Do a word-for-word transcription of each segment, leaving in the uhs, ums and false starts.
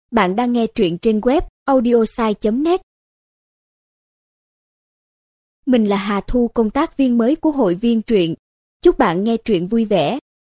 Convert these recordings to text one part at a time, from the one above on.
Bạn đang nghe truyện trên web audiosai chấm net. Mình là Hà Thu, công tác viên mới của hội viên truyện. Chúc bạn nghe truyện vui vẻ.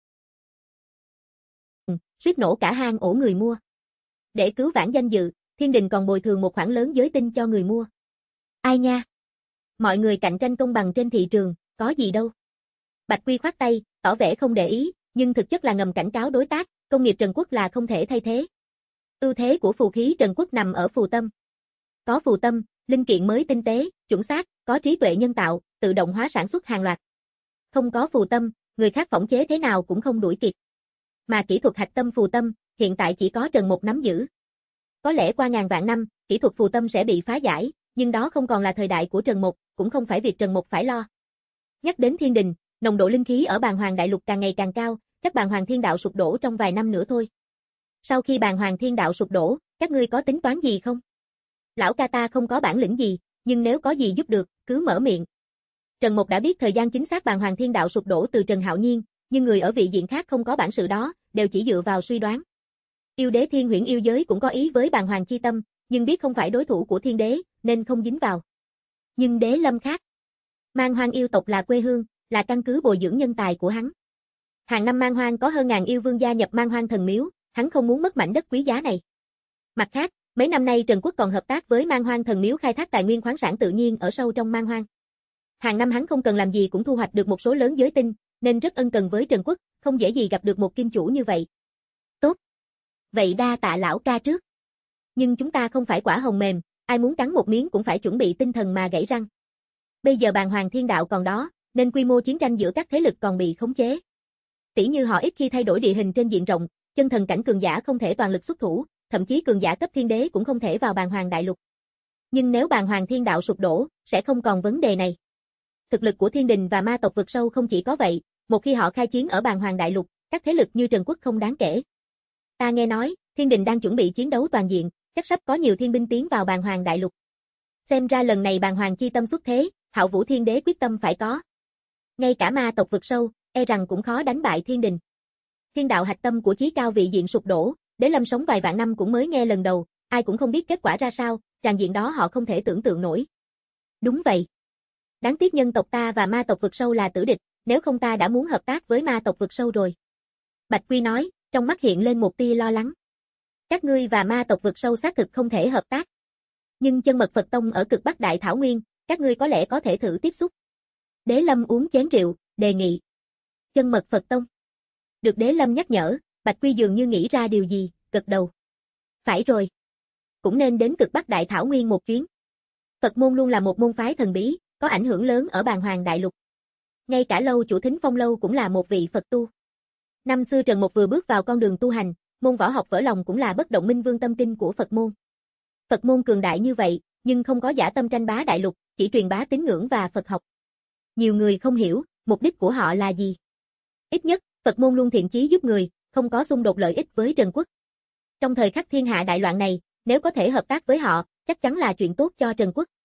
Suýt nổ cả hang ổ người mua. Để cứu vãn danh dự, Thiên Đình còn bồi thường một khoản lớn giới tinh cho người mua. Ai nha? Mọi người cạnh tranh công bằng trên thị trường, có gì đâu. Bạch Quy khoát tay, tỏ vẻ không để ý, nhưng thực chất là ngầm cảnh cáo đối tác, công nghiệp Trần Quốc là không thể thay thế. Ưu thế của phù khí Trần Quốc nằm ở phù tâm. Có phù tâm, linh kiện mới tinh tế, chuẩn xác, có trí tuệ nhân tạo, tự động hóa sản xuất hàng loạt. Không có phù tâm, người khác phỏng chế thế nào cũng không đuổi kịp. Mà kỹ thuật hạch tâm phù tâm, hiện tại chỉ có Trần Mục nắm giữ. Có lẽ qua ngàn vạn năm, kỹ thuật phù tâm sẽ bị phá giải, nhưng đó không còn là thời đại của Trần Mục, cũng không phải việc Trần Mục phải lo. Nhắc đến Thiên Đình, nồng độ linh khí ở Bàn Hoàng Đại Lục càng ngày càng cao, chắc Bàn Hoàng Thiên Đạo sụp đổ trong vài năm nữa thôi. Sau khi Bàn Hoàng Thiên Đạo sụp đổ, các ngươi có tính toán gì không? Lão ca ta không có bản lĩnh gì, nhưng nếu có gì giúp được, cứ mở miệng. Trần Mục đã biết thời gian chính xác Bàn Hoàng Thiên Đạo sụp đổ từ Trần Hạo Nhiên, nhưng người ở vị diện khác không có bản sự đó, đều chỉ dựa vào suy đoán. Yêu đế Thiên Huyễn yêu giới cũng có ý với Bàn Hoàng chi tâm, nhưng biết không phải đối thủ của Thiên đế, nên không dính vào. Nhưng Đế Lâm khác. Man Hoang yêu tộc là quê hương, là căn cứ bồi dưỡng nhân tài của hắn. Hàng năm Man Hoang có hơn ngàn yêu vương gia nhập Man Hoang thần miếu, hắn không muốn mất mảnh đất quý giá này. Mặt khác, mấy năm nay Trần Quốc còn hợp tác với Man Hoang thần miếu khai thác tài nguyên khoáng sản tự nhiên ở sâu trong Man Hoang. Hàng năm hắn không cần làm gì cũng thu hoạch được một số lớn giới tinh, nên rất ân cần với Trần Quốc, không dễ gì gặp được một kim chủ như vậy. Tốt. Vậy đa tạ lão ca trước. Nhưng chúng ta không phải quả hồng mềm, ai muốn cắn một miếng cũng phải chuẩn bị tinh thần mà gãy răng. Bây giờ Bàn Hoàng Thiên Đạo còn đó, nên quy mô chiến tranh giữa các thế lực còn bị khống chế. Tỷ như họ ít khi thay đổi địa hình trên diện rộng, chân thần cảnh cường giả không thể toàn lực xuất thủ, thậm chí cường giả cấp thiên đế cũng không thể vào Bàn Hoàng Đại Lục. Nhưng nếu Bàn Hoàng Thiên Đạo sụp đổ, sẽ không còn vấn đề này. Thực lực của Thiên Đình và ma tộc vực sâu không chỉ có vậy, một khi họ khai chiến ở Bàn Hoàng Đại Lục, các thế lực như Trần Quốc không đáng kể. Ta nghe nói, Thiên Đình đang chuẩn bị chiến đấu toàn diện, chắc sắp có nhiều thiên binh tiến vào Bàn Hoàng Đại Lục. Xem ra lần này Bàn Hoàng chi tâm xuất thế, Hạo Vũ Thiên Đế quyết tâm phải có. Ngay cả ma tộc vực sâu, e rằng cũng khó đánh bại Thiên Đình. Thiên đạo hạch tâm của chí cao vị diện sụp đổ, Đế Lâm sống vài vạn năm cũng mới nghe lần đầu, ai cũng không biết kết quả ra sao, tràn diện đó họ không thể tưởng tượng nổi. Đúng vậy. Đáng tiếc nhân tộc ta và ma tộc vực sâu là tử địch, nếu không ta đã muốn hợp tác với ma tộc vực sâu rồi. Bạch Quy nói, trong mắt hiện lên một tia lo lắng. Các ngươi và ma tộc vực sâu xác thực không thể hợp tác. Nhưng chân mật Phật Tông ở cực Bắc Đại Thảo Nguyên, các ngươi có lẽ có thể thử tiếp xúc. Đế Lâm uống chén rượu, đề nghị. Chân mật Phật Tông. Được Đế Lâm nhắc nhở, Bạch Quy dường như nghĩ ra điều gì, gật đầu. Phải rồi. Cũng nên đến cực Bắc Đại Thảo Nguyên một chuyến. Phật môn luôn là một môn phái thần bí, có ảnh hưởng lớn ở Bàn Hoàng Đại Lục. Ngay cả lâu chủ Thính Phong Lâu cũng là một vị Phật tu. Năm xưa Trần Mục vừa bước vào con đường tu hành, môn võ học vỡ lòng cũng là bất động minh vương tâm kinh của Phật môn. Phật môn cường đại như vậy, nhưng không có dã tâm tranh bá đại lục, chỉ truyền bá tín ngưỡng và Phật học. Nhiều người không hiểu, mục đích của họ là gì. Ít nhất, Phật môn luôn thiện chí giúp người, không có xung đột lợi ích với Trần Quốc. Trong thời khắc thiên hạ đại loạn này, nếu có thể hợp tác với họ, chắc chắn là chuyện tốt cho Trần Quốc.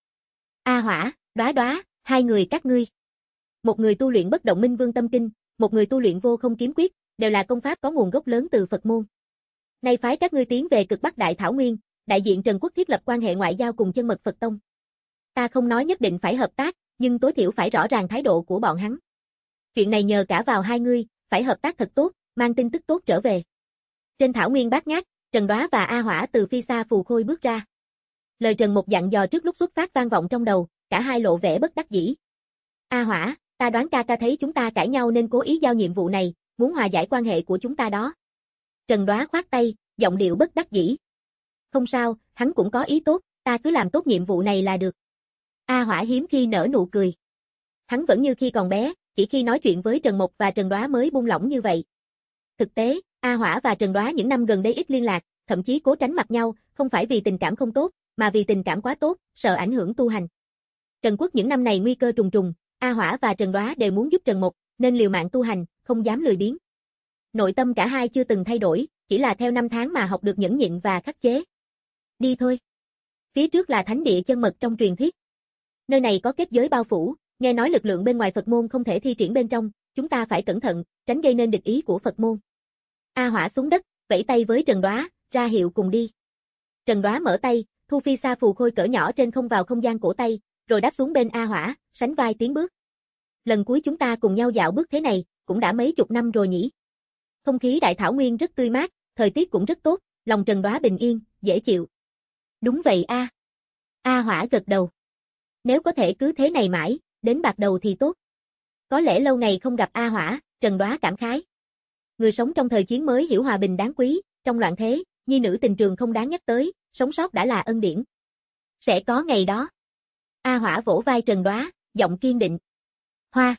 A Hỏa, Đóa Đóa, hai người các ngươi. Một người tu luyện bất động minh vương tâm kinh, một người tu luyện vô không kiếm quyết, đều là công pháp có nguồn gốc lớn từ Phật môn. Nay phái các ngươi tiến về cực Bắc Đại Thảo Nguyên, đại diện Trần Quốc thiết lập quan hệ ngoại giao cùng chân mật Phật Tông. Ta không nói nhất định phải hợp tác, nhưng tối thiểu phải rõ ràng thái độ của bọn hắn. Chuyện này nhờ cả vào hai ngươi, phải hợp tác thật tốt, mang tin tức tốt trở về. Trên thảo nguyên bát ngát, Trần Đóa và A Hỏa từ phi xa phù khôi bước ra. Lời Trần Mục dặn dò trước lúc xuất phát vang vọng trong đầu, cả hai lộ vẻ bất đắc dĩ. A Hỏa, ta đoán ca ca thấy chúng ta cãi nhau nên cố ý giao nhiệm vụ này, muốn hòa giải quan hệ của chúng ta đó. Trần Đóa khoát tay, giọng điệu bất đắc dĩ. Không sao, hắn cũng có ý tốt, ta cứ làm tốt nhiệm vụ này là được. A Hỏa hiếm khi nở nụ cười. Hắn vẫn như khi còn bé, chỉ khi nói chuyện với Trần Mục và Trần Đóa mới buông lỏng như vậy. Thực tế, A Hỏa và Trần Đóa những năm gần đây ít liên lạc, thậm chí cố tránh mặt nhau, không phải vì tình cảm không tốt, mà vì tình cảm quá tốt, sợ ảnh hưởng tu hành. Trần Quốc những năm này nguy cơ trùng trùng, A Hỏa và Trần Đóa đều muốn giúp Trần Mục, nên liều mạng tu hành, không dám lười biếng. Nội tâm cả hai chưa từng thay đổi, chỉ là theo năm tháng mà học được nhẫn nhịn và khắc chế. Đi thôi. Phía trước là thánh địa chân mật trong truyền thuyết. Nơi này có kết giới bao phủ, nghe nói lực lượng bên ngoài Phật môn không thể thi triển bên trong, chúng ta phải cẩn thận, tránh gây nên địch ý của Phật môn. A Hỏa xuống đất, vẫy tay với Trần Đóa, ra hiệu cùng đi. Trần Đoá mở tay, thu phi sa phù khôi cỡ nhỏ trên không vào không gian cổ tay, rồi đáp xuống bên A Hỏa, sánh vai tiến bước. Lần cuối chúng ta cùng nhau dạo bước thế này, cũng đã mấy chục năm rồi nhỉ. Không khí đại thảo nguyên rất tươi mát, thời tiết cũng rất tốt, lòng Trần Đoá bình yên, dễ chịu. Đúng vậy a. A Hỏa gật đầu. Nếu có thể cứ thế này mãi, đến bạc đầu thì tốt. Có lẽ lâu ngày không gặp A Hỏa, Trần Đoá cảm khái. Người sống trong thời chiến mới hiểu hòa bình đáng quý, trong loạn thế, nhi nữ tình trường không đáng nhắc tới, sống sót đã là ân điển. Sẽ có ngày đó. A Hỏa vỗ vai Trần Đoá, giọng kiên định. Hoa.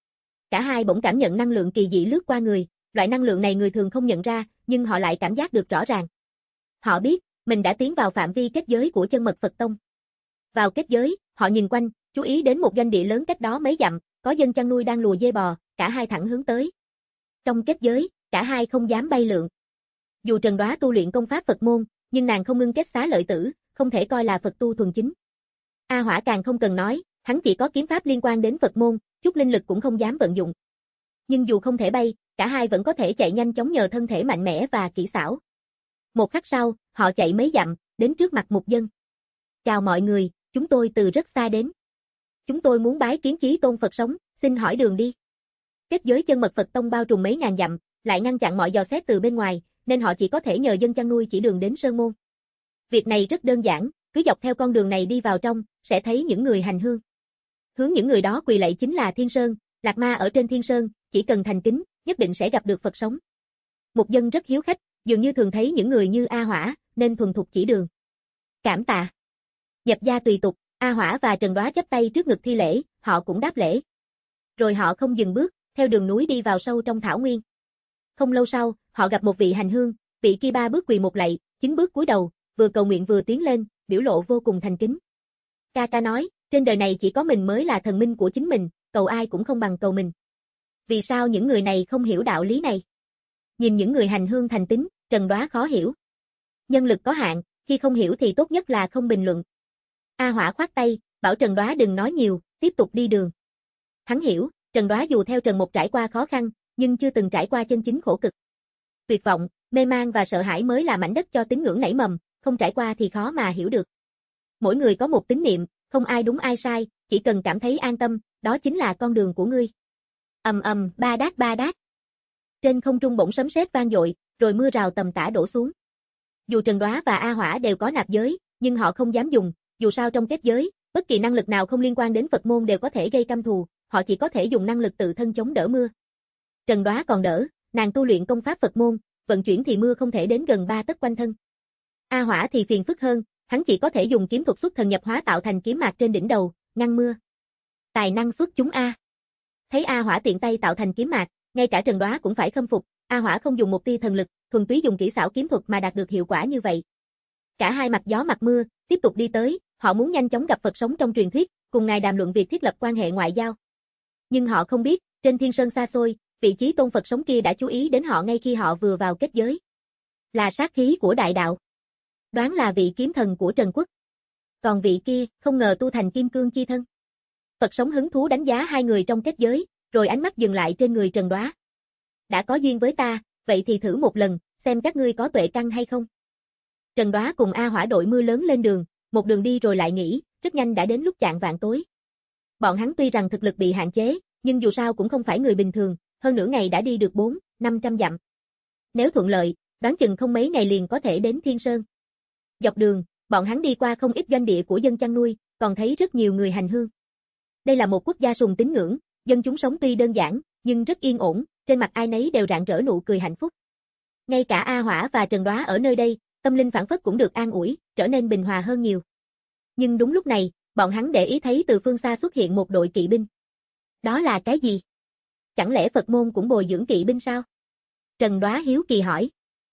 Cả hai bỗng cảm nhận năng lượng kỳ dị lướt qua người, loại năng lượng này người thường không nhận ra, nhưng họ lại cảm giác được rõ ràng. Họ biết, mình đã tiến vào phạm vi kết giới của chân mật Phật Tông. Vào kết giới, họ nhìn quanh, chú ý đến một doanh địa lớn cách đó mấy dặm, có dân chăn nuôi đang lùa dê bò, cả hai thẳng hướng tới. Trong kết giới, cả hai không dám bay lượn. Dù Trần Đoá tu luyện công pháp Phật môn, nhưng nàng không ngưng kết xá lợi tử, không thể coi là Phật tu thuần chính. A Hỏa càng không cần nói, hắn chỉ có kiếm pháp liên quan đến Phật môn, chút linh lực cũng không dám vận dụng. Nhưng dù không thể bay, cả hai vẫn có thể chạy nhanh chóng nhờ thân thể mạnh mẽ và kỹ xảo. Một khắc sau, họ chạy mấy dặm, đến trước mặt mục dân. Chào mọi người, chúng tôi từ rất xa đến. Chúng tôi muốn bái kiến Chí Tôn Phật sống, xin hỏi đường đi. Kết giới chân mật Phật Tông bao trùm mấy ngàn dặm, lại ngăn chặn mọi dò xét từ bên ngoài, nên họ chỉ có thể nhờ dân chăn nuôi chỉ đường đến sơn môn. Việc này rất đơn giản, cứ dọc theo con đường này đi vào trong, sẽ thấy những người hành hương. Hướng những người đó quỳ lạy chính là Thiên Sơn, Lạc Ma ở trên Thiên Sơn, chỉ cần thành kính, nhất định sẽ gặp được Phật sống. Mục dân rất hiếu khách, dường như thường thấy những người như A Hỏa, nên thuần thục chỉ đường. Cảm tạ. Nhập gia tùy tục, A Hỏa và Trần Đoá chắp tay trước ngực thi lễ, họ cũng đáp lễ. Rồi họ không dừng bước, theo đường núi đi vào sâu trong thảo nguyên. Không lâu sau, họ gặp một vị hành hương, vị kia ba bước quỳ một lạy, chín bước cúi đầu, vừa cầu nguyện vừa tiến lên, biểu lộ vô cùng thành kính. Ca ca nói, trên đời này chỉ có mình mới là thần minh của chính mình, cầu ai cũng không bằng cầu mình. Vì sao những người này không hiểu đạo lý này? Nhìn những người hành hương thành tín, Trần Đoá khó hiểu. Nhân lực có hạn, khi không hiểu thì tốt nhất là không bình luận. A Hỏa khoát tay, bảo Trần Đoá đừng nói nhiều, tiếp tục đi đường. Hắn hiểu, Trần Đoá dù theo Trần Một trải qua khó khăn, nhưng chưa từng trải qua chân chính khổ cực. Tuyệt vọng, mê man và sợ hãi mới là mảnh đất cho tín ngưỡng nảy mầm, không trải qua thì khó mà hiểu được. Mỗi người có một tín niệm, không ai đúng ai sai, chỉ cần cảm thấy an tâm, đó chính là con đường của ngươi. Ầm ầm, ba đát ba đát. Trên không trung bỗng sấm sét vang dội, rồi mưa rào tầm tã đổ xuống. Dù Trần Đoá và A Hỏa đều có nạp giới, nhưng họ không dám dùng, dù sao trong kết giới, bất kỳ năng lực nào không liên quan đến Phật môn đều có thể gây căm thù, họ chỉ có thể dùng năng lực tự thân chống đỡ mưa. Trần Đoá còn đỡ, nàng tu luyện công pháp Phật môn, vận chuyển thì mưa không thể đến gần ba tấc quanh thân. A Hỏa thì phiền phức hơn, hắn chỉ có thể dùng kiếm thuật xuất thần nhập hóa tạo thành kiếm mạc trên đỉnh đầu, ngăn mưa. Tài năng xuất chúng a. Thấy A Hỏa tiện tay tạo thành kiếm mạc, ngay cả Trần Đoá cũng phải khâm phục, A Hỏa không dùng một tia thần lực, thuần túy dùng kỹ xảo kiếm thuật mà đạt được hiệu quả như vậy. Cả hai mặt gió mặt mưa, tiếp tục đi tới, họ muốn nhanh chóng gặp Phật sống trong truyền thuyết, cùng ngài đàm luận việc thiết lập quan hệ ngoại giao. Nhưng họ không biết, trên Thiên Sơn xa xôi, vị Chí Tôn Phật sống kia đã chú ý đến họ ngay khi họ vừa vào kết giới. Là sát khí của đại đạo. Đoán là vị kiếm thần của Trần Quốc. Còn vị kia, không ngờ tu thành kim cương chi thân. Phật sống hứng thú đánh giá hai người trong kết giới, rồi ánh mắt dừng lại trên người Trần Đoá. Đã có duyên với ta, vậy thì thử một lần, xem các ngươi có tuệ căn hay không. Trần Đoá cùng A Hỏa đội mưa lớn lên đường, một đường đi rồi lại nghỉ, rất nhanh đã đến lúc chạng vạng tối. Bọn hắn tuy rằng thực lực bị hạn chế, nhưng dù sao cũng không phải người bình thường, hơn nửa ngày đã đi được bốn, năm trăm dặm. Nếu thuận lợi, đoán chừng không mấy ngày liền có thể đến Thiên Sơn. Dọc đường, bọn hắn đi qua không ít doanh địa của dân chăn nuôi, còn thấy rất nhiều người hành hương. Đây là một quốc gia sùng tín ngưỡng, dân chúng sống tuy đơn giản, nhưng rất yên ổn, trên mặt ai nấy đều rạng rỡ nụ cười hạnh phúc. Ngay cả A Hỏa và Trần Đoá ở nơi đây, tâm linh phảng phất cũng được an ủi, trở nên bình hòa hơn nhiều. Nhưng đúng lúc này, bọn hắn để ý thấy từ phương xa xuất hiện một đội kỵ binh. Đó là cái gì? Chẳng lẽ Phật môn cũng bồi dưỡng kỵ binh sao? Trần Đoá hiếu kỳ hỏi.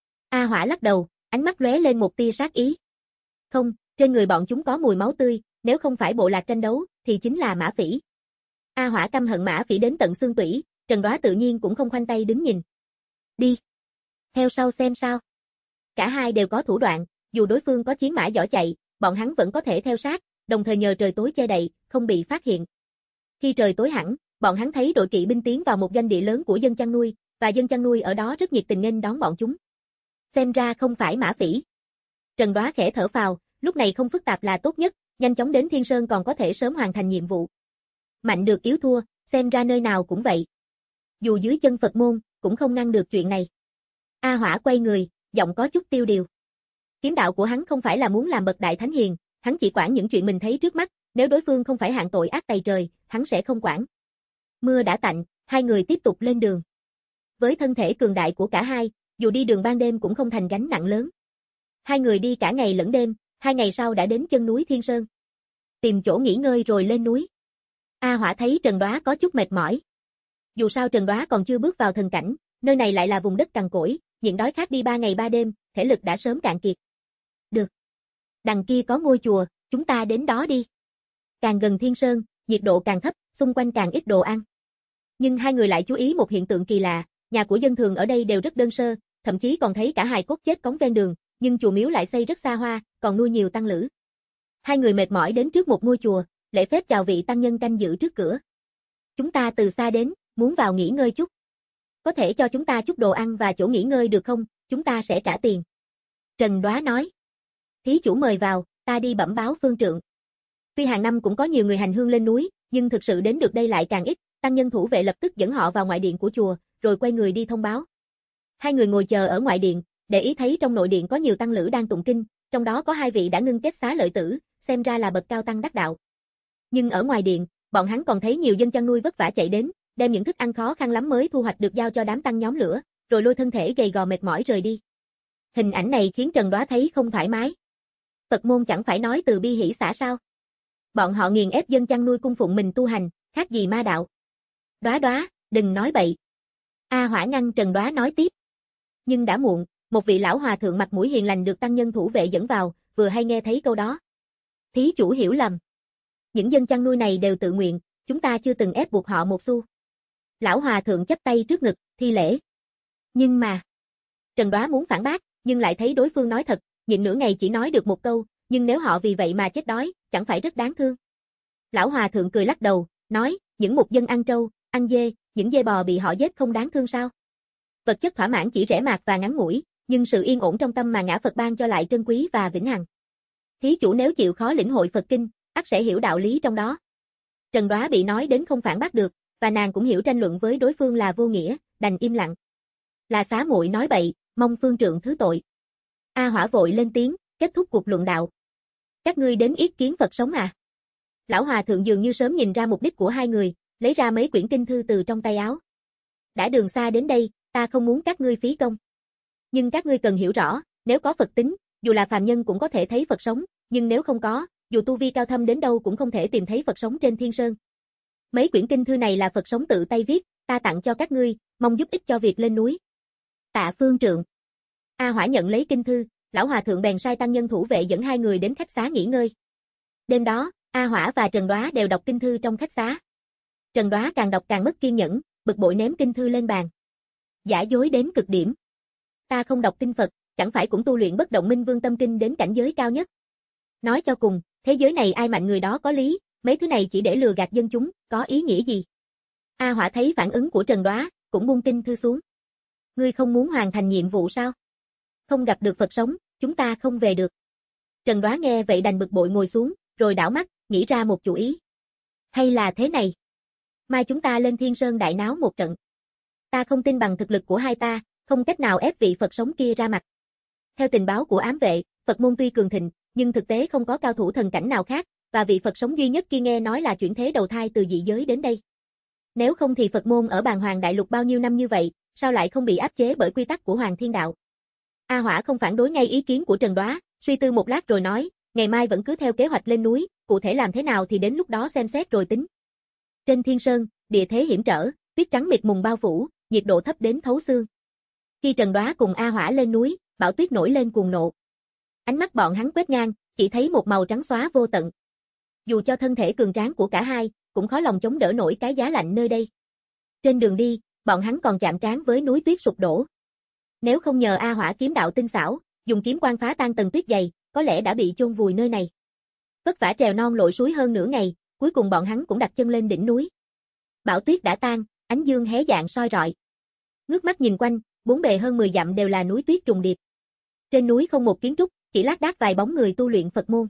A Hỏa lắc đầu, ánh mắt lóe lên một tia sát ý. Không, trên người bọn chúng có mùi máu tươi, nếu không phải bộ lạc tranh đấu, thì chính là mã phỉ. A Hỏa căm hận mã phỉ đến tận xương tủy, Trần Đoá tự nhiên cũng không khoanh tay đứng nhìn. Đi. Theo sau xem sao. Cả hai đều có thủ đoạn, dù đối phương có chiến mã giỏ chạy, bọn hắn vẫn có thể theo sát, đồng thời nhờ trời tối che đậy, không bị phát hiện. Khi trời tối hẳn, bọn hắn thấy đội kỵ binh tiến vào một doanh địa lớn của dân chăn nuôi, và dân chăn nuôi ở đó rất nhiệt tình nghênh đón bọn chúng. Xem ra không phải mã phỉ. Trần Đoá khẽ thở phào, lúc này không phức tạp là tốt nhất, nhanh chóng đến Thiên Sơn còn có thể sớm hoàn thành nhiệm vụ. Mạnh được yếu thua, xem ra nơi nào cũng vậy. Dù dưới chân Phật môn, cũng không ngăn được chuyện này. A Hỏa quay người, giọng có chút tiêu điều. Kiếm đạo của hắn không phải là muốn làm bậc đại thánh hiền, hắn chỉ quản những chuyện mình thấy trước mắt, nếu đối phương không phải hạng tội ác tày trời, hắn sẽ không quản. Mưa đã tạnh, hai người tiếp tục lên đường. Với thân thể cường đại của cả hai, dù đi đường ban đêm cũng không thành gánh nặng lớn. Hai người đi cả ngày lẫn đêm, hai ngày sau đã đến chân núi Thiên Sơn. Tìm chỗ nghỉ ngơi rồi lên núi. A Hỏa thấy Trần Đoá có chút mệt mỏi. Dù sao Trần Đoá còn chưa bước vào thần cảnh, nơi này lại là vùng đất cằn cỗi, nhịn đói khát đi ba ngày ba đêm, thể lực đã sớm cạn kiệt. Được. Đằng kia có ngôi chùa, chúng ta đến đó đi. Càng gần Thiên Sơn, nhiệt độ càng thấp, xung quanh càng ít đồ ăn. Nhưng hai người lại chú ý một hiện tượng kỳ lạ, nhà của dân thường ở đây đều rất đơn sơ, thậm chí còn thấy cả hài cốt chết cóng ven đường, nhưng chùa miếu lại xây rất xa hoa, còn nuôi nhiều tăng lữ. Hai người mệt mỏi đến trước một ngôi chùa, lễ phép chào vị tăng nhân canh giữ trước cửa. Chúng ta từ xa đến, muốn vào nghỉ ngơi chút. Có thể cho chúng ta chút đồ ăn và chỗ nghỉ ngơi được không, chúng ta sẽ trả tiền. Trần Đoá nói. Thí chủ mời vào, ta đi bẩm báo phương trượng. Tuy hàng năm cũng có nhiều người hành hương lên núi, nhưng thực sự đến được đây lại càng ít, tăng nhân thủ vệ lập tức dẫn họ vào ngoại điện của chùa, rồi quay người đi thông báo. Hai người ngồi chờ ở ngoại điện, để ý thấy trong nội điện có nhiều tăng lữ đang tụng kinh, trong đó có hai vị đã ngưng kết xá lợi tử, xem ra là bậc cao tăng đắc đạo. Nhưng ở ngoài điện, bọn hắn còn thấy nhiều dân chăn nuôi vất vả chạy đến, đem những thức ăn khó khăn lắm mới thu hoạch được giao cho đám tăng nhóm lửa, rồi lôi thân thể gầy gò mệt mỏi rời đi. Hình ảnh này khiến Trần Đoá thấy không thoải mái. Phật môn chẳng phải nói từ bi hỷ xả sao? Bọn họ nghiền ép dân chăn nuôi cung phụng mình tu hành, khác gì ma đạo. Đoá Đoá, đừng nói bậy. A Hỏa ngăn Trần Đoá nói tiếp. Nhưng đã muộn, một vị lão hòa thượng mặt mũi hiền lành được tăng nhân thủ vệ dẫn vào, vừa hay nghe thấy câu đó. Thí chủ hiểu lầm. Những dân chăn nuôi này đều tự nguyện, chúng ta chưa từng ép buộc họ một xu. Lão hòa thượng chắp tay trước ngực, thi lễ. Nhưng mà... Trần Đoá muốn phản bác, nhưng lại thấy đối phương nói thật, nhịn nửa ngày chỉ nói được một câu, nhưng nếu họ vì vậy mà chết đói, chẳng phải rất đáng thương. Lão hòa thượng cười lắc đầu, nói, những mục dân ăn trâu, ăn dê, những dê bò bị họ giết không đáng thương sao? Vật chất thỏa mãn chỉ rẻ mạt và ngắn ngủi, nhưng sự yên ổn trong tâm mà ngã Phật ban cho lại trân quý và vĩnh hằng. Thí chủ nếu chịu khó lĩnh hội Phật kinh, ắt sẽ hiểu đạo lý trong đó. Trần Đoá bị nói đến không phản bác được, và nàng cũng hiểu tranh luận với đối phương là vô nghĩa, đành im lặng. Là xá muội nói bậy, mong phương trượng thứ tội. A Hỏa vội lên tiếng, kết thúc cuộc luận đạo. Các ngươi đến yết kiến Phật sống à? Lão hòa thượng dường như sớm nhìn ra mục đích của hai người, lấy ra mấy quyển kinh thư từ trong tay áo. Đã đường xa đến đây, ta không muốn các ngươi phí công. Nhưng các ngươi cần hiểu rõ, nếu có Phật tính, dù là phàm nhân cũng có thể thấy Phật sống, nhưng nếu không có, dù tu vi cao thâm đến đâu cũng không thể tìm thấy Phật sống trên Thiên Sơn. Mấy quyển kinh thư này là Phật sống tự tay viết, ta tặng cho các ngươi, mong giúp ích cho việc lên núi. Tạ phương trượng. A Hỏa nhận lấy kinh thư, lão hòa thượng bèn sai tăng nhân thủ vệ dẫn hai người đến khách xá nghỉ ngơi. Đêm đó, A Hỏa và Trần Đoá đều đọc kinh thư trong khách xá. Trần Đoá càng đọc càng mất kiên nhẫn, bực bội ném kinh thư lên bàn. Giả dối đến cực điểm. Ta không đọc kinh Phật, chẳng phải cũng tu luyện bất động minh vương tâm kinh đến cảnh giới cao nhất. Nói cho cùng, thế giới này ai mạnh người đó có lý, mấy thứ này chỉ để lừa gạt dân chúng, có ý nghĩa gì? A Hỏa thấy phản ứng của Trần Đoá, cũng buông kinh thư xuống. Ngươi không muốn hoàn thành nhiệm vụ sao? Không gặp được Phật sống, chúng ta không về được. Trần Đoá nghe vậy đành bực bội ngồi xuống, rồi đảo mắt, nghĩ ra một chủ ý. Hay là thế này? Mai chúng ta lên Thiên Sơn đại náo một trận. Ta không tin bằng thực lực của hai ta, không cách nào ép vị Phật sống kia ra mặt. Theo tình báo của ám vệ, Phật môn tuy cường thịnh, nhưng thực tế không có cao thủ thần cảnh nào khác, và vị Phật sống duy nhất kia nghe nói là chuyển thế đầu thai từ dị giới đến đây. Nếu không thì Phật môn ở Bàn Hoàng Đại Lục bao nhiêu năm như vậy, sao lại không bị áp chế bởi quy tắc của Hoàng Thiên Đạo? A Hỏa không phản đối ngay ý kiến của Trần Đoá, suy tư một lát rồi nói, ngày mai vẫn cứ theo kế hoạch lên núi, cụ thể làm thế nào thì đến lúc đó xem xét rồi tính. Trên Thiên Sơn, địa thế hiểm trở, tuyết trắng mịt mùng bao phủ, nhiệt độ thấp đến thấu xương. Khi Trần Đoá cùng A Hỏa lên núi, bão tuyết nổi lên cuồng nộ. Ánh mắt bọn hắn quét ngang, chỉ thấy một màu trắng xóa vô tận. Dù cho thân thể cường tráng của cả hai, cũng khó lòng chống đỡ nổi cái giá lạnh nơi đây. Trên đường đi, bọn hắn còn chạm trán với núi tuyết sụp đổ. Nếu không nhờ A Hỏa kiếm đạo tinh xảo, dùng kiếm quan phá tan tầng tuyết dày, có lẽ đã bị chôn vùi nơi này. Vất vả trèo non lội suối hơn nửa ngày, cuối cùng bọn hắn cũng đặt chân lên đỉnh núi. Bão tuyết đã tan, ánh dương hé dạng soi rọi. Ngước mắt nhìn quanh, bốn bề hơn mười dặm đều là núi tuyết trùng điệp. Trên núi không một kiến trúc, chỉ lác đác vài bóng người tu luyện Phật môn.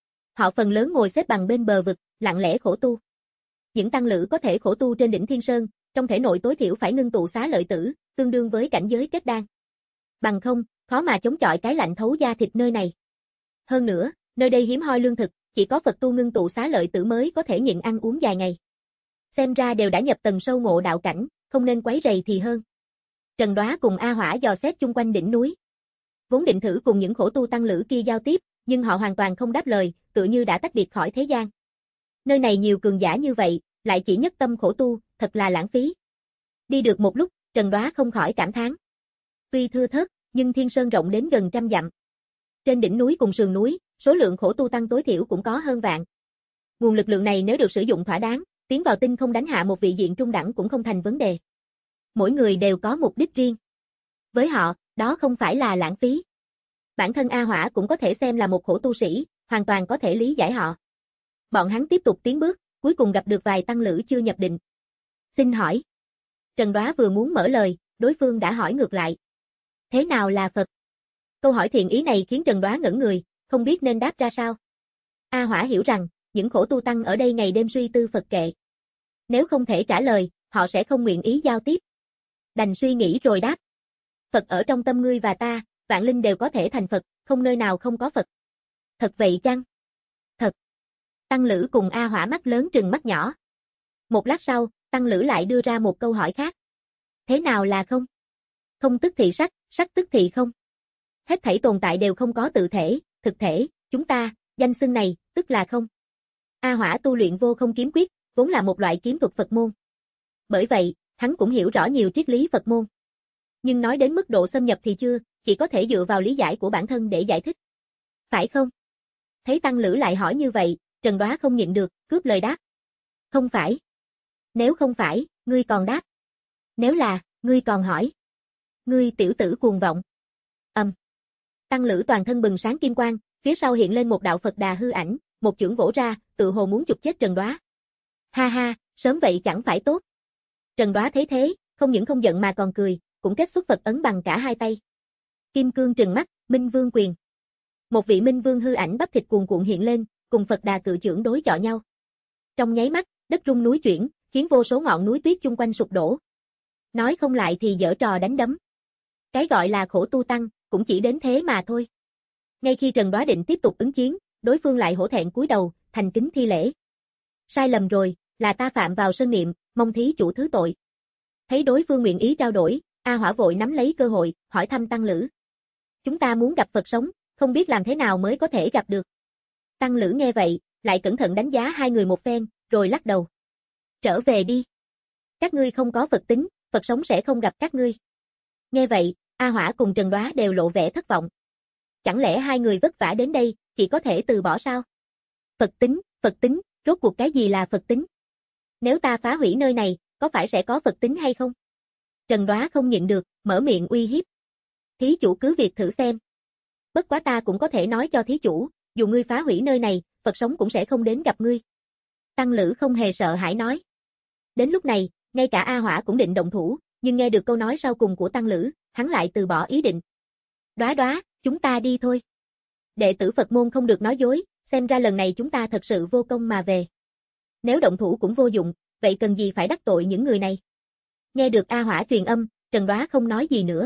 Họ phần lớn ngồi xếp bằng bên bờ vực, lặng lẽ khổ tu. Những tăng lữ có thể khổ tu trên đỉnh Thiên Sơn, trong thể nội tối thiểu phải ngưng tụ xá lợi tử, tương đương với cảnh giới kết đan. Bằng không, khó mà chống chọi cái lạnh thấu da thịt nơi này. Hơn nữa, nơi đây hiếm hoi lương thực, chỉ có Phật tu ngưng tụ xá lợi tử mới có thể nhịn ăn uống dài ngày. Xem ra đều đã nhập tầng sâu ngộ đạo cảnh, không nên quấy rầy thì hơn. Trần Đoá cùng A Hỏa dò xét chung quanh đỉnh núi. Vốn định thử cùng những khổ tu tăng lữ kia giao tiếp, nhưng họ hoàn toàn không đáp lời, tựa như đã tách biệt khỏi thế gian. Nơi này nhiều cường giả như vậy, lại chỉ nhất tâm khổ tu, thật là lãng phí. Đi được một lúc, Trần Đoá không khỏi cảm thán. Tuy thưa thớt, nhưng Thiên Sơn rộng đến gần trăm dặm. Trên đỉnh núi cùng sườn núi, số lượng khổ tu tăng tối thiểu cũng có hơn vạn. Nguồn lực lượng này nếu được sử dụng thỏa đáng, tiến vào tinh không đánh hạ một vị diện trung đẳng cũng không thành vấn đề. Mỗi người đều có mục đích riêng. Với họ, đó không phải là lãng phí. Bản thân A Hỏa cũng có thể xem là một khổ tu sĩ, hoàn toàn có thể lý giải họ. Bọn hắn tiếp tục tiến bước, cuối cùng gặp được vài tăng lữ chưa nhập định. Xin hỏi. Trần Đoá vừa muốn mở lời, đối phương đã hỏi ngược lại. Thế nào là Phật? Câu hỏi thiện ý này khiến Trần Đoá ngẩn người, không biết nên đáp ra sao. A Hỏa hiểu rằng, những khổ tu tăng ở đây ngày đêm suy tư Phật kệ. Nếu không thể trả lời, họ sẽ không nguyện ý giao tiếp. Đành suy nghĩ rồi đáp. Phật ở trong tâm ngươi và ta, vạn linh đều có thể thành Phật, không nơi nào không có Phật. Thật vậy chăng? Thật. Tăng lữ cùng A Hỏa mắt lớn trừng mắt nhỏ. Một lát sau, tăng lữ lại đưa ra một câu hỏi khác. Thế nào là không? Không tức thì sắc, sắc tức thì không. Hết thảy tồn tại đều không có tự thể, thực thể, chúng ta, danh xưng này, tức là không. A Hỏa tu luyện vô không kiếm quyết, vốn là một loại kiếm thuật Phật môn. Bởi vậy, hắn cũng hiểu rõ nhiều triết lý Phật môn. Nhưng nói đến mức độ xâm nhập thì chưa, chỉ có thể dựa vào lý giải của bản thân để giải thích. Phải không? Thấy tăng lữ lại hỏi như vậy, Trần Đoá không nhịn được, cướp lời đáp. Không phải. Nếu không phải, ngươi còn đáp. Nếu là, ngươi còn hỏi. Ngươi tiểu tử cuồng vọng. Âm. Tăng lữ toàn thân bừng sáng kim quang, phía sau hiện lên một đạo Phật đà hư ảnh, một chưởng vỗ ra, tự hồ muốn chụp chết Trần Đoá. Ha ha, sớm vậy chẳng phải tốt. Trần Đoá thấy thế, không những không giận mà còn cười, cũng kết xuất Phật ấn bằng cả hai tay. Kim cương trừng mắt, Minh Vương quyền. Một vị Minh Vương hư ảnh bắp thịt cuồn cuộn hiện lên, cùng Phật đà cự chưởng đối chọi nhau. Trong nháy mắt, đất rung núi chuyển, khiến vô số ngọn núi tuyết chung quanh sụp đổ. Nói không lại thì giở trò đánh đấm. Cái gọi là khổ tu tăng, cũng chỉ đến thế mà thôi. Ngay khi Trần Đoá định tiếp tục ứng chiến, đối phương lại hổ thẹn cúi đầu, thành kính thi lễ. Sai lầm rồi, là ta phạm vào sân niệm, mong thí chủ thứ tội. Thấy đối phương nguyện ý trao đổi, A Hỏa vội nắm lấy cơ hội, hỏi thăm tăng lữ. Chúng ta muốn gặp Phật sống, không biết làm thế nào mới có thể gặp được. Tăng lữ nghe vậy, lại cẩn thận đánh giá hai người một phen, rồi lắc đầu. Trở về đi. Các ngươi không có Phật tính, Phật sống sẽ không gặp các ngươi. Nghe vậy, A Hỏa cùng Trần Đoá đều lộ vẻ thất vọng. Chẳng lẽ hai người vất vả đến đây, chỉ có thể từ bỏ sao? Phật tính, Phật tính, rốt cuộc cái gì là Phật tính? Nếu ta phá hủy nơi này, có phải sẽ có Phật tính hay không? Trần Đoá không nhịn được, mở miệng uy hiếp. Thí chủ cứ việc thử xem. Bất quá ta cũng có thể nói cho thí chủ, dù ngươi phá hủy nơi này, Phật sống cũng sẽ không đến gặp ngươi. Tăng lữ không hề sợ hãi nói. Đến lúc này, ngay cả A Hỏa cũng định động thủ, nhưng nghe được câu nói sau cùng của tăng lữ, hắn lại từ bỏ ý định. Đoá đoá, chúng ta đi thôi. Đệ tử Phật môn không được nói dối, xem ra lần này chúng ta thật sự vô công mà về. Nếu động thủ cũng vô dụng, vậy cần gì phải đắc tội những người này? Nghe được A Hỏa truyền âm, Trần Đoá không nói gì nữa.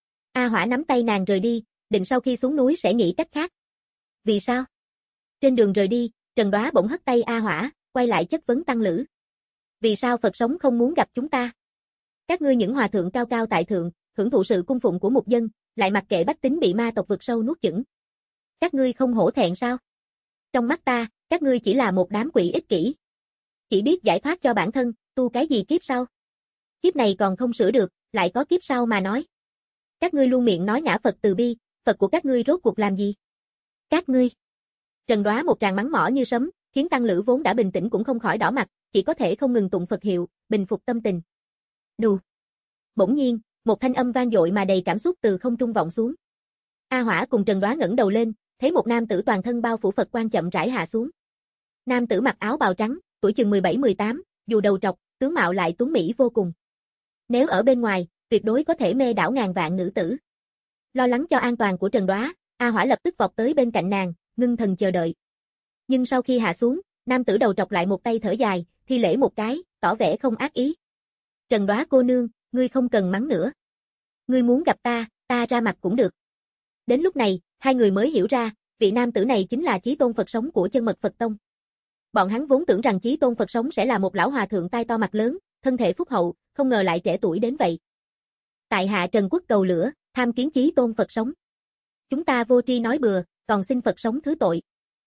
A Hỏa nắm tay nàng rời đi, định sau khi xuống núi sẽ nghĩ cách khác. Vì sao? Trên đường rời đi, Trần Đoá bỗng hất tay A Hỏa, quay lại chất vấn tăng lữ. Vì sao Phật sống không muốn gặp chúng ta? Các ngươi những hòa thượng cao cao tại thượng, hưởng thụ sự cung phụng của mục dân, lại mặc kệ bách tính bị ma tộc vực sâu nuốt chửng. Các ngươi không hổ thẹn sao? Trong mắt ta, các ngươi chỉ là một đám quỷ ích kỷ. Chỉ biết giải thoát cho bản thân, tu cái gì kiếp sau? Kiếp này còn không sửa được, lại có kiếp sau mà nói. Các ngươi luôn miệng nói ngã Phật từ bi, Phật của các ngươi rốt cuộc làm gì? Các ngươi. Trần Đoá một tràng mắng mỏ như sấm, khiến tăng lữ vốn đã bình tĩnh cũng không khỏi đỏ mặt, chỉ có thể không ngừng tụng Phật hiệu, bình phục tâm tình. Đù. Bỗng nhiên, một thanh âm vang dội mà đầy cảm xúc từ không trung vọng xuống. A Hỏa cùng Trần Đoá ngẩng đầu lên, thấy một nam tử toàn thân bao phủ Phật quang chậm rãi hạ xuống. Nam tử mặc áo bào trắng, tuổi chừng mười bảy mười tám, dù đầu trọc, tướng mạo lại tuấn mỹ vô cùng. Nếu ở bên ngoài, tuyệt đối có thể mê đảo ngàn vạn nữ tử. Lo lắng cho an toàn của Trần Đoá, A Hỏa lập tức vọt tới bên cạnh nàng, ngưng thần chờ đợi. Nhưng sau khi hạ xuống, nam tử đầu trọc lại một tay thở dài, thi lễ một cái, tỏ vẻ không ác ý. Trần Đóa cô nương, ngươi không cần mắng nữa. Ngươi muốn gặp ta, ta ra mặt cũng được. Đến lúc này, hai người mới hiểu ra, vị nam tử này chính là Chí Tôn Phật Sống của Chân Mật Phật Tông. Bọn hắn vốn tưởng rằng Chí Tôn Phật Sống sẽ là một lão hòa thượng tai to mặt lớn, thân thể phúc hậu, không ngờ lại trẻ tuổi đến vậy. Tại hạ Trần Quốc cầu lửa, tham kiến Chí Tôn Phật Sống. Chúng ta vô tri nói bừa, còn xin Phật Sống thứ tội.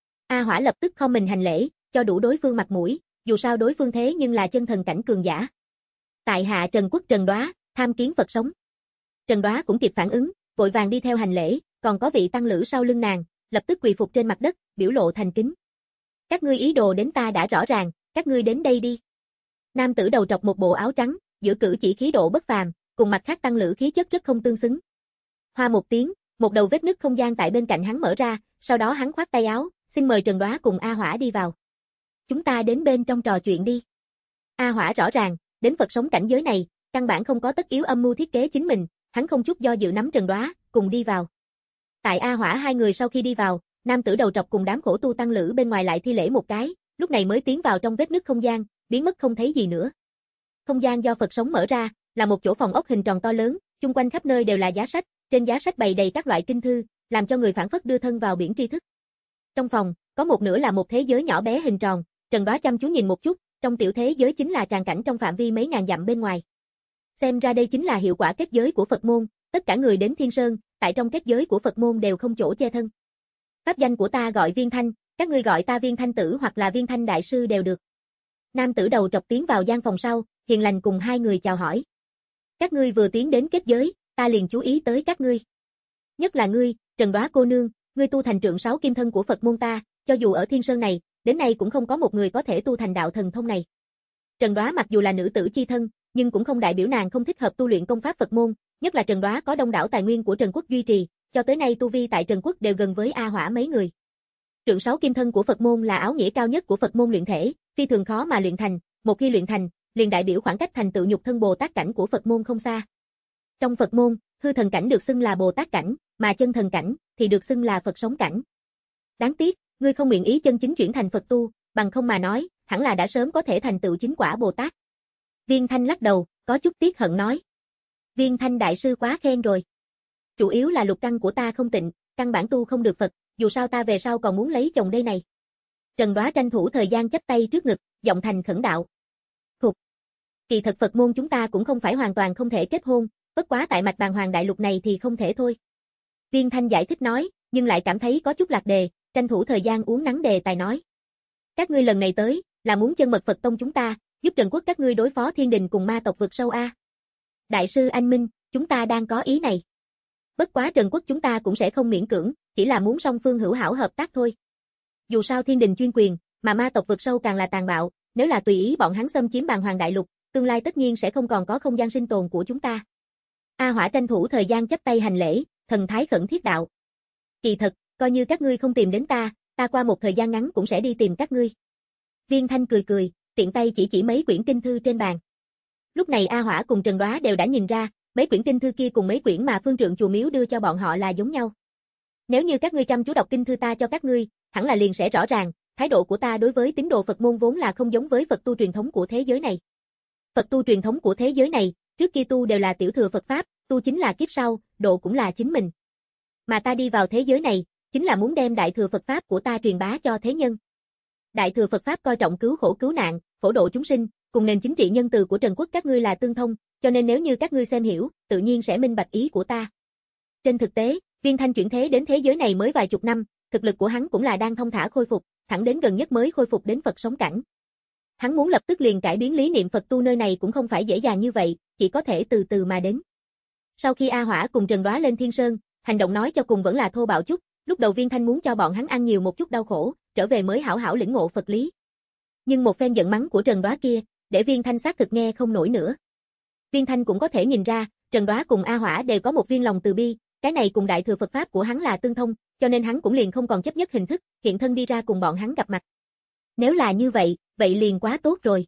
A Hỏa lập tức không mình hành lễ, cho đủ đối phương mặt mũi, dù sao đối phương thế nhưng là chân thần cảnh cường giả. Tại hạ Trần Quốc Trần Đóa, tham kiến Phật Sống. Trần Đóa cũng kịp phản ứng, vội vàng đi theo hành lễ, còn có vị tăng lữ sau lưng nàng, lập tức quỳ phục trên mặt đất, biểu lộ thành kính. Các ngươi ý đồ đến ta đã rõ ràng, các ngươi đến đây đi. Nam tử đầu trọc một bộ áo trắng, giữa cử chỉ khí độ bất phàm, cùng mặt khác tăng lữ khí chất rất không tương xứng. Hoa một tiếng, một đầu vết nứt không gian tại bên cạnh hắn mở ra, sau đó hắn khoát tay áo, xin mời Trần Đóa cùng A Hỏa đi vào. Chúng ta đến bên trong trò chuyện đi. A Hỏa rõ ràng, đến Phật Sống cảnh giới này, căn bản không có tất yếu âm mưu thiết kế chính mình, hắn không chút do dự nắm Trần Đóa, cùng đi vào. Tại A Hỏa hai người sau khi đi vào, nam tử đầu trọc cùng đám khổ tu tăng lữ bên ngoài lại thi lễ một cái, lúc này mới tiến vào trong vết nứt không gian, biến mất không thấy gì nữa. Không gian do Phật Sống mở ra, là một chỗ phòng ốc hình tròn to lớn, chung quanh khắp nơi đều là giá sách, trên giá sách bày đầy các loại kinh thư, làm cho người phảng phất đưa thân vào biển tri thức. Trong phòng, có một nửa là một thế giới nhỏ bé hình tròn, Trần Đóa chăm chú nhìn một chút, trong tiểu thế giới chính là tràng cảnh trong phạm vi mấy ngàn dặm bên ngoài. Xem ra đây chính là hiệu quả kết giới của Phật môn, tất cả người đến Thiên Sơn, tại trong kết giới của Phật môn đều không chỗ che thân. Pháp danh của ta gọi Viên Thanh, các ngươi gọi ta Viên Thanh tử hoặc là Viên Thanh đại sư đều được. Nam tử đầu trọc tiến vào gian phòng sau, hiền lành cùng hai người chào hỏi. Các ngươi vừa tiến đến kết giới, ta liền chú ý tới các ngươi. Nhất là ngươi, Trần Đóa cô nương, ngươi tu thành trượng sáu kim thân của Phật môn ta, cho dù ở Thiên Sơn này, đến nay cũng không có một người có thể tu thành đạo thần thông này. Trần Đóa mặc dù là nữ tử chi thân, nhưng cũng không đại biểu nàng không thích hợp tu luyện công pháp Phật môn, nhất là Trần Đóa có đông đảo tài nguyên của Trần Quốc duy trì, cho tới nay tu vi tại Trần Quốc đều gần với A Hỏa mấy người. Trượng sáu kim thân của Phật môn là áo nghĩa cao nhất của Phật môn luyện thể, phi thường khó mà luyện thành, một khi luyện thành, liền đại biểu khoảng cách thành tựu nhục thân Bồ Tát cảnh của Phật môn không xa. Trong Phật môn, hư thần cảnh được xưng là Bồ Tát cảnh, mà chân thần cảnh thì được xưng là Phật Sống cảnh. Đáng tiếc, ngươi không nguyện ý chân chính chuyển thành Phật tu, bằng không mà nói, hẳn là đã sớm có thể thành tựu chính quả Bồ Tát. Viên Thanh lắc đầu, có chút tiếc hận nói. Viên Thanh đại sư quá khen rồi. Chủ yếu là lục căn của ta không tịnh, căn bản tu không được Phật, dù sao ta về sau còn muốn lấy chồng đây này. Trần Đóa tranh thủ thời gian chắp tay trước ngực, giọng thành khẩn đạo. Thục. Kỳ thật Phật môn chúng ta cũng không phải hoàn toàn không thể kết hôn, bất quá tại mạch bàn hoàng đại lục này thì không thể thôi. Viên Thanh giải thích nói, nhưng lại cảm thấy có chút lạc đề, tranh thủ thời gian uống nắng đề tài nói. Các ngươi lần này tới, là muốn Chân Mật Phật Tông chúng ta, giúp Trần Quốc các ngươi đối phó thiên đình cùng ma tộc vực sâu a. Đại sư anh minh, chúng ta đang có ý này. Bất quá Trần Quốc chúng ta cũng sẽ không miễn cưỡng, chỉ là muốn song phương hữu hảo hợp tác thôi. Dù sao thiên đình chuyên quyền, mà ma tộc vực sâu càng là tàn bạo, nếu là tùy ý bọn hắn xâm chiếm bàn hoàng đại lục, tương lai tất nhiên sẽ không còn có không gian sinh tồn của chúng ta. A Hỏa tranh thủ thời gian chắp tay hành lễ, thần thái khẩn thiết đạo. Kỳ thật, coi như các ngươi không tìm đến ta, ta qua một thời gian ngắn cũng sẽ đi tìm các ngươi. Viên Thanh cười cười, tiện tay chỉ chỉ mấy quyển kinh thư trên bàn. Lúc này A Hỏa cùng Trần Đóa đều đã nhìn ra, mấy quyển kinh thư kia cùng mấy quyển mà phương trượng chùa miếu đưa cho bọn họ là giống nhau. Nếu như các ngươi chăm chú đọc kinh thư ta cho các ngươi, hẳn là liền sẽ rõ ràng, thái độ của ta đối với tín đồ Phật môn vốn là không giống với Phật tu truyền thống của thế giới này. Phật tu truyền thống của thế giới này, trước kia tu đều là tiểu thừa Phật pháp, tu chính là kiếp sau, độ cũng là chính mình. Mà ta đi vào thế giới này, chính là muốn đem đại thừa Phật pháp của ta truyền bá cho thế nhân. Đại thừa Phật pháp coi trọng cứu khổ cứu nạn, phổ độ chúng sinh, cùng nền chính trị nhân từ của Trần Quốc các ngươi là tương thông, cho nên nếu như các ngươi xem hiểu, tự nhiên sẽ minh bạch ý của ta. Trên thực tế, Viên Thanh chuyển thế đến thế giới này mới vài chục năm, thực lực của hắn cũng là đang thông thả khôi phục, thẳng đến gần nhất mới khôi phục đến Phật Sống cảnh. Hắn muốn lập tức liền cải biến lý niệm Phật tu nơi này cũng không phải dễ dàng như vậy, chỉ có thể từ từ mà đến. Sau khi A Hỏa cùng Trần Đóa lên Thiên Sơn, hành động nói cho cùng vẫn là thô bạo chút, lúc đầu Viên Thanh muốn cho bọn hắn ăn nhiều một chút đau khổ, trở về mới hảo hảo lĩnh ngộ Phật lý. Nhưng một phen giận mắng của Trần Đóa kia, để Viên Thanh xác thực nghe không nổi nữa. Viên Thanh cũng có thể nhìn ra, Trần Đóa cùng A Hỏa đều có một viên lòng từ bi, cái này cùng đại thừa Phật pháp của hắn là tương thông, cho nên hắn cũng liền không còn chấp nhất hình thức, hiện thân đi ra cùng bọn hắn gặp mặt. Nếu là như vậy, vậy liền quá tốt rồi.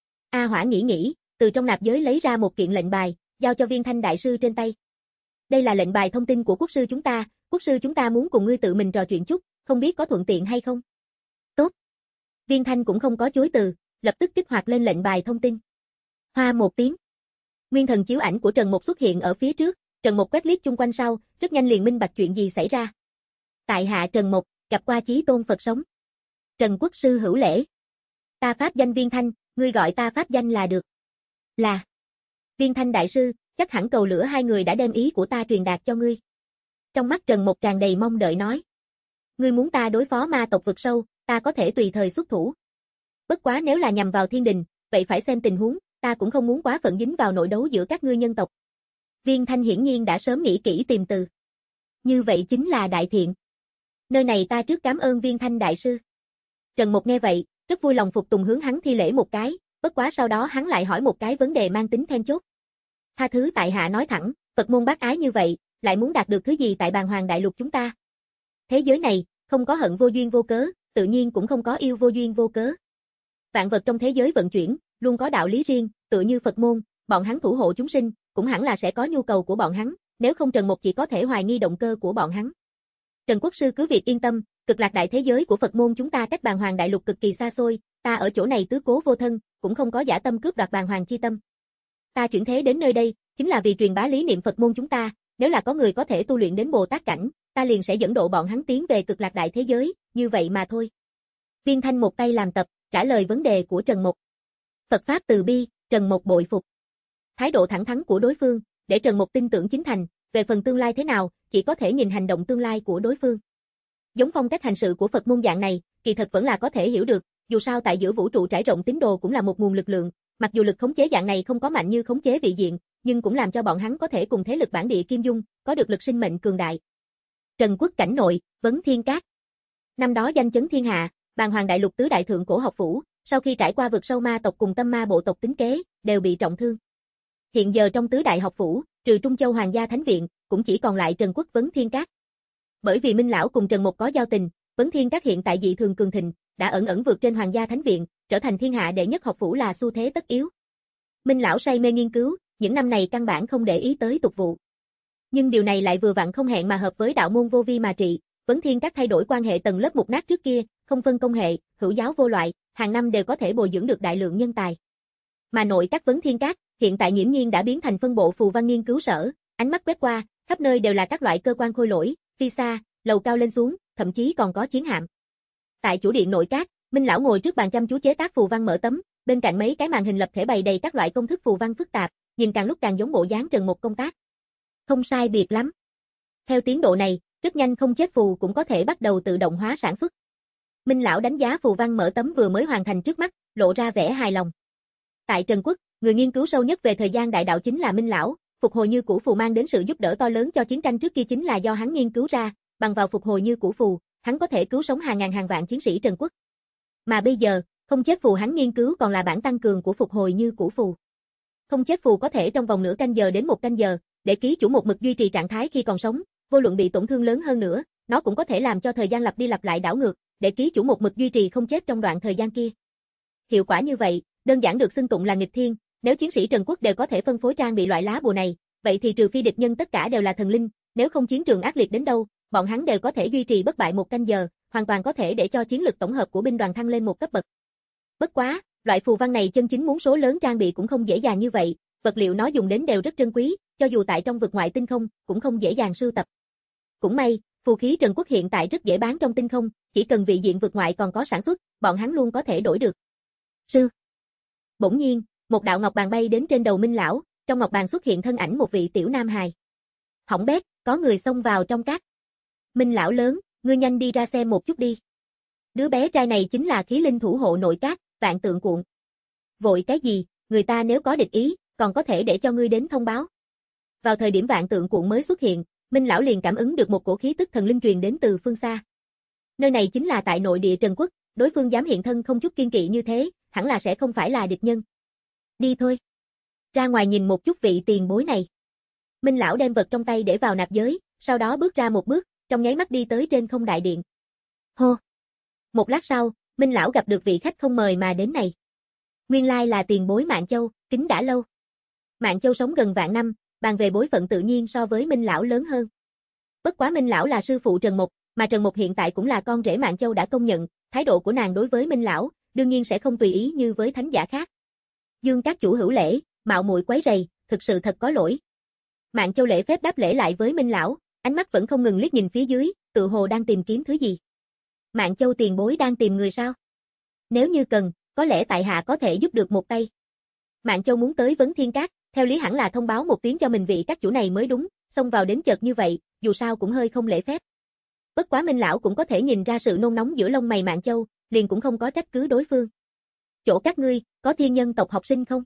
A Hỏa nghĩ nghĩ, từ trong nạp giới lấy ra một kiện lệnh bài, giao cho Viên Thanh đại sư trên tay. Đây là lệnh bài thông tin của quốc sư chúng ta, Quốc sư chúng ta muốn cùng ngươi tự mình trò chuyện chút, không biết có thuận tiện hay không? Tốt. Viên Thanh cũng không có chối từ, lập tức kích hoạt lên lệnh bài thông tin. Hoa một tiếng. Nguyên thần chiếu ảnh của Trần Mục xuất hiện ở phía trước, Trần Mục quét liếc chung quanh sau, rất nhanh liền minh bạch chuyện gì xảy ra. Tại hạ Trần Mục, gặp qua Chí Tôn Phật sống. Trần Quốc sư hữu lễ. Ta pháp danh Viên Thanh, ngươi gọi ta pháp danh là được. Là. Viên Thanh đại sư, chắc hẳn cầu lửa hai người đã đem ý của ta truyền đạt cho ngươi. Trong mắt Trần Mục tràn đầy mong đợi nói. Ngươi muốn ta đối phó ma tộc vực sâu, ta có thể tùy thời xuất thủ. Bất quá nếu là nhằm vào thiên đình, vậy phải xem tình huống, ta cũng không muốn quá phận dính vào nội đấu giữa các ngươi nhân tộc. Viên Thanh hiển nhiên đã sớm nghĩ kỹ tìm từ. Như vậy chính là đại thiện. Nơi này ta trước cảm ơn Viên Thanh đại sư. Trần Mục nghe vậy, rất vui lòng phục tùng hướng hắn thi lễ một cái, bất quá sau đó hắn lại hỏi một cái vấn đề mang tính then chốt. Tha thứ tại hạ nói thẳng, Phật môn bác ái như vậy, lại muốn đạt được thứ gì tại Bàn Hoàng đại lục chúng ta? Thế giới này, không có hận vô duyên vô cớ, tự nhiên cũng không có yêu vô duyên vô cớ. Vạn vật trong thế giới vận chuyển, luôn có đạo lý riêng, tựa như Phật môn, bọn hắn thủ hộ chúng sinh, cũng hẳn là sẽ có nhu cầu của bọn hắn, nếu không Trần Mục chỉ có thể hoài nghi động cơ của bọn hắn. Trần Quốc sư cứ việc yên tâm, cực lạc đại thế giới của Phật môn chúng ta cách Bàn Hoàng đại lục cực kỳ xa xôi, ta ở chỗ này tứ cố vô thân, cũng không có giả tâm cướp đoạt Bàn Hoàng chi tâm. Ta chuyển thế đến nơi đây, chính là vì truyền bá lý niệm Phật môn chúng ta, nếu là có người có thể tu luyện đến Bồ Tát cảnh, ta liền sẽ dẫn độ bọn hắn tiến về cực lạc đại thế giới, như vậy mà thôi. Viên Thanh một tay làm tập, trả lời vấn đề của Trần Mục. Phật pháp từ bi, Trần Mục bội phục. Thái độ thẳng thắn của đối phương, để Trần Mục tin tưởng chính thành, về phần tương lai thế nào, chỉ có thể nhìn hành động tương lai của đối phương. Giống phong cách hành sự của Phật môn dạng này, kỳ thật vẫn là có thể hiểu được, dù sao tại giữa vũ trụ trải rộng tín đồ cũng là một nguồn lực lượng, mặc dù lực khống chế dạng này không có mạnh như khống chế vị diện, nhưng cũng làm cho bọn hắn có thể cùng thế lực bản địa Kim Dung, có được lực sinh mệnh cường đại. Trần Quốc cảnh nội, Vấn Thiên Các. Năm đó danh chấn thiên hạ, Bàn Hoàng đại lục tứ đại thượng cổ học phủ, sau khi trải qua vực sâu ma tộc cùng tâm ma bộ tộc tính kế, đều bị trọng thương. Hiện giờ trong tứ đại học phủ, trừ Trung Châu Hoàng gia Thánh viện, cũng chỉ còn lại Trần Quốc Vấn Thiên Các. Bởi vì Minh lão cùng Trần Mục có giao tình, Vấn Thiên Các hiện tại dị thường cường thịnh, đã ẩn ẩn vượt trên Hoàng gia Thánh viện, trở thành thiên hạ đệ nhất học phủ là xu thế tất yếu. Minh lão say mê nghiên cứu, những năm này căn bản không để ý tới tục vụ. Nhưng điều này lại vừa vặn không hẹn mà hợp với đạo môn vô vi mà trị, Vấn Thiên Các thay đổi quan hệ tầng lớp mục nát trước kia, không phân công hệ, hữu giáo vô loại, hàng năm đều có thể bồi dưỡng được đại lượng nhân tài. Mà nội các Vấn Thiên Các, hiện tại nghiễm nhiên đã biến thành phân bộ phù văn nghiên cứu sở, ánh mắt quét qua, khắp nơi đều là các loại cơ quan khôi lỗi, phi xa, lầu cao lên xuống, thậm chí còn có chiến hạm. Tại chủ điện nội các, Minh lão ngồi trước bàn chăm chú chế tác phù văn mở tấm, bên cạnh mấy cái màn hình lập thể bày đầy các loại công thức phù văn phức tạp, nhìn càng lúc càng giống bộ dáng Trần Mục công tác. Không sai biệt lắm. Theo tiến độ này, rất nhanh không chết phù cũng có thể bắt đầu tự động hóa sản xuất. Minh lão đánh giá phù văn mở tấm vừa mới hoàn thành trước mắt, lộ ra vẻ hài lòng. Tại Trần Quốc, người nghiên cứu sâu nhất về thời gian đại đạo chính là Minh lão, phục hồi như cũ phù mang đến sự giúp đỡ to lớn cho chiến tranh trước kia chính là do hắn nghiên cứu ra, bằng vào phục hồi như cũ phù, hắn có thể cứu sống hàng ngàn hàng vạn chiến sĩ Trần Quốc. Mà bây giờ, không chết phù hắn nghiên cứu còn là bản tăng cường của phục hồi như cũ phù. Không chết phù có thể trong vòng nửa canh giờ đến một canh giờ, để ký chủ một mực duy trì trạng thái khi còn sống, vô luận bị tổn thương lớn hơn nữa, nó cũng có thể làm cho thời gian lặp đi lặp lại đảo ngược, để ký chủ một mực duy trì không chết trong đoạn thời gian kia. Hiệu quả như vậy, đơn giản được xưng tụng là nghịch thiên, nếu chiến sĩ Trần Quốc đều có thể phân phối trang bị loại lá bùa này, vậy thì trừ phi địch nhân tất cả đều là thần linh, nếu không chiến trường ác liệt đến đâu, bọn hắn đều có thể duy trì bất bại một canh giờ, hoàn toàn có thể để cho chiến lực tổng hợp của binh đoàn thăng lên một cấp bậc. Bất quá, loại phù văn này chân chính muốn số lớn trang bị cũng không dễ dàng như vậy, vật liệu nó dùng đến đều rất trân quý, cho dù tại trong vực ngoại tinh không, cũng không dễ dàng sưu tập. Cũng may, phù khí Trần Quốc hiện tại rất dễ bán trong tinh không, chỉ cần vị diện vực ngoại còn có sản xuất, bọn hắn luôn có thể đổi được. Sư. Bỗng nhiên, một đạo ngọc bàn bay đến trên đầu Minh lão, trong ngọc bàn xuất hiện thân ảnh một vị tiểu nam hài. Hỏng bét, có người xông vào trong các. Minh lão lớn, ngươi nhanh đi ra xem một chút đi. Đứa bé trai này chính là khí linh thủ hộ nội các, Vạn Tượng Cuộn. Vội cái gì, người ta nếu có địch ý, còn có thể để cho ngươi đến thông báo. Vào thời điểm Vạn Tượng Cuộn mới xuất hiện, Minh lão liền cảm ứng được một cổ khí tức thần linh truyền đến từ phương xa. Nơi này chính là tại nội địa Trần Quốc, đối phương dám hiện thân không chút kiên kỵ như thế, hẳn là sẽ không phải là địch nhân. Đi thôi. Ra ngoài nhìn một chút vị tiền bối này. Minh lão đem vật trong tay để vào nạp giới, sau đó bước ra một bước, trong nháy mắt đi tới trên không đại điện. Hô. Một lát sau, Minh lão gặp được vị khách không mời mà đến này. Nguyên lai là tiền bối Mạn Châu, kính đã lâu. Mạn Châu sống gần vạn năm, bàn về bối phận tự nhiên so với Minh lão lớn hơn. Bất quá Minh lão là sư phụ Trần Mộc, mà Trần Mộc hiện tại cũng là con rể Mạn Châu đã công nhận, thái độ của nàng đối với Minh lão, đương nhiên sẽ không tùy ý như với thánh giả khác. Dương các chủ hữu lễ, mạo muội quấy rầy, thực sự thật có lỗi. Mạn Châu lễ phép đáp lễ lại với Minh lão, ánh mắt vẫn không ngừng liếc nhìn phía dưới, tự hồ đang tìm kiếm thứ gì. Mạn Châu tiền bối đang tìm người sao? Nếu như cần, có lẽ tại hạ có thể giúp được một tay. Mạn Châu muốn tới Vấn Thiên Các, theo lý hẳn là thông báo một tiếng cho mình vị các chủ này mới đúng, xông vào đến chợt như vậy, dù sao cũng hơi không lễ phép. Bất quá Minh lão cũng có thể nhìn ra sự nôn nóng giữa lông mày Mạn Châu, liền cũng không có trách cứ đối phương. Chỗ các ngươi, có thiên nhân tộc học sinh không?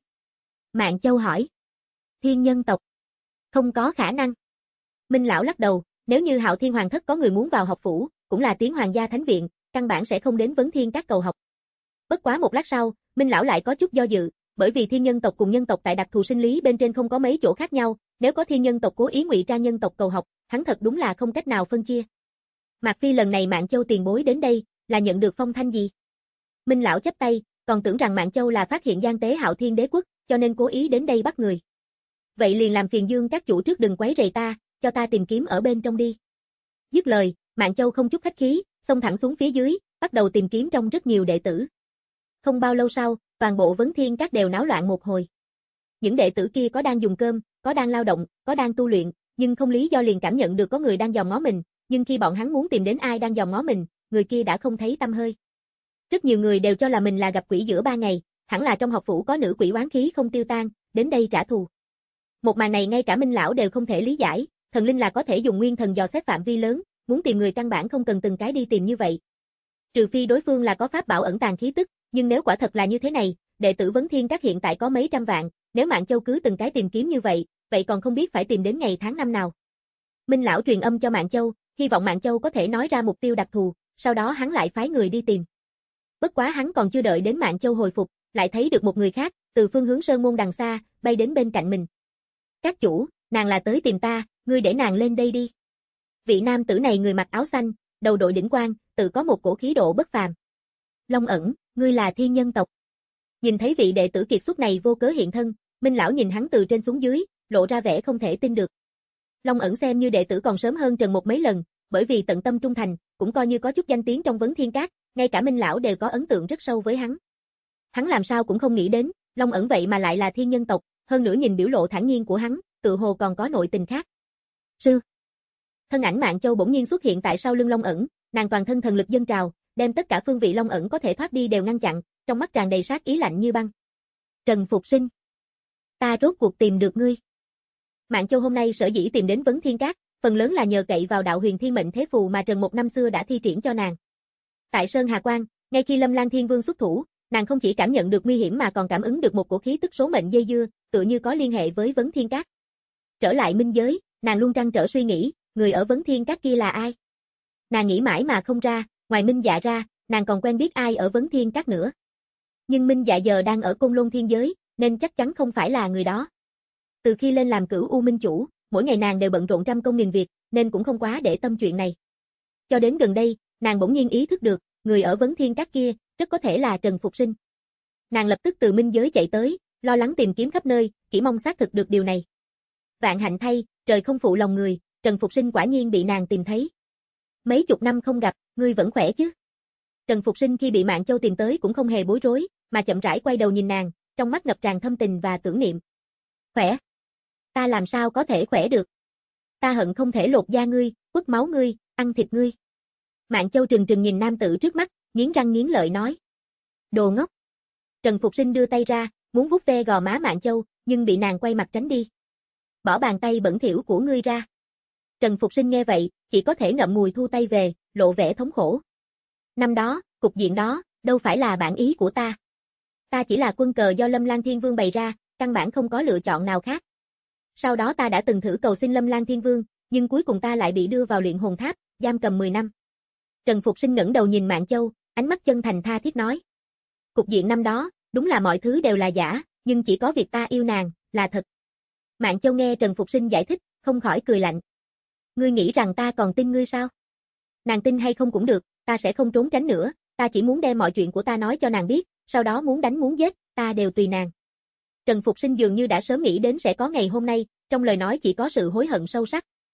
Mạn Châu hỏi. Thiên nhân tộc? Không có khả năng. Minh lão lắc đầu, nếu như Hạo Thiên Hoàng thất có người muốn vào học phủ, cũng là tiếng Hoàng gia thánh viện, căn bản sẽ không đến Vấn Thiên Các cầu học. Bất quá một lát sau, Minh lão lại có chút do dự, bởi vì thiên nhân tộc cùng nhân tộc tại đặc thù sinh lý bên trên không có mấy chỗ khác nhau, nếu có thiên nhân tộc cố ý ngụy trang nhân tộc cầu học, hắn thật đúng là không cách nào phân chia. Mạc Phi lần này Mạn Châu tiền bối đến đây, là nhận được phong thanh gì? Minh lão chắp tay, còn tưởng rằng Mạn Châu là phát hiện gian tế Hạo Thiên đế quốc, cho nên cố ý đến đây bắt người. Vậy liền làm phiền Dương các chủ trước đừng quấy rầy ta, cho ta tìm kiếm ở bên trong đi. Dứt lời, Mạn Châu không chút khách khí, xông thẳng xuống phía dưới, bắt đầu tìm kiếm trong rất nhiều đệ tử. Không bao lâu sau, toàn bộ Vấn Thiên Các đều náo loạn một hồi. Những đệ tử kia có đang dùng cơm, có đang lao động, có đang tu luyện, nhưng không lý do liền cảm nhận được có người đang dòm ngó mình, nhưng khi bọn hắn muốn tìm đến ai đang dòm ngó mình, người kia đã không thấy tăm hơi. Rất nhiều người đều cho là mình là gặp quỷ giữa ba ngày, hẳn là trong học phủ có nữ quỷ oán khí không tiêu tan, đến đây trả thù. Một màn này ngay cả Minh lão đều không thể lý giải, thần linh là có thể dùng nguyên thần dò xét phạm vi lớn, muốn tìm người căn bản không cần từng cái đi tìm như vậy. Trừ phi đối phương là có pháp bảo ẩn tàng khí tức, nhưng nếu quả thật là như thế này, đệ tử Vấn Thiên Các hiện tại có mấy trăm vạn, nếu Mạn Châu cứ từng cái tìm kiếm như vậy, vậy còn không biết phải tìm đến ngày tháng năm nào. Minh lão truyền âm cho Mạn Châu, hy vọng Mạn Châu có thể nói ra mục tiêu đặc thù, sau đó hắn lại phái người đi tìm. Bất quá hắn còn chưa đợi đến Mạn Châu hồi phục, lại thấy được một người khác, từ phương hướng sơn môn đằng xa, bay đến bên cạnh mình. Các chủ, nàng là tới tìm ta, ngươi để nàng lên đây đi. Vị nam tử này người mặc áo xanh, đầu đội đỉnh quan, tự có một cổ khí độ bất phàm. Long ẩn, ngươi là thiên nhân tộc. Nhìn thấy vị đệ tử kiệt xuất này vô cớ hiện thân, Minh lão nhìn hắn từ trên xuống dưới, lộ ra vẻ không thể tin được. Long ẩn xem như đệ tử còn sớm hơn Trần Mộc mấy lần, bởi vì tận tâm trung thành, cũng coi như có chút danh tiếng trong Vấn Thiên Các, ngay cả Minh lão đều có ấn tượng rất sâu với hắn. Hắn làm sao cũng không nghĩ đến, Long ẩn vậy mà lại là thiên nhân tộc, hơn nữa nhìn biểu lộ thản nhiên của hắn, tự hồ còn có nội tình khác. Sư. Thân ảnh Mạn Châu bỗng nhiên xuất hiện tại sau lưng Long ẩn, nàng toàn thân thần lực dâng trào, đem tất cả phương vị Long ẩn có thể thoát đi đều ngăn chặn, trong mắt tràn đầy sát ý lạnh như băng. Trần Phục Sinh, ta rốt cuộc tìm được ngươi. Mạn Châu hôm nay sở dĩ tìm đến Vấn Thiên Các, phần lớn là nhờ cậy vào đạo huyền thiên mệnh thế phù mà Trần Mộc năm xưa đã thi triển cho nàng. Tại Sơn Hà Quan, ngay khi Lâm Lan Thiên Vương xuất thủ, nàng không chỉ cảm nhận được nguy hiểm mà còn cảm ứng được một cổ khí tức số mệnh dây dưa, tựa như có liên hệ với Vấn Thiên Các. Trở lại minh giới, nàng luôn trăn trở suy nghĩ, người ở Vấn Thiên Các kia là ai? Nàng nghĩ mãi mà không ra, ngoài Minh Dạ ra, nàng còn quen biết ai ở Vấn Thiên Các nữa. Nhưng Minh Dạ giờ đang ở Côn Lôn Thiên Giới, nên chắc chắn không phải là người đó. Từ khi lên làm Cửu U Minh chủ, mỗi ngày nàng đều bận rộn trăm công nghìn việc, nên cũng không quá để tâm chuyện này. Cho đến gần đây, nàng bỗng nhiên ý thức được, người ở Vấn Thiên Các kia, rất có thể là Trần Phục Sinh. Nàng lập tức từ minh giới chạy tới, lo lắng tìm kiếm khắp nơi, chỉ mong xác thực được điều này. Vạn hạnh thay, trời không phụ lòng người, Trần Phục Sinh quả nhiên bị nàng tìm thấy. Mấy chục năm không gặp, ngươi vẫn khỏe chứ? Trần Phục Sinh khi bị Mạn Châu tìm tới cũng không hề bối rối, mà chậm rãi quay đầu nhìn nàng, trong mắt ngập tràn thâm tình và tưởng niệm. Khỏe? Ta làm sao có thể khỏe được? Ta hận không thể lột da ngươi, quất máu ngươi, ăn thịt ngươi. Mạn Châu trừng trừng nhìn nam tử trước mắt, nghiến răng nghiến lợi nói. Đồ ngốc. Trần Phục Sinh đưa tay ra, muốn vuốt ve gò má Mạn Châu, nhưng bị nàng quay mặt tránh đi. Bỏ bàn tay bẩn thỉu của ngươi ra. Trần Phục Sinh nghe vậy, chỉ có thể ngậm ngùi thu tay về, lộ vẻ thống khổ. Năm đó, cục diện đó, đâu phải là bản ý của ta. Ta chỉ là quân cờ do Lâm Lan Thiên Vương bày ra, căn bản không có lựa chọn nào khác. Sau đó ta đã từng thử cầu xin Lâm Lan Thiên Vương, nhưng cuối cùng ta lại bị đưa vào luyện hồn tháp, giam cầm mười năm. Trần Phục Sinh ngẩng đầu nhìn Mạn Châu, ánh mắt chân thành tha thiết nói. Cục diện năm đó, đúng là mọi thứ đều là giả, nhưng chỉ có việc ta yêu nàng, là thật. Mạn Châu nghe Trần Phục Sinh giải thích, không khỏi cười lạnh. Ngươi nghĩ rằng ta còn tin ngươi sao? Nàng tin hay không cũng được, ta sẽ không trốn tránh nữa, ta chỉ muốn đem mọi chuyện của ta nói cho nàng biết, sau đó muốn đánh muốn giết, ta đều tùy nàng. Trần Phục Sinh dường như đã sớm nghĩ đến sẽ có ngày hôm nay, trong lời nói chỉ có sự hối hận sâu sắc.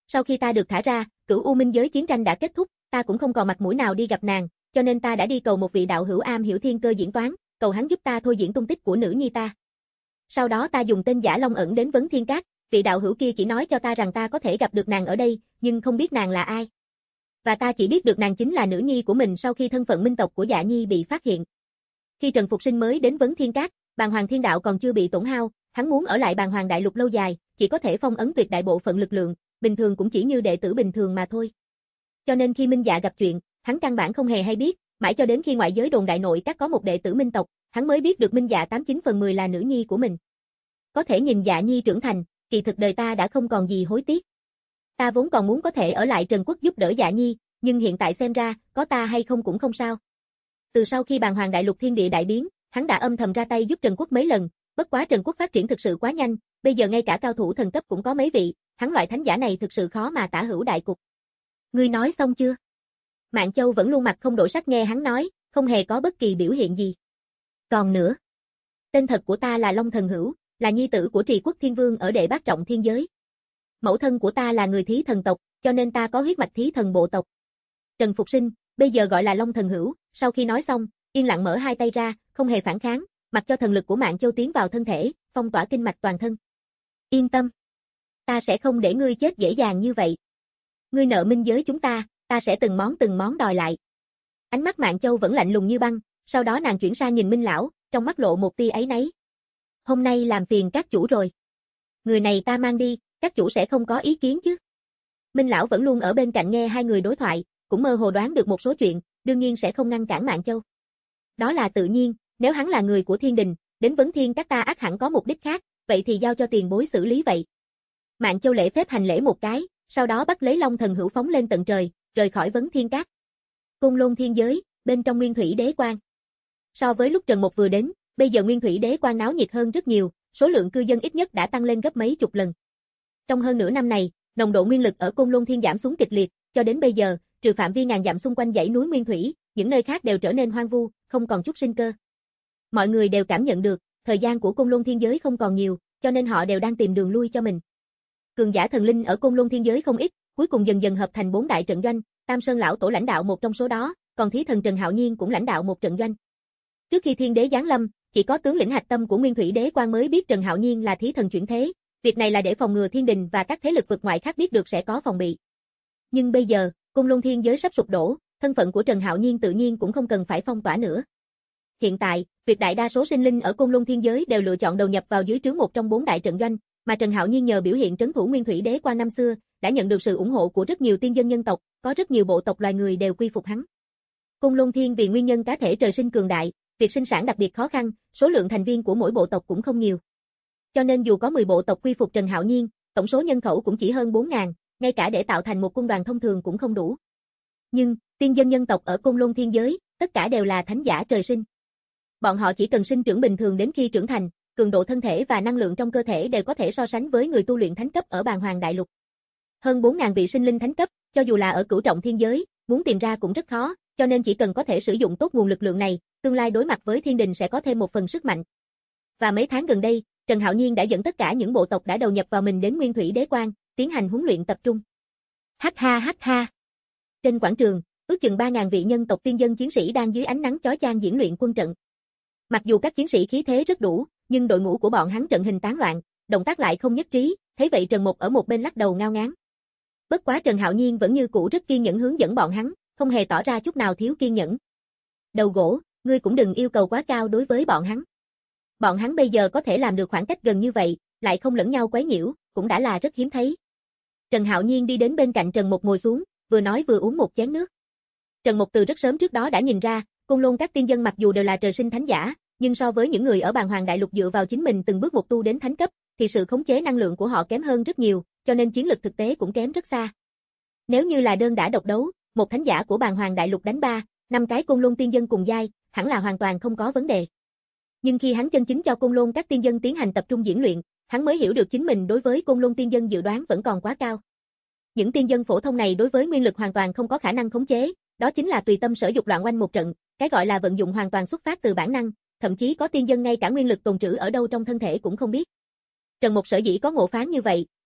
Sau khi ta được thả ra, Cửu U Minh giới chiến tranh đã kết thúc, ta cũng không còn mặt mũi nào đi gặp nàng, cho nên ta đã đi cầu một vị đạo hữu am hiểu thiên cơ diễn toán, cầu hắn giúp ta thôi diễn tung tích của nữ nhi ta. Sau đó ta dùng tên giả Long ẩn đến Vấn Thiên Các, vị đạo hữu kia chỉ nói cho ta rằng ta có thể gặp được nàng ở đây, nhưng không biết nàng là ai. Và ta chỉ biết được nàng chính là nữ nhi của mình sau khi thân phận minh tộc của Dạ Nhi bị phát hiện. Khi Trần Phục Sinh mới đến Vấn Thiên Các, Bàng Hoàng Thiên Đạo còn chưa bị tổn hao, hắn muốn ở lại Bàng Hoàng Đại Lục lâu dài, chỉ có thể phong ấn tuyệt đại bộ phận lực lượng, bình thường cũng chỉ như đệ tử bình thường mà thôi. Cho nên khi Minh Dạ gặp chuyện, hắn căn bản không hề hay biết, mãi cho đến khi ngoại giới đồn đại nội các có một đệ tử minh tộc, hắn mới biết được Minh Dạ tám chín phần mười là nữ nhi của mình. Có thể nhìn Dạ Nhi trưởng thành, kỳ thực đời ta đã không còn gì hối tiếc. Ta vốn còn muốn có thể ở lại Trần Quốc giúp đỡ Dạ Nhi, nhưng hiện tại xem ra, có ta hay không cũng không sao. Từ sau khi Bàng Hoàng Đại Lục thiên địa đại biến, hắn đã âm thầm ra tay giúp Trần Quốc mấy lần, bất quá Trần Quốc phát triển thực sự quá nhanh, bây giờ ngay cả cao thủ thần cấp cũng có mấy vị, hắn loại thánh giả này thực sự khó mà tả hữu đại cục. Ngươi nói xong chưa? Mạn Châu vẫn luôn mặt không đổi sắc nghe hắn nói, không hề có bất kỳ biểu hiện gì. Còn nữa, tên thật của ta là Long Thần Hữu, là nhi tử của Trì Quốc Thiên Vương ở đệ bát trọng thiên giới. Mẫu thân của ta là người Thí Thần tộc, cho nên ta có huyết mạch Thí Thần bộ tộc. Trần Phục Sinh, bây giờ gọi là Long Thần Hữu, sau khi nói xong, yên lặng mở hai tay ra, không hề phản kháng, mặc cho thần lực của Mạn Châu tiến vào thân thể, phong tỏa kinh mạch toàn thân. Yên tâm, ta sẽ không để ngươi chết dễ dàng như vậy. Ngươi nợ minh giới chúng ta, ta sẽ từng món từng món đòi lại. Ánh mắt Mạn Châu vẫn lạnh lùng như băng, sau đó nàng chuyển sang nhìn Minh lão, trong mắt lộ một tia áy náy. Hôm nay làm phiền các chủ rồi. Người này ta mang đi, các chủ sẽ không có ý kiến chứ? Minh lão vẫn luôn ở bên cạnh nghe hai người đối thoại, cũng mơ hồ đoán được một số chuyện, đương nhiên sẽ không ngăn cản Mạn Châu. Đó là tự nhiên, nếu hắn là người của thiên đình, đến Vấn Thiên Các ta ắt hẳn có mục đích khác, vậy thì giao cho tiền bối xử lý vậy. Mạn Châu lễ phép hành lễ một cái, sau đó bắt lấy Long Thần Hữu phóng lên tận trời, rời khỏi Vấn Thiên Các. Côn Lôn thiên giới, bên trong Nguyên Thủy Đế Quan. So với lúc Trần Mộc vừa đến, bây giờ Nguyên Thủy Đế Quan náo nhiệt hơn rất nhiều, số lượng cư dân ít nhất đã tăng lên gấp mấy chục lần. Trong hơn nửa năm này, nồng độ nguyên lực ở Côn Lôn Thiên giảm xuống kịch liệt, cho đến bây giờ, trừ phạm vi ngàn dặm xung quanh dãy núi Nguyên Thủy, những nơi khác đều trở nên hoang vu, không còn chút sinh cơ. Mọi người đều cảm nhận được, thời gian của Côn Lôn thiên giới không còn nhiều, cho nên họ đều đang tìm đường lui cho mình. Cường giả thần linh ở Côn Lôn thiên giới không ít, cuối cùng dần dần hợp thành bốn đại trận doanh, Tam Sơn lão tổ lãnh đạo một trong số đó, còn Thí Thần Trần Hạo Nhiên cũng lãnh đạo một trận doanh. Trước khi thiên đế giáng lâm, chỉ có tướng lĩnh hạch tâm của Nguyên Thủy Đế Quan mới biết Trần Hạo Nhiên là Thí Thần chuyển thế, việc này là để phòng ngừa thiên đình và các thế lực vực ngoại khác biết được sẽ có phòng bị. Nhưng bây giờ, Côn Lôn thiên giới sắp sụp đổ, thân phận của Trần Hạo Nhiên tự nhiên cũng không cần phải phong tỏa nữa. Hiện tại, tuyệt đại đa số sinh linh ở Côn Lôn thiên giới đều lựa chọn đầu nhập vào dưới trướng một trong bốn đại trận doanh, mà Trần Hạo Nhiên nhờ biểu hiện trấn thủ Nguyên Thủy Đế Quan năm xưa, đã nhận được sự ủng hộ của rất nhiều tiên dân nhân tộc, có rất nhiều bộ tộc loài người đều quy phục hắn. Côn Lôn thiên vì nguyên nhân cá thể trời sinh cường đại, việc sinh sản đặc biệt khó khăn, số lượng thành viên của mỗi bộ tộc cũng không nhiều. Cho nên dù có mười bộ tộc quy phục Trần Hạo Nhiên, tổng số nhân khẩu cũng chỉ hơn bốn nghìn, ngay cả để tạo thành một quân đoàn thông thường cũng không đủ. Nhưng, tiên dân nhân tộc ở Côn Lôn thiên giới, tất cả đều là thánh giả trời sinh. Bọn họ chỉ cần sinh trưởng bình thường đến khi trưởng thành, cường độ thân thể và năng lượng trong cơ thể đều có thể so sánh với người tu luyện thánh cấp ở Bàng Hoàng Đại Lục. Hơn bốn nghìn vị sinh linh thánh cấp, cho dù là ở cửu trọng thiên giới, muốn tìm ra cũng rất khó, cho nên chỉ cần có thể sử dụng tốt nguồn lực lượng này, tương lai đối mặt với thiên đình sẽ có thêm một phần sức mạnh. Và mấy tháng gần đây, Trần Hạo Nhiên đã dẫn tất cả những bộ tộc đã đầu nhập vào mình đến Nguyên Thủy Đế Quan, tiến hành huấn luyện tập trung. Hắc ha hắc ha. Trên quảng trường, ước chừng ba nghìn vị nhân tộc tiên dân chiến sĩ đang dưới ánh nắng chói chang diễn luyện quân trận. Mặc dù các chiến sĩ khí thế rất đủ, nhưng đội ngũ của bọn hắn trận hình tán loạn, động tác lại không nhất trí, thấy vậy Trần Mộc ở một bên lắc đầu ngao ngán. Bất quá Trần Hạo Nhiên vẫn như cũ rất kiên nhẫn hướng dẫn bọn hắn, không hề tỏ ra chút nào thiếu kiên nhẫn. Đầu gỗ, ngươi cũng đừng yêu cầu quá cao đối với bọn hắn. Bọn hắn bây giờ có thể làm được khoảng cách gần như vậy, lại không lẫn nhau quấy nhiễu, cũng đã là rất hiếm thấy. Trần Hạo Nhiên đi đến bên cạnh Trần Mộc ngồi xuống, vừa nói vừa uống một chén nước. Trần Mộc từ rất sớm trước đó đã nhìn ra, Côn Lôn các tiên dân mặc dù đều là trời sinh thánh giả, nhưng so với những người ở Bàng Hoàng Đại Lục dựa vào chính mình từng bước một tu đến thánh cấp, thì sự khống chế năng lượng của họ kém hơn rất nhiều, cho nên chiến lực thực tế cũng kém rất xa. Nếu như là đơn đả độc đấu, một thánh giả của Bàng Hoàng Đại Lục đánh ba, năm cái Côn Lôn tiên dân cùng giai, hẳn là hoàn toàn không có vấn đề. Nhưng khi hắn chân chính cho Côn Lôn các tiên dân tiến hành tập trung diễn luyện, hắn mới hiểu được chính mình đối với Côn Lôn tiên dân dự đoán vẫn còn quá cao. Những tiên dân phổ thông này đối với nguyên lực hoàn toàn không có khả năng khống chế, đó chính là tùy tâm sở dục loạn oanh một trận, cái gọi là vận dụng hoàn toàn xuất phát từ bản năng, thậm chí có tiên dân ngay cả nguyên lực tồn trữ ở đâu trong thân thể cũng không biết. Trần Mộc sở dĩ có ngộ phán như vậy,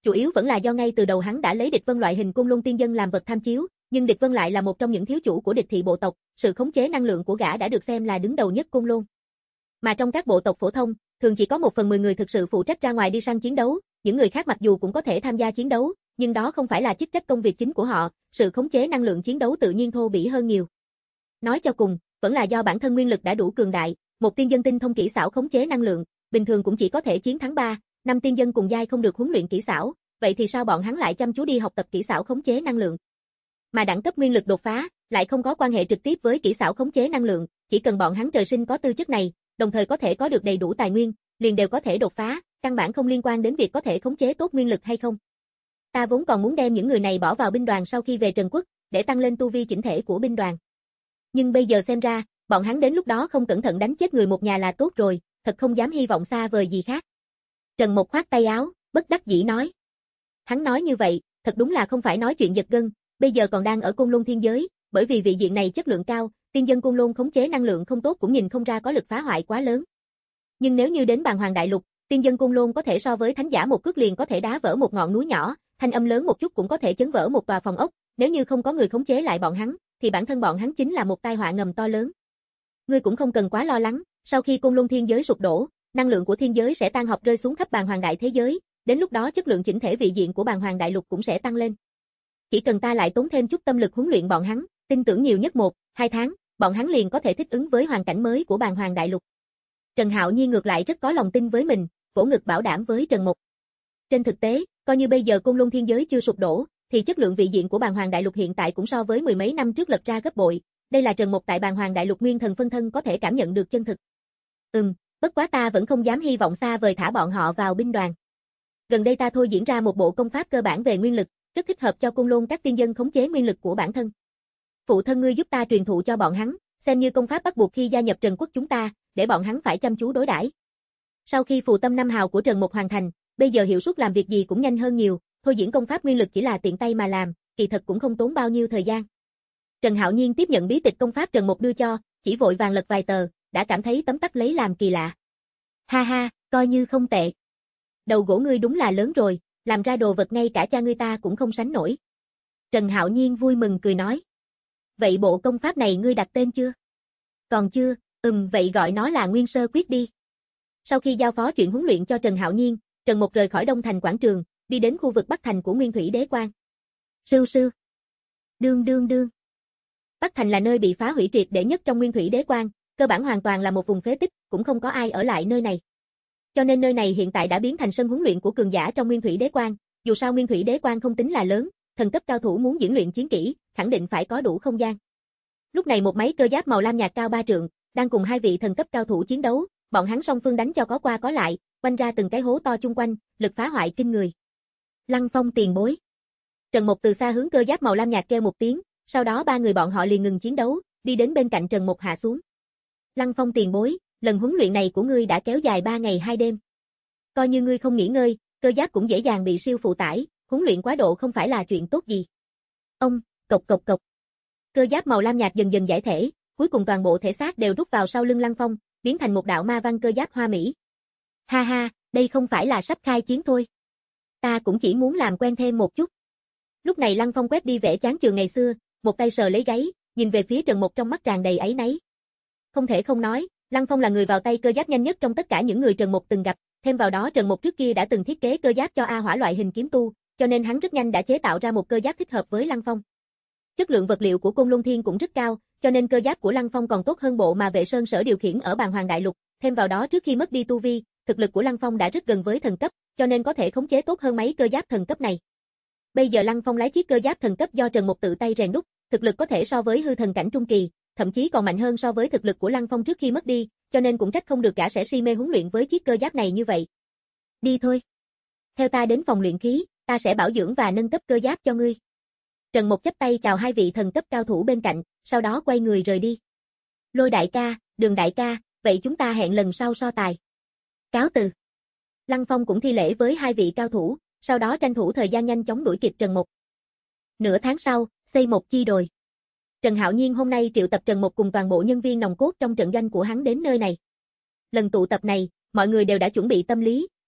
chủ yếu vẫn là do ngay từ đầu hắn đã lấy Địch Vân loại hình Côn Luân tiên dân làm vật tham chiếu, nhưng Địch Vân lại là một trong những thiếu chủ của địch thị bộ tộc, sự khống chế năng lượng của gã đã được xem là đứng đầu nhất Côn Luân. Mà trong các bộ tộc phổ thông, thường chỉ có một phần mười người thực sự phụ trách ra ngoài đi săn chiến đấu, những người khác mặc dù cũng có thể tham gia chiến đấu, nhưng đó không phải là chức trách công việc chính của họ, sự khống chế năng lượng chiến đấu tự nhiên thô bỉ hơn nhiều. Nói cho cùng, vẫn là do bản thân nguyên lực đã đủ cường đại, một tiên dân tinh thông kỹ xảo khống chế năng lượng, bình thường cũng chỉ có thể chiến thắng ba, năm tiên dân cùng giai không được huấn luyện kỹ xảo, vậy thì sao bọn hắn lại chăm chú đi học tập kỹ xảo khống chế năng lượng? Mà đẳng cấp nguyên lực đột phá, lại không có quan hệ trực tiếp với kỹ xảo khống chế năng lượng, chỉ cần bọn hắn trời sinh có tư chất này, đồng thời có thể có được đầy đủ tài nguyên, liền đều có thể đột phá, căn bản không liên quan đến việc có thể khống chế tốt nguyên lực hay không. Ta vốn còn muốn đem những người này bỏ vào binh đoàn sau khi về Trần Quốc, để tăng lên tu vi chỉnh thể của binh đoàn. Nhưng bây giờ xem ra, bọn hắn đến lúc đó không cẩn thận đánh chết người một nhà là tốt rồi, thật không dám hy vọng xa vời gì khác. Trần Mộc khoát tay áo, bất đắc dĩ nói. Hắn nói như vậy, thật đúng là không phải nói chuyện giật gân, bây giờ còn đang ở Côn Luân thiên giới, bởi vì vị diện này chất lượng cao, tiên dân Côn Luân khống chế năng lượng không tốt cũng nhìn không ra có lực phá hoại quá lớn. Nhưng nếu như đến Bàn Hoàng Đại Lục, tiên dân Côn Luân có thể so với thánh giả một cước liền có thể đá vỡ một ngọn núi nhỏ, thanh âm lớn một chút cũng có thể chấn vỡ một tòa phòng ốc, nếu như không có người khống chế lại bọn hắn, thì bản thân bọn hắn chính là một tai họa ngầm to lớn. Ngươi cũng không cần quá lo lắng, sau khi Côn Luân thiên giới sụp đổ, năng lượng của thiên giới sẽ tan học rơi xuống khắp Bàn Hoàng Đại thế giới, đến lúc đó chất lượng chỉnh thể vị diện của Bàn Hoàng Đại Lục cũng sẽ tăng lên. Chỉ cần ta lại tốn thêm chút tâm lực huấn luyện bọn hắn, tin tưởng nhiều nhất một, hai tháng, bọn hắn liền có thể thích ứng với hoàn cảnh mới của Bàn Hoàng Đại Lục. Trần Hạo Nhiên ngược lại rất có lòng tin với mình, vỗ ngực bảo đảm với Trần Mục. Trên thực tế, coi như bây giờ Côn Luân thiên giới chưa sụp đổ, thì chất lượng vị diện của Bàn Hoàng Đại Lục hiện tại cũng so với mười mấy năm trước lật ra gấp bội, đây là Trần Mục tại Bàn Hoàng Đại Lục nguyên thần phân thân có thể cảm nhận được chân thực. Ừm, bất quá ta vẫn không dám hy vọng xa vời thả bọn họ vào binh đoàn. Gần đây ta thôi diễn ra một bộ công pháp cơ bản về nguyên lực, rất thích hợp cho Côn Luân các tiên dân khống chế nguyên lực của bản thân. Phụ thân ngươi giúp ta truyền thụ cho bọn hắn, xem như công pháp bắt buộc khi gia nhập Trần Quốc chúng ta, để bọn hắn phải chăm chú đối đãi. Sau khi phù tâm năm hào của Trần Mục hoàn thành, bây giờ hiệu suất làm việc gì cũng nhanh hơn nhiều, thôi diễn công pháp nguyên lực chỉ là tiện tay mà làm, kỳ thật cũng không tốn bao nhiêu thời gian. Trần Hạo Nhiên tiếp nhận bí tịch công pháp Trần Mục đưa cho, chỉ vội vàng lật vài tờ, đã cảm thấy tấm tắc lấy làm kỳ lạ. Ha ha, coi như không tệ. Đầu gỗ ngươi đúng là lớn rồi, làm ra đồ vật ngay cả cha ngươi ta cũng không sánh nổi. Trần Hạo Nhiên vui mừng cười nói. Vậy bộ công pháp này ngươi đặt tên chưa? Còn chưa, ừm vậy gọi nó là Nguyên Sơ Quyết đi. Sau khi giao phó chuyện huấn luyện cho Trần Hạo Nhiên, Trần Mục rời khỏi Đông Thành quảng trường, đi đến khu vực Bắc Thành của Nguyên Thủy Đế Quan. Sưu sưu. Đương đương đương. Bắc Thành là nơi bị phá hủy triệt để nhất trong Nguyên Thủy Đế Quan, cơ bản hoàn toàn là một vùng phế tích, cũng không có ai ở lại nơi này. Cho nên nơi này hiện tại đã biến thành sân huấn luyện của cường giả trong Nguyên Thủy Đế Quan, dù sao Nguyên Thủy Đế Quan không tính là lớn, thần cấp cao thủ muốn diễn luyện chiến kỹ, khẳng định phải có đủ không gian. Lúc này một máy cơ giáp màu lam nhạt cao ba trượng, đang cùng hai vị thần cấp cao thủ chiến đấu, bọn hắn song phương đánh cho có qua có lại, quanh ra từng cái hố to chung quanh, lực phá hoại kinh người. Lăng Phong tiền bối. Trần Mục từ xa hướng cơ giáp màu lam nhạt kêu một tiếng, sau đó ba người bọn họ liền ngừng chiến đấu, đi đến bên cạnh Trần Mục hạ xuống. Lăng Phong tiền bối, lần huấn luyện này của ngươi đã kéo dài ba ngày hai đêm. Coi như ngươi không nghỉ ngơi, cơ giáp cũng dễ dàng bị siêu phụ tải, huấn luyện quá độ không phải là chuyện tốt gì. Ông, cộc cộc cộc. Cơ giáp màu lam nhạt dần dần giải thể, cuối cùng toàn bộ thể xác đều rút vào sau lưng Lăng Phong, biến thành một đạo ma văn cơ giáp hoa mỹ. Ha ha, đây không phải là sắp khai chiến thôi. Ta cũng chỉ muốn làm quen thêm một chút. Lúc này Lăng Phong quét đi vẻ chán chường ngày xưa, một tay sờ lấy gáy, nhìn về phía Trần Mục trong mắt tràn đầy áy náy. Không thể không nói, Lăng Phong là người vào tay cơ giáp nhanh nhất trong tất cả những người Trần Mục từng gặp, thêm vào đó Trần Mục trước kia đã từng thiết kế cơ giáp cho A Hỏa loại hình kiếm tu, cho nên hắn rất nhanh đã chế tạo ra một cơ giáp thích hợp với Lăng Phong. Chất lượng vật liệu của Côn Luân Thiên cũng rất cao, cho nên cơ giáp của Lăng Phong còn tốt hơn bộ mà Vệ Sơn Sở điều khiển ở Bàn Hoàng Đại Lục, thêm vào đó trước khi mất đi tu vi, thực lực của Lăng Phong đã rất gần với thần cấp, cho nên có thể khống chế tốt hơn mấy cơ giáp thần cấp này. Bây giờ Lăng Phong lái chiếc cơ giáp thần cấp do Trần Mục tự tay rèn đúc, thực lực có thể so với hư thần cảnh trung kỳ, thậm chí còn mạnh hơn so với thực lực của Lăng Phong trước khi mất đi, cho nên cũng trách không được gã sẽ si mê huấn luyện với chiếc cơ giáp này như vậy. Đi thôi. Theo ta đến phòng luyện khí, ta sẽ bảo dưỡng và nâng cấp cơ giáp cho ngươi. Trần Mục chắp tay chào hai vị thần cấp cao thủ bên cạnh, sau đó quay người rời đi. Lôi đại ca, Đường đại ca, vậy chúng ta hẹn lần sau so tài. Cáo từ. Lăng Phong cũng thi lễ với hai vị cao thủ, sau đó tranh thủ thời gian nhanh chóng đuổi kịp Trần Mục. Nửa tháng sau, xây một chi đồi. Trần Hạo Nhiên hôm nay triệu tập Trần Mục cùng toàn bộ nhân viên nòng cốt trong trận doanh của hắn đến nơi này. Lần tụ tập này, mọi người đều đã chuẩn bị tâm lý,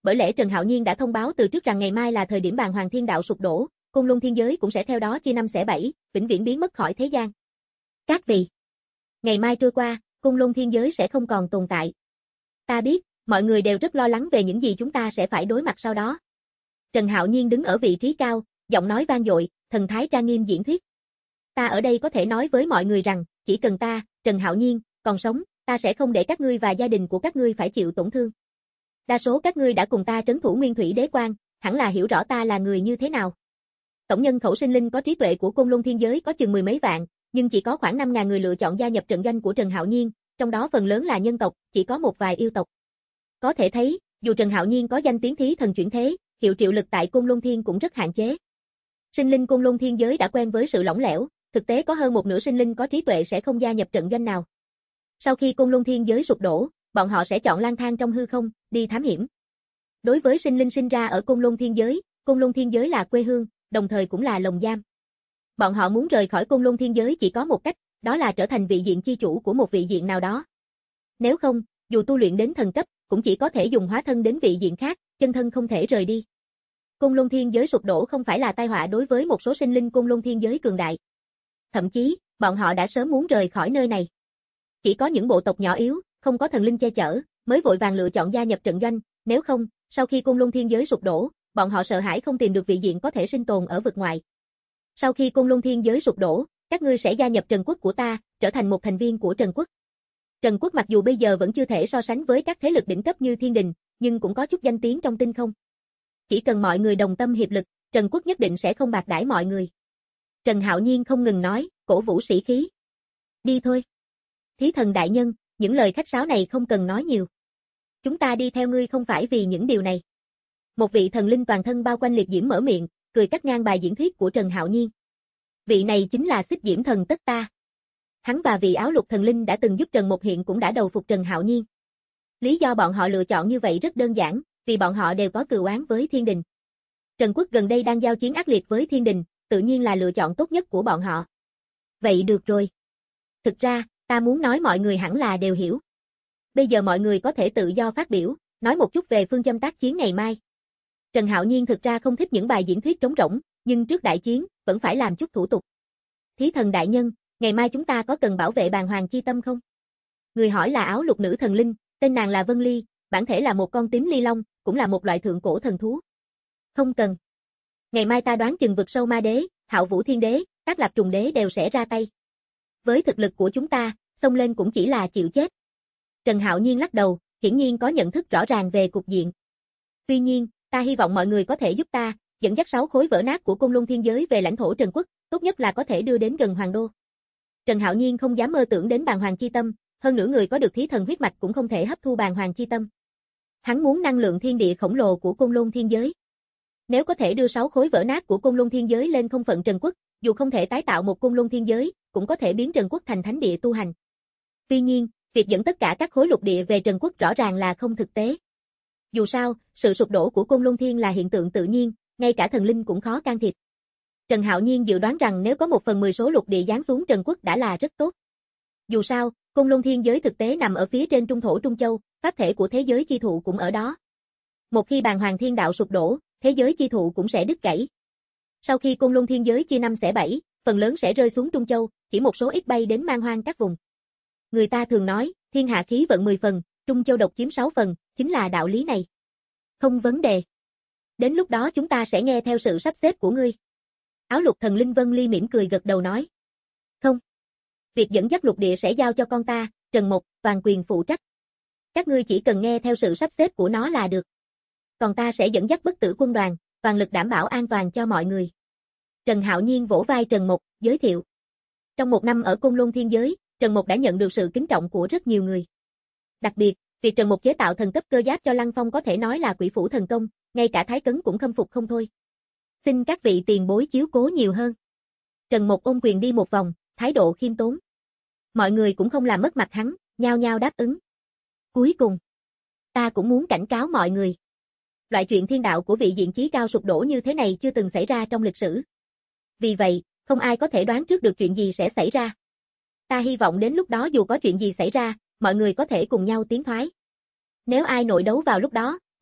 bởi lẽ Trần Hạo Nhiên đã thông báo từ trước rằng ngày mai là thời điểm bàng hoàng thiên đạo sụp đổ, Côn Luân Thiên Giới cũng sẽ theo đó chia năm xẻ bảy, vĩnh viễn biến mất khỏi thế gian. Các vị, ngày mai trôi qua, Côn Luân Thiên Giới sẽ không còn tồn tại. Ta biết, mọi người đều rất lo lắng về những gì chúng ta sẽ phải đối mặt sau đó. Trần Hạo Nhiên đứng ở vị trí cao, giọng nói vang dội, thần thái trang nghiêm diễn thuyết. Ta ở đây có thể nói với mọi người rằng, chỉ cần ta, Trần Hạo Nhiên, còn sống, ta sẽ không để các ngươi và gia đình của các ngươi phải chịu tổn thương. Đa số các ngươi đã cùng ta trấn thủ Nguyên Thủy Đế Quan, hẳn là hiểu rõ ta là người như thế nào. Tổng nhân khẩu sinh linh có trí tuệ của Côn Luân Thiên Giới có chừng mười mấy vạn, nhưng chỉ có khoảng năm ngàn người lựa chọn gia nhập trận doanh của Trần Hạo Nhiên, trong đó phần lớn là nhân tộc, chỉ có một vài yêu tộc. Có thể thấy, dù Trần Hạo Nhiên có danh tiếng thí thần chuyển thế, hiệu triệu lực tại Côn Luân Thiên cũng rất hạn chế. Sinh linh Côn Luân Thiên Giới đã quen với sự lỏng lẻo, thực tế có hơn một nửa sinh linh có trí tuệ sẽ không gia nhập trận doanh nào. Sau khi Côn Luân Thiên Giới sụp đổ, bọn họ sẽ chọn lang thang trong hư không, đi thám hiểm. Đối với sinh linh sinh ra ở Côn Luân Thiên Giới, Côn Luân Thiên Giới là quê hương, đồng thời cũng là lồng giam. Bọn họ muốn rời khỏi Côn Luân Thiên Giới chỉ có một cách, đó là trở thành vị diện chi chủ của một vị diện nào đó. Nếu không, dù tu luyện đến thần cấp, cũng chỉ có thể dùng hóa thân đến vị diện khác, chân thân không thể rời đi. Côn Luân Thiên Giới sụp đổ không phải là tai họa đối với một số sinh linh Côn Luân Thiên Giới cường đại. Thậm chí, bọn họ đã sớm muốn rời khỏi nơi này. Chỉ có những bộ tộc nhỏ yếu, không có thần linh che chở, mới vội vàng lựa chọn gia nhập trận doanh, nếu không, sau khi Côn Luân Thiên Giới sụp đổ, bọn họ sợ hãi không tìm được vị diện có thể sinh tồn ở vực ngoài. Sau khi Côn Luân Thiên Giới sụp đổ, các ngươi sẽ gia nhập Trần Quốc của ta, trở thành một thành viên của Trần Quốc. Trần Quốc mặc dù bây giờ vẫn chưa thể so sánh với các thế lực đỉnh cấp như Thiên Đình, nhưng cũng có chút danh tiếng trong tinh không. Chỉ cần mọi người đồng tâm hiệp lực, Trần Quốc nhất định sẽ không bạc đãi mọi người. Trần Hạo Nhiên không ngừng nói, cổ vũ sĩ khí. Đi thôi. Thí thần đại nhân, những lời khách sáo này không cần nói nhiều. Chúng ta đi theo ngươi không phải vì những điều này. Một vị thần linh toàn thân bao quanh liệt diễm mở miệng, cười cắt ngang bài diễn thuyết của Trần Hạo Nhiên. Vị này chính là Xích Diễm Thần Tất Ta. Hắn và vị áo lục thần linh đã từng giúp Trần Một Hiện cũng đã đầu phục Trần Hạo Nhiên. Lý do bọn họ lựa chọn như vậy rất đơn giản, vì bọn họ đều có cừu oán với Thiên Đình. Trần Quốc gần đây đang giao chiến ác liệt với Thiên Đình, tự nhiên là lựa chọn tốt nhất của bọn họ. Vậy được rồi. Thực ra, ta muốn nói mọi người hẳn là đều hiểu. Bây giờ mọi người có thể tự do phát biểu, nói một chút về phương châm tác chiến ngày mai. Trần Hạo Nhiên thực ra không thích những bài diễn thuyết trống rỗng, nhưng trước đại chiến, vẫn phải làm chút thủ tục. Thí thần đại nhân, ngày mai chúng ta có cần bảo vệ bàng hoàng chi tâm không? Người hỏi là áo lục nữ thần linh, tên nàng là Vân Ly, bản thể là một con tím ly long, cũng là một loại thượng cổ thần thú. Không cần. Ngày mai ta đoán chừng vực sâu ma đế, Hạo Vũ Thiên Đế, các Lạp Trùng Đế đều sẽ ra tay. Với thực lực của chúng ta, xông lên cũng chỉ là chịu chết. Trần Hạo Nhiên lắc đầu, hiển nhiên có nhận thức rõ ràng về cục diện. Tuy nhiên, ta hy vọng mọi người có thể giúp ta, dẫn dắt sáu khối vỡ nát của Côn Luân Thiên Giới về lãnh thổ Trần Quốc, tốt nhất là có thể đưa đến gần Hoàng Đô. Trần Hạo Nhiên không dám mơ tưởng đến bàng hoàng chi tâm, hơn nữa người có được thí thần huyết mạch cũng không thể hấp thu bàng hoàng chi tâm. Hắn muốn năng lượng thiên địa khổng lồ của Côn Luân Thiên Giới. Nếu có thể đưa sáu khối vỡ nát của Côn Luân Thiên Giới lên không phận Trần Quốc, dù không thể tái tạo một Côn Luân Thiên Giới, cũng có thể biến Trần Quốc thành thánh địa tu hành. Tuy nhiên, việc dẫn tất cả các khối lục địa về Trần Quốc rõ ràng là không thực tế. Dù sao, sự sụp đổ của Côn Luân Thiên là hiện tượng tự nhiên, ngay cả thần linh cũng khó can thiệp. Trần Hạo Nhiên dự đoán rằng nếu có một phần mười số lục địa giáng xuống Trần Quốc đã là rất tốt. Dù sao, Côn Luân Thiên Giới thực tế nằm ở phía trên trung thổ Trung Châu, pháp thể của thế giới chi thụ cũng ở đó. Một khi bàng hoàng thiên đạo sụp đổ, thế giới chi thụ cũng sẽ đứt gãy. Sau khi Côn Luân Thiên Giới chia năm xẻ bảy, phần lớn sẽ rơi xuống Trung Châu, chỉ một số ít bay đến man hoang các vùng. Người ta thường nói, thiên hạ khí vận mười phần, Trung Châu độc chiếm sáu phần, chính là đạo lý này. Không vấn đề. Đến lúc đó chúng ta sẽ nghe theo sự sắp xếp của ngươi. Áo lục thần linh Vân Ly mỉm cười gật đầu nói. Không. Việc dẫn dắt lục địa sẽ giao cho con ta, Trần Mộc, toàn quyền phụ trách. Các ngươi chỉ cần nghe theo sự sắp xếp của nó là được. Còn ta sẽ dẫn dắt bất tử quân đoàn, toàn lực đảm bảo an toàn cho mọi người. Trần Hạo Nhiên vỗ vai Trần Mộc, giới thiệu. Trong một năm ở Côn Luân Thiên Giới, Trần Mộc đã nhận được sự kính trọng của rất nhiều người. Đặc biệt, việc Trần Mộc chế tạo thần cấp cơ giáp cho Lăng Phong có thể nói là quỷ phủ thần công, ngay cả Thái Cấn cũng khâm phục không thôi. Xin các vị tiền bối chiếu cố nhiều hơn. Trần Mộc ôm quyền đi một vòng, thái độ khiêm tốn. Mọi người cũng không làm mất mặt hắn, nhao nhao đáp ứng. Cuối cùng, ta cũng muốn cảnh cáo mọi người. Loại chuyện thiên đạo của vị diện chí cao sụp đổ như thế này chưa từng xảy ra trong lịch sử. Vì vậy, không ai có thể đoán trước được chuyện gì sẽ xảy ra. Ta hy vọng đến lúc đó dù có chuyện gì xảy ra, mọi người có thể cùng nhau tiến thoái. Nếu ai nội đấu vào lúc đó, ta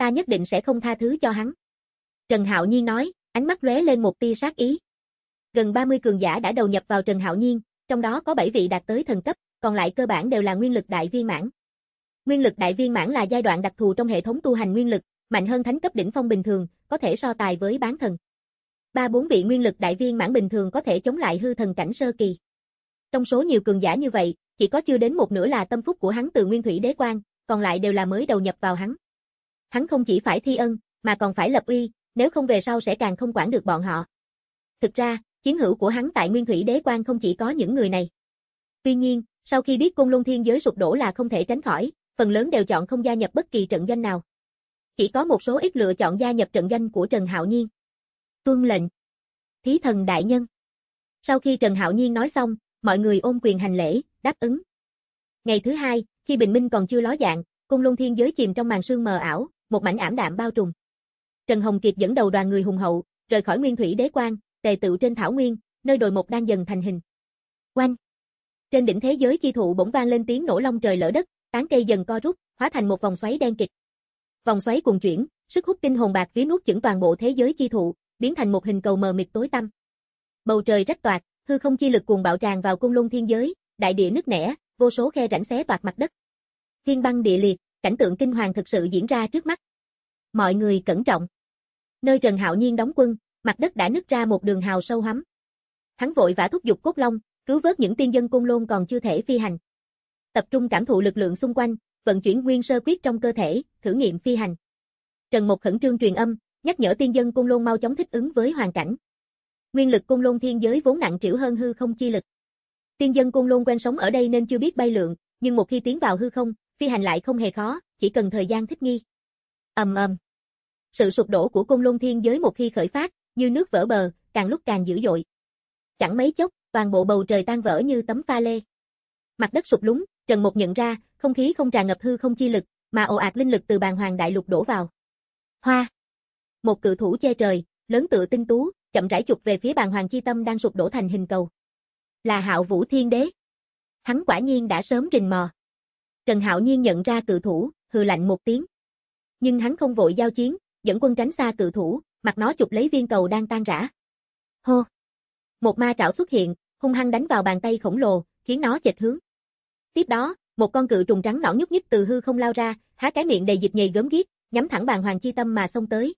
ta nhất định sẽ không tha thứ cho hắn. Trần Hạo Nhiên nói, ánh mắt lóe lên một tia sát ý. Gần ba mươi cường giả đã đầu nhập vào Trần Hạo Nhiên, trong đó có bảy vị đạt tới thần cấp, còn lại cơ bản đều là nguyên lực đại viên mãn. Nguyên lực đại viên mãn là giai đoạn đặc thù trong hệ thống tu hành nguyên lực, mạnh hơn thánh cấp đỉnh phong bình thường, có thể so tài với bán thần. Ba bốn vị nguyên lực đại viên mãn bình thường có thể chống lại hư thần cảnh sơ kỳ. Trong số nhiều cường giả như vậy, chỉ có chưa đến một nửa là tâm phúc của hắn từ Nguyên Thủy Đế Quan, còn lại đều là mới đầu nhập vào hắn. Hắn không chỉ phải thi ân, mà còn phải lập uy, nếu không về sau sẽ càng không quản được bọn họ. Thực ra, chiến hữu của hắn tại Nguyên Thủy Đế Quan không chỉ có những người này. Tuy nhiên, sau khi biết Côn Lôn Thiên Giới sụp đổ là không thể tránh khỏi, phần lớn đều chọn không gia nhập bất kỳ trận doanh nào. Chỉ có một số ít lựa chọn gia nhập trận doanh của Trần Hạo Nhiên. Tuân lệnh. Thí thần đại nhân. Sau khi Trần Hạo Nhiên nói xong, mọi người ôm quyền hành lễ, đáp ứng. Ngày thứ hai, khi bình minh còn chưa ló dạng, Côn Lôn Thiên Giới chìm trong màn sương mờ ảo, một mảnh ảm đạm bao trùm. Trần Hồng Kiệt dẫn đầu đoàn người hùng hậu, rời khỏi Nguyên Thủy Đế Quan, tề tựu trên thảo nguyên, nơi đồi mộc đang dần thành hình. Oanh! Trên đỉnh thế giới chi thụ bỗng vang lên tiếng nổ long trời lở đất, tán cây dần co rút, hóa thành một vòng xoáy đen kịt. Vòng xoáy cuồn chuyển, sức hút kinh hồn bạc vía nuốt chửng toàn bộ thế giới chi thụ, biến thành một hình cầu mờ mịt tối tăm. Bầu trời rách toạc, hư không chi lực cuồng bạo tràn vào Côn Lôn Thiên Giới, đại địa nứt nẻ, vô số khe rãnh xé toạc mặt đất. Thiên băng địa liệt, cảnh tượng kinh hoàng thực sự diễn ra trước mắt. Mọi người cẩn trọng. Nơi Trần Hạo Nhiên đóng quân, mặt đất đã nứt ra một đường hào sâu hắm. Hắn vội vã thúc giục cốt long, cứu vớt những tiên dân Côn Lôn còn chưa thể phi hành. Tập trung cảm thụ lực lượng xung quanh, vận chuyển nguyên sơ quyết trong cơ thể, thử nghiệm phi hành. Trần Mộc khẩn trương truyền âm, nhắc nhở tiên dân Côn Lôn mau chóng thích ứng với hoàn cảnh. Nguyên lực Côn Lôn Thiên Giới vốn nặng trĩu hơn hư không chi lực. Tiên dân Côn Lôn quen sống ở đây nên chưa biết bay lượn, nhưng một khi tiến vào hư không, phi hành lại không hề khó, chỉ cần thời gian thích nghi. Ầm ầm. Sự sụp đổ của Côn Lôn Thiên Giới một khi khởi phát, như nước vỡ bờ, càng lúc càng dữ dội. Chẳng mấy chốc, toàn bộ bầu trời tan vỡ như tấm pha lê. Mặt đất sụp lún, Trần Mộc nhận ra, không khí không tràn ngập hư không chi lực, mà ồ ạt linh lực từ Bàn Hoàng Đại Lục đổ vào. Hoa. Một cự thủ che trời, lớn tựa tinh tú, chậm rãi chụp về phía Bàn Hoàng chi tâm đang sụp đổ thành hình cầu. Là Hạo Vũ Thiên Đế. Hắn quả nhiên đã sớm rình mò. Trần Hạo Nhiên nhận ra cự thủ, hừ lạnh một tiếng. Nhưng hắn không vội giao chiến, dẫn quân tránh xa cự thủ, mặt nó chụp lấy viên cầu đang tan rã. Hô. Một ma trảo xuất hiện, hung hăng đánh vào bàn tay khổng lồ, khiến nó chệch hướng. Tiếp đó, một con cự trùng trắng nõn nhúc nhích từ hư không lao ra, há cái miệng đầy dịch nhầy gớm ghiếc, nhắm thẳng Bàn Hoàng chi tâm mà xông tới.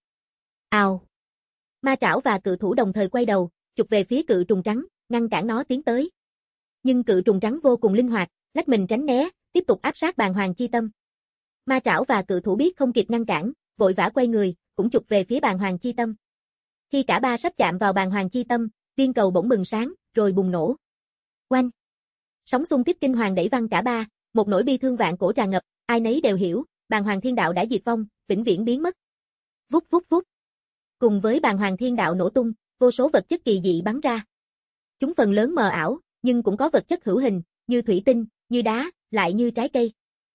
Ào. Ma trảo và cự thủ đồng thời quay đầu, chụp về phía cự trùng trắng, ngăn cản nó tiến tới. Nhưng cự trùng trắng vô cùng linh hoạt, lách mình tránh né, tiếp tục áp sát Bàn Hoàng chi tâm. Ma trảo và cự thủ biết không kịp ngăn cản, vội vã quay người, cũng chụp về phía Bàn Hoàng chi tâm. Khi cả ba sắp chạm vào Bàn Hoàng chi tâm, viên cầu bỗng bừng sáng, rồi bùng nổ. Oanh! Sóng xung kích kinh hoàng đẩy văng cả ba, một nỗi bi thương vạn cổ tràn ngập, ai nấy đều hiểu, Bàn Hoàng Thiên Đạo đã diệt vong, vĩnh viễn biến mất. Vút vút vút. Cùng với Bàn Hoàng Thiên Đạo nổ tung, vô số vật chất kỳ dị bắn ra. Chúng phần lớn mờ ảo, nhưng cũng có vật chất hữu hình, như thủy tinh, như đá, lại như trái cây.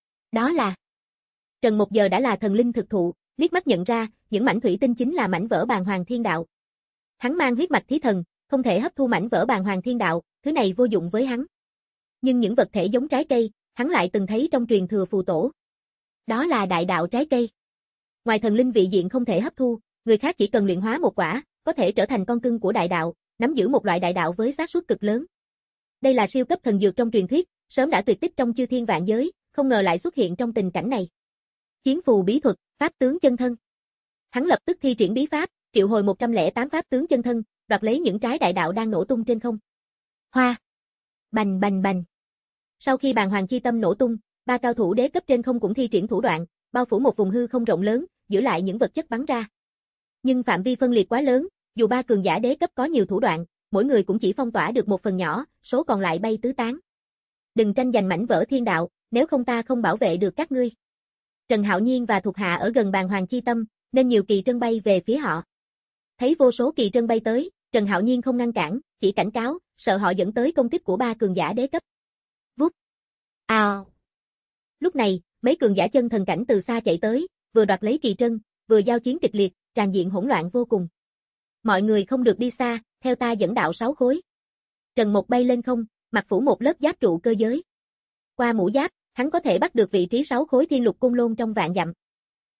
Đó là Trần Mộc giờ đã là thần linh thực thụ, liếc mắt nhận ra, những mảnh thủy tinh chính là mảnh vỡ Bàn Hoàng Thiên Đạo. Hắn mang huyết mạch thí thần, không thể hấp thu mảnh vỡ Bàn Hoàng Thiên Đạo, thứ này vô dụng với hắn. Nhưng những vật thể giống trái cây, hắn lại từng thấy trong truyền thừa phù tổ. Đó là đại đạo trái cây. Ngoài thần linh vị diện không thể hấp thu, người khác chỉ cần luyện hóa một quả, có thể trở thành con cưng của đại đạo, nắm giữ một loại đại đạo với xác suất cực lớn. Đây là siêu cấp thần dược trong truyền thuyết, sớm đã tuyệt tích trong chư thiên vạn giới, không ngờ lại xuất hiện trong tình cảnh này. Chiến phù bí thuật, pháp tướng chân thân. Hắn lập tức thi triển bí pháp, triệu hồi một trăm lẻ tám pháp tướng chân thân, đoạt lấy những trái đại đạo đang nổ tung trên không. Hoa. Bành bành bành. Sau khi Bàn Hoàng chi tâm nổ tung, ba cao thủ đế cấp trên không cũng thi triển thủ đoạn, bao phủ một vùng hư không rộng lớn, giữ lại những vật chất bắn ra. Nhưng phạm vi phân liệt quá lớn, dù ba cường giả đế cấp có nhiều thủ đoạn, mỗi người cũng chỉ phong tỏa được một phần nhỏ, số còn lại bay tứ tán. Đừng tranh giành mảnh vỡ thiên đạo, nếu không ta không bảo vệ được các ngươi. Trần Hạo Nhiên và thuộc hạ ở gần Bàn Hoàng chi tâm, nên nhiều kỳ trân bay về phía họ. Thấy vô số kỳ trân bay tới, Trần Hạo Nhiên không ngăn cản, chỉ cảnh cáo, sợ họ dẫn tới công kích của ba cường giả đế cấp. Vút. Ào. Lúc này, mấy cường giả chân thần cảnh từ xa chạy tới, vừa đoạt lấy kỳ trân, vừa giao chiến kịch liệt, tràn diện hỗn loạn vô cùng. Mọi người không được đi xa, theo ta dẫn đạo sáu khối. Trần Mộc bay lên không, mặc phủ một lớp giáp trụ cơ giới. Qua mũ giáp, hắn có thể bắt được vị trí sáu khối thiên lục côn lôn trong vạn dặm.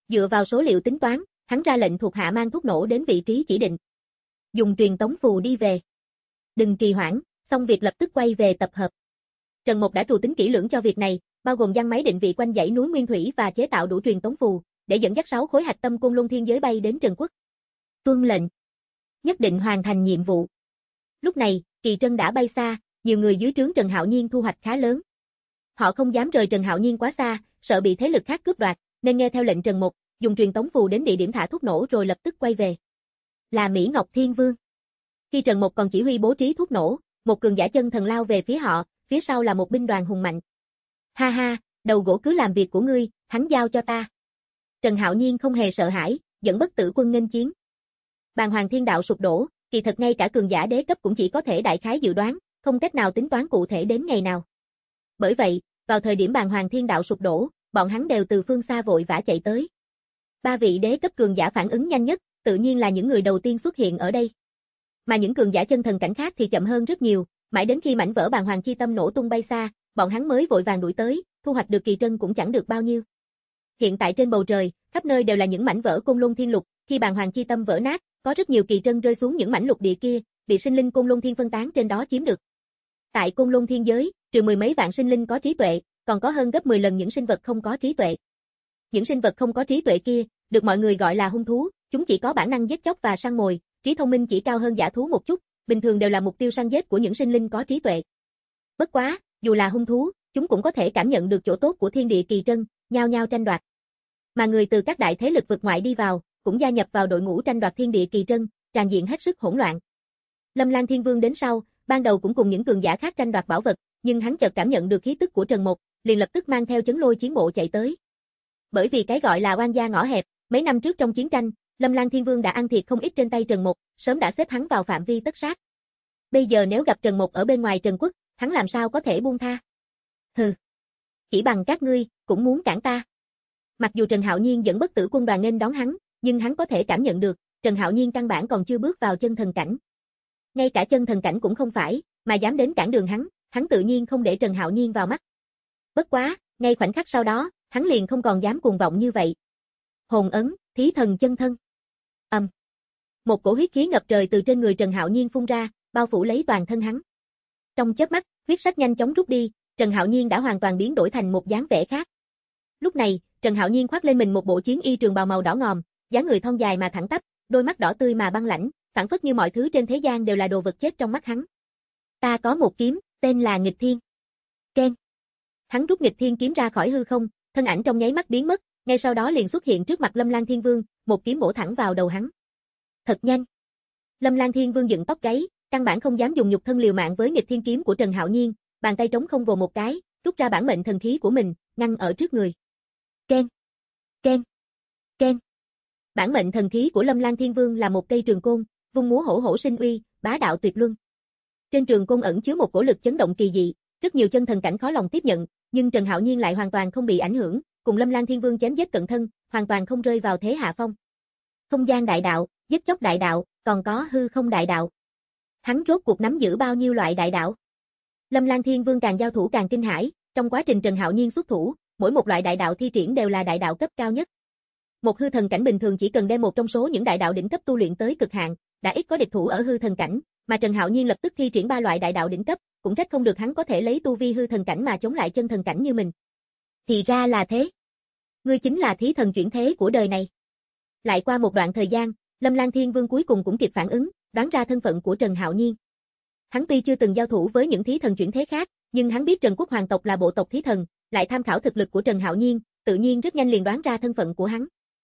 Dựa vào số liệu tính toán, hắn ra lệnh thuộc hạ mang thuốc nổ đến vị trí chỉ định. Dùng truyền tống phù đi về. Đừng trì hoãn, xong việc lập tức quay về tập hợp. Trần Mục đã trù tính kỹ lưỡng cho việc này, bao gồm giăng máy định vị quanh dãy núi Nguyên Thủy và chế tạo đủ truyền tống phù, để dẫn dắt sáu khối hạch tâm Côn Lôn Thiên Giới bay đến Trần Quốc. Tuân lệnh. Nhất định hoàn thành nhiệm vụ. Lúc này, Kỳ Trân đã bay xa, nhiều người dưới trướng Trần Hạo Nhiên thu hoạch khá lớn. Họ không dám rời Trần Hạo Nhiên quá xa, sợ bị thế lực khác cướp đoạt, nên nghe theo lệnh Trần Mục, dùng truyền tống phù đến địa điểm thả thuốc nổ rồi lập tức quay về. Là Mỹ Ngọc Thiên Vương. Khi Trần Mục còn chỉ huy bố trí thuốc nổ, một cường giả chân thần lao về phía họ, phía sau là một binh đoàn hùng mạnh. Ha ha, đầu gỗ cứ làm việc của ngươi, hắn giao cho ta. Trần Hạo Nhiên không hề sợ hãi, dẫn bất tử quân nghênh chiến. Bàn Hoàng Thiên Đạo sụp đổ, kỳ thật ngay cả cường giả đế cấp cũng chỉ có thể đại khái dự đoán, không cách nào tính toán cụ thể đến ngày nào. Bởi vậy, vào thời điểm Bàn Hoàng Thiên Đạo sụp đổ, bọn hắn đều từ phương xa vội vã chạy tới. Ba vị đế cấp cường giả phản ứng nhanh nhất, tự nhiên là những người đầu tiên xuất hiện ở đây. Mà những cường giả chân thần cảnh khác thì chậm hơn rất nhiều, mãi đến khi mảnh vỡ Bàn Hoàng Chi Tâm nổ tung bay xa, bọn hắn mới vội vàng đuổi tới, thu hoạch được Kỳ Trân cũng chẳng được bao nhiêu. Hiện tại trên bầu trời, khắp nơi đều là những mảnh vỡ Côn Lôn Thiên Lục, khi Bàn Hoàng Chi Tâm vỡ nát, có rất nhiều Kỳ Trân rơi xuống những mảnh lục địa kia, bị sinh linh Côn Lôn Thiên phân tán trên đó chiếm được. Tại Côn Lôn Thiên giới, trừ mười mấy vạn sinh linh có trí tuệ, còn có hơn gấp mười lần những sinh vật không có trí tuệ. Những sinh vật không có trí tuệ kia, được mọi người gọi là hung thú, chúng chỉ có bản năng giết chóc và săn mồi, trí thông minh chỉ cao hơn dã thú một chút, bình thường đều là mục tiêu săn giết của những sinh linh có trí tuệ. Bất quá, dù là hung thú, chúng cũng có thể cảm nhận được chỗ tốt của thiên địa Kỳ Trân, nhao nhao tranh đoạt. Mà người từ các đại thế lực vực ngoại đi vào, cũng gia nhập vào đội ngũ tranh đoạt thiên địa Kỳ Trân, tràn diện hết sức hỗn loạn. Lâm Lan Thiên Vương đến sau, ban đầu cũng cùng những cường giả khác tranh đoạt bảo vật, nhưng hắn chợt cảm nhận được khí tức của Trần Mục, liền lập tức mang theo Chấn Lôi chiến bộ chạy tới. Bởi vì cái gọi là oan gia ngõ hẹp, mấy năm trước trong chiến tranh, Lâm Lan Thiên Vương đã ăn thiệt không ít trên tay Trần Mục, sớm đã xếp hắn vào phạm vi tất sát. Bây giờ nếu gặp Trần Mục ở bên ngoài Trần Quốc, hắn làm sao có thể buông tha? Hừ, chỉ bằng các ngươi, cũng muốn cản ta. Mặc dù Trần Hạo Nhiên dẫn bất tử quân đoàn nghênh đón hắn, nhưng hắn có thể cảm nhận được, Trần Hạo Nhiên căn bản còn chưa bước vào chân thần cảnh. Ngay cả chân thần cảnh cũng không phải, mà dám đến cản đường hắn, hắn tự nhiên không để Trần Hạo Nhiên vào mắt. Bất quá, ngay khoảnh khắc sau đó, hắn liền không còn dám cuồng vọng như vậy. Hồn ấn, thí thần chân thân. Ầm. Um. Một cổ huyết khí ngập trời từ trên người Trần Hạo Nhiên phun ra, bao phủ lấy toàn thân hắn. Trong chớp mắt, huyết sắc nhanh chóng rút đi, Trần Hạo Nhiên đã hoàn toàn biến đổi thành một dáng vẻ khác. Lúc này, Trần Hạo Nhiên khoác lên mình một bộ chiến y trường bào màu đỏ ngòm, dáng người thon dài mà thẳng tắp, đôi mắt đỏ tươi mà băng lãnh, phảng phất như mọi thứ trên thế gian đều là đồ vật chết trong mắt hắn. Ta có một kiếm, tên là Nghịch Thiên. Ken. Hắn rút Nghịch Thiên kiếm ra khỏi hư không, thân ảnh trong nháy mắt biến mất, ngay sau đó liền xuất hiện trước mặt Lâm Lan Thiên Vương, một kiếm bổ thẳng vào đầu hắn. Thật nhanh. Lâm Lan Thiên Vương dựng tóc gáy, căn bản không dám dùng nhục thân liều mạng với Nghịch Thiên kiếm của Trần Hạo Nhiên, bàn tay trống không vồ một cái, rút ra bản mệnh thần khí của mình, ngăn ở trước người. Ken. Ken. Ken. Bản mệnh thần khí của Lâm Lan Thiên Vương là một cây trường côn, vung múa hổ hổ sinh uy, bá đạo tuyệt luân. Trên trường côn ẩn chứa một cổ lực chấn động kỳ dị, rất nhiều chân thần cảnh khó lòng tiếp nhận, nhưng Trần Hạo Nhiên lại hoàn toàn không bị ảnh hưởng, cùng Lâm Lan Thiên Vương chém giết cận thân, hoàn toàn không rơi vào thế hạ phong. Không gian đại đạo, giết chóc đại đạo, còn có hư không đại đạo. Hắn rốt cuộc nắm giữ bao nhiêu loại đại đạo? Lâm Lan Thiên Vương càng giao thủ càng kinh hãi, trong quá trình Trần Hạo Nhiên xuất thủ, mỗi một loại đại đạo thi triển đều là đại đạo cấp cao nhất. Một hư thần cảnh bình thường chỉ cần đem một trong số những đại đạo đỉnh cấp tu luyện tới cực hạn, đã ít có địch thủ ở hư thần cảnh, mà Trần Hạo Nhiên lập tức thi triển ba loại đại đạo đỉnh cấp, cũng trách không được hắn có thể lấy tu vi hư thần cảnh mà chống lại chân thần cảnh như mình. Thì ra là thế. Ngươi chính là thí thần chuyển thế của đời này. Lại qua một đoạn thời gian, Lâm Lan Thiên Vương cuối cùng cũng kịp phản ứng, đoán ra thân phận của Trần Hạo Nhiên. Hắn tuy chưa từng giao thủ với những thí thần chuyển thế khác, nhưng hắn biết Trần Quốc hoàng tộc là bộ tộc thí thần, lại tham khảo thực lực của Trần Hạo Nhiên, tự nhiên rất nhanh liền đoán ra thân phận của hắn.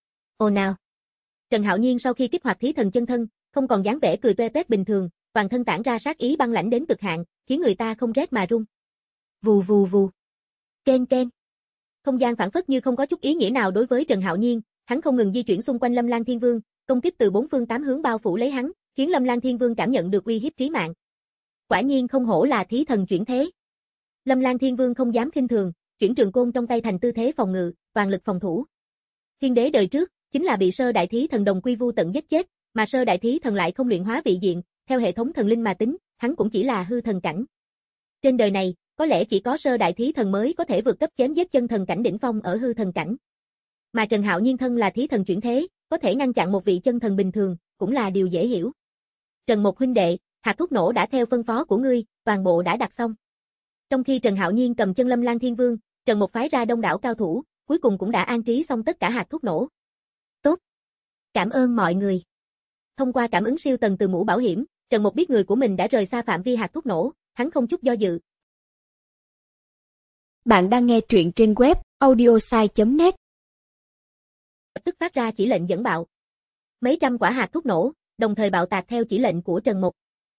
Ồ nào. Trần Hạo Nhiên sau khi kích hoạt thí thần chân thân, không còn dáng vẻ cười toe toét bình thường, toàn thân tản ra sát ý băng lãnh đến cực hạn, khiến người ta không rét mà run. Vù vù vù. Ken ken. Không gian phảng phất như không có chút ý nghĩa nào đối với Trần Hạo Nhiên, hắn không ngừng di chuyển xung quanh Lâm Lan Thiên Vương, công kích từ bốn phương tám hướng bao phủ lấy hắn, khiến Lâm Lan Thiên Vương cảm nhận được uy hiếp trí mạng. Quả nhiên không hổ là thí thần chuyển thế. Lâm Lan Thiên Vương không dám khinh thường, chuyển trường côn trong tay thành tư thế phòng ngự, toàn lực phòng thủ. Thiên đế đời trước chính là bị sơ đại thí thần đồng quy vu tận giết chết, mà sơ đại thí thần lại không luyện hóa vị diện, theo hệ thống thần linh mà tính, hắn cũng chỉ là hư thần cảnh. Trên đời này, có lẽ chỉ có sơ đại thí thần mới có thể vượt cấp chém giết chân thần cảnh đỉnh phong ở hư thần cảnh. Mà Trần Hạo Nhiên thân là thí thần chuyển thế, có thể ngăn chặn một vị chân thần bình thường, cũng là điều dễ hiểu. Trần Một huynh đệ, hạt thuốc nổ đã theo phân phó của ngươi, toàn bộ đã đặt xong. Trong khi Trần Hạo Nhiên cầm chân Lâm Lan Thiên Vương, Trần Một phái ra đông đảo cao thủ, cuối cùng cũng đã an trí xong tất cả hạt thuốc nổ. Tốt. Cảm ơn mọi người. Thông qua cảm ứng siêu tầng từ mũ bảo hiểm, Trần Một biết người của mình đã rời xa phạm vi hạt thuốc nổ, hắn không chút do dự. Bạn đang nghe truyện trên web audiosai chấm net. Lập tức phát ra chỉ lệnh dẫn bạo. Mấy trăm quả hạt thuốc nổ, đồng thời bạo tạc theo chỉ lệnh của Trần Một.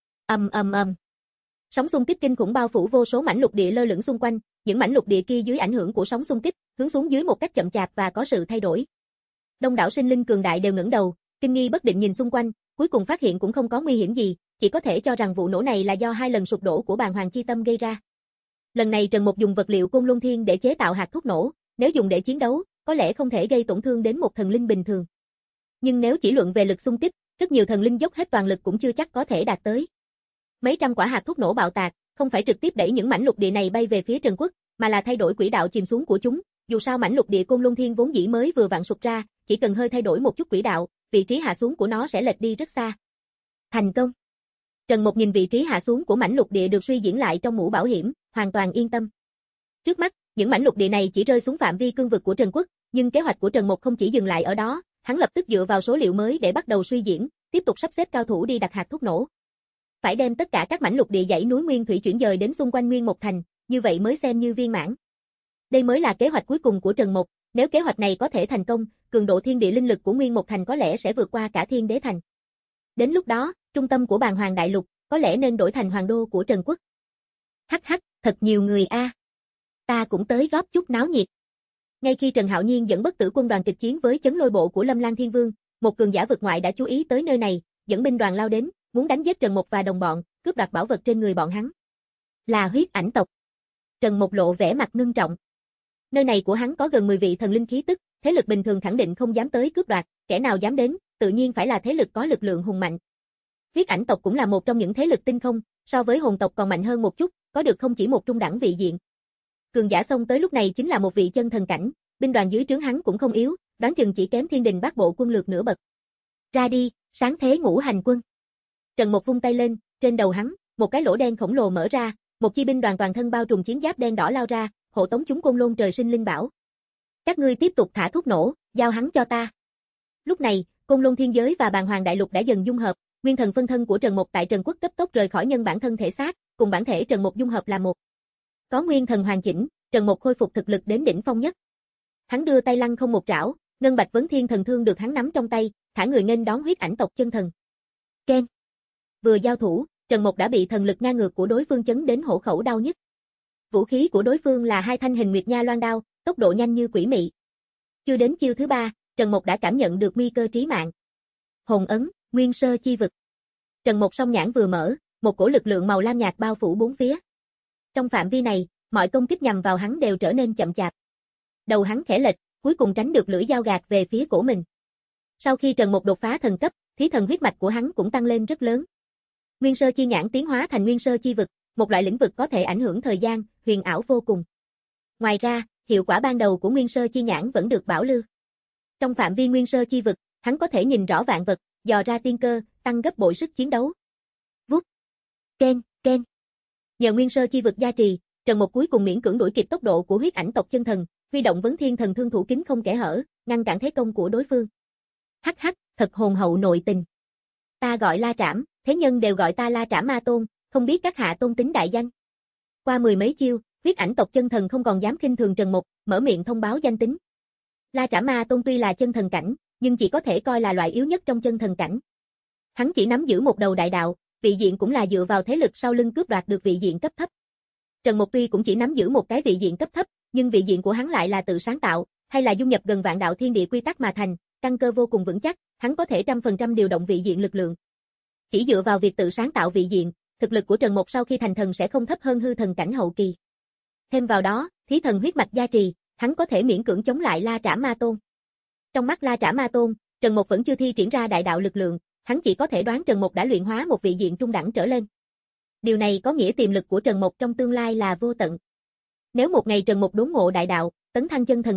Ầm ầm ầm. Sóng xung kích kinh khủng bao phủ vô số mảnh lục địa lơ lửng xung quanh, những mảnh lục địa kia dưới ảnh hưởng của sóng xung kích, hướng xuống dưới một cách chậm chạp và có sự thay đổi. Đông đảo sinh linh cường đại đều ngẩng đầu, kinh nghi bất định nhìn xung quanh, cuối cùng phát hiện cũng không có nguy hiểm gì, chỉ có thể cho rằng vụ nổ này là do hai lần sụp đổ của Bàng Hoàng Chi Tâm gây ra. Lần này Trần Một dùng vật liệu Côn Luân Thiên để chế tạo hạt thuốc nổ, nếu dùng để chiến đấu, có lẽ không thể gây tổn thương đến một thần linh bình thường. Nhưng nếu chỉ luận về lực xung kích, rất nhiều thần linh dốc hết toàn lực cũng chưa chắc có thể đạt tới. Mấy trăm quả hạt thuốc nổ bạo tạc, không phải trực tiếp đẩy những mảnh lục địa này bay về phía Trần Quốc, mà là thay đổi quỹ đạo chìm xuống của chúng. Dù sao mảnh lục địa Côn Luân Thiên vốn dĩ mới vừa vặn sụp ra, chỉ cần hơi thay đổi một chút quỹ đạo, vị trí hạ xuống của nó sẽ lệch đi rất xa. Thành công. Trần Một nhìn vị trí hạ xuống của mảnh lục địa được suy diễn lại trong mũ bảo hiểm, hoàn toàn yên tâm. Trước mắt, những mảnh lục địa này chỉ rơi xuống phạm vi cương vực của Trần Quốc, nhưng kế hoạch của Trần Một không chỉ dừng lại ở đó, hắn lập tức dựa vào số liệu mới để bắt đầu suy diễn, tiếp tục sắp xếp cao thủ đi đặt hạt thuốc nổ. Phải đem tất cả các mảnh lục địa dãy núi nguyên thủy chuyển dời đến xung quanh Nguyên Một Thành, như vậy mới xem như viên mãn. Đây mới là kế hoạch cuối cùng của Trần Một, nếu kế hoạch này có thể thành công, cường độ thiên địa linh lực của Nguyên Một Thành có lẽ sẽ vượt qua cả Thiên Đế Thành. Đến lúc đó, trung tâm của Bàng Hoàng Đại Lục có lẽ nên đổi thành hoàng đô của Trần Quốc. Hắc hắc, thật nhiều người a. À. Ta cũng tới góp chút náo nhiệt. Ngay khi Trần Hạo Nhiên dẫn bất tử quân đoàn kịch chiến với chấn lôi bộ của Lâm Lan Thiên Vương, một cường giả vực ngoại đã chú ý tới nơi này, dẫn binh đoàn lao đến, muốn đánh giết Trần Một và đồng bọn, cướp đoạt bảo vật trên người bọn hắn. Là huyết ảnh tộc. Trần Một lộ vẻ mặt ngưng trọng. Nơi này của hắn có gần mười vị thần linh khí tức, thế lực bình thường khẳng định không dám tới cướp đoạt, kẻ nào dám đến, tự nhiên phải là thế lực có lực lượng hùng mạnh. Huyết ảnh tộc cũng là một trong những thế lực tinh không, so với hồn tộc còn mạnh hơn một chút, có được không chỉ một trung đẳng vị diện. Cường giả xông tới lúc này chính là một vị chân thần cảnh, binh đoàn dưới trướng hắn cũng không yếu, đoán chừng chỉ kém Thiên Đình Bát Bộ quân lược nửa bậc. Ra đi, sáng thế ngũ hành quân. Trần Một vung tay lên, trên đầu hắn, một cái lỗ đen khổng lồ mở ra, một chi binh đoàn toàn thân bao trùm chiến giáp đen đỏ lao ra, hộ tống chúng Côn Lôn trời sinh linh bảo. Các ngươi tiếp tục thả thuốc nổ, giao hắn cho ta. Lúc này, Côn Lôn thiên giới và Bàng Hoàng Đại Lục đã dần dung hợp, nguyên thần phân thân của Trần Một tại Trần Quốc cấp tốc rời khỏi nhân bản thân thể xác, cùng bản thể Trần Một dung hợp là một. Có nguyên thần hoàn chỉnh, Trần Một khôi phục thực lực đến đỉnh phong nhất. Hắn đưa tay lăng không một trảo, ngân bạch vấn thiên thần thương được hắn nắm trong tay, thả người nghênh đón huyết ảnh tộc chân thần. Ken. Vừa giao thủ, Trần Một đã bị thần lực ngang ngược của đối phương chấn đến hổ khẩu đau nhức. Vũ khí của đối phương là hai thanh hình nguyệt nha loan đao, tốc độ nhanh như quỷ mị. Chưa đến chiêu thứ ba, Trần Một đã cảm nhận được nguy cơ trí mạng. Hồn ấn, nguyên sơ chi vực. Trần Một song nhãn vừa mở, một cổ lực lượng màu lam nhạt bao phủ bốn phía. Trong phạm vi này, mọi công kích nhằm vào hắn đều trở nên chậm chạp. Đầu hắn khẽ lệch, cuối cùng tránh được lưỡi dao gạt về phía cổ mình. Sau khi Trần Một đột phá thần cấp, thí thần huyết mạch của hắn cũng tăng lên rất lớn. Nguyên sơ chi nhãn tiến hóa thành nguyên sơ chi vực, một loại lĩnh vực có thể ảnh hưởng thời gian, huyền ảo vô cùng. Ngoài ra, hiệu quả ban đầu của nguyên sơ chi nhãn vẫn được bảo lưu. Trong phạm vi nguyên sơ chi vực, hắn có thể nhìn rõ vạn vật, dò ra tiên cơ, tăng gấp bội sức chiến đấu. Vút. Ken, ken. Nhờ nguyên sơ chi vực gia trì, Trần Một cuối cùng miễn cưỡng đuổi kịp tốc độ của huyết ảnh tộc chân thần, huy động vấn thiên thần thương thủ kính không kẽ hở, ngăn cản thế công của đối phương. Hắc hắc, thật hồn hậu nội tình. Ta gọi La Trảm, thế nhân đều gọi ta La Trảm Ma Tôn, không biết các hạ tôn tính đại danh. Qua mười mấy chiêu, huyết ảnh tộc chân thần không còn dám khinh thường Trần Một, mở miệng thông báo danh tính. La Trảm Ma Tôn tuy là chân thần cảnh, nhưng chỉ có thể coi là loại yếu nhất trong chân thần cảnh. Hắn chỉ nắm giữ một đầu đại đạo, vị diện cũng là dựa vào thế lực sau lưng cướp đoạt được vị diện cấp thấp. Trần Một tuy cũng chỉ nắm giữ một cái vị diện cấp thấp, nhưng vị diện của hắn lại là tự sáng tạo, hay là dung nhập gần vạn đạo thiên địa quy tắc mà thành, căn cơ vô cùng vững chắc, hắn có thể trăm phần trăm điều động vị diện lực lượng. Chỉ dựa vào việc tự sáng tạo vị diện, thực lực của Trần Một sau khi thành thần sẽ không thấp hơn hư thần cảnh hậu kỳ. Thêm vào đó, thí thần huyết mạch gia trì, hắn có thể miễn cưỡng chống lại La Trảm Ma Tôn. Trong mắt La Trảm Ma Tôn, Trần Một vẫn chưa thi triển ra đại đạo lực lượng, hắn chỉ có thể đoán Trần Một đã luyện hóa một vị diện trung đẳng trở lên. Điều này có nghĩa tiềm lực của Trần Một trong tương lai là vô tận. Nếu một ngày Trần Một đốn ngộ đại đạo, tấn thăng chân thần cảnh,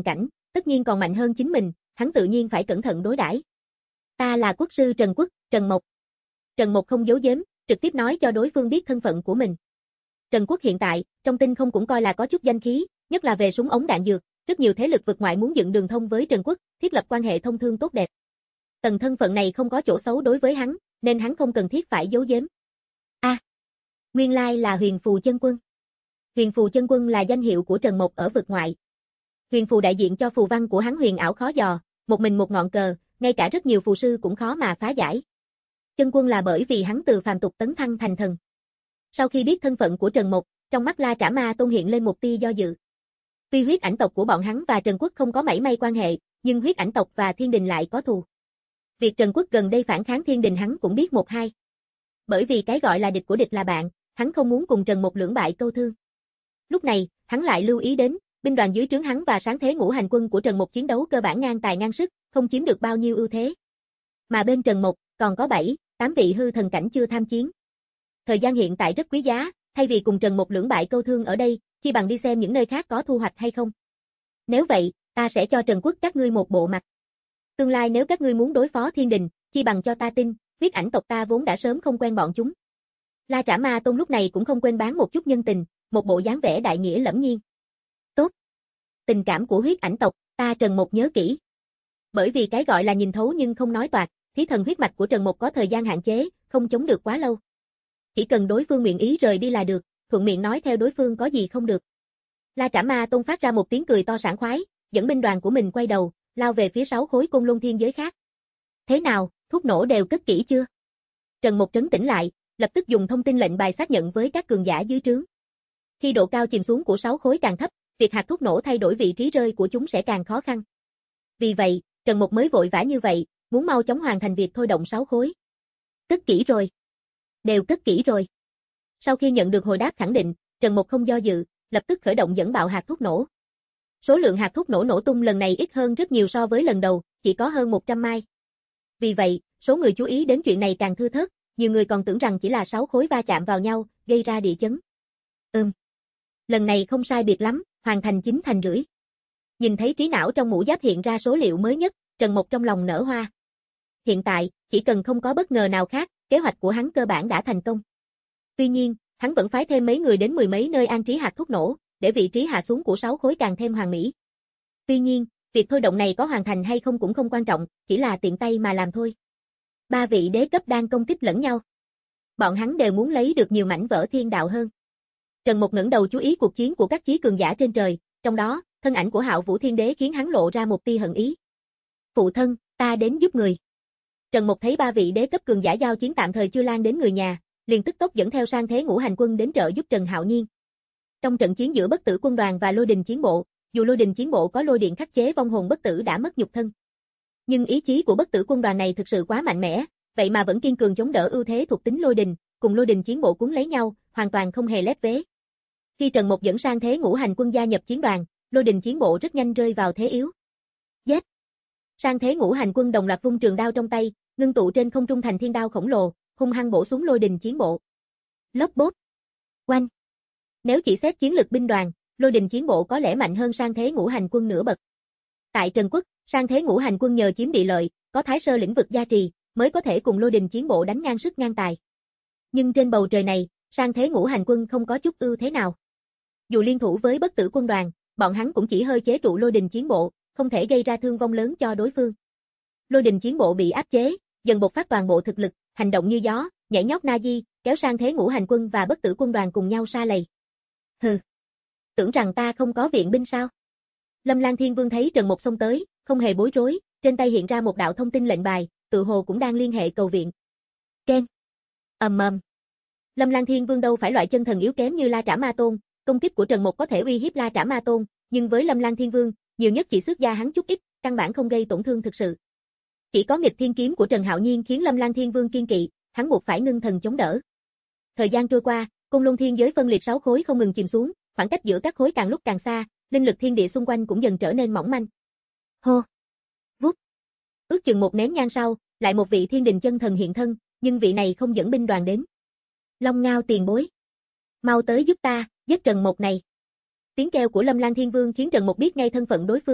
tất nhiên còn mạnh hơn chính mình, hắn tự nhiên phải cẩn thận đối đãi. Ta là quốc sư Trần Quốc, Trần Mộc. Trần Mộc không giấu giếm, trực tiếp nói cho đối phương biết thân phận của mình. Trần Quốc hiện tại, trong tinh không cũng coi là có chút danh khí, nhất là về súng ống đạn dược, rất nhiều thế lực vực ngoại muốn dựng đường thông với Trần Quốc, thiết lập quan hệ thông thương tốt đẹp. Tầng thân phận này không có chỗ xấu đối với hắn, nên hắn không cần thiết phải giấu giếm. A, à, nguyên lai là Huyền Phù Chân Quân. Huyền Phù Chân Quân là danh hiệu của Trần Mộc ở vực ngoại. Huyền phù đại diện cho phù văn của hắn huyền ảo khó dò, một mình một ngọn cờ, ngay cả rất nhiều phù sư cũng khó mà phá giải. Chân Quân là bởi vì hắn từ phàm tục tấn thăng thành thần. Sau khi biết thân phận của Trần Mộc, trong mắt La Trả Ma Tôn hiện lên một tia do dự. Tuy huyết ảnh tộc của bọn hắn và Trần Quốc không có mảy may quan hệ, nhưng huyết ảnh tộc và Thiên Đình lại có thù. Việc Trần Quốc gần đây phản kháng Thiên Đình hắn cũng biết một hai. Bởi vì cái gọi là địch của địch là bạn, hắn không muốn cùng Trần Mộc lưỡng bại câu thương. Lúc này, hắn lại lưu ý đến, binh đoàn dưới trướng hắn và sáng thế ngũ hành quân của Trần Mộc chiến đấu cơ bản ngang tài ngang sức, không chiếm được bao nhiêu ưu thế. Mà bên Trần Mộc, còn có bảy, tám vị hư thần cảnh chưa tham chiến. Thời gian hiện tại rất quý giá, thay vì cùng Trần Mộc lưỡng bại câu thương ở đây, chi bằng đi xem những nơi khác có thu hoạch hay không. Nếu vậy, ta sẽ cho Trần Quốc các ngươi một bộ mặt. Tương lai nếu các ngươi muốn đối phó Thiên Đình, chi bằng cho ta tin, huyết ảnh tộc ta vốn đã sớm không quen bọn chúng. La Trả Ma Tôn lúc này cũng không quên bán một chút nhân tình, một bộ dáng vẻ đại nghĩa lẫm nhiên. Tốt. Tình cảm của huyết ảnh tộc, ta Trần Mộc nhớ kỹ. Bởi vì cái gọi là nhìn thấu nhưng không nói toạc, thí thần huyết mạch của Trần Mộc có thời gian hạn chế, không chống được quá lâu. Chỉ cần đối phương nguyện ý rời đi là được, thuận miệng nói theo đối phương có gì không được. La Trả Ma Tôn phát ra một tiếng cười to sảng khoái, dẫn binh đoàn của mình quay đầu, lao về phía sáu khối côn luân thiên giới khác. Thế nào, thuốc nổ đều cất kỹ chưa? Trần Mộc trấn tĩnh lại, lập tức dùng thông tin lệnh bài xác nhận với các cường giả dưới trướng. Khi độ cao chìm xuống của sáu khối càng thấp, việc hạt thuốc nổ thay đổi vị trí rơi của chúng sẽ càng khó khăn. Vì vậy, Trần Mộc mới vội vã như vậy, muốn mau chóng hoàn thành việc thôi động sáu khối. Cất kỹ rồi. Đều cất kỹ rồi. Sau khi nhận được hồi đáp khẳng định, Trần Mộc không do dự, lập tức khởi động dẫn bạo hạt thuốc nổ. Số lượng hạt thuốc nổ nổ tung lần này ít hơn rất nhiều so với lần đầu, chỉ có hơn một trăm mai. Vì vậy, số người chú ý đến chuyện này càng thưa thớt, nhiều người còn tưởng rằng chỉ là sáu khối va chạm vào nhau, gây ra địa chấn. Ừm. Lần này không sai biệt lắm, hoàn thành chín thành rưỡi. Nhìn thấy trí não trong mũ giáp hiện ra số liệu mới nhất, Trần Mộc trong lòng nở hoa. Hiện tại, chỉ cần không có bất ngờ nào khác, kế hoạch của hắn cơ bản đã thành công. Tuy nhiên, hắn vẫn phái thêm mấy người đến mười mấy nơi an trí hạt thuốc nổ, để vị trí hạ xuống của sáu khối càng thêm hoàn mỹ. Tuy nhiên, việc thôi động này có hoàn thành hay không cũng không quan trọng, chỉ là tiện tay mà làm thôi. Ba vị đế cấp đang công kích lẫn nhau. Bọn hắn đều muốn lấy được nhiều mảnh vỡ thiên đạo hơn. Trần Mộc ngẩng đầu chú ý cuộc chiến của các chí cường giả trên trời, trong đó, thân ảnh của Hạo Vũ Thiên Đế khiến hắn lộ ra một tia hận ý. Phụ thân, ta đến giúp người. Trần Mộc thấy ba vị đế cấp cường giả giao chiến tạm thời chưa lan đến người nhà, liền tức tốc dẫn theo sang thế ngũ hành quân đến trợ giúp Trần Hạo Nhiên. Trong trận chiến giữa Bất Tử quân đoàn và Lôi Đình chiến bộ, dù Lôi Đình chiến bộ có lôi điện khắc chế vong hồn bất tử đã mất nhục thân, nhưng ý chí của Bất Tử quân đoàn này thực sự quá mạnh mẽ, vậy mà vẫn kiên cường chống đỡ ưu thế thuộc tính Lôi Đình, cùng Lôi Đình chiến bộ cuốn lấy nhau, hoàn toàn không hề lép vế. Khi Trần Mộc dẫn sang thế ngũ hành quân gia nhập chiến đoàn, Lôi Đình chiến bộ rất nhanh rơi vào thế yếu. Giết! Sang thế ngũ hành quân đồng loạt vung trường đao trong tay, ngưng tụ trên không trung thành thiên đao khổng lồ, hung hăng bổ xuống Lôi Đình chiến bộ. Lốp bốp! Oanh! Nếu chỉ xét chiến lực binh đoàn, Lôi Đình chiến bộ có lẽ mạnh hơn sang thế ngũ hành quân nửa bậc. Tại Trần Quốc, sang thế ngũ hành quân nhờ chiếm địa lợi, có Thái Sơ lĩnh vực gia trì, mới có thể cùng Lôi Đình chiến bộ đánh ngang sức ngang tài. Nhưng trên bầu trời này, sang thế ngũ hành quân không có chút ưu thế nào. Dù liên thủ với Bất Tử quân đoàn, bọn hắn cũng chỉ hơi chế trụ Lôi Đình chiến bộ, không thể gây ra thương vong lớn cho đối phương. Lôi Đình chiến bộ bị áp chế, dần bộc phát toàn bộ thực lực, hành động như gió, nhảy nhót na di, kéo sang thế ngũ hành quân và Bất Tử quân đoàn cùng nhau sa lầy. Hừ, tưởng rằng ta không có viện binh sao? Lâm Lan Thiên Vương thấy Trần Mộc xông tới, không hề bối rối, trên tay hiện ra một đạo thông tin lệnh bài, tự hồ cũng đang liên hệ cầu viện. Ken. Ầm ầm. Lâm Lan Thiên Vương đâu phải loại chân thần yếu kém như La Trả Ma Tôn, công kích của Trần Mộc có thể uy hiếp La Trả Ma Tôn, nhưng với Lâm Lan Thiên Vương, nhiều nhất chỉ xước da hắn chút ít, căn bản không gây tổn thương thực sự. Chỉ có nghịch thiên kiếm của Trần Hạo Nhiên khiến Lâm Lan Thiên Vương kiên kỵ, hắn buộc phải ngưng thần chống đỡ. Thời gian trôi qua, Côn Luân Thiên giới phân liệt sáu khối không ngừng chìm xuống, khoảng cách giữa các khối càng lúc càng xa, linh lực thiên địa xung quanh cũng dần trở nên mỏng manh. Hô. Vút. Ước chừng một nén nhang sau, lại một vị thiên đình chân thần hiện thân, nhưng vị này không dẫn binh đoàn đến. Long Ngao tiền bối, mau tới giúp ta, giết Trần Mộc này. Tiếng kêu của Lâm Lan Thiên Vương khiến Trần Mộc biết ngay thân phận đối phương,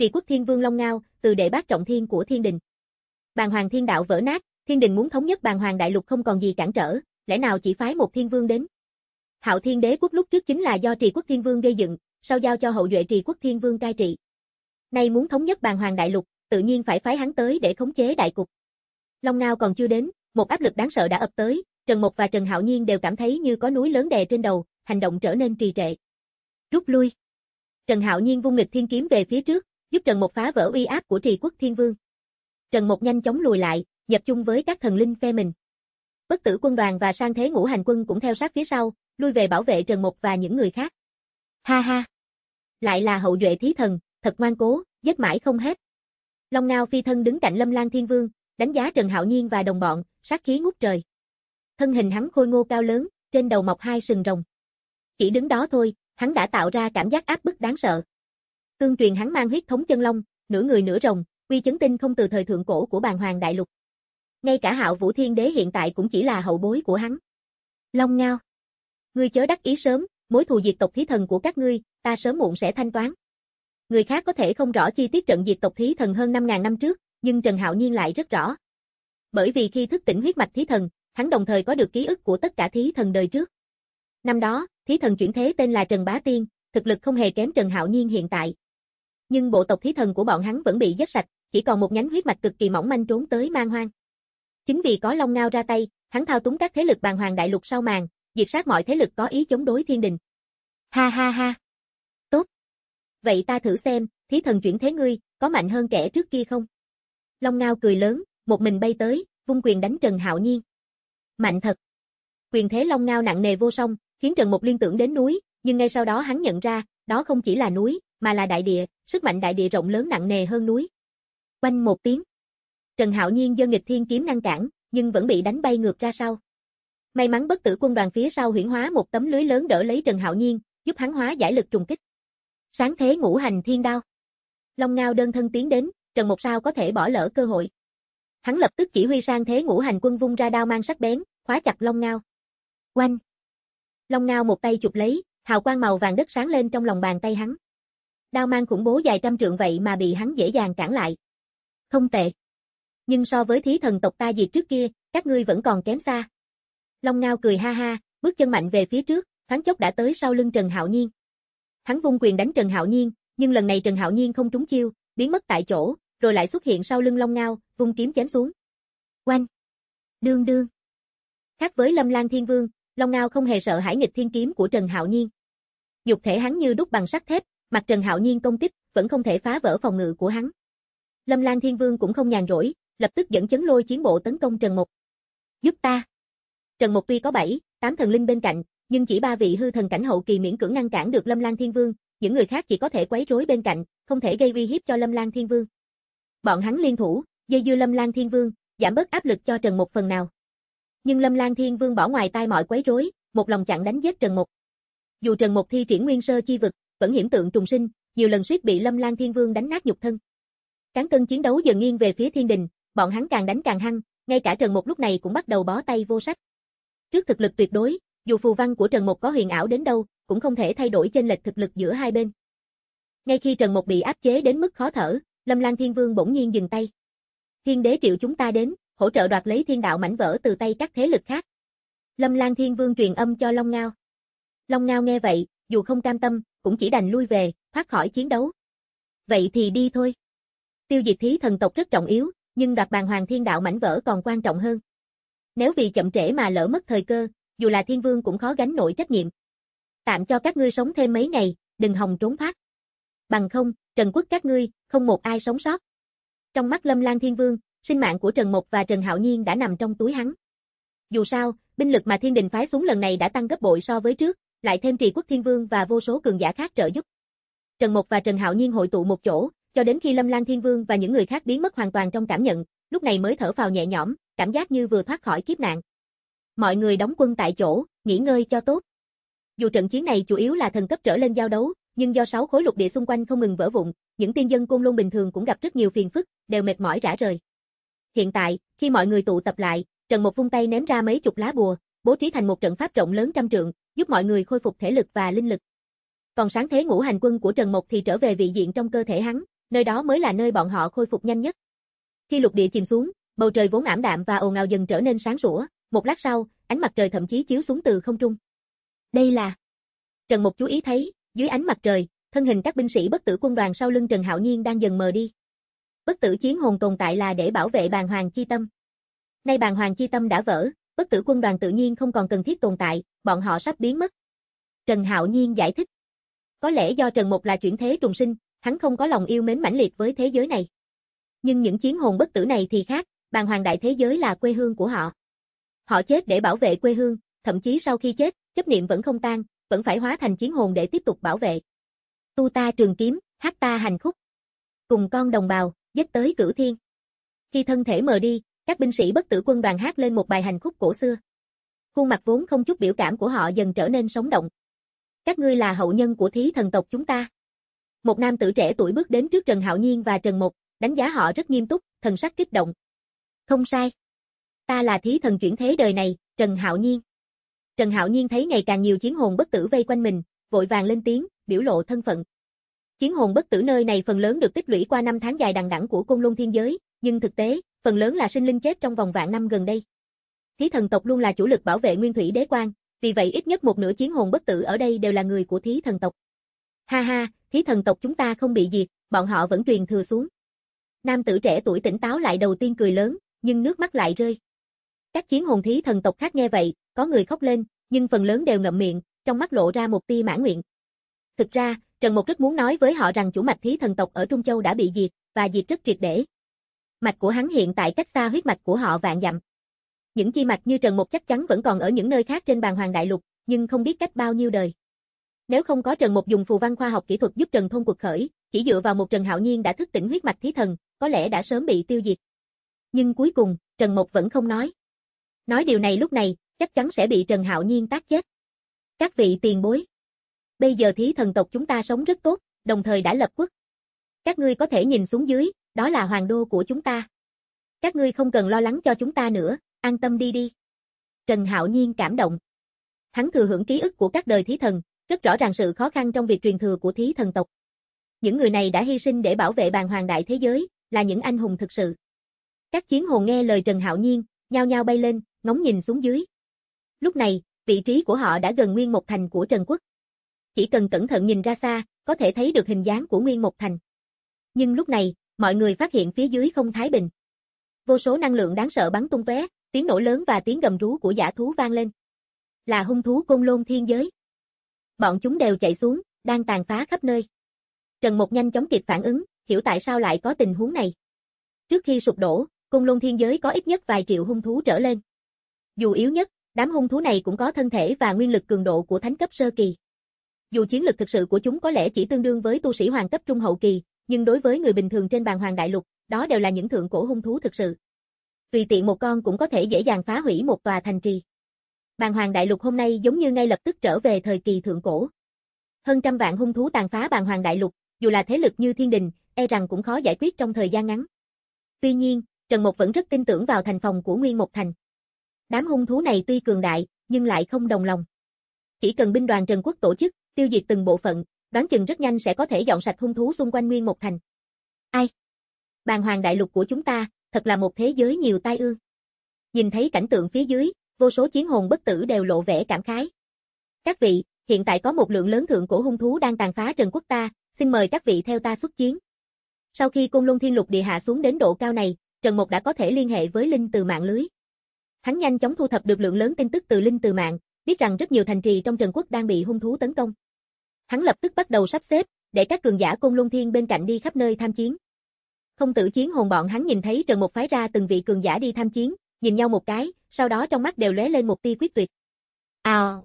Trì Quốc Thiên Vương Long Ngao, từ đệ bát trọng thiên của thiên đình. Bàng Hoàng Thiên Đạo vỡ nát, thiên đình muốn thống nhất Bàng Hoàng Đại Lục không còn gì cản trở, lẽ nào chỉ phái một thiên vương đến? Hạo Thiên Đế quốc lúc trước chính là do Trì Quốc Thiên Vương gây dựng, sau giao cho hậu duệ Trì Quốc Thiên Vương cai trị. Nay muốn thống nhất Bàng Hoàng Đại Lục, tự nhiên phải phái hắn tới để khống chế đại cục. Long Ngao còn chưa đến, một áp lực đáng sợ đã ập tới, Trần Mục và Trần Hạo Nhiên đều cảm thấy như có núi lớn đè trên đầu, hành động trở nên trì trệ. Rút lui. Trần Hạo Nhiên vung nghịch thiên kiếm về phía trước, giúp Trần Mục phá vỡ uy áp của Trì Quốc Thiên Vương. Trần Mục nhanh chóng lùi lại, nhập chung với các thần linh phe mình. Bất Tử Quân Đoàn và Sang Thế Ngũ Hành Quân cũng theo sát phía sau, lui về bảo vệ Trần Mục và những người khác. Ha ha. Lại là hậu duệ thí thần, thật ngoan cố, giết mãi không hết. Long Ngao phi thân đứng cạnh Lâm Lang Thiên Vương, đánh giá Trần Hạo Nhiên và đồng bọn, sát khí ngút trời. Thân hình hắn khôi ngô cao lớn, trên đầu mọc hai sừng rồng. Chỉ đứng đó thôi, hắn đã tạo ra cảm giác áp bức đáng sợ. Tương truyền hắn mang huyết thống chân long, nửa người nửa rồng, uy chấn tinh không từ thời thượng cổ của Bàng Hoàng Đại Lục. Ngay cả Hạo Vũ Thiên Đế hiện tại cũng chỉ là hậu bối của hắn. Long Ngao, ngươi chớ đắc ý sớm, mối thù diệt tộc thí thần của các ngươi, ta sớm muộn sẽ thanh toán. Người khác có thể không rõ chi tiết trận diệt tộc thí thần hơn năm ngàn năm trước, nhưng Trần Hạo Nhiên lại rất rõ. Bởi vì khi thức tỉnh huyết mạch thí thần, hắn đồng thời có được ký ức của tất cả thí thần đời trước. Năm đó, thí thần chuyển thế tên là Trần Bá Tiên, thực lực không hề kém Trần Hạo Nhiên hiện tại. Nhưng bộ tộc thí thần của bọn hắn vẫn bị giết sạch, chỉ còn một nhánh huyết mạch cực kỳ mỏng manh trốn tới Man Hoang. Chính vì có Long Ngao ra tay, hắn thao túng các thế lực Bàng Hoàng Đại Lục sau màn, diệt sát mọi thế lực có ý chống đối thiên đình. Ha ha ha. Tốt. Vậy ta thử xem, thí thần chuyển thế ngươi, có mạnh hơn kẻ trước kia không? Long Ngao cười lớn, một mình bay tới, vung quyền đánh Trần Hạo Nhiên. Mạnh thật. Quyền thế Long Ngao nặng nề vô song, khiến Trần Mục liên tưởng đến núi, nhưng ngay sau đó hắn nhận ra, đó không chỉ là núi, mà là đại địa, sức mạnh đại địa rộng lớn nặng nề hơn núi. Oanh một tiếng. Trần Hạo Nhiên giơ nghịch thiên kiếm ngăn cản, nhưng vẫn bị đánh bay ngược ra sau. May mắn Bất Tử Quân Đoàn phía sau huyễn hóa một tấm lưới lớn đỡ lấy Trần Hạo Nhiên, giúp hắn hóa giải lực trùng kích. Sáng thế ngũ hành thiên đao. Long Ngao đơn thân tiến đến, Trần Mục sao có thể bỏ lỡ cơ hội. Hắn lập tức chỉ huy sang thế ngũ hành quân vung ra đao mang sắc bén, khóa chặt Long Ngao. Oanh. Long Ngao một tay chụp lấy, hào quang màu vàng đất sáng lên trong lòng bàn tay hắn. Đao mang khủng bố dài trăm trượng vậy mà bị hắn dễ dàng cản lại. Không tệ. Nhưng so với thí thần tộc ta diệt trước kia, các ngươi vẫn còn kém xa. Long Ngao cười ha ha, bước chân mạnh về phía trước, thoáng chốc đã tới sau lưng Trần Hạo Nhiên. Hắn vung quyền đánh Trần Hạo Nhiên, nhưng lần này Trần Hạo Nhiên không trúng chiêu, biến mất tại chỗ, rồi lại xuất hiện sau lưng Long Ngao, vung kiếm chém xuống. Oanh! Đương đương! Khác với Lâm Lang Thiên Vương, Long Ngao không hề sợ hãi nghịch thiên kiếm của Trần Hạo Nhiên. Nhục thể hắn như đúc bằng sắt thép, mặt Trần Hạo Nhiên công kích, vẫn không thể phá vỡ phòng ngự của hắn. Lâm Lang Thiên Vương cũng không nhàn rỗi, lập tức dẫn chấn lôi chiến bộ tấn công Trần Mục. Giúp ta! Trần Mục tuy có bảy, tám thần linh bên cạnh, nhưng chỉ ba vị hư thần cảnh hậu kỳ miễn cưỡng ngăn cản được Lâm Lang Thiên Vương, những người khác chỉ có thể quấy rối bên cạnh, không thể gây uy hiếp cho Lâm Lang Thiên Vương. Bọn hắn liên thủ, dây dưa Lâm Lang Thiên Vương, giảm bớt áp lực cho Trần Mục phần nào. Nhưng Lâm Lang Thiên Vương bỏ ngoài tai mọi quấy rối, một lòng chặn đánh giết Trần Mục. Dù Trần Mục thi triển nguyên sơ chi vực, vẫn hiểm tượng trùng sinh, nhiều lần suýt bị Lâm Lang Thiên Vương đánh nát nhục thân. Cán cân chiến đấu dần nghiêng về phía thiên đình, bọn hắn càng đánh càng hăng, ngay cả Trần Mục lúc này cũng bắt đầu bó tay vô sách. Trước thực lực tuyệt đối, dù phù văn của Trần Mục có huyền ảo đến đâu, cũng không thể thay đổi chênh lệch thực lực giữa hai bên. Ngay khi Trần Mục bị áp chế đến mức khó thở, Lâm Lang Thiên Vương bỗng nhiên dừng tay. Thiên đế triệu chúng ta đến, hỗ trợ đoạt lấy thiên đạo mảnh vỡ từ tay các thế lực khác. Lâm Lang Thiên Vương truyền âm cho Long Ngao. Long Ngao nghe vậy, dù không cam tâm, cũng chỉ đành lui về, thoát khỏi chiến đấu. Vậy thì đi thôi. Tiêu diệt thí thần tộc rất trọng yếu, nhưng đoạt Bàng Hoàng thiên đạo mảnh vỡ còn quan trọng hơn. Nếu vì chậm trễ mà lỡ mất thời cơ, dù là Thiên Vương cũng khó gánh nổi trách nhiệm. Tạm cho các ngươi sống thêm mấy ngày, đừng hòng trốn thoát. Bằng không, Trần Quốc các ngươi, không một ai sống sót. Trong mắt Lâm Lang Thiên Vương, sinh mạng của Trần Mục và Trần Hạo Nhiên đã nằm trong túi hắn. Dù sao, binh lực mà thiên đình phái xuống lần này đã tăng gấp bội so với trước, lại thêm Trì Quốc Thiên Vương và vô số cường giả khác trợ giúp. Trần Mục và Trần Hạo Nhiên hội tụ một chỗ, cho đến khi Lâm Lang Thiên Vương và những người khác biến mất hoàn toàn trong cảm nhận, lúc này mới thở phào nhẹ nhõm, cảm giác như vừa thoát khỏi kiếp nạn. Mọi người đóng quân tại chỗ, nghỉ ngơi cho tốt. Dù trận chiến này chủ yếu là thần cấp trở lên giao đấu, nhưng do sáu khối lục địa xung quanh không ngừng vỡ vụn, những tiên dân Côn Lôn bình thường cũng gặp rất nhiều phiền phức, đều mệt mỏi rã rời. Hiện tại, khi mọi người tụ tập lại, Trần Mục vung tay ném ra mấy chục lá bùa, bố trí thành một trận pháp rộng lớn trăm trượng, giúp mọi người khôi phục thể lực và linh lực. Còn sáng thế ngũ hành quân của Trần Mục thì trở về vị diện trong cơ thể hắn, nơi đó mới là nơi bọn họ khôi phục nhanh nhất. Khi lục địa chìm xuống, bầu trời vốn ảm đạm và ồn ào dần trở nên sáng sủa, một lát sau, ánh mặt trời thậm chí chiếu xuống từ không trung. Đây là... Trần Mục chú ý thấy, dưới ánh mặt trời, thân hình các binh sĩ bất tử quân đoàn sau lưng Trần Hạo Nhiên đang dần mờ đi. Bất tử chiến hồn tồn tại là để bảo vệ bàng hoàng chi tâm. Nay bàng hoàng chi tâm đã vỡ, bất tử quân đoàn tự nhiên không còn cần thiết tồn tại, bọn họ sắp biến mất. Trần Hạo Nhiên giải thích. Có lẽ do Trần Mục là chuyển thế trùng sinh, hắn không có lòng yêu mến mãnh liệt với thế giới này. Nhưng những chiến hồn bất tử này thì khác, bàng hoàng đại thế giới là quê hương của họ. Họ chết để bảo vệ quê hương, thậm chí sau khi chết, chấp niệm vẫn không tan, vẫn phải hóa thành chiến hồn để tiếp tục bảo vệ. Tu ta trường kiếm, hát ta hành khúc. Cùng con đồng bào, dứt tới cửu thiên. Khi thân thể mờ đi, các binh sĩ bất tử quân đoàn hát lên một bài hành khúc cổ xưa. Khuôn mặt vốn không chút biểu cảm của họ dần trở nên sống động. Các ngươi là hậu nhân của thí thần tộc chúng ta. Một nam tử trẻ tuổi bước đến trước Trần Hạo Nhiên và Trần Mục, đánh giá họ rất nghiêm túc, thần sắc kích động. Không sai. Ta là thí thần chuyển thế đời này, Trần Hạo Nhiên. Trần Hạo Nhiên thấy ngày càng nhiều chiến hồn bất tử vây quanh mình, vội vàng lên tiếng, biểu lộ thân phận. Chiến hồn bất tử nơi này phần lớn được tích lũy qua năm tháng dài đằng đẵng của Côn Lôn Thiên Giới, nhưng thực tế, phần lớn là sinh linh chết trong vòng vạn năm gần đây. Thí thần tộc luôn là chủ lực bảo vệ Nguyên Thủy Đế Quan, vì vậy ít nhất một nửa chiến hồn bất tử ở đây đều là người của thí thần tộc. Ha ha, thí thần tộc chúng ta không bị diệt, bọn họ vẫn truyền thừa xuống. Nam tử trẻ tuổi tỉnh táo lại đầu tiên cười lớn, nhưng nước mắt lại rơi. Các chiến hồn thí thần tộc khác nghe vậy, có người khóc lên, nhưng phần lớn đều ngậm miệng, trong mắt lộ ra một tia mãn nguyện. Thực ra, Trần Mục rất muốn nói với họ rằng chủ mạch thí thần tộc ở Trung Châu đã bị diệt, và diệt rất triệt để. Mạch của hắn hiện tại cách xa huyết mạch của họ vạn dặm. Những chi mạch như Trần Mục chắc chắn vẫn còn ở những nơi khác trên Bàng Hoàng Đại Lục, nhưng không biết cách bao nhiêu đời. Nếu không có Trần Mục dùng phù văn khoa học kỹ thuật giúp Trần Thôn cuộc khởi, chỉ dựa vào một Trần Hạo Nhiên đã thức tỉnh huyết mạch thí thần, có lẽ đã sớm bị tiêu diệt. Nhưng cuối cùng, Trần Mục vẫn không nói. Nói điều này lúc này, chắc chắn sẽ bị Trần Hạo Nhiên tát chết. Các vị tiền bối. Bây giờ thí thần tộc chúng ta sống rất tốt, đồng thời đã lập quốc. Các ngươi có thể nhìn xuống dưới, đó là hoàng đô của chúng ta. Các ngươi không cần lo lắng cho chúng ta nữa, an tâm đi đi. Trần Hạo Nhiên cảm động. Hắn thừa hưởng ký ức của các đời thí thần, rất rõ ràng sự khó khăn trong việc truyền thừa của thí thần tộc. Những người này đã hy sinh để bảo vệ Bàng Hoàng đại thế giới, là những anh hùng thực sự. Các chiến hồn nghe lời Trần Hạo Nhiên, nhao nhao bay lên, ngóng nhìn xuống dưới. Lúc này, vị trí của họ đã gần Nguyên Mộc Thành của Trần Quốc. Chỉ cần cẩn thận nhìn ra xa, có thể thấy được hình dáng của Nguyên Mộc Thành. Nhưng lúc này, mọi người phát hiện phía dưới không thái bình. Vô số năng lượng đáng sợ bắn tung tóe, tiếng nổ lớn và tiếng gầm rú của dã thú vang lên. Là hung thú Côn Lôn Thiên Giới. Bọn chúng đều chạy xuống, đang tàn phá khắp nơi. Trần Mục nhanh chóng kịp phản ứng, hiểu tại sao lại có tình huống này. Trước khi sụp đổ, Côn Lôn Thiên Giới có ít nhất vài triệu hung thú trở lên. Dù yếu nhất, đám hung thú này cũng có thân thể và nguyên lực cường độ của thánh cấp sơ kỳ. Dù chiến lực thực sự của chúng có lẽ chỉ tương đương với tu sĩ hoàng cấp trung hậu kỳ, nhưng đối với người bình thường trên Bàng Hoàng Đại Lục, đó đều là những thượng cổ hung thú thực sự. Tùy tiện một con cũng có thể dễ dàng phá hủy một tòa thành trì. Bàng Hoàng Đại Lục hôm nay giống như ngay lập tức trở về thời kỳ thượng cổ. Hơn trăm vạn hung thú tàn phá Bàng Hoàng Đại Lục, dù là thế lực như Thiên Đình, e rằng cũng khó giải quyết trong thời gian ngắn. Tuy nhiên, Trần Mục vẫn rất tin tưởng vào thành phòng của Nguyên Mộc Thành. Đám hung thú này tuy cường đại, nhưng lại không đồng lòng. Chỉ cần binh đoàn Trần Quốc tổ chức, tiêu diệt từng bộ phận, đoán chừng rất nhanh sẽ có thể dọn sạch hung thú xung quanh Nguyên Mộc Thành. Ai? Bàng Hoàng Đại Lục của chúng ta, thật là một thế giới nhiều tai ương. Nhìn thấy cảnh tượng phía dưới, vô số chiến hồn bất tử đều lộ vẻ cảm khái. Các vị, hiện tại có một lượng lớn thượng cổ hung thú đang tàn phá Trần Quốc ta, xin mời các vị theo ta xuất chiến. Sau khi Côn Lôn Thiên Lục địa hạ xuống đến độ cao này, Trần Mục đã có thể liên hệ với linh từ mạng lưới. Hắn nhanh chóng thu thập được lượng lớn tin tức từ linh từ mạng, biết rằng rất nhiều thành trì trong Trần Quốc đang bị hung thú tấn công. Hắn lập tức bắt đầu sắp xếp, để các cường giả Côn Lôn Thiên bên cạnh đi khắp nơi tham chiến. Không tự chiến hồn bọn hắn nhìn thấy Trần Mục phái ra từng vị cường giả đi tham chiến, nhìn nhau một cái, sau đó trong mắt đều lóe lên một tia quyết tuyệt. Ào!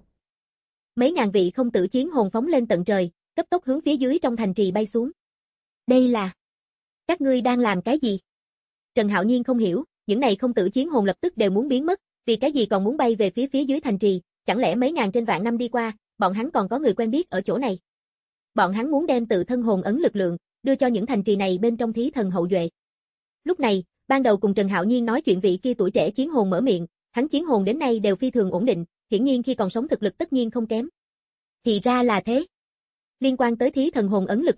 Mấy ngàn vị không tự chiến hồn phóng lên tận trời, cấp tốc hướng phía dưới trong thành trì bay xuống. Đây là... Các ngươi đang làm cái gì? Trần Hạo Nhiên không hiểu, những này không tự chiến hồn lập tức đều muốn biến mất, vì cái gì còn muốn bay về phía phía dưới thành trì, chẳng lẽ mấy ngàn trên vạn năm đi qua, bọn hắn còn có người quen biết ở chỗ này. Bọn hắn muốn đem tự thân hồn ấn lực lượng, đưa cho những thành trì này bên trong thí thần hậu duệ. Lúc này, ban đầu cùng Trần Hạo Nhiên nói chuyện vị kia tuổi trẻ chiến hồn mở miệng, hắn chiến hồn đến nay đều phi thường ổn định, hiển nhiên khi còn sống thực lực tất nhiên không kém. Thì ra là thế. Liên quan tới thí thần hồn ấn lực lượng,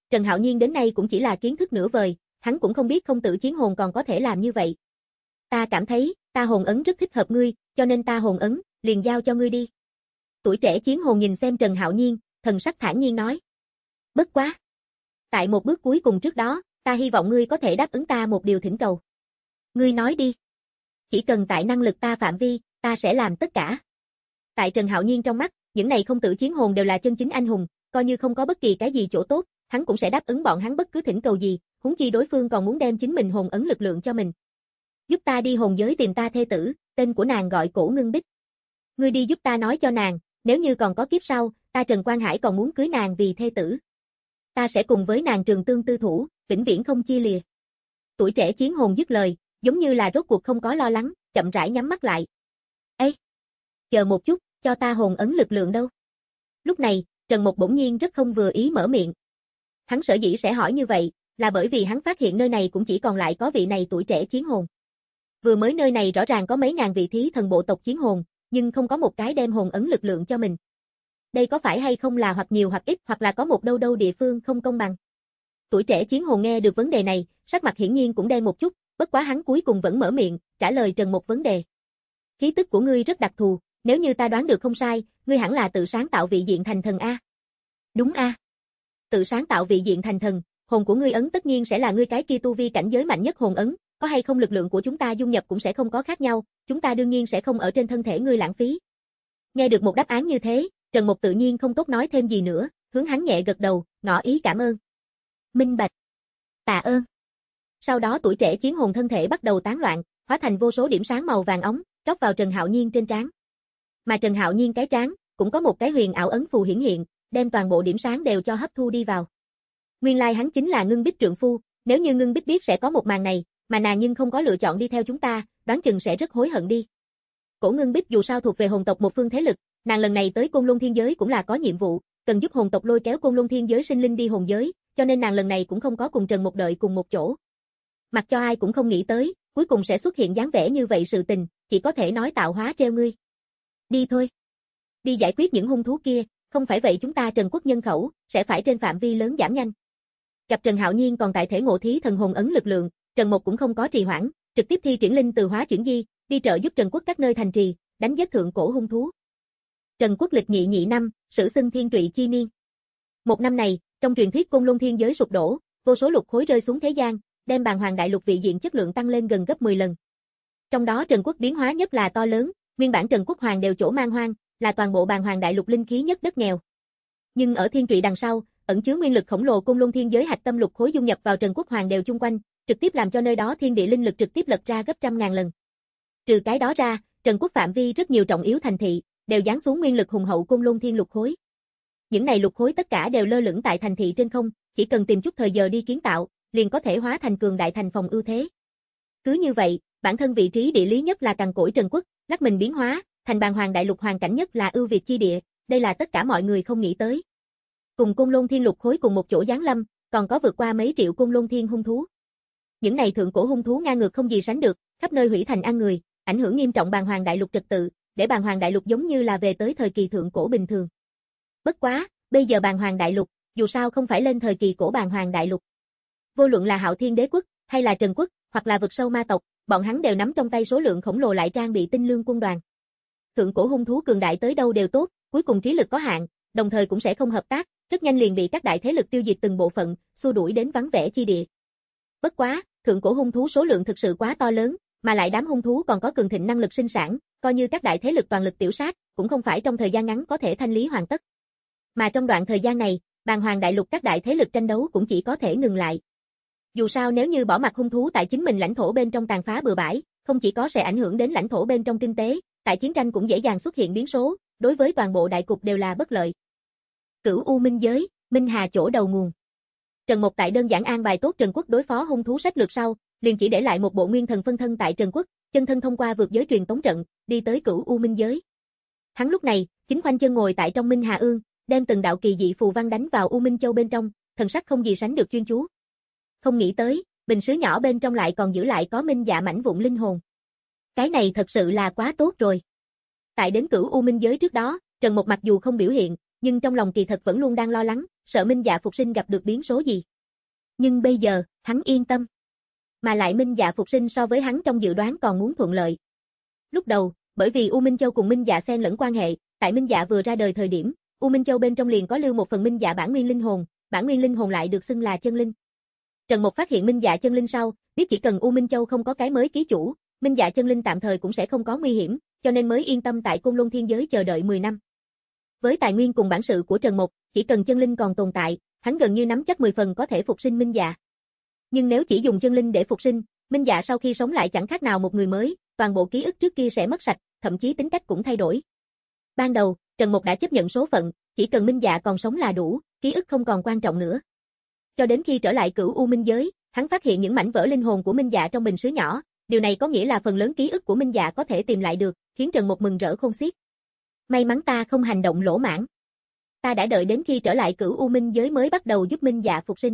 Trần Hạo Nhiên đến nay cũng chỉ là kiến thức nửa vời, hắn cũng không biết không tự chiến hồn còn có thể làm như vậy. Ta cảm thấy, ta hồn ấn rất thích hợp ngươi, cho nên ta hồn ấn, liền giao cho ngươi đi. Tuổi trẻ chiến hồn nhìn xem Trần Hạo Nhiên, thần sắc thản nhiên nói. Bất quá. Tại một bước cuối cùng trước đó, ta hy vọng ngươi có thể đáp ứng ta một điều thỉnh cầu. Ngươi nói đi. Chỉ cần tại năng lực ta phạm vi, ta sẽ làm tất cả. Tại Trần Hạo Nhiên trong mắt, những này không tự chiến hồn đều là chân chính anh hùng, coi như không có bất kỳ cái gì chỗ tốt, hắn cũng sẽ đáp ứng bọn hắn bất cứ thỉnh cầu gì, huống chi đối phương còn muốn đem chính mình hồn ấn lực lượng cho mình. Giúp ta đi hồn giới tìm ta thê tử, tên của nàng gọi Cổ Ngưng Bích. Ngươi đi giúp ta nói cho nàng, nếu như còn có kiếp sau, ta Trần Quang Hải còn muốn cưới nàng vì thê tử. Ta sẽ cùng với nàng trường tương tư thủ, vĩnh viễn không chia lìa. Tuổi trẻ chiến hồn dứt lời, giống như là rốt cuộc không có lo lắng, chậm rãi nhắm mắt lại. Ê! Chờ một chút, cho ta hồn ấn lực lượng đâu? Lúc này, Trần Mục bỗng nhiên rất không vừa ý mở miệng. Hắn sở dĩ sẽ hỏi như vậy, là bởi vì hắn phát hiện nơi này cũng chỉ còn lại có vị này tuổi trẻ chiến hồn. Vừa mới nơi này rõ ràng có mấy ngàn vị thí thần bộ tộc chiến hồn, nhưng không có một cái đem hồn ấn lực lượng cho mình. Đây có phải hay không là hoặc nhiều hoặc ít hoặc là có một đâu đâu địa phương không công bằng? Tuổi trẻ chiến hồn nghe được vấn đề này, sắc mặt hiển nhiên cũng đen một chút, bất quá hắn cuối cùng vẫn mở miệng, trả lời Trần một vấn đề. Khí tức của ngươi rất đặc thù, nếu như ta đoán được không sai, ngươi hẳn là tự sáng tạo vị diện thành thần A. Đúng A. Tự sáng tạo vị diện thành thần, hồn của ngươi ấn tất nhiên sẽ là ngươi cái kia tu vi cảnh giới mạnh nhất hồn ấn, có hay không lực lượng của chúng ta dung nhập cũng sẽ không có khác nhau, chúng ta đương nhiên sẽ không ở trên thân thể ngươi lãng phí. Nghe được một đáp án như thế, Trần Mục tự nhiên không tốt nói thêm gì nữa, hướng hắn nhẹ gật đầu, ngỏ ý cảm ơn. Minh bạch. Tạ ơn. Sau đó tuổi trẻ chiến hồn thân thể bắt đầu tán loạn, hóa thành vô số điểm sáng màu vàng óng, rót vào Trần Hạo Nhiên trên trán. Mà Trần Hạo Nhiên cái trán cũng có một cái huyền ảo ấn phù hiển hiện, đem toàn bộ điểm sáng đều cho hấp thu đi vào. Nguyên lai hắn chính là Ngưng Bích trượng phu, nếu như Ngưng Bích biết sẽ có một màn này, mà nàng nhưng không có lựa chọn đi theo chúng ta, đoán chừng sẽ rất hối hận đi. Cổ Ngưng Bích dù sao thuộc về hồn tộc một phương thế lực, nàng lần này tới Côn Luân Thiên Giới cũng là có nhiệm vụ, cần giúp hồn tộc lôi kéo Côn Luân Thiên Giới sinh linh đi hồn giới, cho nên nàng lần này cũng không có cùng Trần Mục đợi cùng một chỗ. Mặc cho ai cũng không nghĩ tới, cuối cùng sẽ xuất hiện dáng vẻ như vậy sự tình, chỉ có thể nói tạo hóa treo ngươi. Đi thôi. Đi giải quyết những hung thú kia, không phải vậy chúng ta Trần quốc nhân khẩu, sẽ phải trên phạm vi lớn giảm nhanh. Gặp Trần Hạo Nhiên còn tại thể ngộ thí thần hồn ấn lực lượng, Trần Mục cũng không có trì hoãn, trực tiếp thi triển linh từ hóa chuyển di, đi trợ giúp Trần quốc các nơi thành trì, đánh giết thượng cổ hung thú. Trần quốc lịch nhị nhị năm, sử xưng thiên trụy chi niên. Một năm này, trong truyền thuyết Côn Luân Thiên Giới sụp đổ, vô số lục khối rơi xuống thế gian, đem Bàn Hoàng Đại Lục vị diện chất lượng tăng lên gần gấp mười lần. Trong đó Trần quốc biến hóa nhất là to lớn, nguyên bản Trần quốc hoàng đều chỗ man hoang, là toàn bộ Bàn Hoàng Đại Lục linh khí nhất đất nghèo. Nhưng ở thiên trụy đằng sau, ẩn chứa nguyên lực khổng lồ Côn Luân Thiên Giới hạch tâm lục khối dung nhập vào Trần quốc hoàng đều chung quanh, trực tiếp làm cho nơi đó thiên địa linh lực trực tiếp lật ra gấp trăm ngàn lần. Trừ cái đó ra, Trần quốc phạm vi rất nhiều trọng yếu thành thị, đều giáng xuống nguyên lực hùng hậu Côn Luân Thiên lục khối. Những này lục khối tất cả đều lơ lửng tại thành thị trên không, chỉ cần tìm chút thời giờ đi kiến tạo, liền có thể hóa thành cường đại thành phòng ưu thế. Cứ như vậy, bản thân vị trí địa lý nhất là cằn cỗi Trần quốc, lắc mình biến hóa, thành Bàn Hoàng Đại Lục hoàn cảnh nhất là ưu việt chi địa, đây là tất cả mọi người không nghĩ tới. Cùng Côn Luân Thiên lục khối cùng một chỗ giáng lâm, còn có vượt qua mấy triệu Côn Luân Thiên hung thú. Những này thượng cổ hung thú ngang ngược không gì sánh được, khắp nơi hủy thành ăn người, ảnh hưởng nghiêm trọng Bàn Hoàng Đại Lục trật tự, để Bàn Hoàng Đại Lục giống như là về tới thời kỳ thượng cổ bình thường. Bất quá, bây giờ Bàn Hoàng Đại Lục, dù sao không phải lên thời kỳ cổ Bàn Hoàng Đại Lục. Vô luận là Hạo Thiên Đế quốc, hay là Trần quốc, hoặc là vực sâu ma tộc, bọn hắn đều nắm trong tay số lượng khổng lồ lại trang bị tinh lương quân đoàn. Thượng cổ hung thú cường đại tới đâu đều tốt, cuối cùng trí lực có hạn, đồng thời cũng sẽ không hợp tác, rất nhanh liền bị các đại thế lực tiêu diệt từng bộ phận, xua đuổi đến vắng vẻ chi địa. Bất quá, thượng cổ hung thú số lượng thực sự quá to lớn, mà lại đám hung thú còn có cường thịnh năng lực sinh sản, coi như các đại thế lực toàn lực tiểu sát, cũng không phải trong thời gian ngắn có thể thanh lý hoàn tất. Mà trong đoạn thời gian này, Bàn Hoàng Đại Lục các đại thế lực tranh đấu cũng chỉ có thể ngừng lại. Dù sao nếu như bỏ mặc hung thú tại chính mình lãnh thổ bên trong tàn phá bừa bãi, không chỉ có sẽ ảnh hưởng đến lãnh thổ bên trong kinh tế, tại chiến tranh cũng dễ dàng xuất hiện biến số, đối với toàn bộ đại cục đều là bất lợi. Cửu U Minh Giới, Minh Hà chỗ đầu nguồn. Trần Mục tại đơn giản an bài tốt Trần quốc đối phó hung thú sách lược sau, liền chỉ để lại một bộ nguyên thần phân thân tại Trần quốc, chân thân thông qua vượt giới truyền tống trận, đi tới Cửu U Minh Giới. Hắn lúc này, chính khoanh chân ngồi tại trong Minh Hà Ương, đem từng đạo kỳ dị phù văn đánh vào U Minh Châu bên trong, thần sắc không gì sánh được chuyên chú. Không nghĩ tới, bình sứ nhỏ bên trong lại còn giữ lại có minh dạ mảnh vụn linh hồn. Cái này thật sự là quá tốt rồi. Tại đến Cửu U Minh Giới trước đó, Trần Mục mặc dù không biểu hiện, nhưng trong lòng kỳ thật vẫn luôn đang lo lắng, sợ Minh Dạ phục sinh gặp được biến số gì. Nhưng bây giờ, hắn yên tâm. Mà lại Minh Dạ phục sinh so với hắn trong dự đoán còn muốn thuận lợi. Lúc đầu, bởi vì U Minh Châu cùng Minh Dạ xen lẫn quan hệ, tại Minh Dạ vừa ra đời thời điểm, U Minh Châu bên trong liền có lưu một phần Minh Dạ bản nguyên linh hồn, bản nguyên linh hồn lại được xưng là chân linh. Trần Mục phát hiện Minh Dạ chân linh sau, biết chỉ cần U Minh Châu không có cái mới ký chủ, Minh Dạ chân linh tạm thời cũng sẽ không có nguy hiểm, cho nên mới yên tâm tại Côn Luân Thiên Giới chờ đợi mười năm. Với tài nguyên cùng bản sự của Trần Mục, chỉ cần chân linh còn tồn tại, hắn gần như nắm chắc mười phần có thể phục sinh Minh Dạ. Nhưng nếu chỉ dùng chân linh để phục sinh, Minh Dạ sau khi sống lại chẳng khác nào một người mới, toàn bộ ký ức trước kia sẽ mất sạch, thậm chí tính cách cũng thay đổi. Ban đầu, Trần Mục đã chấp nhận số phận, chỉ cần Minh Dạ còn sống là đủ, ký ức không còn quan trọng nữa. Cho đến khi trở lại Cửu U Minh Giới, hắn phát hiện những mảnh vỡ linh hồn của Minh Dạ trong bình sứ nhỏ, điều này có nghĩa là phần lớn ký ức của Minh Dạ có thể tìm lại được, khiến Trần Mục mừng rỡ khôn xiết. May mắn ta không hành động lỗ mãng. Ta đã đợi đến khi trở lại Cửu U Minh Giới mới bắt đầu giúp Minh Dạ phục sinh.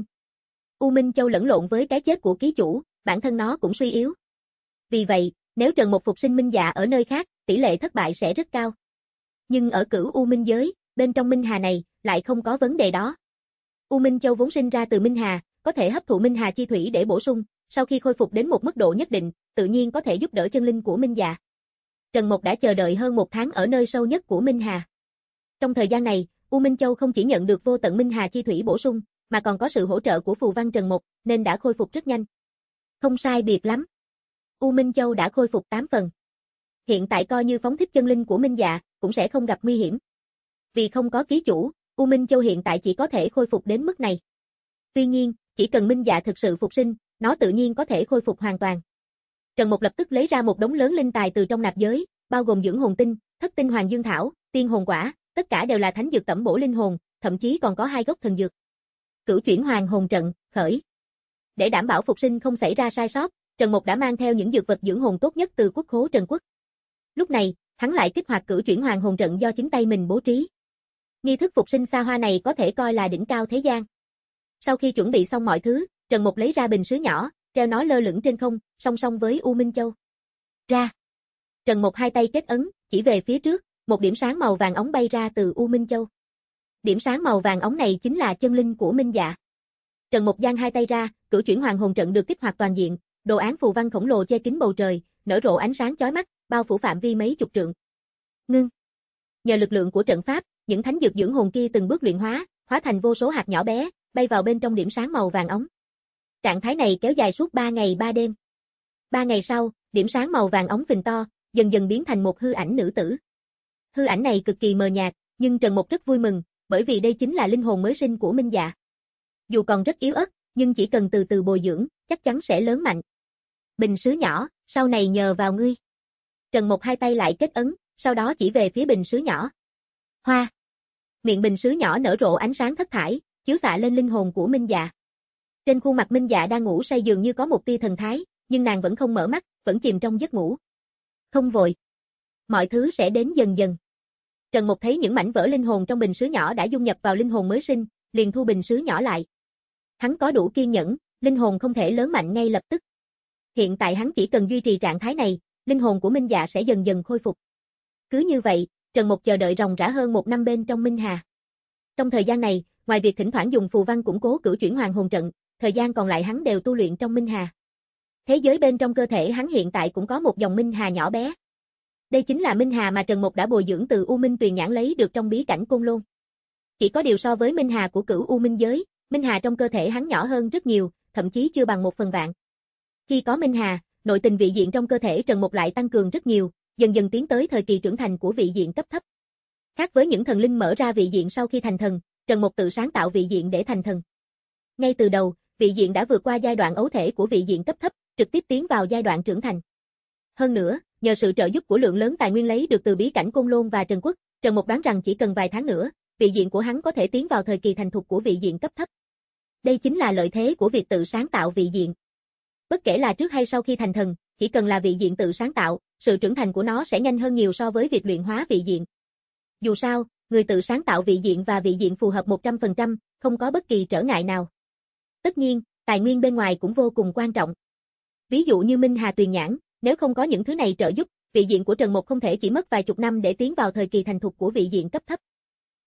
U Minh Châu lẫn lộn với cái chết của ký chủ, bản thân nó cũng suy yếu. Vì vậy, nếu Trần Mục phục sinh Minh Dạ ở nơi khác, tỷ lệ thất bại sẽ rất cao. Nhưng ở Cửu U Minh Giới, bên trong Minh Hà này, lại không có vấn đề đó. U Minh Châu vốn sinh ra từ Minh Hà, có thể hấp thụ Minh Hà chi thủy để bổ sung, sau khi khôi phục đến một mức độ nhất định, tự nhiên có thể giúp đỡ chân linh của Minh Dạ. Trần Mục đã chờ đợi hơn một tháng ở nơi sâu nhất của Minh Hà. Trong thời gian này, U Minh Châu không chỉ nhận được vô tận Minh Hà chi thủy bổ sung, mà còn có sự hỗ trợ của phù văn Trần Mục, nên đã khôi phục rất nhanh. Không sai biệt lắm. U Minh Châu đã khôi phục tám phần. Hiện tại coi như phóng thích chân linh của Minh Dạ, cũng sẽ không gặp nguy hiểm. Vì không có ký chủ, U Minh Châu hiện tại chỉ có thể khôi phục đến mức này. Tuy nhiên, chỉ cần Minh Dạ thực sự phục sinh, nó tự nhiên có thể khôi phục hoàn toàn. Trần Mục lập tức lấy ra một đống lớn linh tài từ trong nạp giới, bao gồm dưỡng hồn tinh, thất tinh hoàng dương thảo, tiên hồn quả, tất cả đều là thánh dược tẩm bổ linh hồn, thậm chí còn có hai gốc thần dược. Cửu chuyển hoàng hồn trận, khởi. Để đảm bảo phục sinh không xảy ra sai sót, Trần Mục đã mang theo những dược vật dưỡng hồn tốt nhất từ quốc khố Trần Quốc. Lúc này, hắn lại kích hoạt cửu chuyển hoàng hồn trận do chính tay mình bố trí. Nghi thức phục sinh xa hoa này có thể coi là đỉnh cao thế gian. Sau khi chuẩn bị xong mọi thứ, Trần Mục lấy ra bình sứ nhỏ, treo nó lơ lửng trên không, song song với U Minh Châu. Ra. Trần Mục hai tay kết ấn, chỉ về phía trước, một điểm sáng màu vàng óng bay ra từ U Minh Châu. Điểm sáng màu vàng óng này chính là chân linh của Minh Dạ. Trần Mục giang hai tay ra, cửu chuyển hoàng hồn trận được kích hoạt toàn diện, đồ án phù văn khổng lồ che kín bầu trời, nở rộ ánh sáng chói mắt, bao phủ phạm vi mấy chục trượng. Ngưng. Nhờ lực lượng của trận pháp, những thánh dược dưỡng hồn kia từng bước luyện hóa, hóa thành vô số hạt nhỏ bé, bay vào bên trong điểm sáng màu vàng óng. Trạng thái này kéo dài suốt ba ngày ba đêm. Ba ngày sau, điểm sáng màu vàng óng phình to, dần dần biến thành một hư ảnh nữ tử. Hư ảnh này cực kỳ mờ nhạt, nhưng Trần Mục rất vui mừng, bởi vì đây chính là linh hồn mới sinh của Minh Dạ. Dù còn rất yếu ớt, nhưng chỉ cần từ từ bồi dưỡng, chắc chắn sẽ lớn mạnh. Bình sứ nhỏ, sau này nhờ vào ngươi. Trần Mục hai tay lại kết ấn, sau đó chỉ về phía bình sứ nhỏ. Hoa. Miệng bình sứ nhỏ nở rộ ánh sáng thất thải, chiếu xạ lên linh hồn của Minh Dạ. Trên khuôn mặt Minh Dạ đang ngủ say dường như có một tia thần thái, nhưng nàng vẫn không mở mắt, vẫn chìm trong giấc ngủ. Không vội. Mọi thứ sẽ đến dần dần. Trần Mục thấy những mảnh vỡ linh hồn trong bình sứ nhỏ đã dung nhập vào linh hồn mới sinh, liền thu bình sứ nhỏ lại. Hắn có đủ kiên nhẫn, linh hồn không thể lớn mạnh ngay lập tức. Hiện tại hắn chỉ cần duy trì trạng thái này, linh hồn của Minh Dạ sẽ dần dần khôi phục. Cứ như vậy, Trần Mục chờ đợi ròng rã hơn một năm bên trong Minh Hà. Trong thời gian này, ngoài việc thỉnh thoảng dùng phù văn củng cố cửu chuyển hoàng hồn trận, thời gian còn lại hắn đều tu luyện trong Minh Hà. Thế giới bên trong cơ thể hắn hiện tại cũng có một dòng Minh Hà nhỏ bé. Đây chính là Minh Hà mà Trần Mục đã bồi dưỡng từ U Minh Tuyền Nhãn lấy được trong bí cảnh Côn Lôn. Chỉ có điều so với Minh Hà của Cửu U Minh Giới, Minh Hà trong cơ thể hắn nhỏ hơn rất nhiều, thậm chí chưa bằng một phần vạn. Khi có Minh Hà, nội tình vị diện trong cơ thể Trần Mục lại tăng cường rất nhiều, dần dần tiến tới thời kỳ trưởng thành của vị diện cấp thấp. Khác với những thần linh mở ra vị diện sau khi thành thần, Trần Mục tự sáng tạo vị diện để thành thần. Ngay từ đầu, vị diện đã vượt qua giai đoạn ấu thể của vị diện cấp thấp, trực tiếp tiến vào giai đoạn trưởng thành. Hơn nữa, nhờ sự trợ giúp của lượng lớn tài nguyên lấy được từ bí cảnh Côn Lôn và Trần Quốc, Trần Mục đoán rằng chỉ cần vài tháng nữa, vị diện của hắn có thể tiến vào thời kỳ thành thục của vị diện cấp thấp. Đây chính là lợi thế của việc tự sáng tạo vị diện. Bất kể là trước hay sau khi thành thần, chỉ cần là vị diện tự sáng tạo, sự trưởng thành của nó sẽ nhanh hơn nhiều so với việc luyện hóa vị diện. Dù sao, người tự sáng tạo vị diện và vị diện phù hợp một trăm phần trăm, không có bất kỳ trở ngại nào. Tất nhiên, tài nguyên bên ngoài cũng vô cùng quan trọng. Ví dụ như Minh Hà Tuyền Nhãn, nếu không có những thứ này trợ giúp, vị diện của Trần Mục không thể chỉ mất vài chục năm để tiến vào thời kỳ thành thục của vị diện cấp thấp.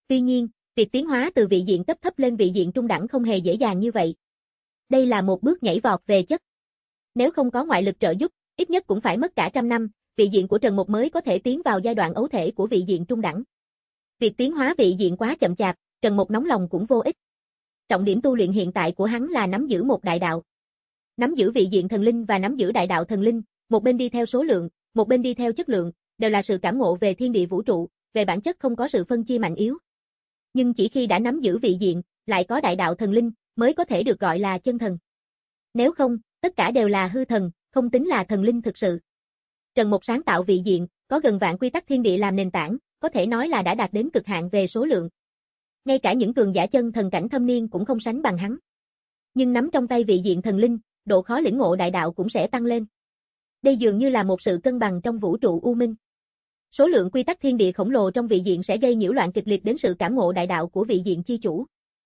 Tuy nhiên, việc tiến hóa từ vị diện cấp thấp lên vị diện trung đẳng không hề dễ dàng như vậy. Đây là một bước nhảy vọt về chất. Nếu không có ngoại lực trợ giúp, ít nhất cũng phải mất cả trăm năm, vị diện của Trần Mục mới có thể tiến vào giai đoạn ấu thể của vị diện trung đẳng. Việc tiến hóa vị diện quá chậm chạp, Trần Mục nóng lòng cũng vô ích. Trọng điểm tu luyện hiện tại của hắn là nắm giữ một đại đạo. Nắm giữ vị diện thần linh và nắm giữ đại đạo thần linh, một bên đi theo số lượng, một bên đi theo chất lượng, đều là sự cảm ngộ về thiên địa vũ trụ, về bản chất không có sự phân chia mạnh yếu. Nhưng chỉ khi đã nắm giữ vị diện, lại có đại đạo thần linh, mới có thể được gọi là chân thần. Nếu không, tất cả đều là hư thần, không tính là thần linh thực sự. Trần Mục sáng tạo vị diện, có gần vạn quy tắc thiên địa làm nền tảng, có thể nói là đã đạt đến cực hạn về số lượng. Ngay cả những cường giả chân thần cảnh thâm niên cũng không sánh bằng hắn. Nhưng nắm trong tay vị diện thần linh, độ khó lĩnh ngộ đại đạo cũng sẽ tăng lên. Đây dường như là một sự cân bằng trong vũ trụ u minh. Số lượng quy tắc thiên địa khổng lồ trong vị diện sẽ gây nhiễu loạn kịch liệt đến sự cảm ngộ đại đạo của vị diện chi chủ.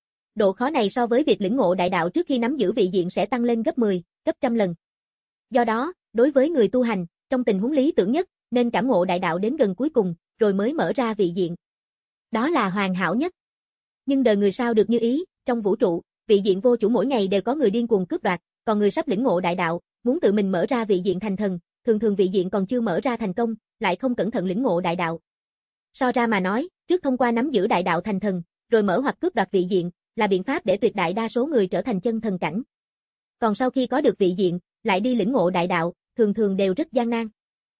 Độ khó này so với việc lĩnh ngộ đại đạo trước khi nắm giữ vị diện sẽ tăng lên gấp mười, gấp trăm lần. Do đó, đối với người tu hành, trong tình huống lý tưởng nhất, nên cảm ngộ đại đạo đến gần cuối cùng, rồi mới mở ra vị diện. Đó là hoàn hảo nhất. Nhưng đời người sao được như ý, trong vũ trụ, vị diện vô chủ mỗi ngày đều có người điên cuồng cướp đoạt, còn người sắp lĩnh ngộ đại đạo, muốn tự mình mở ra vị diện thành thần, thường thường vị diện còn chưa mở ra thành công, lại không cẩn thận lĩnh ngộ đại đạo. So ra mà nói, trước thông qua nắm giữ đại đạo thành thần, rồi mở hoặc cướp đoạt vị diện, là biện pháp để tuyệt đại đa số người trở thành chân thần cảnh. Còn sau khi có được vị diện, lại đi lĩnh ngộ đại đạo, thường thường đều rất gian nan.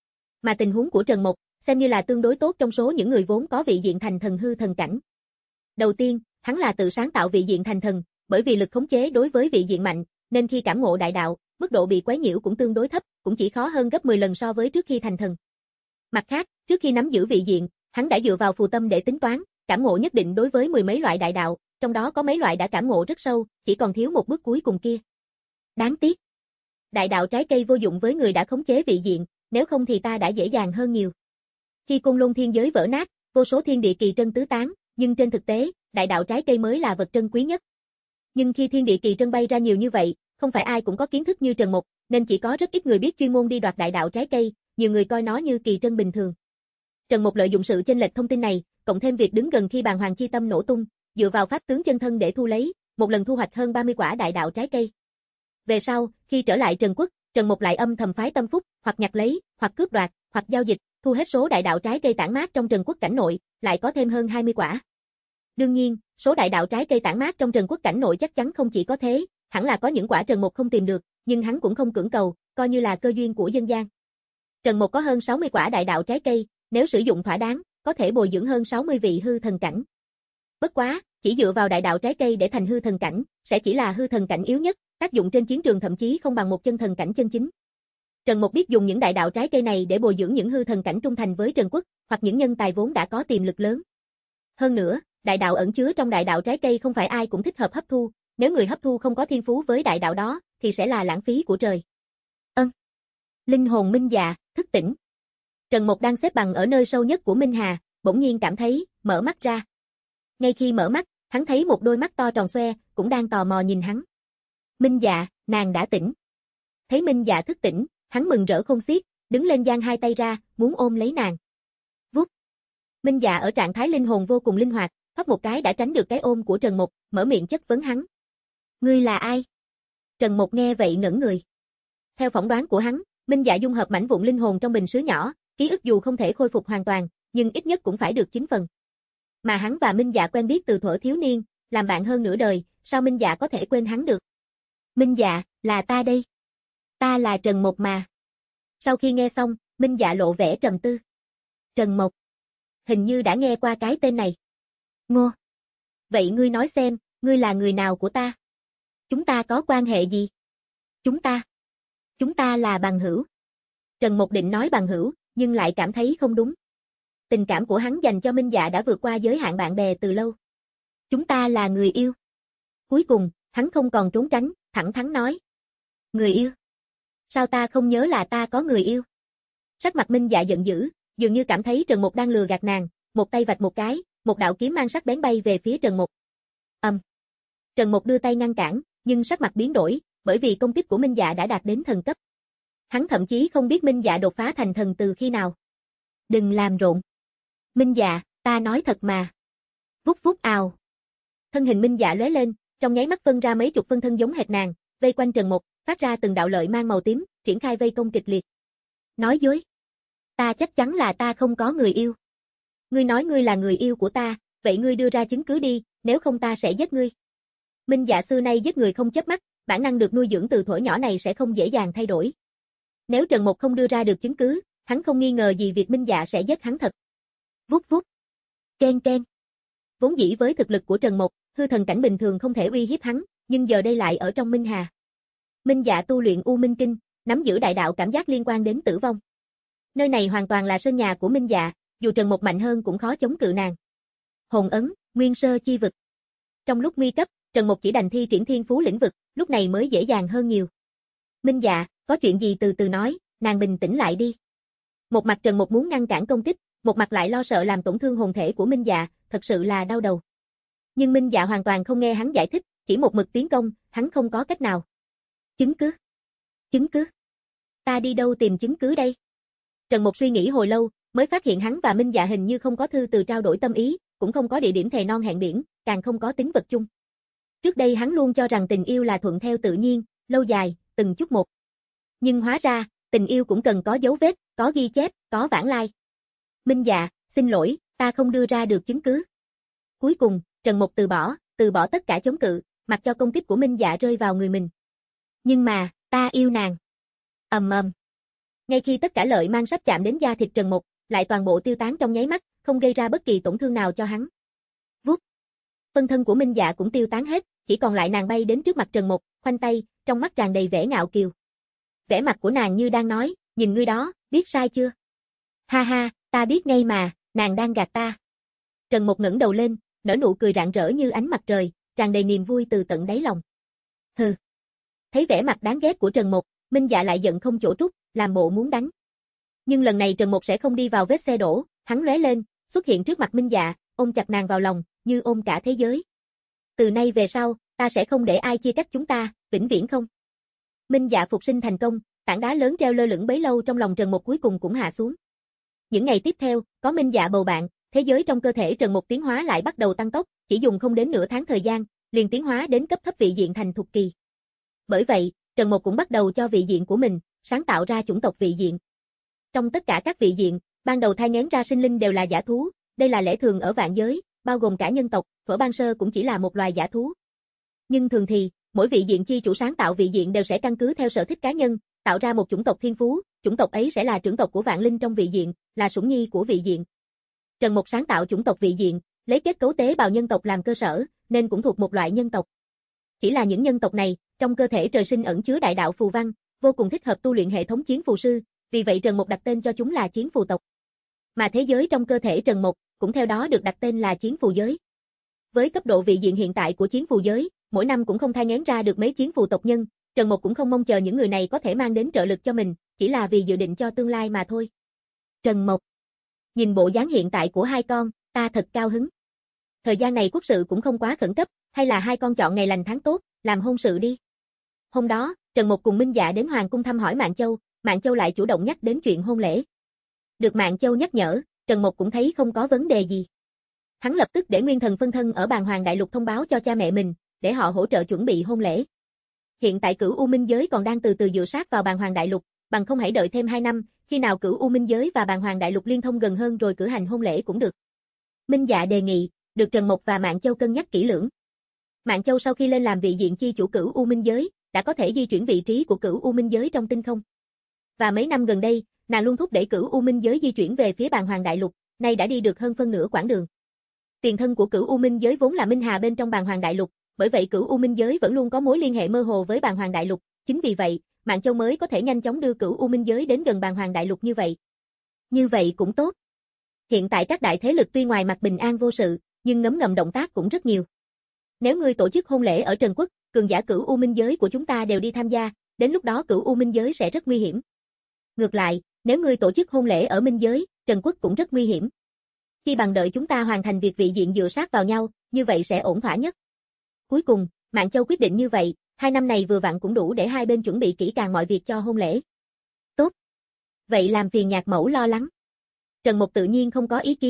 Mà tình huống của Trần Mục, xem như là tương đối tốt trong số những người vốn có vị diện thành thần hư thần cảnh. Đầu tiên, hắn là tự sáng tạo vị diện thành thần, bởi vì lực khống chế đối với vị diện mạnh, nên khi cảm ngộ đại đạo, mức độ bị quấy nhiễu cũng tương đối thấp, cũng chỉ khó hơn gấp mười lần so với trước khi thành thần. Mặt khác, trước khi nắm giữ vị diện, hắn đã dựa vào phù tâm để tính toán, cảm ngộ nhất định đối với mười mấy loại đại đạo, trong đó có mấy loại đã cảm ngộ rất sâu, chỉ còn thiếu một bước cuối cùng kia. Đáng tiếc. Đại đạo trái cây vô dụng với người đã khống chế vị diện, nếu không thì ta đã dễ dàng hơn nhiều. Khi Côn Lôn thiên giới vỡ nát, vô số thiên địa kỳ trân tứ tán, nhưng trên thực tế, đại đạo trái cây mới là vật trân quý nhất. Nhưng khi thiên địa kỳ trân bay ra nhiều như vậy, không phải ai cũng có kiến thức như Trần Mục, nên chỉ có rất ít người biết chuyên môn đi đoạt đại đạo trái cây, nhiều người coi nó như kỳ trân bình thường. Trần Mục lợi dụng sự chênh lệch thông tin này, cộng thêm việc đứng gần khi bàn hoàng chi tâm nổ tung, dựa vào pháp tướng chân thân để thu lấy, một lần thu hoạch hơn ba mươi quả đại đạo trái cây. Về sau, khi trở lại Trần Quốc, Trần Mục lại âm thầm phái tâm phúc, hoặc nhặt lấy, hoặc cướp đoạt, hoặc giao dịch, thu hết số đại đạo trái cây tản mát trong Trần Quốc cảnh nội, lại có thêm hơn hai mươi quả. Đương nhiên, số đại đạo trái cây tản mát trong Trần Quốc cảnh nội chắc chắn không chỉ có thế, hẳn là có những quả Trần Mục không tìm được, nhưng hắn cũng không cưỡng cầu, coi như là cơ duyên của dân gian. Trần Mục có hơn sáu mươi quả đại đạo trái cây, nếu sử dụng thỏa đáng, có thể bồi dưỡng hơn sáu mươi vị hư thần cảnh. Bất quá, chỉ dựa vào đại đạo trái cây để thành hư thần cảnh, sẽ chỉ là hư thần cảnh yếu nhất, tác dụng trên chiến trường thậm chí không bằng một chân thần cảnh chân chính. Trần Mục biết dùng những đại đạo trái cây này để bồi dưỡng những hư thần cảnh trung thành với Trần Quốc, hoặc những nhân tài vốn đã có tiềm lực lớn. Hơn nữa, đại đạo ẩn chứa trong đại đạo trái cây không phải ai cũng thích hợp hấp thu, nếu người hấp thu không có thiên phú với đại đạo đó, thì sẽ là lãng phí của trời. Ân. Linh hồn Minh Dạ, thức tỉnh. Trần Mục đang xếp bằng ở nơi sâu nhất của Minh Hà, bỗng nhiên cảm thấy, mở mắt ra. Ngay khi mở mắt, hắn thấy một đôi mắt to tròn xoe, cũng đang tò mò nhìn hắn. Minh Dạ, nàng đã tỉnh. Thấy Minh Dạ thức tỉnh, hắn mừng rỡ không xiết, đứng lên giang hai tay ra, muốn ôm lấy nàng. Vút. Minh Dạ ở trạng thái linh hồn vô cùng linh hoạt, thoát một cái đã tránh được cái ôm của Trần Mục, mở miệng chất vấn hắn. Ngươi là ai? Trần Mục nghe vậy ngẩn người. Theo phỏng đoán của hắn, Minh Dạ dung hợp mảnh vụn linh hồn trong bình sứ nhỏ, ký ức dù không thể khôi phục hoàn toàn, nhưng ít nhất cũng phải được chín phần. Mà hắn và Minh Dạ quen biết từ thuở thiếu niên, làm bạn hơn nửa đời, sao Minh Dạ có thể quên hắn được? Minh Dạ, là ta đây. Ta là Trần Mục mà. Sau khi nghe xong, Minh Dạ lộ vẻ trầm tư. Trần Mục. Hình như đã nghe qua cái tên này. Ngô. Vậy ngươi nói xem, ngươi là người nào của ta? Chúng ta có quan hệ gì? Chúng ta. Chúng ta là bằng hữu. Trần Mục định nói bằng hữu, nhưng lại cảm thấy không đúng. Tình cảm của hắn dành cho Minh Dạ đã vượt qua giới hạn bạn bè từ lâu. Chúng ta là người yêu. Cuối cùng, hắn không còn trốn tránh, thẳng thắn nói. Người yêu? Sao ta không nhớ là ta có người yêu? Sắc mặt Minh Dạ giận dữ, dường như cảm thấy Trần Mục đang lừa gạt nàng, một tay vạch một cái, một đạo kiếm mang sắc bén bay về phía Trần Mục. Ầm. Um. Trần Mục đưa tay ngăn cản, nhưng sắc mặt biến đổi, bởi vì công kích của Minh Dạ đã đạt đến thần cấp. Hắn thậm chí không biết Minh Dạ đột phá thành thần từ khi nào. Đừng làm rộn. Minh Dạ, ta nói thật mà. Vút vút ào. Thân hình Minh Dạ lóe lên, trong nháy mắt phân ra mấy chục phân thân giống hệt nàng, vây quanh Trần Mục, phát ra từng đạo lợi mang màu tím, triển khai vây công kịch liệt. Nói dối. Ta chắc chắn là ta không có người yêu. Ngươi nói ngươi là người yêu của ta, vậy ngươi đưa ra chứng cứ đi, nếu không ta sẽ giết ngươi. Minh Dạ xưa nay giết người không chớp mắt, bản năng được nuôi dưỡng từ thuở nhỏ này sẽ không dễ dàng thay đổi. Nếu Trần Mục không đưa ra được chứng cứ, hắn không nghi ngờ gì việc Minh Dạ sẽ giết hắn thật. Vút vút. Ken ken. Vốn dĩ với thực lực của Trần Mục, hư thần cảnh bình thường không thể uy hiếp hắn, nhưng giờ đây lại ở trong Minh Hà. Minh Dạ tu luyện U Minh Kinh, nắm giữ đại đạo cảm giác liên quan đến tử vong. Nơi này hoàn toàn là sân nhà của Minh Dạ, dù Trần Mục mạnh hơn cũng khó chống cự nàng. Hồn ấn, nguyên sơ chi vực. Trong lúc nguy cấp, Trần Mục chỉ đành thi triển thiên phú lĩnh vực, lúc này mới dễ dàng hơn nhiều. Minh Dạ, có chuyện gì từ từ nói, nàng bình tĩnh lại đi. Một mặt Trần Mục muốn ngăn cản công kích, một mặt lại lo sợ làm tổn thương hồn thể của Minh Dạ, thật sự là đau đầu. Nhưng Minh Dạ hoàn toàn không nghe hắn giải thích, chỉ một mực tiến công, hắn không có cách nào. Chứng cứ? Chứng cứ? Ta đi đâu tìm chứng cứ đây? Trần Mục suy nghĩ hồi lâu, mới phát hiện hắn và Minh Dạ hình như không có thư từ trao đổi tâm ý, cũng không có địa điểm thề non hẹn biển, càng không có tính vật chung. Trước đây hắn luôn cho rằng tình yêu là thuận theo tự nhiên, lâu dài, từng chút một. Nhưng hóa ra, tình yêu cũng cần có dấu vết, có ghi chép, có vãng lai. Minh Dạ, xin lỗi, ta không đưa ra được chứng cứ. Cuối cùng, Trần Mục từ bỏ, từ bỏ tất cả chống cự, mặc cho công kích của Minh Dạ rơi vào người mình. Nhưng mà, ta yêu nàng. Ầm ầm. Ngay khi tất cả lợi mang sắp chạm đến da thịt Trần Mục, lại toàn bộ tiêu tán trong nháy mắt, không gây ra bất kỳ tổn thương nào cho hắn. Vút. Phân thân của Minh Dạ cũng tiêu tán hết, chỉ còn lại nàng bay đến trước mặt Trần Mục, khoanh tay, trong mắt tràn đầy vẻ ngạo kiều. Vẻ mặt của nàng như đang nói, nhìn ngươi đó, biết sai chưa? Ha ha, ta biết ngay mà, nàng đang gạt ta. Trần Mục ngẩng đầu lên, nở nụ cười rạng rỡ như ánh mặt trời, tràn đầy niềm vui từ tận đáy lòng. Hừ. Thấy vẻ mặt đáng ghét của Trần Mục, Minh Dạ lại giận không chỗ trút, làm bộ muốn đánh. Nhưng lần này Trần Mục sẽ không đi vào vết xe đổ, hắn lóe lên, xuất hiện trước mặt Minh Dạ, ôm chặt nàng vào lòng, như ôm cả thế giới. Từ nay về sau, ta sẽ không để ai chia cắt chúng ta, vĩnh viễn không. Minh Dạ phục sinh thành công, tảng đá lớn treo lơ lửng bấy lâu trong lòng Trần Mục cuối cùng cũng hạ xuống. Những ngày tiếp theo, có Minh Dạ bầu bạn, thế giới trong cơ thể Trần Mục tiến hóa lại bắt đầu tăng tốc, chỉ dùng không đến nửa tháng thời gian, liền tiến hóa đến cấp thấp vị diện thành thục kỳ. Bởi vậy, Trần Mục cũng bắt đầu cho vị diện của mình, sáng tạo ra chủng tộc vị diện. Trong tất cả các vị diện, ban đầu thai nghén ra sinh linh đều là giả thú, đây là lẽ thường ở vạn giới, bao gồm cả nhân tộc, thuở ban sơ cũng chỉ là một loài giả thú. Nhưng thường thì, mỗi vị diện chi chủ sáng tạo vị diện đều sẽ căn cứ theo sở thích cá nhân, tạo ra một chủng tộc thiên phú, chủng tộc ấy sẽ là trưởng tộc của vạn linh trong vị diện, là sủng nhi của vị diện. Trần Mục sáng tạo chủng tộc vị diện, lấy kết cấu tế bào nhân tộc làm cơ sở, nên cũng thuộc một loại nhân tộc. Chỉ là những nhân tộc này, trong cơ thể trời sinh ẩn chứa đại đạo phù văn, vô cùng thích hợp tu luyện hệ thống chiến phù sư, vì vậy Trần Mục đặt tên cho chúng là chiến phù tộc. Mà thế giới trong cơ thể Trần Mục, cũng theo đó được đặt tên là chiến phù giới. Với cấp độ vị diện hiện tại của chiến phù giới, mỗi năm cũng không thai nghén ra được mấy chiến phù tộc nhân, Trần Mục cũng không mong chờ những người này có thể mang đến trợ lực cho mình, chỉ là vì dự định cho tương lai mà thôi. Trần Mục. Nhìn bộ dáng hiện tại của hai con, ta thật cao hứng. Thời gian này quốc sự cũng không quá khẩn cấp, hay là hai con chọn ngày lành tháng tốt, làm hôn sự đi. Hôm đó, Trần Mục cùng Minh Dạ đến Hoàng cung thăm hỏi Mạn Châu, Mạn Châu lại chủ động nhắc đến chuyện hôn lễ. Được Mạn Châu nhắc nhở, Trần Mục cũng thấy không có vấn đề gì. Hắn lập tức để Nguyên Thần phân thân ở Bàn Hoàng Đại Lục thông báo cho cha mẹ mình, để họ hỗ trợ chuẩn bị hôn lễ. Hiện tại Cửu U Minh Giới còn đang từ từ dựa sát vào Bàn Hoàng Đại Lục, bằng không hãy đợi thêm hai năm, khi nào Cửu U Minh Giới và Bàn Hoàng Đại Lục liên thông gần hơn rồi cử hành hôn lễ cũng được. Minh Dạ đề nghị, được Trần Mục và Mạn Châu cân nhắc kỹ lưỡng. Mạn Châu sau khi lên làm vị diện chi chủ Cửu U Minh Giới, đã có thể di chuyển vị trí của Cửu U Minh Giới trong tinh không. Và mấy năm gần đây, nàng luôn thúc đẩy Cửu U Minh Giới di chuyển về phía Bàn Hoàng Đại Lục, nay đã đi được hơn phân nửa quãng đường. Tiền thân của Cửu U Minh Giới vốn là Minh Hà bên trong Bàn Hoàng Đại Lục, bởi vậy Cửu U Minh Giới vẫn luôn có mối liên hệ mơ hồ với Bàn Hoàng Đại Lục, chính vì vậy, Mạn Châu mới có thể nhanh chóng đưa Cửu U Minh Giới đến gần Bàn Hoàng Đại Lục như vậy. Như vậy cũng tốt. Hiện tại các đại thế lực tuy ngoài mặt bình an vô sự, nhưng ngấm ngầm động tác cũng rất nhiều. Nếu ngươi tổ chức hôn lễ ở Trần Quốc, cường giả Cửu U Minh Giới của chúng ta đều đi tham gia, đến lúc đó Cửu U Minh Giới sẽ rất nguy hiểm. Ngược lại, nếu ngươi tổ chức hôn lễ ở Minh Giới, Trần Quốc cũng rất nguy hiểm. Chi bằng đợi chúng ta hoàn thành việc vị diện dựa sát vào nhau, như vậy sẽ ổn thỏa nhất. Cuối cùng, Mạn Châu quyết định như vậy, hai năm này vừa vặn cũng đủ để hai bên chuẩn bị kỹ càng mọi việc cho hôn lễ. Tốt. Vậy làm phiền Nhạc Mẫu lo lắng. Trần Mục tự nhiên không có ý kiến,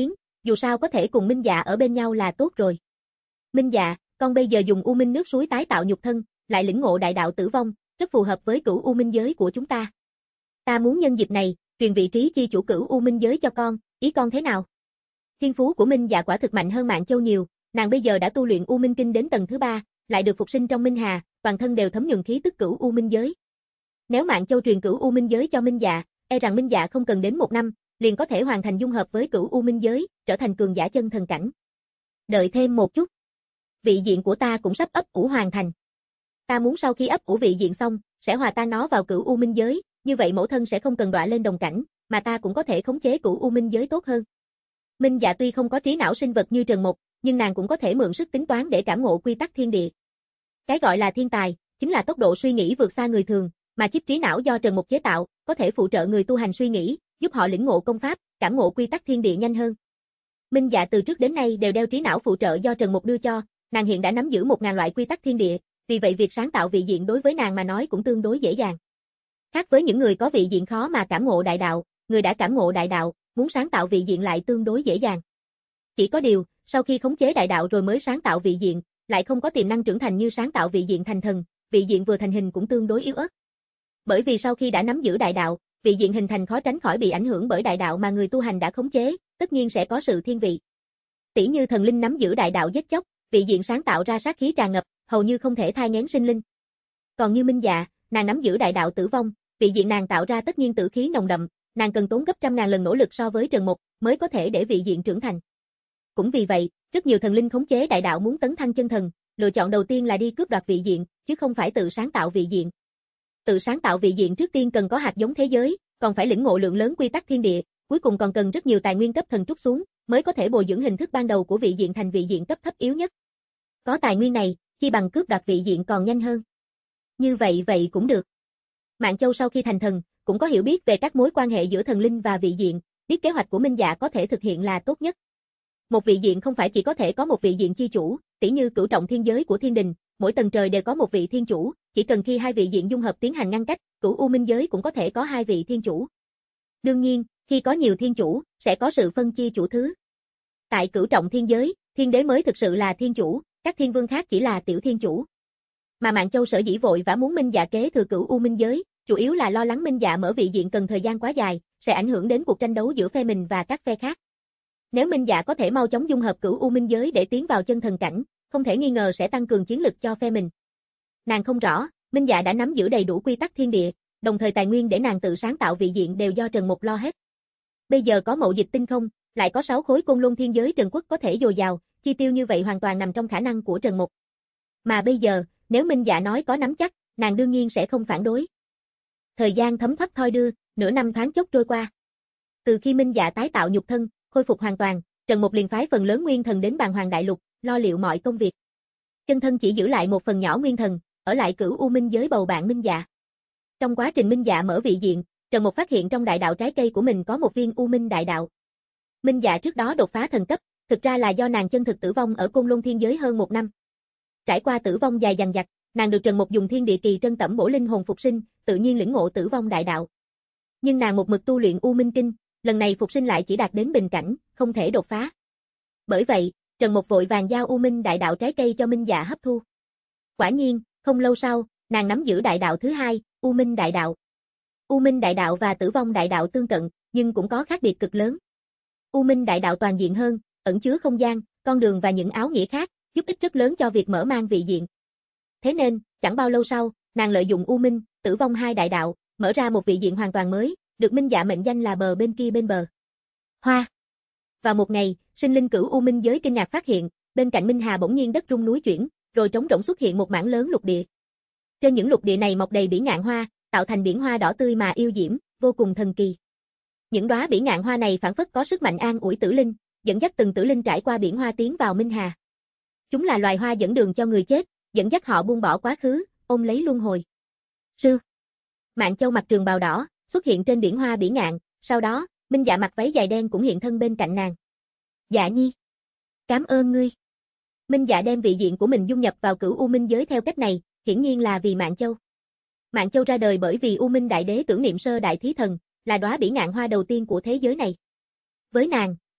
dù sao có thể cùng Minh Dạ ở bên nhau là tốt rồi. Minh Dạ, con bây giờ dùng U Minh nước suối tái tạo nhục thân, lại lĩnh ngộ đại đạo tử vong, rất phù hợp với cửu U Minh giới của chúng ta. Ta muốn nhân dịp này, truyền vị trí chi chủ cửu U Minh giới cho con, ý con thế nào? Thiên phú của Minh Dạ quả thực mạnh hơn Mạn Châu nhiều, nàng bây giờ đã tu luyện U Minh kinh đến tầng thứ ba, lại được phục sinh trong Minh Hà, toàn thân đều thấm nhuần khí tức cửu U Minh giới. Nếu Mạn Châu truyền cửu U Minh giới cho Minh Dạ, e rằng Minh Dạ không cần đến một năm, liền có thể hoàn thành dung hợp với cửu U Minh giới, trở thành cường giả chân thần cảnh. Đợi thêm một chút. Vị diện của ta cũng sắp ấp ủ hoàn thành. Ta muốn sau khi ấp ủ vị diện xong, sẽ hòa tan nó vào cửu U Minh giới, như vậy mẫu thân sẽ không cần đọa lên đồng cảnh, mà ta cũng có thể khống chế cửu U Minh giới tốt hơn. Minh Dạ tuy không có trí não sinh vật như Trần Mục, nhưng nàng cũng có thể mượn sức tính toán để cảm ngộ quy tắc thiên địa. Cái gọi là thiên tài, chính là tốc độ suy nghĩ vượt xa người thường, mà chip trí não do Trần Mục chế tạo, có thể phụ trợ người tu hành suy nghĩ, giúp họ lĩnh ngộ công pháp, cảm ngộ quy tắc thiên địa nhanh hơn. Minh Dạ từ trước đến nay đều đeo trí não phụ trợ do Trần Mục đưa cho, nàng hiện đã nắm giữ một ngàn loại quy tắc thiên địa, vì vậy việc sáng tạo vị diện đối với nàng mà nói cũng tương đối dễ dàng. Khác với những người có vị diện khó mà cảm ngộ đại đạo, người đã cảm ngộ đại đạo, muốn sáng tạo vị diện lại tương đối dễ dàng. Chỉ có điều, sau khi khống chế đại đạo rồi mới sáng tạo vị diện, lại không có tiềm năng trưởng thành như sáng tạo vị diện thành thần, vị diện vừa thành hình cũng tương đối yếu ớt. Bởi vì sau khi đã nắm giữ đại đạo, vị diện hình thành khó tránh khỏi bị ảnh hưởng bởi đại đạo mà người tu hành đã khống chế, tất nhiên sẽ có sự thiên vị. Tỷ như thần linh nắm giữ đại đạo giết chóc, vị diện sáng tạo ra sát khí tràn ngập, hầu như không thể thai nghén sinh linh. Còn như Minh Dạ, nàng nắm giữ đại đạo tử vong, vị diện nàng tạo ra tất nhiên tử khí nồng đậm, nàng cần tốn gấp trăm ngàn lần nỗ lực so với Trần Mục mới có thể để vị diện trưởng thành. Cũng vì vậy, rất nhiều thần linh khống chế đại đạo muốn tấn thăng chân thần, lựa chọn đầu tiên là đi cướp đoạt vị diện, chứ không phải tự sáng tạo vị diện. Tự sáng tạo vị diện trước tiên cần có hạt giống thế giới, còn phải lĩnh ngộ lượng lớn quy tắc thiên địa, cuối cùng còn cần rất nhiều tài nguyên cấp thần trút xuống, mới có thể bồi dưỡng hình thức ban đầu của vị diện thành vị diện cấp thấp yếu nhất. Có tài nguyên này, chi bằng cướp đoạt vị diện còn nhanh hơn. Như vậy vậy cũng được. Mạn Châu sau khi thành thần, cũng có hiểu biết về các mối quan hệ giữa thần linh và vị diện, biết kế hoạch của Minh Dạ có thể thực hiện là tốt nhất. Một vị diện không phải chỉ có thể có một vị diện chi chủ, tỉ như cửu trọng thiên giới của thiên đình, mỗi tầng trời đều có một vị thiên chủ, chỉ cần khi hai vị diện dung hợp tiến hành ngăn cách, cửu U Minh giới cũng có thể có hai vị thiên chủ. Đương nhiên, khi có nhiều thiên chủ, sẽ có sự phân chia chủ thứ. Tại cửu trọng thiên giới, thiên đế mới thực sự là thiên chủ, các thiên vương khác chỉ là tiểu thiên chủ. Mà Mạn Châu sở dĩ vội vã muốn Minh Dạ kế thừa cửu U Minh giới, chủ yếu là lo lắng Minh Dạ mở vị diện cần thời gian quá dài, sẽ ảnh hưởng đến cuộc tranh đấu giữa phe mình và các phe khác. Nếu Minh Dạ có thể mau chóng dung hợp cửu U Minh giới để tiến vào chân thần cảnh, không thể nghi ngờ sẽ tăng cường chiến lực cho phe mình. Nàng không rõ, Minh Dạ đã nắm giữ đầy đủ quy tắc thiên địa, đồng thời tài nguyên để nàng tự sáng tạo vị diện đều do Trần Mục lo hết. Bây giờ có mậu dịch tinh không, lại có sáu khối côn luân thiên giới Trần Quốc có thể dồi dào, chi tiêu như vậy hoàn toàn nằm trong khả năng của Trần Mục. Mà bây giờ, nếu Minh Dạ nói có nắm chắc, nàng đương nhiên sẽ không phản đối. Thời gian thấm thoát thoi đưa, nửa năm tháng chốc trôi qua. Từ khi Minh Dạ tái tạo nhục thân, khôi phục hoàn toàn, Trần Mục liền phái phần lớn nguyên thần đến Bàn Hoàng Đại Lục, lo liệu mọi công việc. Chân thân chỉ giữ lại một phần nhỏ nguyên thần, ở lại cửu U Minh giới bầu bạn Minh Dạ. Trong quá trình Minh Dạ mở vị diện, Trần Mục phát hiện trong đại đạo trái cây của mình có một viên U Minh đại đạo. Minh Dạ trước đó đột phá thần cấp, thực ra là do nàng chân thực tử vong ở Côn Luân Thiên giới hơn một năm. Trải qua tử vong dài dằng dặc, nàng được Trần Mục dùng thiên địa kỳ trân tẩm bổ linh hồn phục sinh, tự nhiên lĩnh ngộ tử vong đại đạo. Nhưng nàng một mực tu luyện U Minh kinh, lần này phục sinh lại chỉ đạt đến bình cảnh, không thể đột phá. Bởi vậy, Trần Mục vội vàng giao U Minh đại đạo trái cây cho Minh Dạ hấp thu. Quả nhiên, không lâu sau, nàng nắm giữ đại đạo thứ hai, U Minh đại đạo. U Minh đại đạo và tử vong đại đạo tương cận, nhưng cũng có khác biệt cực lớn. U Minh đại đạo toàn diện hơn, ẩn chứa không gian, con đường và những áo nghĩa khác, giúp ích rất lớn cho việc mở mang vị diện. Thế nên, chẳng bao lâu sau, nàng lợi dụng U Minh, tử vong hai đại đạo, mở ra một vị diện hoàn toàn mới, được Minh Dạ mệnh danh là bờ bên kia bên bờ. Hoa. Vào một ngày, sinh linh cửu U Minh giới kinh ngạc phát hiện, bên cạnh Minh Hà bỗng nhiên đất rung núi chuyển, rồi trống rỗng xuất hiện một mảng lớn lục địa. Trên những lục địa này mọc đầy bỉ ngạn hoa, tạo thành biển hoa đỏ tươi mà yêu diễm, vô cùng thần kỳ. Những đóa bỉ ngạn hoa này phản phất có sức mạnh an ủi tử linh, dẫn dắt từng tử linh trải qua biển hoa tiến vào Minh Hà. Chúng là loài hoa dẫn đường cho người chết, dẫn dắt họ buông bỏ quá khứ, ôm lấy luân hồi. Sư. Mạn Châu mặc trường bào đỏ, xuất hiện trên biển hoa bỉ ngạn, sau đó, Minh Dạ mặc váy dài đen cũng hiện thân bên cạnh nàng. Dạ nhi. Cảm ơn ngươi. Minh Dạ đem vị diện của mình dung nhập vào cửu U Minh giới theo cách này, hiển nhiên là vì Mạn Châu. Mạn Châu ra đời bởi vì U Minh Đại Đế tưởng niệm sơ đại thí thần, là đóa bỉ ngạn hoa đầu tiên của thế giới này. Với nàng,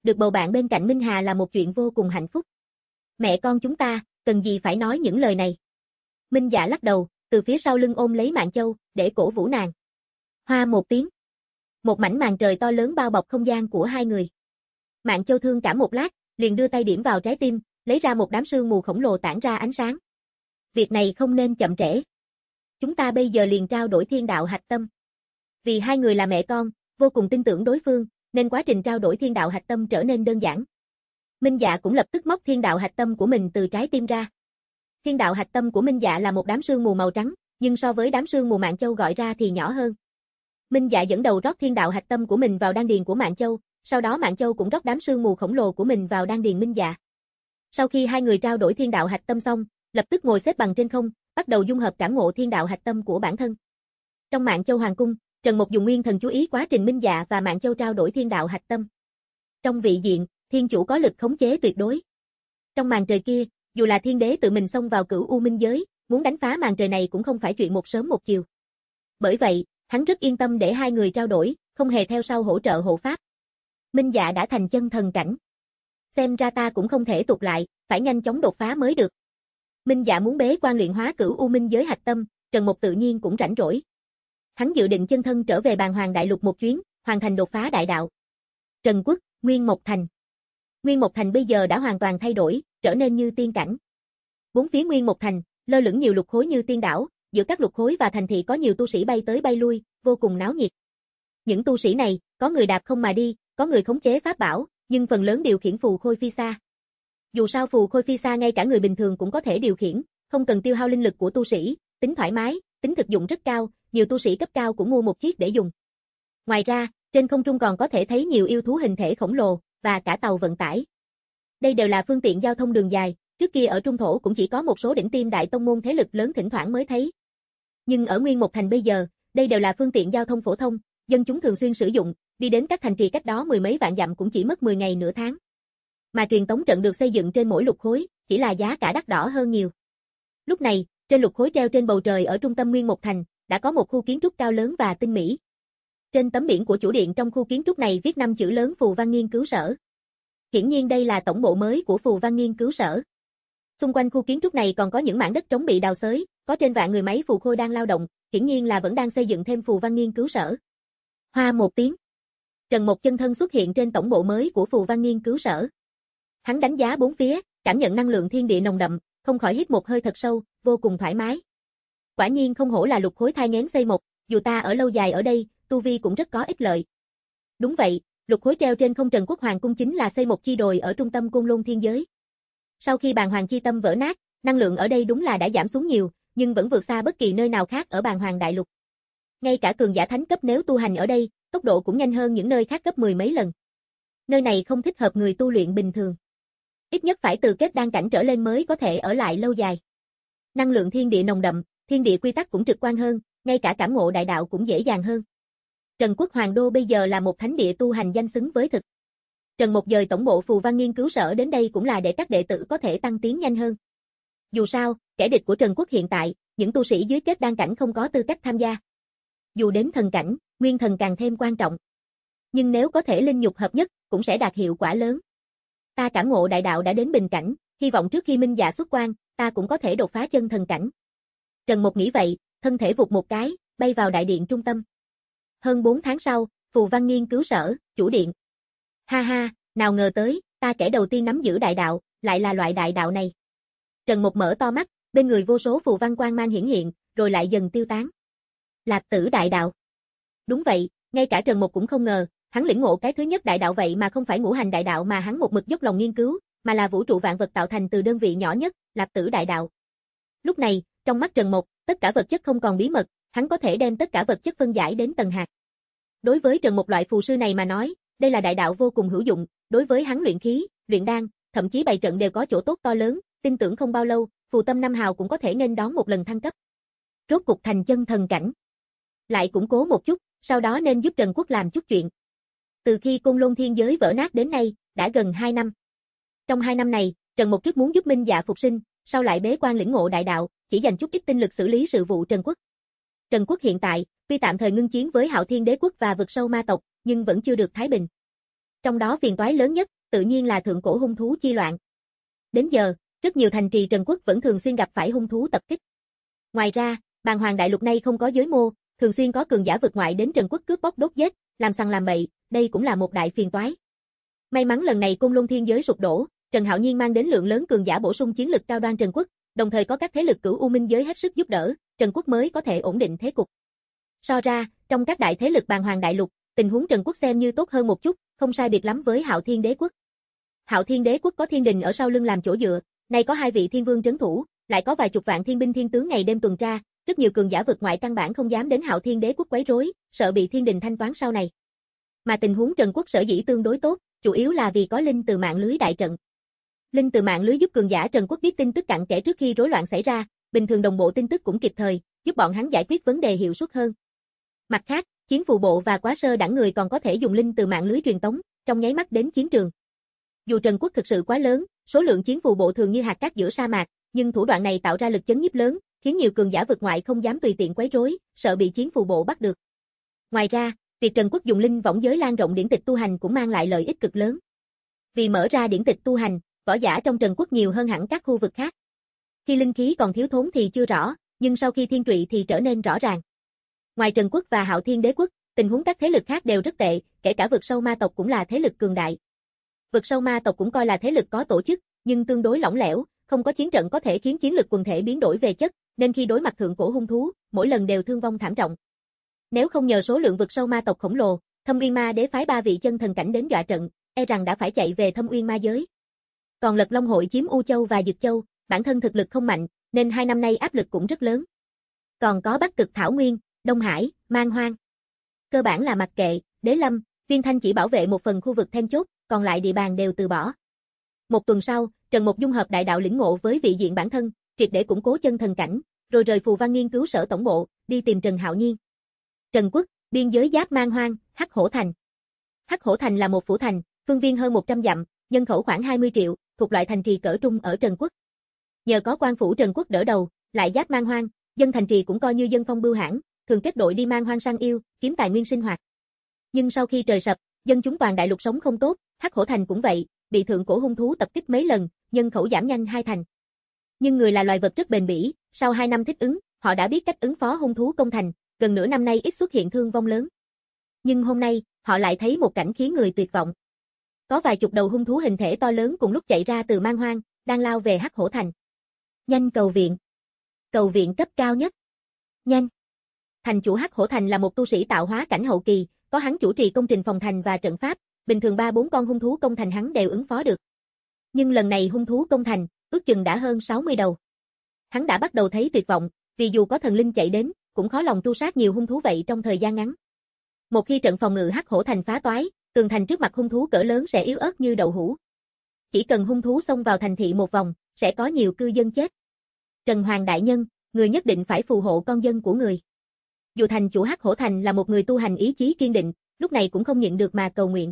được bầu bạn bên cạnh Minh Hà là một chuyện vô cùng hạnh phúc. Mẹ con chúng ta, cần gì phải nói những lời này. Minh Dạ lắc đầu, từ phía sau lưng ôm lấy Mạn Châu, để cổ vũ nàng. Hoa một tiếng. Một mảnh màn trời to lớn bao bọc không gian của hai người. Mạn Châu thương cảm một lát, liền đưa tay điểm vào trái tim, lấy ra một đám sương mù khổng lồ tản ra ánh sáng. Việc này không nên chậm trễ. Chúng ta bây giờ liền trao đổi thiên đạo hạch tâm. Vì hai người là mẹ con, vô cùng tin tưởng đối phương, nên quá trình trao đổi thiên đạo hạch tâm trở nên đơn giản. Minh Dạ cũng lập tức móc thiên đạo hạch tâm của mình từ trái tim ra. Thiên đạo hạch tâm của Minh Dạ là một đám sương mù màu trắng, nhưng so với đám sương mù Mạn Châu gọi ra thì nhỏ hơn. Minh Dạ dẫn đầu rót thiên đạo hạch tâm của mình vào đan điền của Mạn Châu, sau đó Mạn Châu cũng rót đám sương mù khổng lồ của mình vào đan điền Minh Dạ. Sau khi hai người trao đổi thiên đạo hạch tâm xong, lập tức ngồi xếp bằng trên không, bắt đầu dung hợp cảm ngộ thiên đạo hạch tâm của bản thân. Trong Mạn Châu hoàng cung, Trần Mục dùng nguyên thần chú ý quá trình Minh Dạ và Mạn Châu trao đổi thiên đạo hạch tâm. Trong vị diện, thiên chủ có lực khống chế tuyệt đối. Trong màn trời kia, dù là thiên đế tự mình xông vào cửu u minh giới, muốn đánh phá màn trời này cũng không phải chuyện một sớm một chiều. Bởi vậy, hắn rất yên tâm để hai người trao đổi, không hề theo sau hỗ trợ hộ pháp. Minh Dạ đã thành chân thần cảnh. Xem ra ta cũng không thể tụt lại, phải nhanh chóng đột phá mới được. Minh Dạ muốn bế quan luyện hóa cửu u minh giới hạch tâm, Trần Mục tự nhiên cũng rảnh rỗi. Hắn dự định chân thân trở về Bàn Hoàng Đại Lục một chuyến, hoàn thành đột phá đại đạo. Trần Quốc, Nguyên Mộc Thành. Nguyên Mộc Thành bây giờ đã hoàn toàn thay đổi, trở nên như tiên cảnh. Bốn phía Nguyên Mộc Thành, lơ lửng nhiều lục khối như tiên đảo, giữa các lục khối và thành thị có nhiều tu sĩ bay tới bay lui, vô cùng náo nhiệt. Những tu sĩ này, có người đạp không mà đi, có người khống chế pháp bảo, nhưng phần lớn điều khiển phù khôi phi xa. Dù sao phù khôi phi xa ngay cả người bình thường cũng có thể điều khiển, không cần tiêu hao linh lực của tu sĩ, tính thoải mái, tính thực dụng rất cao, nhiều tu sĩ cấp cao cũng mua một chiếc để dùng. Ngoài ra, trên không trung còn có thể thấy nhiều yêu thú hình thể khổng lồ, và cả tàu vận tải. Đây đều là phương tiện giao thông đường dài, trước kia ở Trung Thổ cũng chỉ có một số đỉnh tiêm đại tông môn thế lực lớn thỉnh thoảng mới thấy. Nhưng ở Nguyên Mộc Thành bây giờ, đây đều là phương tiện giao thông phổ thông, dân chúng thường xuyên sử dụng, đi đến các thành trì cách đó mười mấy vạn dặm cũng chỉ mất mười ngày nửa tháng. Mà truyền tống trận được xây dựng trên mỗi lục khối, chỉ là giá cả đắt đỏ hơn nhiều. Lúc này, trên lục khối treo trên bầu trời ở trung tâm Nguyên Mộc Thành, đã có một khu kiến trúc cao lớn và tinh mỹ. Trên tấm biển của chủ điện trong khu kiến trúc này viết năm chữ lớn Phù Văn Nghiên cứu sở. Hiển nhiên đây là tổng bộ mới của Phù Văn Nghiên cứu sở. Xung quanh khu kiến trúc này còn có những mảng đất trống bị đào xới, có trên vạn người máy phù khôi đang lao động, hiển nhiên là vẫn đang xây dựng thêm Phù Văn Nghiên cứu sở. Hoa một tiếng. Trần Mộc chân thân xuất hiện trên tổng bộ mới của Phù Văn Nghiên cứu sở. Hắn đánh giá bốn phía, cảm nhận năng lượng thiên địa nồng đậm, không khỏi hít một hơi thật sâu, vô cùng thoải mái. Quả nhiên không hổ là lục khối thai nghén xây một, dù ta ở lâu dài ở đây, tu vi cũng rất có ích lợi. Đúng vậy, lục khối treo trên không Trần Quốc Hoàng cung chính là xây một chi đồi ở trung tâm Côn Lôn thiên giới. Sau khi Bàn Hoàng chi tâm vỡ nát, năng lượng ở đây đúng là đã giảm xuống nhiều, nhưng vẫn vượt xa bất kỳ nơi nào khác ở Bàn Hoàng đại lục. Ngay cả cường giả thánh cấp nếu tu hành ở đây, tốc độ cũng nhanh hơn những nơi khác gấp mười mấy lần. Nơi này không thích hợp người tu luyện bình thường. Ít nhất phải từ kết đan cảnh trở lên mới có thể ở lại lâu dài. Năng lượng thiên địa nồng đậm, thiên địa quy tắc cũng trực quan hơn, ngay cả cảm ngộ đại đạo cũng dễ dàng hơn. Trần Quốc Hoàng đô bây giờ là một thánh địa tu hành danh xứng với thực. Trần Mộc dời tổng bộ Phù Văn Nghiên cứu sở đến đây cũng là để các đệ tử có thể tăng tiến nhanh hơn. Dù sao, kẻ địch của Trần Quốc hiện tại, những tu sĩ dưới kết đan cảnh không có tư cách tham gia. Dù đến thần cảnh, nguyên thần càng thêm quan trọng. Nhưng nếu có thể linh nhục hợp nhất, cũng sẽ đạt hiệu quả lớn. Ta cảm ngộ đại đạo đã đến bình cảnh, hy vọng trước khi Minh Dạ xuất quan, ta cũng có thể đột phá chân thần cảnh. Trần Mộc nghĩ vậy, thân thể vụt một cái, bay vào đại điện trung tâm. Hơn bốn tháng sau, Phù Văn Nghiên cứu sở, chủ điện. Ha ha, nào ngờ tới, ta kẻ đầu tiên nắm giữ đại đạo, lại là loại đại đạo này. Trần Mộc mở to mắt, bên người vô số phù văn quang mang hiển hiện, rồi lại dần tiêu tán. Lạp tử đại đạo. Đúng vậy, ngay cả Trần Mộc cũng không ngờ, hắn lĩnh ngộ cái thứ nhất đại đạo vậy mà không phải ngũ hành đại đạo mà hắn một mực dốc lòng nghiên cứu, mà là vũ trụ vạn vật tạo thành từ đơn vị nhỏ nhất, Lạp tử đại đạo. Lúc này, trong mắt Trần Mộc, tất cả vật chất không còn bí mật, hắn có thể đem tất cả vật chất phân giải đến tầng hạt. Đối với Trần Mộc loại phù sư này mà nói, đây là đại đạo vô cùng hữu dụng, đối với hắn luyện khí, luyện đan, thậm chí bày trận đều có chỗ tốt to lớn, tin tưởng không bao lâu, phù tâm năm hào cũng có thể nghênh đón một lần thăng cấp. Rốt cục thành chân thần cảnh. Lại củng cố một chút, sau đó nên giúp Trần Quốc làm chút chuyện. Từ khi Côn Lôn thiên giới vỡ nát đến nay, đã gần hai năm. Trong hai năm này, Trần Mộc trước muốn giúp Minh Dạ phục sinh, sau lại bế quan lĩnh ngộ đại đạo, chỉ dành chút ít tinh lực xử lý sự vụ Trần Quốc. Trần Quốc hiện tại, tuy tạm thời ngưng chiến với Hạo Thiên Đế quốc và vực sâu ma tộc, nhưng vẫn chưa được thái bình. Trong đó phiền toái lớn nhất, tự nhiên là thượng cổ hung thú chi loạn. Đến giờ, rất nhiều thành trì Trần Quốc vẫn thường xuyên gặp phải hung thú tập kích. Ngoài ra, Bàng Hoàng đại lục này không có giới mô, thường xuyên có cường giả vượt ngoại đến Trần Quốc cướp bóc đốt giết, làm sằng làm bậy, đây cũng là một đại phiền toái. May mắn lần này Côn Luân Thiên Giới sụp đổ, Trần Hạo Nhiên mang đến lượng lớn cường giả bổ sung chiến lực cao đoan Trần Quốc, đồng thời có các thế lực cửu U Minh giới hết sức giúp đỡ, Trần Quốc mới có thể ổn định thế cục. So ra, trong các đại thế lực Bàng Hoàng đại lục, tình huống Trần Quốc xem như tốt hơn một chút, không sai biệt lắm với Hạo Thiên Đế quốc. Hạo Thiên Đế quốc có thiên đình ở sau lưng làm chỗ dựa, nay có hai vị thiên vương trấn thủ, lại có vài chục vạn thiên binh thiên tướng ngày đêm tuần tra, rất nhiều cường giả vượt ngoại căn bản không dám đến Hạo Thiên Đế quốc quấy rối, sợ bị thiên đình thanh toán sau này. Mà tình huống Trần Quốc sở dĩ tương đối tốt, chủ yếu là vì có linh từ mạng lưới đại trận. Linh từ mạng lưới giúp cường giả Trần Quốc biết tin tức cặn kẽ trước khi rối loạn xảy ra, bình thường đồng bộ tin tức cũng kịp thời, giúp bọn hắn giải quyết vấn đề hiệu suất hơn. Mặt khác, chiến phù bộ và quá sơ đẳng người còn có thể dùng linh từ mạng lưới truyền tống, trong nháy mắt đến chiến trường. Dù Trần Quốc thực sự quá lớn, số lượng chiến phù bộ thường như hạt cát giữa sa mạc, nhưng thủ đoạn này tạo ra lực chấn nhiếp lớn, khiến nhiều cường giả vượt ngoại không dám tùy tiện quấy rối, sợ bị chiến phù bộ bắt được. Ngoài ra, việc Trần Quốc dùng linh võng giới lan rộng điển tịch tu hành cũng mang lại lợi ích cực lớn. Vì mở ra điển tịch tu hành, võ giả trong Trần Quốc nhiều hơn hẳn các khu vực khác. Khi linh khí còn thiếu thốn thì chưa rõ, nhưng sau khi thiên trụy thì trở nên rõ ràng. Ngoài Trần Quốc và Hạo Thiên Đế quốc, tình huống các thế lực khác đều rất tệ, kể cả vực sâu ma tộc cũng là thế lực cường đại. Vực sâu ma tộc cũng coi là thế lực có tổ chức, nhưng tương đối lỏng lẻo, không có chiến trận có thể khiến chiến lực quần thể biến đổi về chất, nên khi đối mặt thượng cổ hung thú, mỗi lần đều thương vong thảm trọng. Nếu không nhờ số lượng vực sâu ma tộc khổng lồ, Thâm Uyên Ma Đế phái ba vị chân thần cảnh đến dọa trận, e rằng đã phải chạy về Thâm Uyên Ma giới. Còn Lật Long hội chiếm U Châu và Dực Châu, bản thân thực lực không mạnh, nên hai năm nay áp lực cũng rất lớn. Còn có Bắc Cực Thảo Nguyên, Đông Hải, Man Hoang. Cơ bản là mặc kệ, Đế Lâm, Viên Thanh chỉ bảo vệ một phần khu vực then chốt, còn lại địa bàn đều từ bỏ. Một tuần sau, Trần Mục dung hợp đại đạo lĩnh ngộ với vị diện bản thân, triệt để củng cố chân thần cảnh, rồi rời Phù Văn nghiên cứu sở tổng bộ, đi tìm Trần Hạo Nhiên. Trần Quốc, biên giới giáp Man Hoang, Hắc Hổ Thành. Hắc Hổ Thành là một phủ thành, phương viên hơn một trăm dặm, nhân khẩu khoảng hai mươi triệu, thuộc loại thành trì cỡ trung ở Trần Quốc. Nhờ có quan phủ Trần Quốc đỡ đầu, lại giáp Man Hoang, dân thành trì cũng coi như dân phong bưu hãn, thường kết đội đi Man Hoang săn yêu, kiếm tài nguyên sinh hoạt. Nhưng sau khi trời sập, dân chúng toàn đại lục sống không tốt, Hắc Hổ Thành cũng vậy, bị thượng cổ hung thú tập kích mấy lần, nhân khẩu giảm nhanh hai thành. Nhưng người là loài vật rất bền bỉ, sau hai năm thích ứng, họ đã biết cách ứng phó hung thú công thành, gần nửa năm nay ít xuất hiện thương vong lớn. Nhưng hôm nay, họ lại thấy một cảnh khiến người tuyệt vọng. Có vài chục đầu hung thú hình thể to lớn cùng lúc chạy ra từ Man Hoang, đang lao về Hắc Hổ Thành. Nhanh cầu viện. Cầu viện cấp cao nhất. Nhanh. Thành chủ Hắc Hổ Thành là một tu sĩ tạo hóa cảnh hậu kỳ, có hắn chủ trì công trình phòng thành và trận pháp, bình thường ba bốn con hung thú công thành hắn đều ứng phó được. Nhưng lần này hung thú công thành, ước chừng đã hơn sáu mươi đầu. Hắn đã bắt đầu thấy tuyệt vọng, vì dù có thần linh chạy đến, cũng khó lòng tru sát nhiều hung thú vậy trong thời gian ngắn. Một khi trận phòng ngự Hắc Hổ Thành phá toái, tường thành trước mặt hung thú cỡ lớn sẽ yếu ớt như đậu hũ. Chỉ cần hung thú xông vào thành thị một vòng, sẽ có nhiều cư dân chết. Trần Hoàng đại nhân, người nhất định phải phù hộ con dân của người. Dù thành chủ Hắc Hổ Thành là một người tu hành ý chí kiên định, lúc này cũng không nhịn được mà cầu nguyện.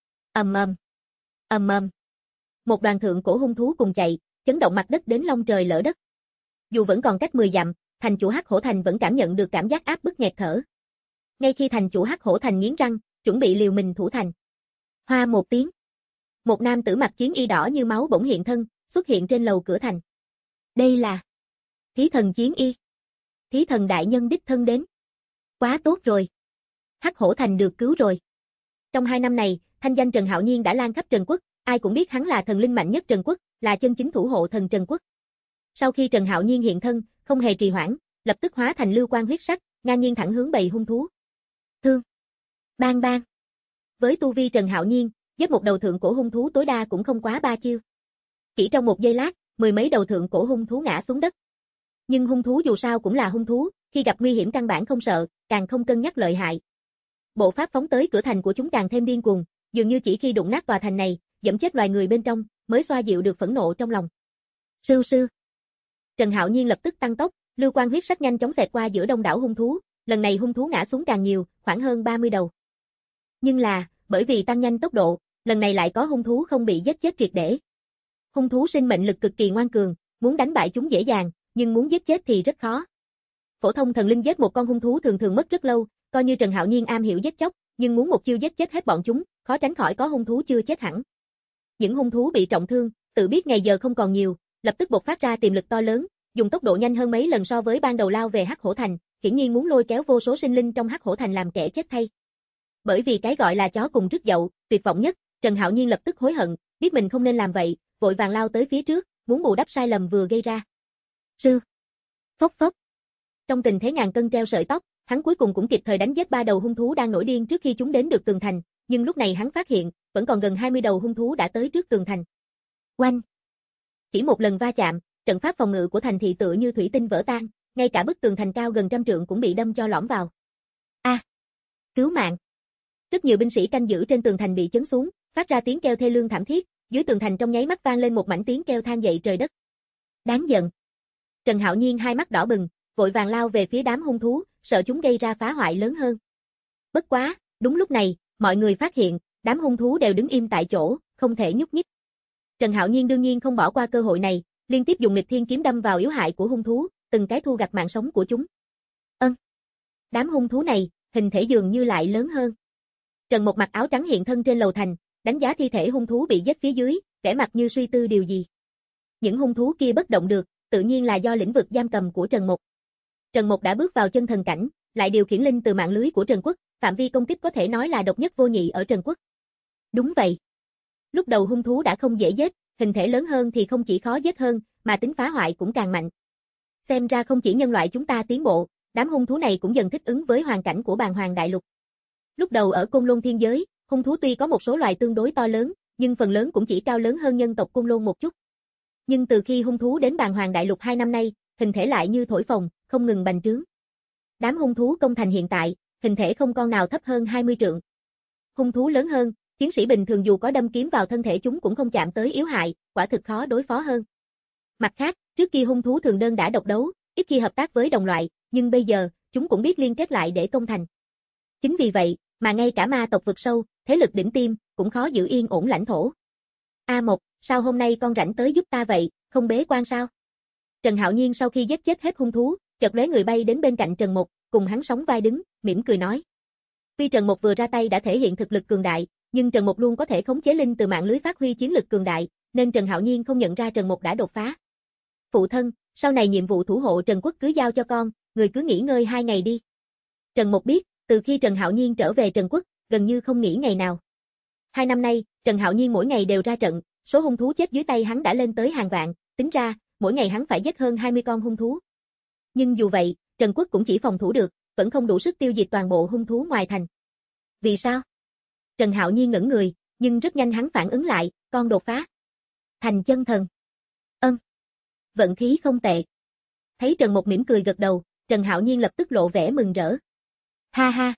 Ầm ầm, ầm ầm. Một đoàn thượng cổ hung thú cùng chạy, chấn động mặt đất đến long trời lở đất. Dù vẫn còn cách mười dặm, thành chủ Hắc Hổ Thành vẫn cảm nhận được cảm giác áp bức nghẹt thở. Ngay khi thành chủ Hắc Hổ Thành nghiến răng, chuẩn bị liều mình thủ thành. Hoa một tiếng. Một nam tử mặc chiến y đỏ như máu bỗng hiện thân, xuất hiện trên lầu cửa thành. Đây là Thí Thần chiến y. Thí Thần đại nhân đích thân đến. Quá tốt rồi. Hắc Hổ Thành được cứu rồi. Trong hai năm này, thanh danh Trần Hạo Nhiên đã lan khắp Trần Quốc, ai cũng biết hắn là thần linh mạnh nhất Trần Quốc, là chân chính thủ hộ thần Trần Quốc. Sau khi Trần Hạo Nhiên hiện thân, không hề trì hoãn, lập tức hóa thành lưu quang huyết sắc, ngang nhiên thẳng hướng bầy hung thú. Thương. Bang bang. Với tu vi Trần Hạo Nhiên, giết một đầu thượng cổ hung thú tối đa cũng không quá ba chiêu. Chỉ trong một giây lát, mười mấy đầu thượng cổ hung thú ngã xuống đất. Nhưng hung thú dù sao cũng là hung thú, khi gặp nguy hiểm căn bản không sợ, càng không cân nhắc lợi hại. Bộ pháp phóng tới cửa thành của chúng càng thêm điên cuồng, dường như chỉ khi đụng nát tòa thành này, dẫm chết loài người bên trong, mới xoa dịu được phẫn nộ trong lòng. Sưu sưu. Trần Hạo Nhiên lập tức tăng tốc, lưu quang huyết sắc nhanh chóng xẹt qua giữa đông đảo hung thú, lần này hung thú ngã xuống càng nhiều, khoảng hơn ba mươi đầu. Nhưng là, bởi vì tăng nhanh tốc độ, lần này lại có hung thú không bị giết chết triệt để. Hung thú sinh mệnh lực cực kỳ ngoan cường, muốn đánh bại chúng dễ dàng, nhưng muốn giết chết thì rất khó. Phổ thông thần linh giết một con hung thú thường thường mất rất lâu, coi như Trần Hạo Nhiên am hiểu giết chóc, nhưng muốn một chiêu giết chết hết bọn chúng, khó tránh khỏi có hung thú chưa chết hẳn. Những hung thú bị trọng thương, tự biết ngày giờ không còn nhiều, lập tức bộc phát ra tiềm lực to lớn, dùng tốc độ nhanh hơn mấy lần so với ban đầu lao về Hắc Hổ Thành, hiển nhiên muốn lôi kéo vô số sinh linh trong Hắc Hổ Thành làm kẻ chết thay. Bởi vì cái gọi là chó cùng rứt dậu, tuyệt vọng nhất, Trần Hạo Nhiên lập tức hối hận, biết mình không nên làm vậy, vội vàng lao tới phía trước, muốn bù đắp sai lầm vừa gây ra. Sư. Phốc phốc. Trong tình thế ngàn cân treo sợi tóc, hắn cuối cùng cũng kịp thời đánh giết ba đầu hung thú đang nổi điên trước khi chúng đến được tường thành, nhưng lúc này hắn phát hiện, vẫn còn gần hai mươi đầu hung thú đã tới trước tường thành. Oanh! Chỉ một lần va chạm, trận pháp phòng ngự của thành thị tựa như thủy tinh vỡ tan, ngay cả bức tường thành cao gần trăm trượng cũng bị đâm cho lõm vào. A! À, cứu mạng! Rất nhiều binh sĩ canh giữ trên tường thành bị chấn xuống, phát ra tiếng kêu thê lương thảm thiết, dưới tường thành trong nháy mắt vang lên một mảnh tiếng kêu than dậy trời đất. Đáng giận! Trần Hạo Nhiên hai mắt đỏ bừng, vội vàng lao về phía đám hung thú, sợ chúng gây ra phá hoại lớn hơn. Bất quá, đúng lúc này, mọi người phát hiện, đám hung thú đều đứng im tại chỗ, không thể nhúc nhích. Trần Hạo Nhiên đương nhiên không bỏ qua cơ hội này, liên tiếp dùng nghịch thiên kiếm đâm vào yếu hại của hung thú, từng cái thu gặt mạng sống của chúng. Ân. Đám hung thú này, hình thể dường như lại lớn hơn. Trần Một mặc áo trắng hiện thân trên lầu thành, đánh giá thi thể hung thú bị giết phía dưới, vẻ mặt như suy tư điều gì. Những hung thú kia bất động được, tự nhiên là do lĩnh vực giam cầm của Trần Một. Trần Một đã bước vào chân thần cảnh, lại điều khiển linh từ mạng lưới của Trần Quốc, phạm vi công kích có thể nói là độc nhất vô nhị ở Trần Quốc. Đúng vậy. Lúc đầu hung thú đã không dễ giết, hình thể lớn hơn thì không chỉ khó giết hơn, mà tính phá hoại cũng càng mạnh. Xem ra không chỉ nhân loại chúng ta tiến bộ, đám hung thú này cũng dần thích ứng với hoàn cảnh của Bàn Hoàng Đại Lục. Lúc đầu ở Côn Lôn Thiên Giới, hung thú tuy có một số loài tương đối to lớn, nhưng phần lớn cũng chỉ cao lớn hơn nhân tộc Côn Lôn một chút. Nhưng từ khi hung thú đến Bàn Hoàng Đại Lục hai năm nay, hình thể lại như thổi phồng, không ngừng bành trướng. Đám hung thú công thành hiện tại, hình thể không con nào thấp hơn hai mươi trượng. Hung thú lớn hơn, chiến sĩ bình thường dù có đâm kiếm vào thân thể chúng cũng không chạm tới yếu hại, quả thực khó đối phó hơn. Mặt khác, trước kia hung thú thường đơn đả độc đấu, ít khi hợp tác với đồng loại, nhưng bây giờ, chúng cũng biết liên kết lại để công thành. Chính vì vậy, mà ngay cả ma tộc vực sâu, thế lực đỉnh tiêm, cũng khó giữ yên ổn lãnh thổ. A Mộc, sao hôm nay con rảnh tới giúp ta vậy, không bế quan sao? Trần Hạo Nhiên sau khi giết chết hết hung thú, chợt lóe người bay đến bên cạnh Trần Một, cùng hắn sóng vai đứng, mỉm cười nói. Tuy Trần Một vừa ra tay đã thể hiện thực lực cường đại, nhưng Trần Một luôn có thể khống chế linh từ mạng lưới phát huy chiến lực cường đại, nên Trần Hạo Nhiên không nhận ra Trần Một đã đột phá. Phụ thân, sau này nhiệm vụ thủ hộ Trần Quốc cứ giao cho con, người cứ nghỉ ngơi hai ngày đi. Trần Một biết, từ khi Trần Hạo Nhiên trở về Trần Quốc, gần như không nghỉ ngày nào. Hai năm nay, Trần Hạo Nhiên mỗi ngày đều ra trận, số hung thú chết dưới tay hắn đã lên tới hàng vạn, tính ra, mỗi ngày hắn phải giết hơn hai mươi con hung thú. Nhưng dù vậy, Trần Quốc cũng chỉ phòng thủ được, vẫn không đủ sức tiêu diệt toàn bộ hung thú ngoài thành. Vì sao? Trần Hạo Nhiên ngẩn người, nhưng rất nhanh hắn phản ứng lại, con đột phá. Thành chân thần. Ừm. Vận khí không tệ. Thấy Trần Một mỉm cười gật đầu, Trần Hạo Nhiên lập tức lộ vẻ mừng rỡ. Ha ha.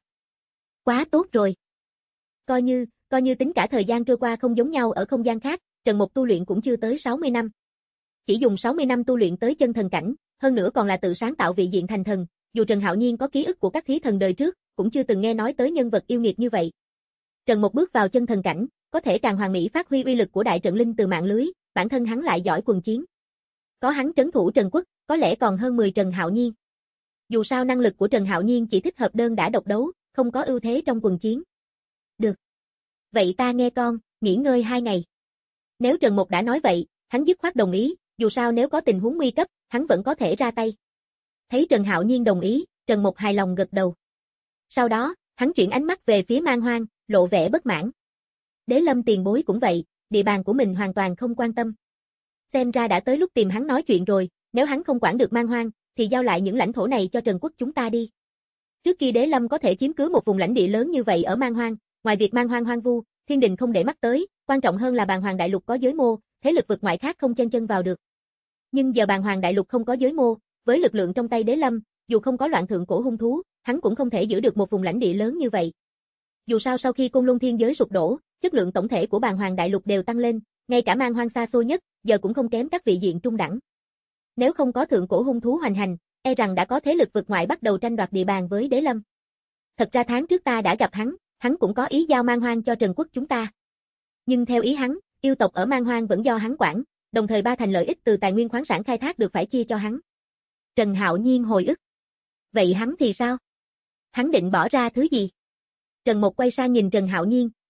Quá tốt rồi. Coi như, coi như tính cả thời gian trôi qua không giống nhau ở không gian khác, Trần Một tu luyện cũng chưa tới sáu mươi năm. Chỉ dùng sáu mươi năm tu luyện tới chân thần cảnh, hơn nữa còn là tự sáng tạo vị diện thành thần, dù Trần Hạo Nhiên có ký ức của các thí thần đời trước, cũng chưa từng nghe nói tới nhân vật yêu nghiệt như vậy. Trần Một bước vào chân thần cảnh, có thể càng hoàn mỹ phát huy uy lực của đại trận linh từ mạng lưới, bản thân hắn lại giỏi quần chiến. Có hắn trấn thủ Trần Quốc, có lẽ còn hơn mười Trần Hạo Nhiên. Dù sao năng lực của Trần Hạo Nhiên chỉ thích hợp đơn đả độc đấu, không có ưu thế trong quần chiến. Được. Vậy ta nghe con, nghỉ ngơi hai ngày. Nếu Trần Một đã nói vậy, hắn dứt khoát đồng ý, dù sao nếu có tình huống nguy cấp, hắn vẫn có thể ra tay. Thấy Trần Hạo Nhiên đồng ý, Trần Một hài lòng gật đầu. Sau đó, hắn chuyển ánh mắt về phía Man Hoang, lộ vẻ bất mãn. Đế Lâm tiền bối cũng vậy, địa bàn của mình hoàn toàn không quan tâm. Xem ra đã tới lúc tìm hắn nói chuyện rồi, nếu hắn không quản được Man Hoang, thì giao lại những lãnh thổ này cho Trần Quốc chúng ta đi. Trước khi Đế Lâm có thể chiếm cứ một vùng lãnh địa lớn như vậy ở Man Hoang, ngoài việc Man Hoang hoang vu, thiên đình không để mắt tới, quan trọng hơn là Bàn Hoàng Đại Lục có giới mô, thế lực vực ngoại khác không chen chân vào được. Nhưng giờ Bàn Hoàng Đại Lục không có giới mô, với lực lượng trong tay Đế Lâm, dù không có loạn thượng cổ hung thú, hắn cũng không thể giữ được một vùng lãnh địa lớn như vậy. Dù sao sau khi Côn Luân Thiên Giới sụp đổ, chất lượng tổng thể của Bàn Hoàng Đại Lục đều tăng lên, ngay cả Man Hoang xa xôi nhất, giờ cũng không kém các vị diện trung đẳng. Nếu không có thượng cổ hung thú hoành hành, e rằng đã có thế lực vực ngoại bắt đầu tranh đoạt địa bàn với Đế Lâm. Thật ra tháng trước ta đã gặp hắn, hắn cũng có ý giao Man Hoang cho Trần Quốc chúng ta. Nhưng theo ý hắn, yêu tộc ở Man Hoang vẫn do hắn quản, đồng thời ba thành lợi ích từ tài nguyên khoáng sản khai thác được phải chia cho hắn. Trần Hạo Nhiên hồi ức. Vậy hắn thì sao? Hắn định bỏ ra thứ gì? Trần Một quay sang nhìn Trần Hạo Nhiên,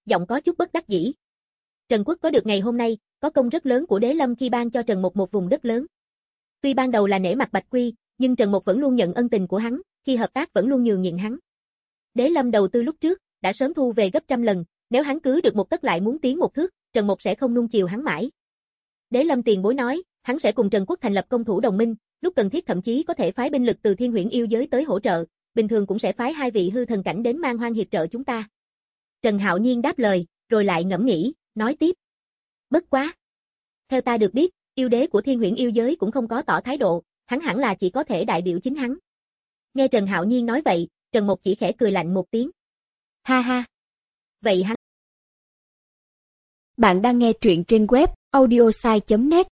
giọng có chút bất đắc dĩ. Trần Quốc có được ngày hôm nay, có công rất lớn của Đế Lâm khi ban cho Trần Mục một vùng đất lớn. Tuy ban đầu là nể mặt Bạch Quy, nhưng Trần Mục vẫn luôn nhận ân tình của hắn, khi hợp tác vẫn luôn nhường nhịn hắn. Đế Lâm đầu tư lúc trước, đã sớm thu về gấp trăm lần, nếu hắn cứ được một tấc lại muốn tiến một thước, Trần Mục sẽ không nuông chiều hắn mãi. Đế Lâm tiền bối nói, hắn sẽ cùng Trần Quốc thành lập công thủ đồng minh, lúc cần thiết thậm chí có thể phái binh lực từ Thiên Huyễn yêu giới tới hỗ trợ, bình thường cũng sẽ phái hai vị hư thần cảnh đến Man Hoang hiệp trợ chúng ta. Trần Hạo Nhiên đáp lời, rồi lại ngẫm nghĩ, nói tiếp. Bất quá. Theo ta được biết, yêu đế của Thiên Huyễn yêu giới cũng không có tỏ thái độ, hắn hẳn là chỉ có thể đại biểu chính hắn. Nghe Trần Hạo Nhiên nói vậy, Trần Mục chỉ khẽ cười lạnh một tiếng. Ha ha. Vậy hắn. Bạn đang nghe truyện trên web audiosai chấm net.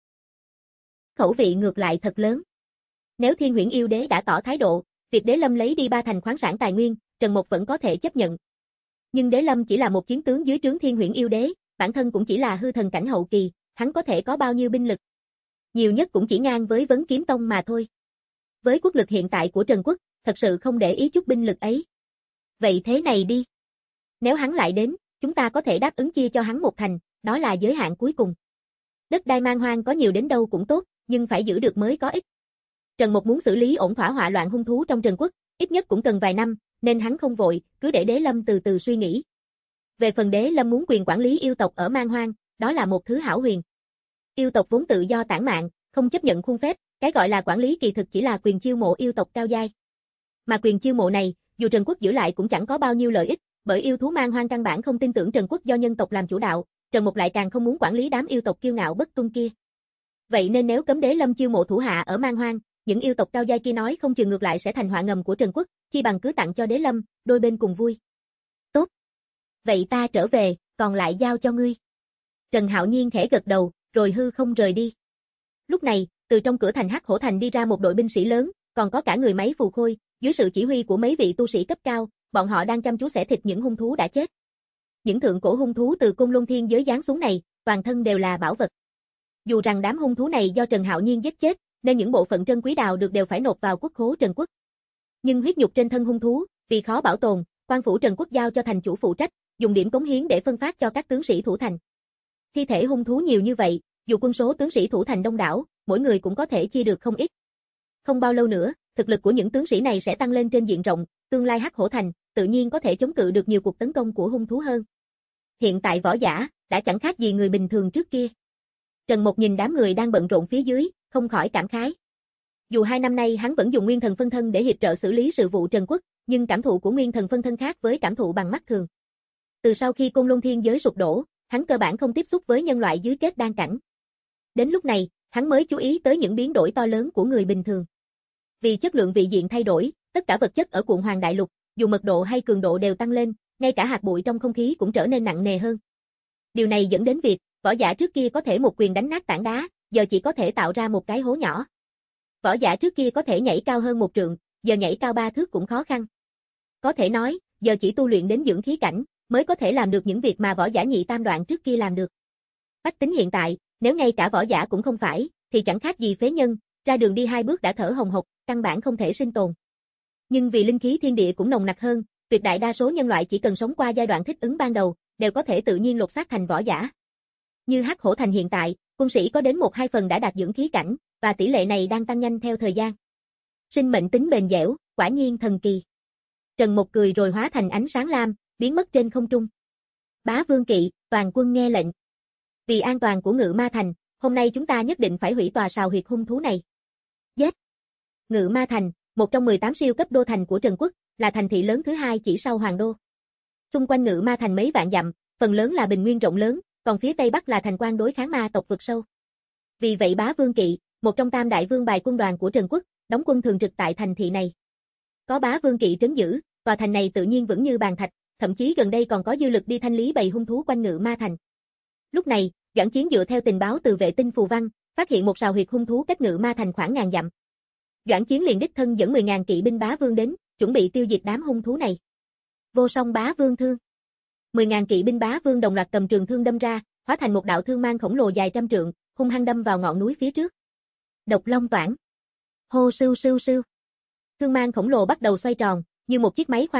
Khẩu vị ngược lại thật lớn. Nếu Thiên Huyễn yêu đế đã tỏ thái độ, việc Đế Lâm lấy đi ba thành khoáng sản tài nguyên, Trần Mục vẫn có thể chấp nhận. Nhưng Đế Lâm chỉ là một chiến tướng dưới trướng Thiên Huyễn yêu đế, bản thân cũng chỉ là hư thần cảnh hậu kỳ, hắn có thể có bao nhiêu binh lực? Nhiều nhất cũng chỉ ngang với Vấn Kiếm Tông mà thôi. Với quốc lực hiện tại của Trần Quốc, thật sự không để ý chút binh lực ấy. Vậy thế này đi. Nếu hắn lại đến, chúng ta có thể đáp ứng chia cho hắn một thành, đó là giới hạn cuối cùng. Đất đai Man Hoang có nhiều đến đâu cũng tốt, nhưng phải giữ được mới có ích. Trần Mục muốn xử lý ổn thỏa họa loạn hung thú trong Trần Quốc, ít nhất cũng cần vài năm, nên hắn không vội, cứ để Đế Lâm từ từ suy nghĩ. Về phần Đế Lâm muốn quyền quản lý yêu tộc ở Man Hoang, đó là một thứ hão huyền. Yêu tộc vốn tự do tản mạn, không chấp nhận khuôn phép, cái gọi là quản lý kỳ thực chỉ là quyền chiêu mộ yêu tộc cao giai. Mà quyền chiêu mộ này, dù Trần Quốc giữ lại cũng chẳng có bao nhiêu lợi ích, bởi yêu thú Man Hoang căn bản không tin tưởng Trần Quốc do nhân tộc làm chủ đạo, Trần Mục lại càng không muốn quản lý đám yêu tộc kiêu ngạo bất tuân kia. Vậy nên nếu cấm Đế Lâm chiêu mộ thủ hạ ở Man Hoang, những yêu tộc cao giai kia nói không chừng ngược lại sẽ thành họa ngầm của Trần Quốc, chi bằng cứ tặng cho Đế Lâm, đôi bên cùng vui. Tốt. Vậy ta trở về, còn lại giao cho ngươi. Trần Hạo Nhiên khẽ gật đầu, rồi hư không rời đi. Lúc này, từ trong cửa thành Hắc Hổ Thành đi ra một đội binh sĩ lớn, còn có cả người máy phù khôi, dưới sự chỉ huy của mấy vị tu sĩ cấp cao, bọn họ đang chăm chú xẻ thịt những hung thú đã chết. Những thượng cổ hung thú từ Côn Luân Thiên giới giáng xuống này, toàn thân đều là bảo vật. Dù rằng đám hung thú này do Trần Hạo Nhiên giết chết, nên những bộ phận trân quý đào được đều phải nộp vào quốc khố Trần Quốc. Nhưng huyết nhục trên thân hung thú, vì khó bảo tồn, quan phủ Trần Quốc giao cho thành chủ phụ trách, dùng điểm cống hiến để phân phát cho các tướng sĩ thủ thành. Thi thể hung thú nhiều như vậy, dù quân số tướng sĩ thủ thành đông đảo, mỗi người cũng có thể chia được không ít. Không bao lâu nữa, thực lực của những tướng sĩ này sẽ tăng lên trên diện rộng, tương lai Hắc Hổ Thành tự nhiên có thể chống cự được nhiều cuộc tấn công của hung thú hơn. Hiện tại võ giả đã chẳng khác gì người bình thường trước kia. Trần Mục nhìn đám người đang bận rộn phía dưới, không khỏi cảm khái. Dù hai năm nay hắn vẫn dùng nguyên thần phân thân để hiệp trợ xử lý sự vụ Trần Quốc, nhưng cảm thụ của nguyên thần phân thân khác với cảm thụ bằng mắt thường. Từ sau khi Côn Luân Thiên giới sụp đổ, hắn cơ bản không tiếp xúc với nhân loại dưới kết đan cảnh. Đến lúc này, hắn mới chú ý tới những biến đổi to lớn của người bình thường. Vì chất lượng vị diện thay đổi, tất cả vật chất ở Cuộn Hoàng Đại Lục, dù mật độ hay cường độ đều tăng lên, ngay cả hạt bụi trong không khí cũng trở nên nặng nề hơn. Điều này dẫn đến việc, võ giả trước kia có thể một quyền đánh nát tảng đá, giờ chỉ có thể tạo ra một cái hố nhỏ. Võ giả trước kia có thể nhảy cao hơn một trượng, giờ nhảy cao ba thước cũng khó khăn. Có thể nói, giờ chỉ tu luyện đến dưỡng khí cảnh, mới có thể làm được những việc mà võ giả nhị tam đoạn trước kia làm được. Bách tính hiện tại, nếu ngay cả võ giả cũng không phải, thì chẳng khác gì phế nhân, ra đường đi hai bước đã thở hồng hộc, căn bản không thể sinh tồn. Nhưng vì linh khí thiên địa cũng nồng nặc hơn, tuyệt đại đa số nhân loại chỉ cần sống qua giai đoạn thích ứng ban đầu, đều có thể tự nhiên lột xác thành võ giả. Như Hắc Hổ Thành hiện tại, quân sĩ có đến một hai phần đã đạt dưỡng khí cảnh, và tỷ lệ này đang tăng nhanh theo thời gian. Sinh mệnh tính bền dẻo, quả nhiên thần kỳ. Trần Mục cười rồi hóa thành ánh sáng lam, biến mất trên không trung. Bá Vương Kỵ, toàn quân nghe lệnh. Vì an toàn của Ngự Ma Thành, hôm nay chúng ta nhất định phải hủy tòa sào huyệt hung thú này. Giết! Ngự Ma Thành, một trong mười tám siêu cấp đô thành của Trần Quốc, là thành thị lớn thứ hai chỉ sau Hoàng Đô. Xung quanh Ngự Ma Thành mấy vạn dặm, phần lớn là bình nguyên rộng lớn, còn phía tây bắc là thành quan đối kháng ma tộc vực sâu. Vì vậy Bá Vương Kỵ, một trong tam đại vương bài quân đoàn của Trần Quốc, đóng quân thường trực tại thành thị này. Có Bá Vương Kỵ trấn giữ, tòa thành này tự nhiên vững như bàn thạch, thậm chí gần đây còn có dư lực đi thanh lý bầy hung thú quanh Ngự Ma Thành. Lúc này, Doãn Chiến dựa theo tình báo từ vệ tinh phù văn, phát hiện một sào huyệt hung thú cách Ngự Ma Thành khoảng ngàn dặm. Doãn Chiến liền đích thân dẫn mười nghìn kỵ binh Bá Vương đến, chuẩn bị tiêu diệt đám hung thú này. Vô song Bá Vương thương. mười nghìn kỵ binh Bá Vương đồng loạt cầm trường thương đâm ra, hóa thành một đạo thương mang khổng lồ dài trăm trượng, hung hăng đâm vào ngọn núi phía trước. Độc Long Toản. Hô sưu sưu sưu. Thương mang khổng lồ bắt đầu xoay tròn, như một chiếc máy khoan đất,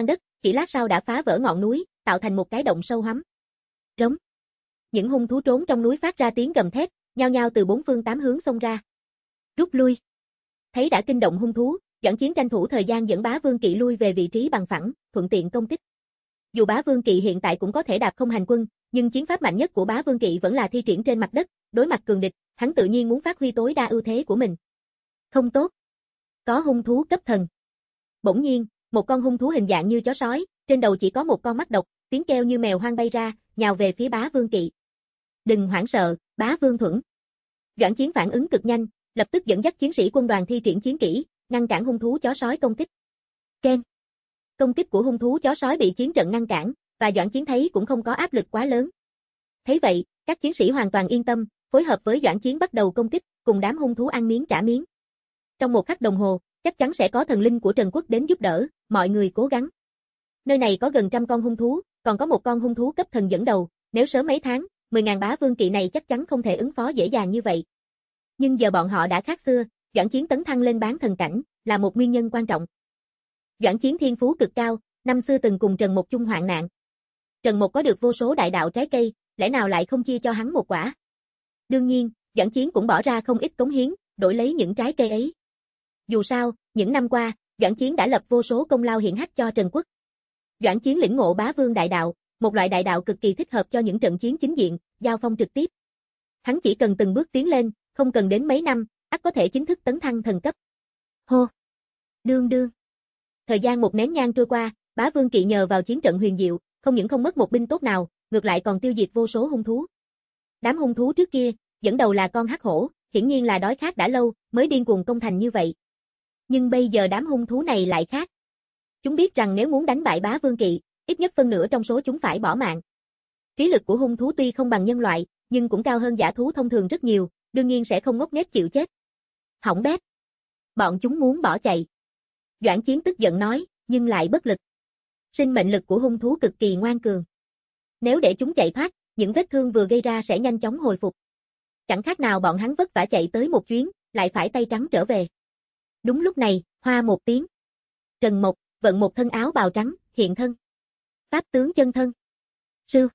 chỉ lát sau đã phá vỡ ngọn núi, tạo thành một cái động sâu hoắm. Rống. Những hung thú trốn trong núi phát ra tiếng gầm thét, nhao nhao từ bốn phương tám hướng xông ra. Rút lui. Thấy đã kinh động hung thú, Doãn Chiến tranh thủ thời gian dẫn Bá Vương Kỵ lui về vị trí bằng phẳng, thuận tiện công kích. Dù Bá Vương Kỵ hiện tại cũng có thể đạp không hành quân, nhưng chiến pháp mạnh nhất của Bá Vương Kỵ vẫn là thi triển trên mặt đất, đối mặt cường địch, hắn tự nhiên muốn phát huy tối đa ưu thế của mình. Không tốt. Có hung thú cấp thần. Bỗng nhiên, một con hung thú hình dạng như chó sói, trên đầu chỉ có một con mắt độc, tiếng kêu như mèo hoang bay ra, nhào về phía Bá Vương Kỵ. Đừng hoảng sợ, Bá Vương Thuẫn. Doãn Chiến phản ứng cực nhanh, lập tức dẫn dắt chiến sĩ quân đoàn thi triển chiến kỹ, ngăn cản hung thú chó sói công kích. Ken. Công kích của hung thú chó sói bị chiến trận ngăn cản, và Doãn Chiến thấy cũng không có áp lực quá lớn. Thấy vậy, các chiến sĩ hoàn toàn yên tâm, phối hợp với Doãn Chiến bắt đầu công kích, cùng đám hung thú ăn miếng trả miếng. Trong một khắc đồng hồ, chắc chắn sẽ có thần linh của Trần Quốc đến giúp đỡ, mọi người cố gắng. Nơi này có gần trăm con hung thú, còn có một con hung thú cấp thần dẫn đầu, nếu sớm mấy tháng, mười nghìn Bá Vương Kỵ này chắc chắn không thể ứng phó dễ dàng như vậy. Nhưng giờ bọn họ đã khác xưa, Doãn Chiến tấn thăng lên bán thần cảnh, là một nguyên nhân quan trọng. Doãn Chiến thiên phú cực cao, năm xưa từng cùng Trần Mộc chung hoạn nạn. Trần Mộc có được vô số đại đạo trái cây, lẽ nào lại không chia cho hắn một quả? Đương nhiên, Doãn Chiến cũng bỏ ra không ít cống hiến, đổi lấy những trái cây ấy. Dù sao, những năm qua, Doãn Chiến đã lập vô số công lao hiển hách cho Trần Quốc. Doãn Chiến lĩnh ngộ Bá Vương đại đạo, một loại đại đạo cực kỳ thích hợp cho những trận chiến chính diện, giao phong trực tiếp. Hắn chỉ cần từng bước tiến lên, không cần đến mấy năm, ắt có thể chính thức tấn thăng thần cấp. Hô. Đương đương. Thời gian một nén nhang trôi qua, Bá Vương Kỵ nhờ vào chiến trận huyền diệu, không những không mất một binh tốt nào, ngược lại còn tiêu diệt vô số hung thú. Đám hung thú trước kia, dẫn đầu là con hắc hổ, hiển nhiên là đói khát đã lâu, mới điên cuồng công thành như vậy. Nhưng bây giờ đám hung thú này lại khác. Chúng biết rằng nếu muốn đánh bại Bá Vương Kỵ, ít nhất phân nửa trong số chúng phải bỏ mạng. Trí lực của hung thú tuy không bằng nhân loại, nhưng cũng cao hơn dã thú thông thường rất nhiều, đương nhiên sẽ không ngốc nghếch chịu chết. Hỏng bét. Bọn chúng muốn bỏ chạy. Doãn Chiến tức giận nói, nhưng lại bất lực. Sinh mệnh lực của hung thú cực kỳ ngoan cường. Nếu để chúng chạy thoát, những vết thương vừa gây ra sẽ nhanh chóng hồi phục. Chẳng khác nào bọn hắn vất vả chạy tới một chuyến, lại phải tay trắng trở về. Đúng lúc này, hoa một tiếng. Trần Mộc, vận một thân áo bào trắng, hiện thân. Pháp tướng chân thân. Sư.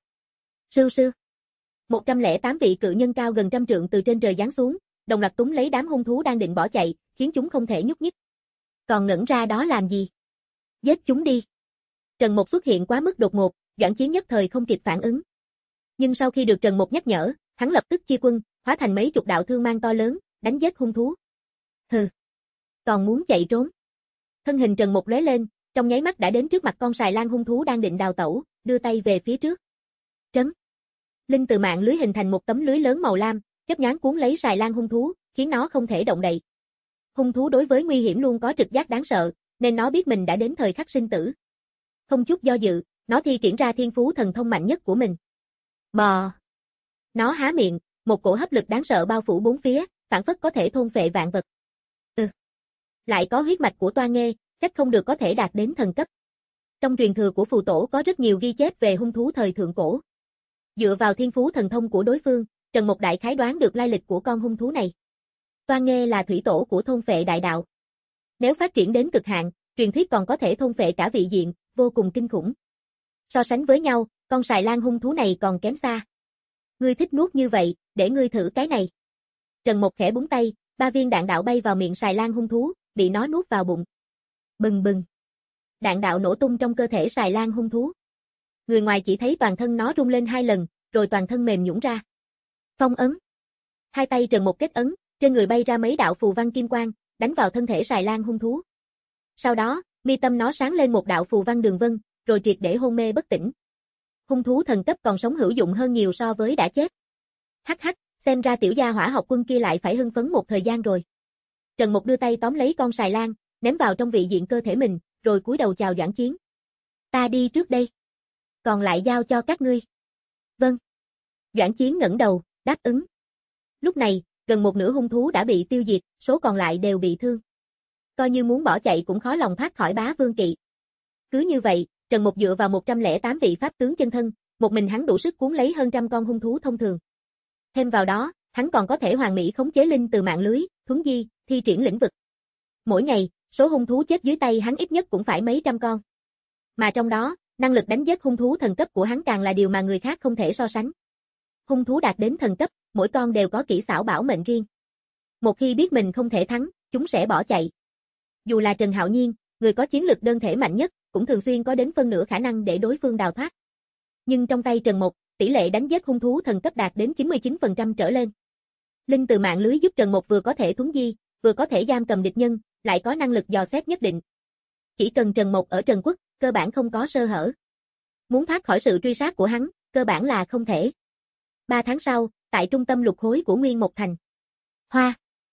Sư sư. một trăm lẻ tám vị cự nhân cao gần trăm trượng từ trên trời giáng xuống, đồng loạt túm lấy đám hung thú đang định bỏ chạy, khiến chúng không thể nhúc nhích. Còn ngẩn ra đó làm gì? Giết chúng đi. Trần Mộc xuất hiện quá mức đột ngột, Doãn Chiến nhất thời không kịp phản ứng. Nhưng sau khi được Trần Mộc nhắc nhở, hắn lập tức chia quân, hóa thành mấy chục đạo thương mang to lớn, đánh giết hung thú. Hừ. Còn muốn chạy trốn. Thân hình Trần Mộc lóe lên, trong nháy mắt đã đến trước mặt con sài lan hung thú đang định đào tẩu, đưa tay về phía trước. Trấn. Linh từ mạng lưới hình thành một tấm lưới lớn màu lam, chớp nhoáng cuốn lấy sài lan hung thú, khiến nó không thể động đậy. Hung thú đối với nguy hiểm luôn có trực giác đáng sợ, nên nó biết mình đã đến thời khắc sinh tử. Không chút do dự, nó thi triển ra thiên phú thần thông mạnh nhất của mình. Bò. Nó há miệng, một cổ hấp lực đáng sợ bao phủ bốn phía, phản phất có thể thôn phệ vạn vật. Ừ. Lại có huyết mạch của Toa Nghê, trách không được có thể đạt đến thần cấp. Trong truyền thừa của phù tổ có rất nhiều ghi chép về hung thú thời thượng cổ. Dựa vào thiên phú thần thông của đối phương, Trần Mộc đại khái đoán được lai lịch của con hung thú này. Toa Nghê là thủy tổ của thôn phệ đại đạo. Nếu phát triển đến cực hạn, truyền thuyết còn có thể thôn phệ cả vị diện, vô cùng kinh khủng. So sánh với nhau, con sài lan hung thú này còn kém xa. Ngươi thích nuốt như vậy, để ngươi thử cái này. Trần Mộc khẽ búng tay, ba viên đạn đạo bay vào miệng sài lan hung thú, bị nó nuốt vào bụng. Bừng bừng. Đạn đạo nổ tung trong cơ thể sài lan hung thú. Người ngoài chỉ thấy toàn thân nó rung lên hai lần, rồi toàn thân mềm nhũn ra. Phong ấn. Hai tay Trần Mộc kết ấn, trên người bay ra mấy đạo phù văn kim quang, đánh vào thân thể sài lan hung thú. Sau đó, mi tâm nó sáng lên một đạo phù văn đường vân, rồi triệt để hôn mê bất tỉnh. Hung thú thần cấp còn sống hữu dụng hơn nhiều so với đã chết. Hắc hắc, xem ra tiểu gia hỏa học quân kia lại phải hưng phấn một thời gian rồi. Trần Mộc đưa tay tóm lấy con sài lan, ném vào trong vị diện cơ thể mình, rồi cúi đầu chào Doãn Chiến. Ta đi trước đây. Còn lại giao cho các ngươi. Vâng. Doãn Chiến ngẩng đầu, đáp ứng. Lúc này, gần một nửa hung thú đã bị tiêu diệt, số còn lại đều bị thương. Coi như muốn bỏ chạy cũng khó lòng thoát khỏi Bá Vương Kỵ. Cứ như vậy, Trần Mộc dựa vào một trăm lẻ tám vị pháp tướng chân thân, một mình hắn đủ sức cuốn lấy hơn trăm con hung thú thông thường. Thêm vào đó, hắn còn có thể hoàn mỹ khống chế linh từ mạng lưới, thuấn di, thi triển lĩnh vực. Mỗi ngày, số hung thú chết dưới tay hắn ít nhất cũng phải mấy trăm con. Mà trong đó, năng lực đánh giết hung thú thần cấp của hắn càng là điều mà người khác không thể so sánh. Hung thú đạt đến thần cấp, mỗi con đều có kỹ xảo bảo mệnh riêng. Một khi biết mình không thể thắng, chúng sẽ bỏ chạy. Dù là Trần Hạo Nhiên, người có chiến lực đơn thể mạnh nhất, cũng thường xuyên có đến phân nửa khả năng để đối phương đào thoát. Nhưng trong tay Trần Mộc, tỷ lệ đánh giết hung thú thần cấp đạt đến chín mươi chín phần trăm trở lên. Linh từ mạng lưới giúp Trần Mộc vừa có thể thuấn di, vừa có thể giam cầm địch nhân, lại có năng lực dò xét nhất định. Chỉ cần Trần Mộc ở Trần Quốc, cơ bản không có sơ hở. Muốn thoát khỏi sự truy sát của hắn, cơ bản là không thể. Ba tháng sau, tại trung tâm lục khối của Nguyên Mộc Thành. Hoa.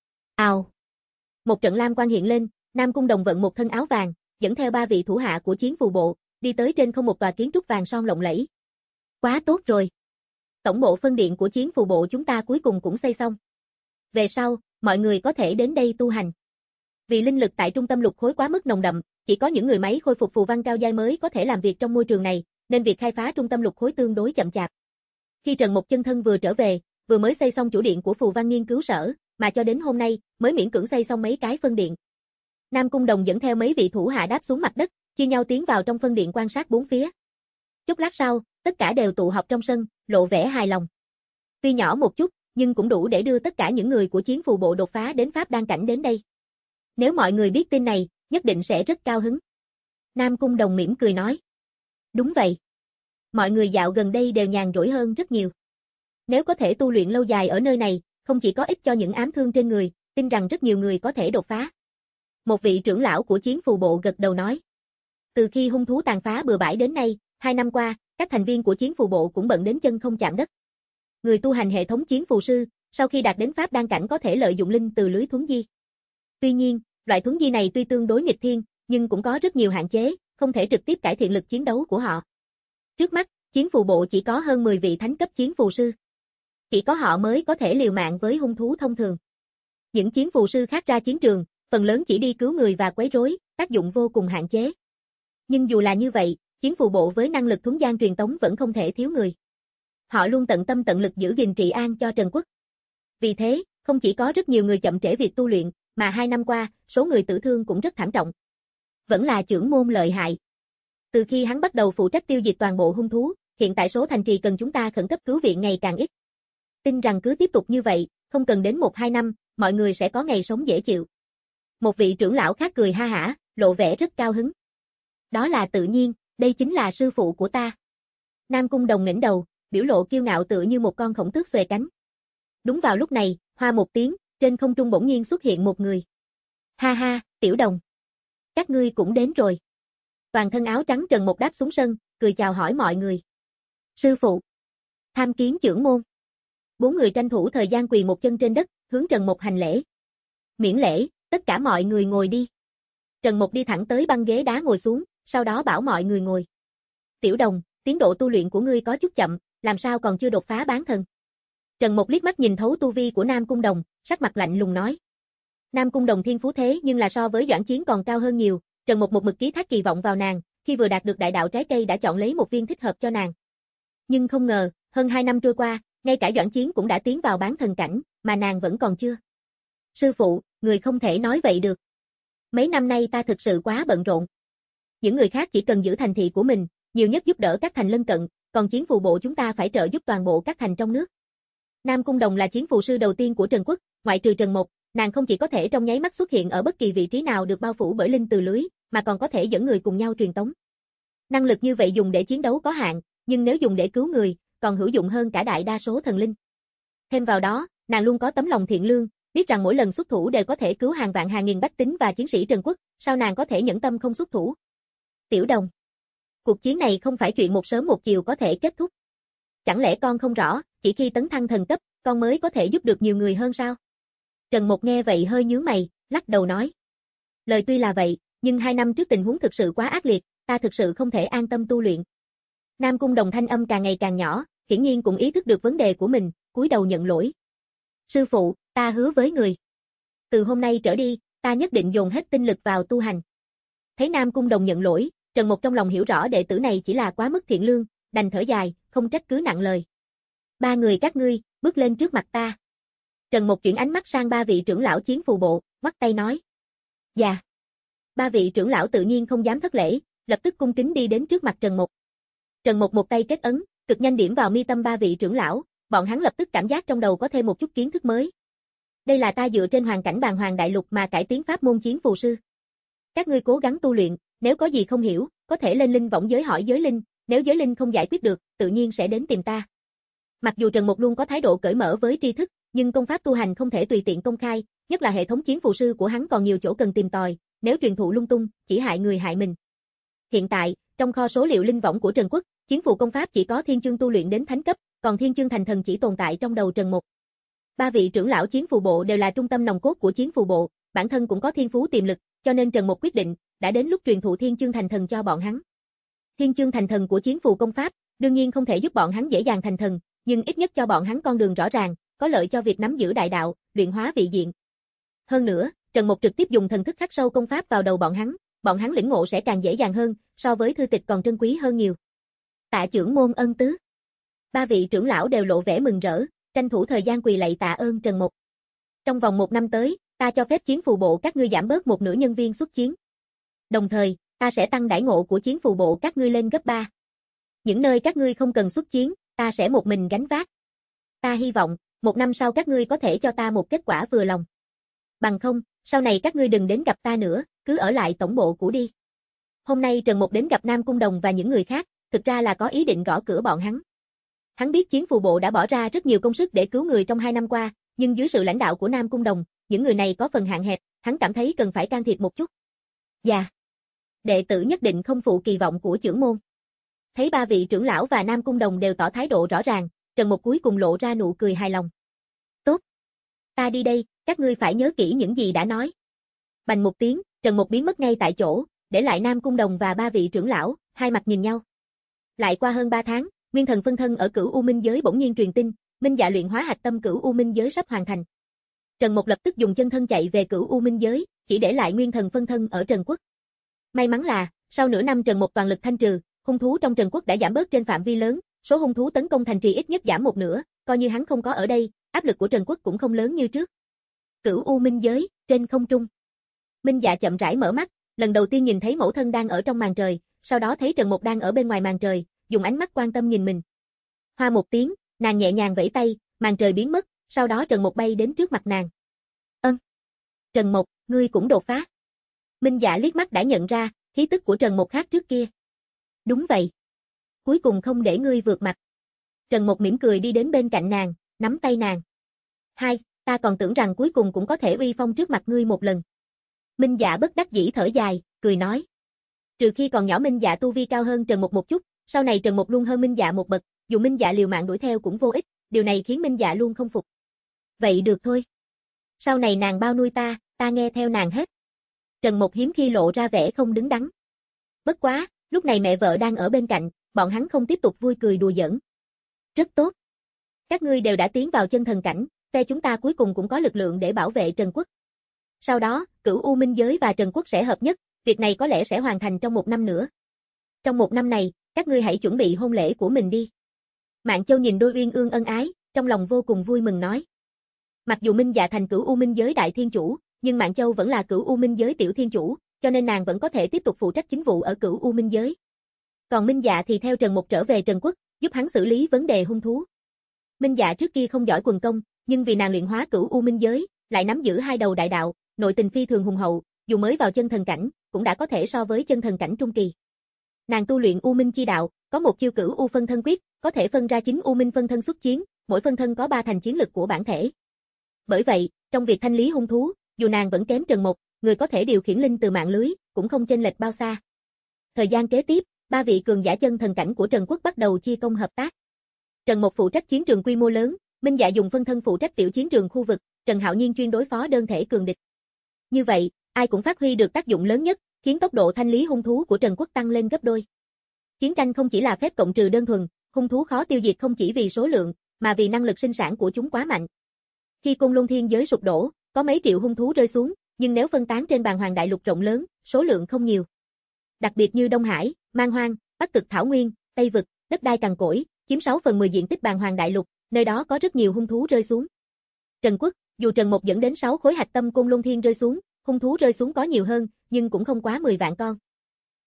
Ào. Một trận lam quang hiện lên, Nam Cung Đồng vận một thân áo vàng, dẫn theo ba vị thủ hạ của chiến phù bộ, đi tới trên không một tòa kiến trúc vàng son lộng lẫy. Quá tốt rồi. Tổng bộ phân điện của chiến phù bộ chúng ta cuối cùng cũng xây xong. Về sau, mọi người có thể đến đây tu hành. Vì linh lực tại trung tâm lục khối quá mức nồng đậm, chỉ có những người máy khôi phục phù văn cao giai mới có thể làm việc trong môi trường này, nên việc khai phá trung tâm lục khối tương đối chậm chạp. Khi Trần Mộc chân thân vừa trở về, vừa mới xây xong chủ điện của phù văn nghiên cứu sở, mà cho đến hôm nay mới miễn cưỡng xây xong mấy cái phân điện. Nam Cung Đồng dẫn theo mấy vị thủ hạ đáp xuống mặt đất, chia nhau tiến vào trong phân điện quan sát bốn phía. Chốc lát sau, tất cả đều tụ họp trong sân, lộ vẻ hài lòng. Tuy nhỏ một chút, nhưng cũng đủ để đưa tất cả những người của chiến phù bộ đột phá đến pháp đan cảnh đến đây. Nếu mọi người biết tin này, nhất định sẽ rất cao hứng. Nam Cung Đồng mỉm cười nói. Đúng vậy. Mọi người dạo gần đây đều nhàn rỗi hơn rất nhiều. Nếu có thể tu luyện lâu dài ở nơi này, không chỉ có ích cho những ám thương trên người, tin rằng rất nhiều người có thể đột phá. Một vị trưởng lão của chiến phù bộ gật đầu nói. Từ khi hung thú tàn phá bừa bãi đến nay, hai năm qua, các thành viên của chiến phù bộ cũng bận đến chân không chạm đất. Người tu hành hệ thống chiến phù sư, sau khi đạt đến pháp đan cảnh có thể lợi dụng linh từ lưới thuấn di. Tuy nhiên, loại thuấn di này tuy tương đối nghịch thiên, nhưng cũng có rất nhiều hạn chế, không thể trực tiếp cải thiện lực chiến đấu của họ. Trước mắt, chiến phù bộ chỉ có hơn mười vị thánh cấp chiến phù sư. Chỉ có họ mới có thể liều mạng với hung thú thông thường. Những chiến phù sư khác ra chiến trường, phần lớn chỉ đi cứu người và quấy rối, tác dụng vô cùng hạn chế. Nhưng dù là như vậy, chiến phù bộ với năng lực thuấn gian truyền tống vẫn không thể thiếu người. Họ luôn tận tâm tận lực giữ gìn trị an cho Trần Quốc. Vì thế, không chỉ có rất nhiều người chậm trễ việc tu luyện, mà hai năm qua, số người tử thương cũng rất thảm trọng. Vẫn là trưởng môn lợi hại. Từ khi hắn bắt đầu phụ trách tiêu diệt toàn bộ hung thú, hiện tại số thành trì cần chúng ta khẩn cấp cứu viện ngày càng ít. Tin rằng cứ tiếp tục như vậy, không cần đến một hai năm, mọi người sẽ có ngày sống dễ chịu. Một vị trưởng lão khác cười ha hả, lộ vẻ rất cao hứng. Đó là tự nhiên, đây chính là sư phụ của ta. Nam Cung Đồng ngẩng đầu, biểu lộ kiêu ngạo tựa như một con khổng tước xuề cánh. Đúng vào lúc này, hoa một tiếng, trên không trung bỗng nhiên xuất hiện một người. Ha ha, Tiểu Đồng. Các ngươi cũng đến rồi. Toàn thân áo trắng Trần Mộc đáp xuống sân, cười chào hỏi mọi người. Sư phụ. Tham kiến trưởng môn. Bốn người tranh thủ thời gian quỳ một chân trên đất, hướng Trần Mộc hành lễ. Miễn lễ, tất cả mọi người ngồi đi. Trần Mộc đi thẳng tới băng ghế đá ngồi xuống, sau đó bảo mọi người ngồi. Tiểu Đồng, tiến độ tu luyện của ngươi có chút chậm, làm sao còn chưa đột phá bán thần? Trần Mộc liếc mắt nhìn thấu tu vi của Nam Cung Đồng, sắc mặt lạnh lùng nói. Nam Cung Đồng thiên phú thế nhưng là so với Doãn Chiến còn cao hơn nhiều, Trần Mộc một mực ký thác kỳ vọng vào nàng, khi vừa đạt được đại đạo trái cây đã chọn lấy một viên thích hợp cho nàng. Nhưng không ngờ, hơn hai năm trôi qua, ngay cả Doãn Chiến cũng đã tiến vào bán thần cảnh, mà nàng vẫn còn chưa. Sư phụ, người không thể nói vậy được. Mấy năm nay ta thực sự quá bận rộn. Những người khác chỉ cần giữ thành thị của mình, nhiều nhất giúp đỡ các thành lân cận, còn chiến phù bộ chúng ta phải trợ giúp toàn bộ các thành trong nước. Nam Cung Đồng là chiến phù sư đầu tiên của Trần Quốc, ngoại trừ Trần Mộc, nàng không chỉ có thể trong nháy mắt xuất hiện ở bất kỳ vị trí nào được bao phủ bởi linh từ lưới, mà còn có thể dẫn người cùng nhau truyền tống. Năng lực như vậy dùng để chiến đấu có hạn, nhưng nếu dùng để cứu người, còn hữu dụng hơn cả đại đa số thần linh. Thêm vào đó, nàng luôn có tấm lòng thiện lương, biết rằng mỗi lần xuất thủ đều có thể cứu hàng vạn hàng nghìn bách tính và chiến sĩ Trần Quốc, sao nàng có thể nhẫn tâm không xuất thủ? Tiểu Đồng, cuộc chiến này không phải chuyện một sớm một chiều có thể kết thúc. Chẳng lẽ con không rõ, chỉ khi tấn thăng thần cấp, con mới có thể giúp được nhiều người hơn sao? Trần Mộc nghe vậy hơi nhướng mày, lắc đầu nói. Lời tuy là vậy, nhưng hai năm trước tình huống thực sự quá ác liệt, ta thực sự không thể an tâm tu luyện. Nam Cung Đồng thanh âm càng ngày càng nhỏ, hiển nhiên cũng ý thức được vấn đề của mình, cúi đầu nhận lỗi. Sư phụ, ta hứa với người. Từ hôm nay trở đi, ta nhất định dồn hết tinh lực vào tu hành. Thấy Nam Cung Đồng nhận lỗi, Trần Mộc trong lòng hiểu rõ đệ tử này chỉ là quá mức thiện lương, đành thở dài, không trách cứ nặng lời. Ba người các ngươi, bước lên trước mặt ta. Trần Mộc chuyển ánh mắt sang ba vị trưởng lão chiến phù bộ, bắt tay nói. Dạ. Ba vị trưởng lão tự nhiên không dám thất lễ, lập tức cung kính đi đến trước mặt Trần Mục. Trần Mục một tay kết ấn, cực nhanh điểm vào mi tâm ba vị trưởng lão, bọn hắn lập tức cảm giác trong đầu có thêm một chút kiến thức mới. Đây là ta dựa trên hoàn cảnh Bàn Hoàng Đại Lục mà cải tiến pháp môn chiến phù sư. Các ngươi cố gắng tu luyện, nếu có gì không hiểu, có thể lên linh võng giới hỏi giới linh, nếu giới linh không giải quyết được, tự nhiên sẽ đến tìm ta. Mặc dù Trần Mục luôn có thái độ cởi mở với tri thức, nhưng công pháp tu hành không thể tùy tiện công khai, nhất là hệ thống chiến phù sư của hắn còn nhiều chỗ cần tìm tòi, nếu truyền thụ lung tung, chỉ hại người hại mình. Hiện tại, trong kho số liệu linh võng của Trần Quốc, chiến phù công pháp chỉ có thiên chương tu luyện đến thánh cấp, còn thiên chương thành thần chỉ tồn tại trong đầu Trần Mục. Ba vị trưởng lão chiến phù bộ đều là trung tâm nòng cốt của chiến phù bộ, bản thân cũng có thiên phú tiềm lực, cho nên Trần Mục quyết định, đã đến lúc truyền thụ thiên chương thành thần cho bọn hắn. Thiên chương thành thần của chiến phù công pháp, đương nhiên không thể giúp bọn hắn dễ dàng thành thần, nhưng ít nhất cho bọn hắn con đường rõ ràng, có lợi cho việc nắm giữ đại đạo, luyện hóa vị diện. Hơn nữa, Trần Mục trực tiếp dùng thần thức khắc sâu công pháp vào đầu bọn hắn, bọn hắn lĩnh ngộ sẽ càng dễ dàng hơn, so với thư tịch còn trân quý hơn nhiều. Tạ trưởng môn ân tứ. Ba vị trưởng lão đều lộ vẻ mừng rỡ, tranh thủ thời gian quỳ lạy tạ ơn Trần Mục. Trong vòng một năm tới, ta cho phép chiến phù bộ các ngươi giảm bớt một nửa nhân viên xuất chiến. Đồng thời, ta sẽ tăng đãi ngộ của chiến phù bộ các ngươi lên gấp ba. Những nơi các ngươi không cần xuất chiến, ta sẽ một mình gánh vác. Ta hy vọng, một năm sau các ngươi có thể cho ta một kết quả vừa lòng. Bằng không, sau này các ngươi đừng đến gặp ta nữa, cứ ở lại tổng bộ cũ đi. Hôm nay Trần Mục đến gặp Nam Cung Đồng và những người khác, thực ra là có ý định gõ cửa bọn hắn. Hắn biết chiến phù bộ đã bỏ ra rất nhiều công sức để cứu người trong hai năm qua, nhưng dưới sự lãnh đạo của Nam Cung Đồng, những người này có phần hạn hẹp, hắn cảm thấy cần phải can thiệp một chút. Dạ. Đệ tử nhất định không phụ kỳ vọng của trưởng môn. Thấy ba vị trưởng lão và Nam Cung Đồng đều tỏ thái độ rõ ràng, Trần Mục cuối cùng lộ ra nụ cười hài lòng. Tốt. Ta đi đây, các ngươi phải nhớ kỹ những gì đã nói. Bành một tiếng, Trần Mục biến mất ngay tại chỗ, để lại Nam Cung Đồng và ba vị trưởng lão, hai mặt nhìn nhau. Lại qua hơn ba tháng, Nguyên Thần phân thân ở Cửu U Minh giới bỗng nhiên truyền tin, Minh Dạ luyện hóa hạch tâm Cửu U Minh giới sắp hoàn thành. Trần Mục lập tức dùng chân thân chạy về Cửu U Minh giới, chỉ để lại Nguyên Thần phân thân ở Trần Quốc. May mắn là, sau nửa năm Trần Mục toàn lực thanh trừ, hung thú trong Trần Quốc đã giảm bớt trên phạm vi lớn, số hung thú tấn công thành trì ít nhất giảm một nửa, coi như hắn không có ở đây, áp lực của Trần Quốc cũng không lớn như trước. Cửu U Minh giới, trên không trung. Minh Dạ chậm rãi mở mắt, lần đầu tiên nhìn thấy mẫu thân đang ở trong màn trời, sau đó thấy Trần Mục đang ở bên ngoài màn trời, dùng ánh mắt quan tâm nhìn mình. Hoa một tiếng, nàng nhẹ nhàng vẫy tay, màn trời biến mất, sau đó Trần Mục bay đến trước mặt nàng. Ân. Trần Mục, ngươi cũng đột phá. Minh Dạ liếc mắt đã nhận ra, khí tức của Trần Mục khác trước kia. Đúng vậy. Cuối cùng không để ngươi vượt mặt. Trần Mục mỉm cười đi đến bên cạnh nàng, nắm tay nàng. Hai, ta còn tưởng rằng cuối cùng cũng có thể uy phong trước mặt ngươi một lần. Minh Dạ bất đắc dĩ thở dài, cười nói. Trừ khi còn nhỏ Minh Dạ tu vi cao hơn Trần Mục một chút, sau này Trần Mục luôn hơn Minh Dạ một bậc, dù Minh Dạ liều mạng đuổi theo cũng vô ích, điều này khiến Minh Dạ luôn không phục. Vậy được thôi. Sau này nàng bao nuôi ta, ta nghe theo nàng hết. Trần Mục hiếm khi lộ ra vẻ không đứng đắn. Bất quá, lúc này mẹ vợ đang ở bên cạnh, bọn hắn không tiếp tục vui cười đùa giỡn. Rất tốt. Các ngươi đều đã tiến vào chân thần cảnh, phe chúng ta cuối cùng cũng có lực lượng để bảo vệ Trần Quốc. Sau đó, Cửu U Minh giới và Trần Quốc sẽ hợp nhất, việc này có lẽ sẽ hoàn thành trong một năm nữa. Trong một năm này, các ngươi hãy chuẩn bị hôn lễ của mình đi. Mạn Châu nhìn đôi uyên ương ân ái, trong lòng vô cùng vui mừng nói. Mặc dù Minh Dạ thành Cửu U Minh giới đại thiên chủ, nhưng Mạn Châu vẫn là Cửu U Minh giới tiểu thiên chủ, cho nên nàng vẫn có thể tiếp tục phụ trách chính vụ ở Cửu U Minh giới. Còn Minh Dạ thì theo Trần Mục trở về Trần Quốc, giúp hắn xử lý vấn đề hung thú. Minh Dạ trước kia không giỏi quần công, nhưng vì nàng luyện hóa Cửu U Minh giới, lại nắm giữ hai đầu đại đạo, nội tình phi thường hùng hậu, dù mới vào chân thần cảnh, cũng đã có thể so với chân thần cảnh trung kỳ. Nàng tu luyện U Minh chi đạo, có một chiêu Cửu U phân thân quyết, có thể phân ra chín U Minh phân thân xuất chiến, mỗi phân thân có ba thành chiến lực của bản thể. Bởi vậy, trong việc thanh lý hung thú, dù nàng vẫn kém Trần Mục, người có thể điều khiển linh từ mạng lưới, cũng không chênh lệch bao xa. Thời gian kế tiếp, ba vị cường giả chân thần cảnh của Trần Quốc bắt đầu chia công hợp tác. Trần Mục phụ trách chiến trường quy mô lớn, Minh Dạ dùng phân thân phụ trách tiểu chiến trường khu vực, Trần Hạo Nhiên chuyên đối phó đơn thể cường địch. Như vậy, ai cũng phát huy được tác dụng lớn nhất, khiến tốc độ thanh lý hung thú của Trần Quốc tăng lên gấp đôi. Chiến tranh không chỉ là phép cộng trừ đơn thuần, hung thú khó tiêu diệt không chỉ vì số lượng, mà vì năng lực sinh sản của chúng quá mạnh. Khi Côn Luân Thiên giới sụp đổ, có mấy triệu hung thú rơi xuống, nhưng nếu phân tán trên Bàn Hoàng Đại Lục rộng lớn, số lượng không nhiều. Đặc biệt như Đông Hải, Man Hoang, Bắc Cực Thảo Nguyên, Tây Vực, đất đai cằn cỗi, chiếm sáu phần mười diện tích Bàn Hoàng Đại Lục, nơi đó có rất nhiều hung thú rơi xuống. Trần Quốc, dù Trần Mục dẫn đến sáu khối hạch tâm Côn Luân Thiên rơi xuống, hung thú rơi xuống có nhiều hơn, nhưng cũng không quá mười vạn con.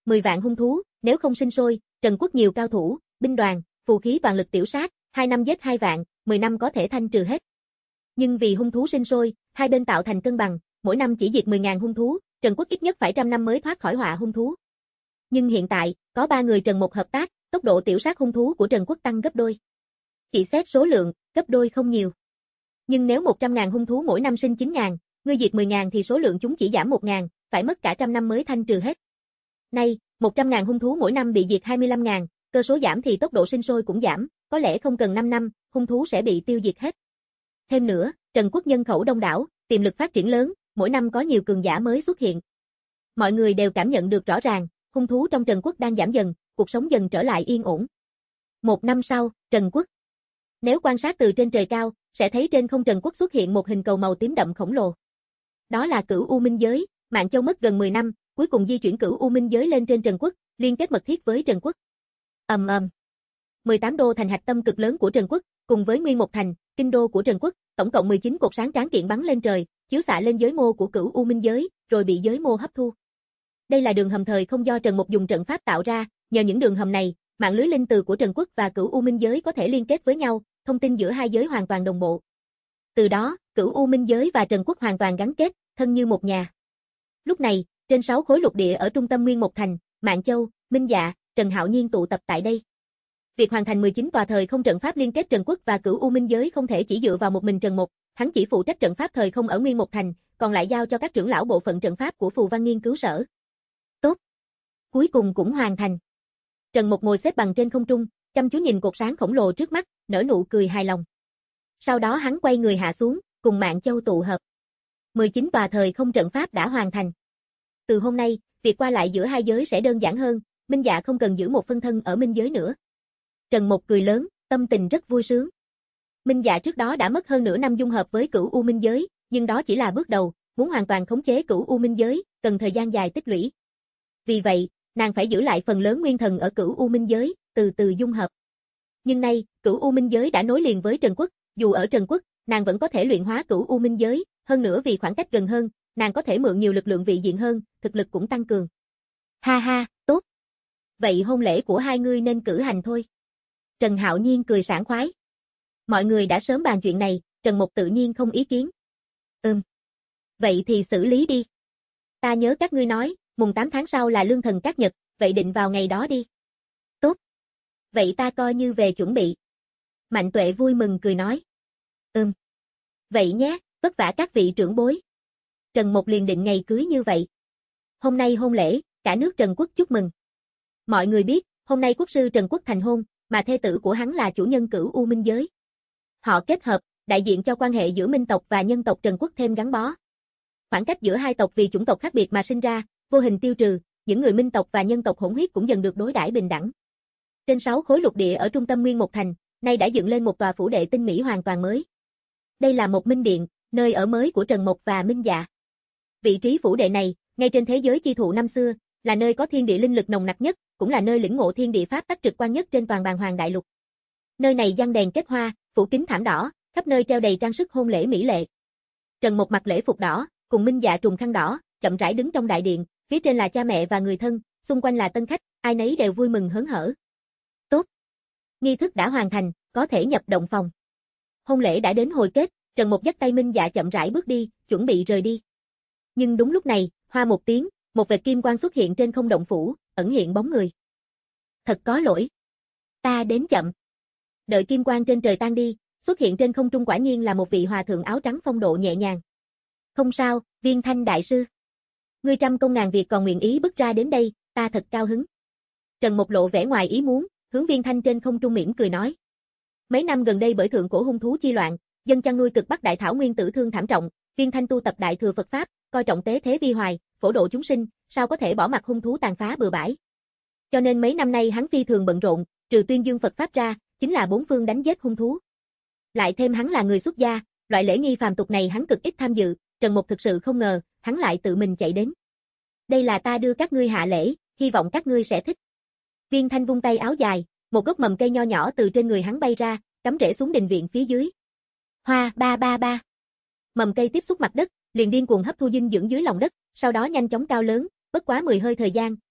mười vạn hung thú, nếu không sinh sôi, Trần Quốc nhiều cao thủ, binh đoàn, phù khí toàn lực tiểu sát, hai năm giết hai vạn, mười năm có thể thanh trừ hết. Nhưng vì hung thú sinh sôi, hai bên tạo thành cân bằng, mỗi năm chỉ diệt mười nghìn hung thú, Trần Quốc ít nhất phải trăm năm mới thoát khỏi họa hung thú. Nhưng hiện tại, có ba người Trần Mục hợp tác, tốc độ tiểu sát hung thú của Trần Quốc tăng gấp đôi. Chỉ xét số lượng, gấp đôi không nhiều. Nhưng nếu một trăm nghìn hung thú mỗi năm sinh chín nghìn, ngươi diệt mười nghìn thì số lượng chúng chỉ giảm một nghìn, phải mất cả trăm năm mới thanh trừ hết. Nay, một trăm nghìn hung thú mỗi năm bị diệt hai mươi lăm nghìn, cơ số giảm thì tốc độ sinh sôi cũng giảm, có lẽ không cần năm năm, hung thú sẽ bị tiêu diệt hết. Thêm nữa, Trần Quốc nhân khẩu đông đảo, tiềm lực phát triển lớn, mỗi năm có nhiều cường giả mới xuất hiện. Mọi người đều cảm nhận được rõ ràng, hung thú trong Trần Quốc đang giảm dần, cuộc sống dần trở lại yên ổn. Một năm sau, Trần Quốc. Nếu quan sát từ trên trời cao, sẽ thấy trên không Trần Quốc xuất hiện một hình cầu màu tím đậm khổng lồ. Đó là Cửu U Minh Giới, Mạn Châu mất gần mười năm, cuối cùng di chuyển Cửu U Minh Giới lên trên Trần Quốc, liên kết mật thiết với Trần Quốc. Ầm ầm. mười tám đô thành hạch tâm cực lớn của Trần Quốc, cùng với Nguyên Một thành, kinh đô của Trần Quốc, tổng cộng mười chín cột sáng tráng kiện bắn lên trời, chiếu xạ lên giới mô của Cửu U Minh Giới, rồi bị giới mô hấp thu. Đây là đường hầm thời không do Trần Mục dùng trận pháp tạo ra, nhờ những đường hầm này, mạng lưới linh từ của Trần Quốc và Cửu U Minh Giới có thể liên kết với nhau, thông tin giữa hai giới hoàn toàn đồng bộ. Từ đó, Cửu U Minh Giới và Trần Quốc hoàn toàn gắn kết, thân như một nhà. Lúc này, trên sáu khối lục địa ở trung tâm Nguyên Một thành, Mạn Châu, Minh Dạ, Trần Hạo Nhiên tụ tập tại đây. Việc hoàn thành mười chín tòa thời không trận pháp liên kết Trần Quốc và Cửu U Minh Giới không thể chỉ dựa vào một mình Trần Mục, hắn chỉ phụ trách trận pháp thời không ở Nguyên Một thành, còn lại giao cho các trưởng lão bộ phận trận pháp của Phù Văn nghiên cứu sở. Tốt. Cuối cùng cũng hoàn thành. Trần Mục ngồi xếp bằng trên không trung, chăm chú nhìn cột sáng khổng lồ trước mắt, nở nụ cười hài lòng. Sau đó hắn quay người hạ xuống, cùng Mạn Châu tụ hợp. mười chín tòa thời không trận pháp đã hoàn thành. Từ hôm nay, việc qua lại giữa hai giới sẽ đơn giản hơn, Minh Dạ không cần giữ một phân thân ở Minh giới nữa. Trần Mục cười lớn, tâm tình rất vui sướng. Minh Dạ trước đó đã mất hơn nửa năm dung hợp với Cửu U Minh giới, nhưng đó chỉ là bước đầu, muốn hoàn toàn khống chế Cửu U Minh giới, cần thời gian dài tích lũy. Vì vậy, nàng phải giữ lại phần lớn nguyên thần ở Cửu U Minh giới, từ từ dung hợp. Nhưng nay, Cửu U Minh giới đã nối liền với Trần Quốc, dù ở Trần Quốc, nàng vẫn có thể luyện hóa Cửu U Minh giới, hơn nữa vì khoảng cách gần hơn, nàng có thể mượn nhiều lực lượng vị diện hơn, thực lực cũng tăng cường. Ha ha, tốt. Vậy hôn lễ của hai ngươi nên cử hành thôi. Trần Hạo Nhiên cười sảng khoái. Mọi người đã sớm bàn chuyện này, Trần Mục tự nhiên không ý kiến. Ừm. Vậy thì xử lý đi. Ta nhớ các ngươi nói, mùng tám tháng sau là lương thần cát nhật, vậy định vào ngày đó đi. Tốt. Vậy ta coi như về chuẩn bị. Mạnh Tuệ vui mừng cười nói. Ừm. Vậy nhé, vất vả các vị trưởng bối. Trần Mục liền định ngày cưới như vậy. Hôm nay hôn lễ, cả nước Trần Quốc chúc mừng. Mọi người biết, hôm nay quốc sư Trần Quốc thành hôn, mà thê tử của hắn là chủ nhân Cửu U Minh giới. Họ kết hợp, đại diện cho quan hệ giữa minh tộc và nhân tộc Trần Quốc thêm gắn bó. Khoảng cách giữa hai tộc vì chủng tộc khác biệt mà sinh ra, vô hình tiêu trừ, những người minh tộc và nhân tộc hỗn huyết cũng dần được đối đãi bình đẳng. Trên sáu khối lục địa ở trung tâm Nguyên Một thành, nay đã dựng lên một tòa phủ đệ tinh mỹ hoàn toàn mới. Đây là một minh điện, nơi ở mới của Trần Mục và Minh Dạ. Vị trí phủ đệ này, ngay trên thế giới chi thụ năm xưa, là nơi có thiên địa linh lực nồng nặc nhất, cũng là nơi lĩnh ngộ thiên địa pháp tắc trực quan nhất trên toàn bàn hoàng đại lục. Nơi này giăng đèn kết hoa, phủ kính thảm đỏ, khắp nơi treo đầy trang sức hôn lễ mỹ lệ. Trần Mục mặc lễ phục đỏ, cùng Minh Dạ trùng khăn đỏ, chậm rãi đứng trong đại điện, phía trên là cha mẹ và người thân, xung quanh là tân khách, ai nấy đều vui mừng hớn hở. Tốt. Nghi thức đã hoàn thành, có thể nhập động phòng. Hôn lễ đã đến hồi kết, Trần Mục dắt tay Minh Dạ chậm rãi bước đi, chuẩn bị rời đi. Nhưng đúng lúc này, hoa một tiếng, một vệt kim quang xuất hiện trên không động phủ, ẩn hiện bóng người. Thật có lỗi. Ta đến chậm. Đợi kim quang trên trời tan đi, xuất hiện trên không trung quả nhiên là một vị hòa thượng áo trắng phong độ nhẹ nhàng. Không sao, Viên Thanh đại sư. Ngươi trăm công ngàn việc còn nguyện ý bước ra đến đây, ta thật cao hứng. Trần Mục lộ vẻ ngoài ý muốn, hướng Viên Thanh trên không trung mỉm cười nói. Mấy năm gần đây bởi thượng cổ hung thú chi loạn, dân chăn nuôi cực Bắc Đại Thảo Nguyên tử thương thảm trọng, Viên Thanh tu tập Đại Thừa Phật Pháp, coi trọng tế thế vi hoài, phổ độ chúng sinh, sao có thể bỏ mặc hung thú tàn phá bừa bãi. Cho nên mấy năm nay hắn phi thường bận rộn, trừ tuyên dương Phật Pháp ra, chính là bốn phương đánh giết hung thú. Lại thêm hắn là người xuất gia, loại lễ nghi phàm tục này hắn cực ít tham dự, Trần Mục thực sự không ngờ, hắn lại tự mình chạy đến. Đây là ta đưa các ngươi hạ lễ, hy vọng các ngươi sẽ thích. Viên Thanh vung tay áo dài, một gốc mầm cây nho nhỏ từ trên người hắn bay ra, cắm rễ xuống đình viện phía dưới. Hoa ba ba ba. Mầm cây tiếp xúc mặt đất, liền điên cuồng hấp thu dinh dưỡng dưới lòng đất, sau đó nhanh chóng cao lớn, bất quá mười hơi thời gian,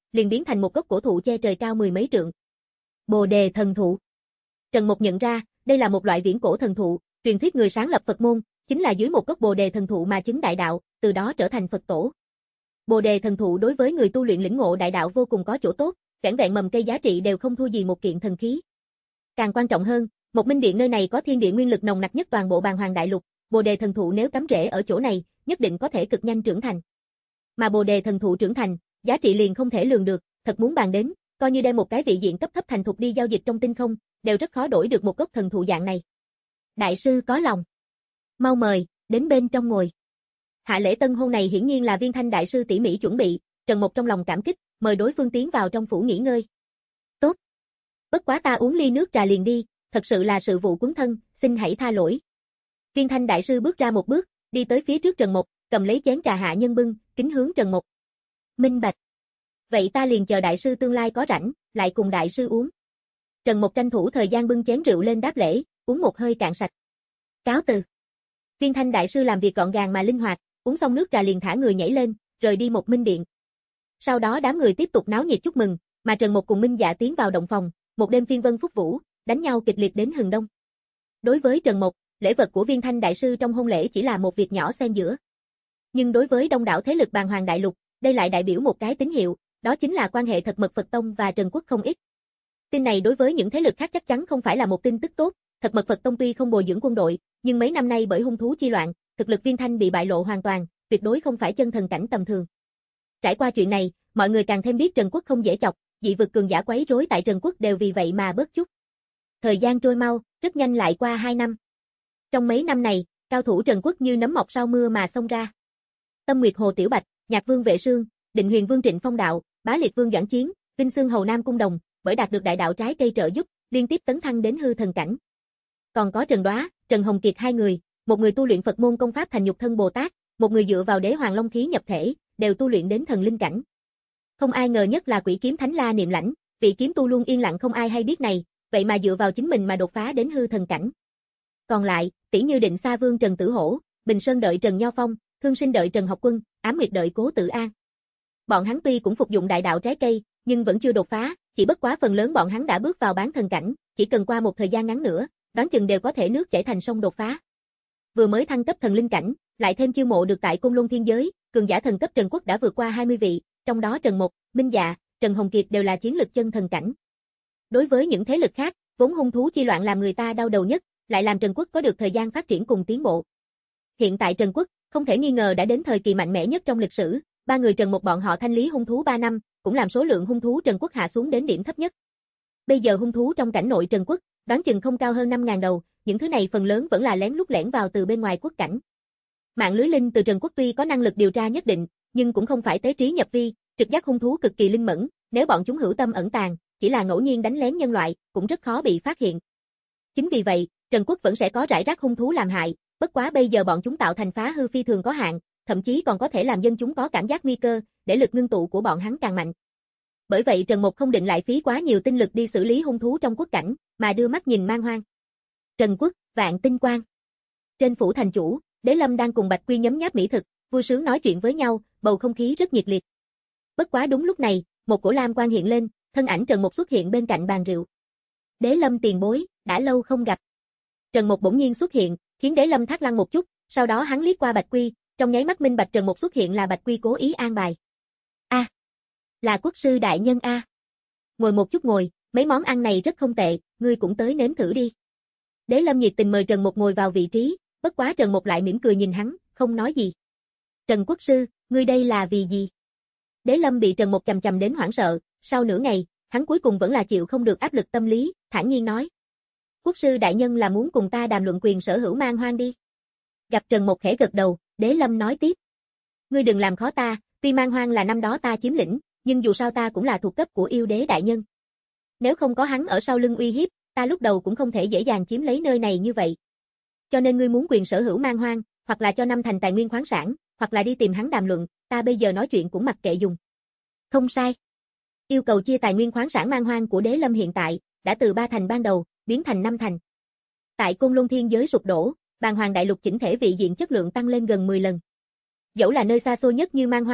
liền biến thành một gốc cổ thụ che trời cao mười mấy trượng. Bồ đề thần thụ. Trần Mục nhận ra, đây là một loại viễn cổ thần thụ, truyền thuyết người sáng lập Phật môn, chính là dưới một gốc bồ đề thần thụ mà chứng đại đạo, từ đó trở thành Phật tổ. Bồ đề thần thụ đối với người tu luyện lĩnh ngộ đại đạo vô cùng có chỗ tốt, vẻn vẹn mầm cây giá trị đều không thua gì một kiện thần khí. Càng quan trọng hơn, một minh điện nơi này có thiên địa nguyên lực nồng nặc nhất toàn bộ Bàn Hoàng đại lục, bồ đề thần thụ nếu cắm rễ ở chỗ này, nhất định có thể cực nhanh trưởng thành. Mà bồ đề thần thụ trưởng thành, giá trị liền không thể lường được, thật muốn bàn đến, coi như đem một cái vị diện cấp thấp thành thục đi giao dịch trong tinh không, đều rất khó đổi được một gốc thần thụ dạng này. Đại sư có lòng. Mau mời, đến bên trong ngồi. Hạ lễ tân hôn này hiển nhiên là Viên Thanh đại sư tỉ mỉ chuẩn bị, Trần Mục trong lòng cảm kích, mời đối phương tiến vào trong phủ nghỉ ngơi. Tốt. Bất quá ta uống ly nước trà liền đi, thật sự là sự vụ quấn thân, xin hãy tha lỗi. Viên Thanh đại sư bước ra một bước, đi tới phía trước Trần Mục, cầm lấy chén trà hạ nhân bưng, kính hướng Trần Mục. Minh bạch. Vậy ta liền chờ đại sư tương lai có rảnh, lại cùng đại sư uống. Trần Mục tranh thủ thời gian bưng chén rượu lên đáp lễ, uống một hơi cạn sạch. Cáo từ. Viên Thanh đại sư làm việc gọn gàng mà linh hoạt, uống xong nước trà liền thả người nhảy lên, rời đi một minh điện. Sau đó đám người tiếp tục náo nhiệt chúc mừng, mà Trần Mục cùng Minh Dạ tiến vào động phòng, một đêm phiên vân phúc vũ, đánh nhau kịch liệt đến hừng đông. Đối với Trần Mục, lễ vật của Viên Thanh đại sư trong hôn lễ chỉ là một việc nhỏ xen giữa. Nhưng đối với đông đảo thế lực Bàn Hoàng đại lục, đây lại đại biểu một cái tín hiệu, đó chính là quan hệ thật mật Phật Tông và Trần Quốc không ít. Tin này đối với những thế lực khác chắc chắn không phải là một tin tức tốt, thật mật Phật Tông tuy không bồi dưỡng quân đội, nhưng mấy năm nay bởi hung thú chi loạn, thực lực Viên Thanh bị bại lộ hoàn toàn, tuyệt đối không phải chân thần cảnh tầm thường. Trải qua chuyện này, mọi người càng thêm biết Trần Quốc không dễ chọc, dị vực cường giả quấy rối tại Trần Quốc đều vì vậy mà bớt chút. Thời gian trôi mau, rất nhanh lại qua hai năm. Trong mấy năm này, cao thủ Trần Quốc như nấm mọc sau mưa mà xông ra. Tâm Nguyệt Hồ Tiểu Bạch, Nhạc Vương Vệ Sương, Định Huyền Vương Trịnh Phong Đạo, Bá Liệt Vương Doãn Chiến, Vinh Xương Hầu Nam Cung Đồng, bởi đạt được đại đạo trái cây trợ giúp, liên tiếp tấn thăng đến hư thần cảnh. Còn có Trần Đoá, Trần Hồng Kiệt hai người, một người tu luyện Phật môn công pháp thành Nhục Thân Bồ Tát, một người dựa vào Đế Hoàng Long khí nhập thể, đều tu luyện đến thần linh cảnh. Không ai ngờ nhất là Quỷ Kiếm Thánh La Niệm Lãnh, vị kiếm tu luôn yên lặng không ai hay biết này, vậy mà dựa vào chính mình mà đột phá đến hư thần cảnh. Còn lại, tỷ như Định Sa Vương Trần Tử Hổ, Bình Sơn đợi Trần Nho Phong, Thương Sinh đợi Trần Học Quân, Ám Nguyệt đợi Cố Tự An. Bọn hắn tuy cũng phục dụng đại đạo trái cây, nhưng vẫn chưa đột phá, chỉ bất quá phần lớn bọn hắn đã bước vào bán thần cảnh, chỉ cần qua một thời gian ngắn nữa, đoán chừng đều có thể nước chảy thành sông đột phá. Vừa mới thăng cấp thần linh cảnh, lại thêm chiêu mộ được tại Côn Luân Thiên Giới, cường giả thần cấp Trần Quốc đã vượt qua hai mươi vị, trong đó Trần Mục, Minh Dạ, Trần Hồng Kiệt đều là chiến lực chân thần cảnh. Đối với những thế lực khác, vốn hung thú chi loạn làm người ta đau đầu nhất, lại làm Trần Quốc có được thời gian phát triển cùng tiến bộ. Hiện tại Trần Quốc, không thể nghi ngờ đã đến thời kỳ mạnh mẽ nhất trong lịch sử, ba người Trần Mục bọn họ thanh lý hung thú ba năm, cũng làm số lượng hung thú Trần Quốc hạ xuống đến điểm thấp nhất. Bây giờ hung thú trong cảnh nội Trần Quốc, đoán chừng không cao hơn năm nghìn đầu, những thứ này phần lớn vẫn là lén lút lẻn vào từ bên ngoài quốc cảnh. Mạng lưới linh từ Trần Quốc tuy có năng lực điều tra nhất định, nhưng cũng không phải tế trí nhập vi, trực giác hung thú cực kỳ linh mẫn, nếu bọn chúng hữu tâm ẩn tàng, chỉ là ngẫu nhiên đánh lén nhân loại, cũng rất khó bị phát hiện. Chính vì vậy, Trần Quốc vẫn sẽ có rải rác hung thú làm hại, bất quá bây giờ bọn chúng tạo thành phá hư phi thường có hạn, thậm chí còn có thể làm dân chúng có cảm giác nguy cơ, để lực ngưng tụ của bọn hắn càng mạnh. Bởi vậy Trần Mục không định lại phí quá nhiều tinh lực đi xử lý hung thú trong quốc cảnh, mà đưa mắt nhìn Man Hoang. Trần Quốc, Vạn Tinh Quan. Trên phủ thành chủ, Đế Lâm đang cùng Bạch Quy nhấm nháp mỹ thực, vui sướng nói chuyện với nhau, bầu không khí rất nhiệt liệt. Bất quá đúng lúc này, một cổ lam quang hiện lên, thân ảnh Trần Mục xuất hiện bên cạnh bàn rượu. Đế Lâm tiền bối, đã lâu không gặp. Trần Mục bỗng nhiên xuất hiện, khiến Đế Lâm thắt lưng một chút, sau đó hắn liếc qua Bạch Quy, trong nháy mắt minh bạch Trần Mục xuất hiện là Bạch Quy cố ý an bài. A, à, là quốc sư đại nhân a. À. Ngồi một chút ngồi, mấy món ăn này rất không tệ, ngươi cũng tới nếm thử đi. Đế Lâm nhiệt tình mời Trần Mục ngồi vào vị trí, bất quá Trần Mục lại mỉm cười nhìn hắn, không nói gì. Trần quốc sư, ngươi đây là vì gì? Đế Lâm bị Trần Mục chằm chằm đến hoảng sợ, sau nửa ngày, hắn cuối cùng vẫn là chịu không được áp lực tâm lý, thản nhiên nói. Quốc sư đại nhân là muốn cùng ta đàm luận quyền sở hữu Man Hoang đi. Gặp Trần Mục khẽ gật đầu, Đế Lâm nói tiếp. Ngươi đừng làm khó ta, tuy Man Hoang là năm đó ta chiếm lĩnh, nhưng dù sao ta cũng là thuộc cấp của yêu đế đại nhân. Nếu không có hắn ở sau lưng uy hiếp, ta lúc đầu cũng không thể dễ dàng chiếm lấy nơi này như vậy. Cho nên ngươi muốn quyền sở hữu Man Hoang, hoặc là cho năm thành tài nguyên khoáng sản, hoặc là đi tìm hắn đàm luận, ta bây giờ nói chuyện cũng mặc kệ dùng. Không sai. Yêu cầu chia tài nguyên khoáng sản Man Hoang của Đế Lâm hiện tại, đã từ ba thành ban đầu, biến thành năm thành. Tại Côn Luân Thiên Giới sụp đổ, Bàn Hoàng đại lục chỉnh thể vị diện chất lượng tăng lên gần mười lần. Dẫu là nơi xa xôi nhất như Man Hoang,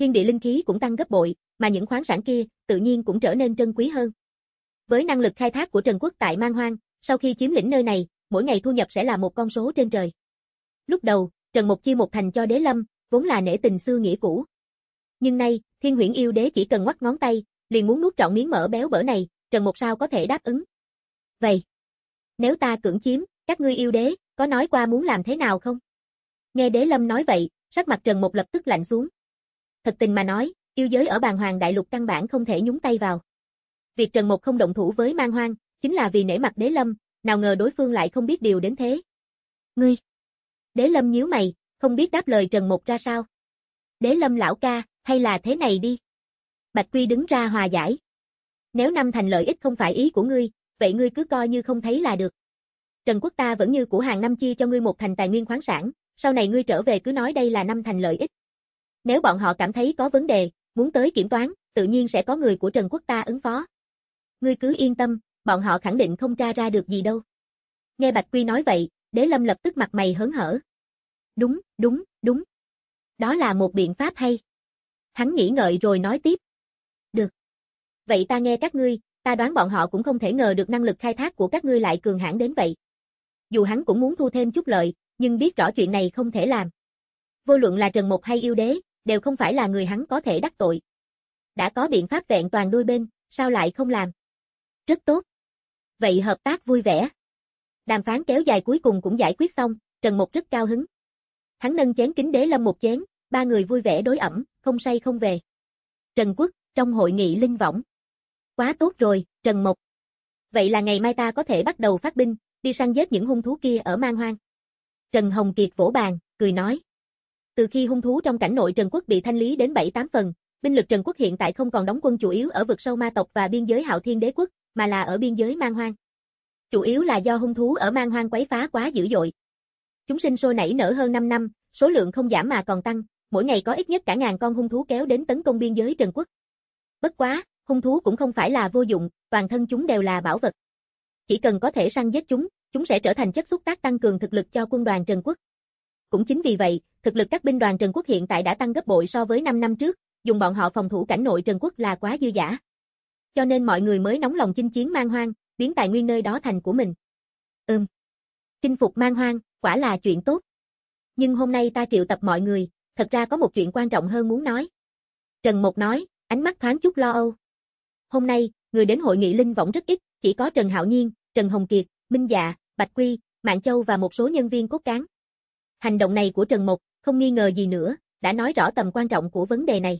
thiên địa linh khí cũng tăng gấp bội, mà những khoáng sản kia tự nhiên cũng trở nên trân quý hơn. Với năng lực khai thác của Trần Quốc tại Man Hoang, sau khi chiếm lĩnh nơi này, mỗi ngày thu nhập sẽ là một con số trên trời. Lúc đầu, Trần Mục chia một thành cho Đế Lâm, vốn là nể tình xưa nghĩa cũ. Nhưng nay, Thiên Huyễn Yêu Đế chỉ cần ngoắc ngón tay, liền muốn nuốt trọn miếng mỡ béo bở này, Trần Mục sao có thể đáp ứng. Vậy, nếu ta cưỡng chiếm, các ngươi yêu đế, có nói qua muốn làm thế nào không? Nghe Đế Lâm nói vậy, sắc mặt Trần Mục lập tức lạnh xuống. Thật tình mà nói, yêu giới ở Bàn Hoàng Đại Lục căn bản không thể nhúng tay vào. Việc Trần Mục không động thủ với Man Hoang, chính là vì nể mặt Đế Lâm, nào ngờ đối phương lại không biết điều đến thế. Ngươi! Đế Lâm nhíu mày, không biết đáp lời Trần Mục ra sao. Đế Lâm lão ca, hay là thế này đi. Bạch Quy đứng ra hòa giải. Nếu năm thành lợi ích không phải ý của ngươi, vậy ngươi cứ coi như không thấy là được. Trần Quốc ta vẫn như cũ hàng năm chia cho ngươi một thành tài nguyên khoáng sản, sau này ngươi trở về cứ nói đây là năm thành lợi ích. Nếu bọn họ cảm thấy có vấn đề, muốn tới kiểm toán, tự nhiên sẽ có người của Trần Quốc ta ứng phó. Ngươi cứ yên tâm, bọn họ khẳng định không tra ra được gì đâu. Nghe Bạch Quy nói vậy, Đế Lâm lập tức mặt mày hớn hở. Đúng, đúng, đúng. Đó là một biện pháp hay. Hắn nghĩ ngợi rồi nói tiếp. Được. Vậy ta nghe các ngươi, ta đoán bọn họ cũng không thể ngờ được năng lực khai thác của các ngươi lại cường hãn đến vậy. Dù hắn cũng muốn thu thêm chút lợi, nhưng biết rõ chuyện này không thể làm. Vô luận là Trần Mục hay yêu đế, đều không phải là người hắn có thể đắc tội. Đã có biện pháp vẹn toàn đôi bên, sao lại không làm? Rất tốt. Vậy hợp tác vui vẻ. Đàm phán kéo dài cuối cùng cũng giải quyết xong, Trần Mục rất cao hứng. Hắn nâng chén kính Đế Lâm một chén, ba người vui vẻ đối ẩm, không say không về. Trần Quốc, trong hội nghị linh võng. Quá tốt rồi, Trần Mục. Vậy là ngày mai ta có thể bắt đầu phát binh, đi săn giết những hung thú kia ở Man Hoang. Trần Hồng Kiệt vỗ bàn, cười nói. Từ khi hung thú trong cảnh nội Trần Quốc bị thanh lý đến bảy tám phần, binh lực Trần Quốc hiện tại không còn đóng quân chủ yếu ở vực sâu ma tộc và biên giới Hạo Thiên Đế Quốc, mà là ở biên giới Man Hoang. Chủ yếu là do hung thú ở Man Hoang quấy phá quá dữ dội. Chúng sinh sôi nảy nở hơn năm năm, số lượng không giảm mà còn tăng, mỗi ngày có ít nhất cả ngàn con hung thú kéo đến tấn công biên giới Trần Quốc. Bất quá, hung thú cũng không phải là vô dụng, toàn thân chúng đều là bảo vật. Chỉ cần có thể săn giết chúng, chúng sẽ trở thành chất xúc tác tăng cường thực lực cho quân đoàn Trần Quốc. Cũng chính vì vậy, thực lực các binh đoàn Trần Quốc hiện tại đã tăng gấp bội so với năm năm trước, dùng bọn họ phòng thủ cảnh nội Trần Quốc là quá dư dả. Cho nên mọi người mới nóng lòng chinh chiến Man Hoang, biến tài nguyên nơi đó thành của mình. Ừm. Chinh phục Man Hoang, quả là chuyện tốt. Nhưng hôm nay ta triệu tập mọi người, thật ra có một chuyện quan trọng hơn muốn nói. Trần Mục nói, ánh mắt thoáng chút lo âu. Hôm nay, người đến hội nghị linh võng rất ít, chỉ có Trần Hạo Nhiên, Trần Hồng Kiệt, Minh Dạ, Bạch Quy, Mạn Châu và một số nhân viên cốt cán. Hành động này của Trần Mục, không nghi ngờ gì nữa, đã nói rõ tầm quan trọng của vấn đề này.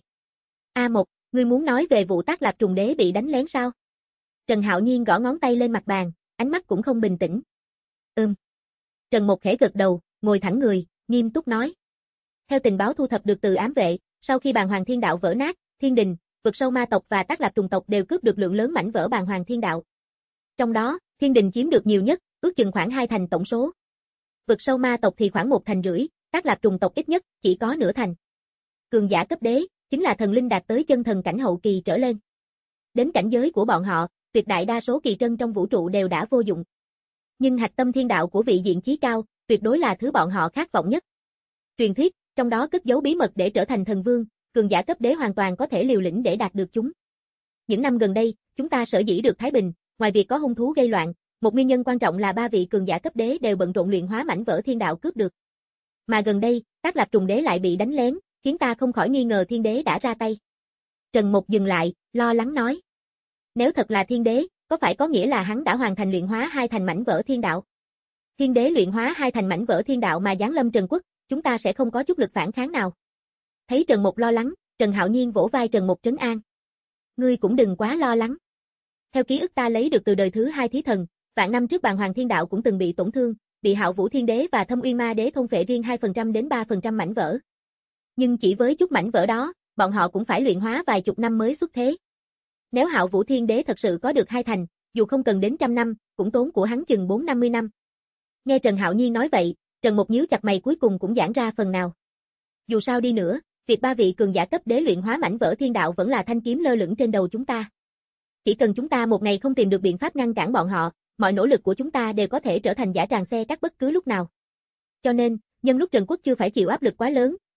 A Mộc, ngươi muốn nói về vụ Tác Lạp Trùng Đế bị đánh lén sao? Trần Hạo Nhiên gõ ngón tay lên mặt bàn, ánh mắt cũng không bình tĩnh. Ừm. Trần Mục khẽ gật đầu, ngồi thẳng người, nghiêm túc nói. Theo tình báo thu thập được từ ám vệ, sau khi Bàn Hoàng Thiên Đạo vỡ nát, Thiên Đình, vực sâu ma tộc và Tác Lạp Trùng tộc đều cướp được lượng lớn mảnh vỡ Bàn Hoàng Thiên Đạo. Trong đó, Thiên Đình chiếm được nhiều nhất, ước chừng khoảng hai thành tổng số. Vực sâu ma tộc thì khoảng một thành rưỡi, Tác Lạp Trùng tộc ít nhất chỉ có nửa thành. Cường giả cấp đế, chính là thần linh đạt tới chân thần cảnh hậu kỳ trở lên. Đến cảnh giới của bọn họ, tuyệt đại đa số kỳ trân trong vũ trụ đều đã vô dụng. Nhưng hạch tâm thiên đạo của vị diện chí cao, tuyệt đối là thứ bọn họ khát vọng nhất. Truyền thuyết, trong đó cất giấu bí mật để trở thành thần vương, cường giả cấp đế hoàn toàn có thể liều lĩnh để đạt được chúng. Những năm gần đây, chúng ta sở dĩ được thái bình, ngoài việc có hung thú gây loạn, một nguyên nhân quan trọng là ba vị cường giả cấp đế đều bận rộn luyện hóa mảnh vỡ thiên đạo cướp được. Mà gần đây, Tác Lạp Trùng Đế lại bị đánh lén, khiến ta không khỏi nghi ngờ thiên đế đã ra tay. Trần Mục dừng lại, lo lắng nói. Nếu thật là thiên đế, có phải có nghĩa là hắn đã hoàn thành luyện hóa hai thành mảnh vỡ thiên đạo? Thiên đế luyện hóa hai thành mảnh vỡ thiên đạo mà giáng lâm Trần Quốc, chúng ta sẽ không có chút lực phản kháng nào. Thấy Trần Mục lo lắng, Trần Hạo Nhiên vỗ vai Trần Mục trấn an. Ngươi cũng đừng quá lo lắng. Theo ký ức ta lấy được từ đời thứ hai thí thần, vạn năm trước Bàn Hoàng Thiên Đạo cũng từng bị tổn thương, bị Hạo Vũ Thiên Đế và Thâm Uyên Ma Đế thôn phệ riêng hai phần trăm đến ba phần trăm mảnh vỡ. Nhưng chỉ với chút mảnh vỡ đó, bọn họ cũng phải luyện hóa vài chục năm mới xuất thế. Nếu Hạo Vũ Thiên Đế thật sự có được hai thành, dù không cần đến trăm năm, cũng tốn của hắn chừng bốn năm mươi năm. Nghe Trần Hạo Nhiên nói vậy, Trần Mục nhíu chặt mày cuối cùng cũng giãn ra phần nào. Dù sao đi nữa, việc ba vị cường giả cấp đế luyện hóa mảnh vỡ thiên đạo vẫn là thanh kiếm lơ lửng trên đầu chúng ta. Chỉ cần chúng ta một ngày không tìm được biện pháp ngăn cản bọn họ, mọi nỗ lực của chúng ta đều có thể trở thành giả tràng xe cắt bất cứ lúc nào. Cho nên, nhân lúc Trần Quốc chưa phải chịu áp lực quá lớn,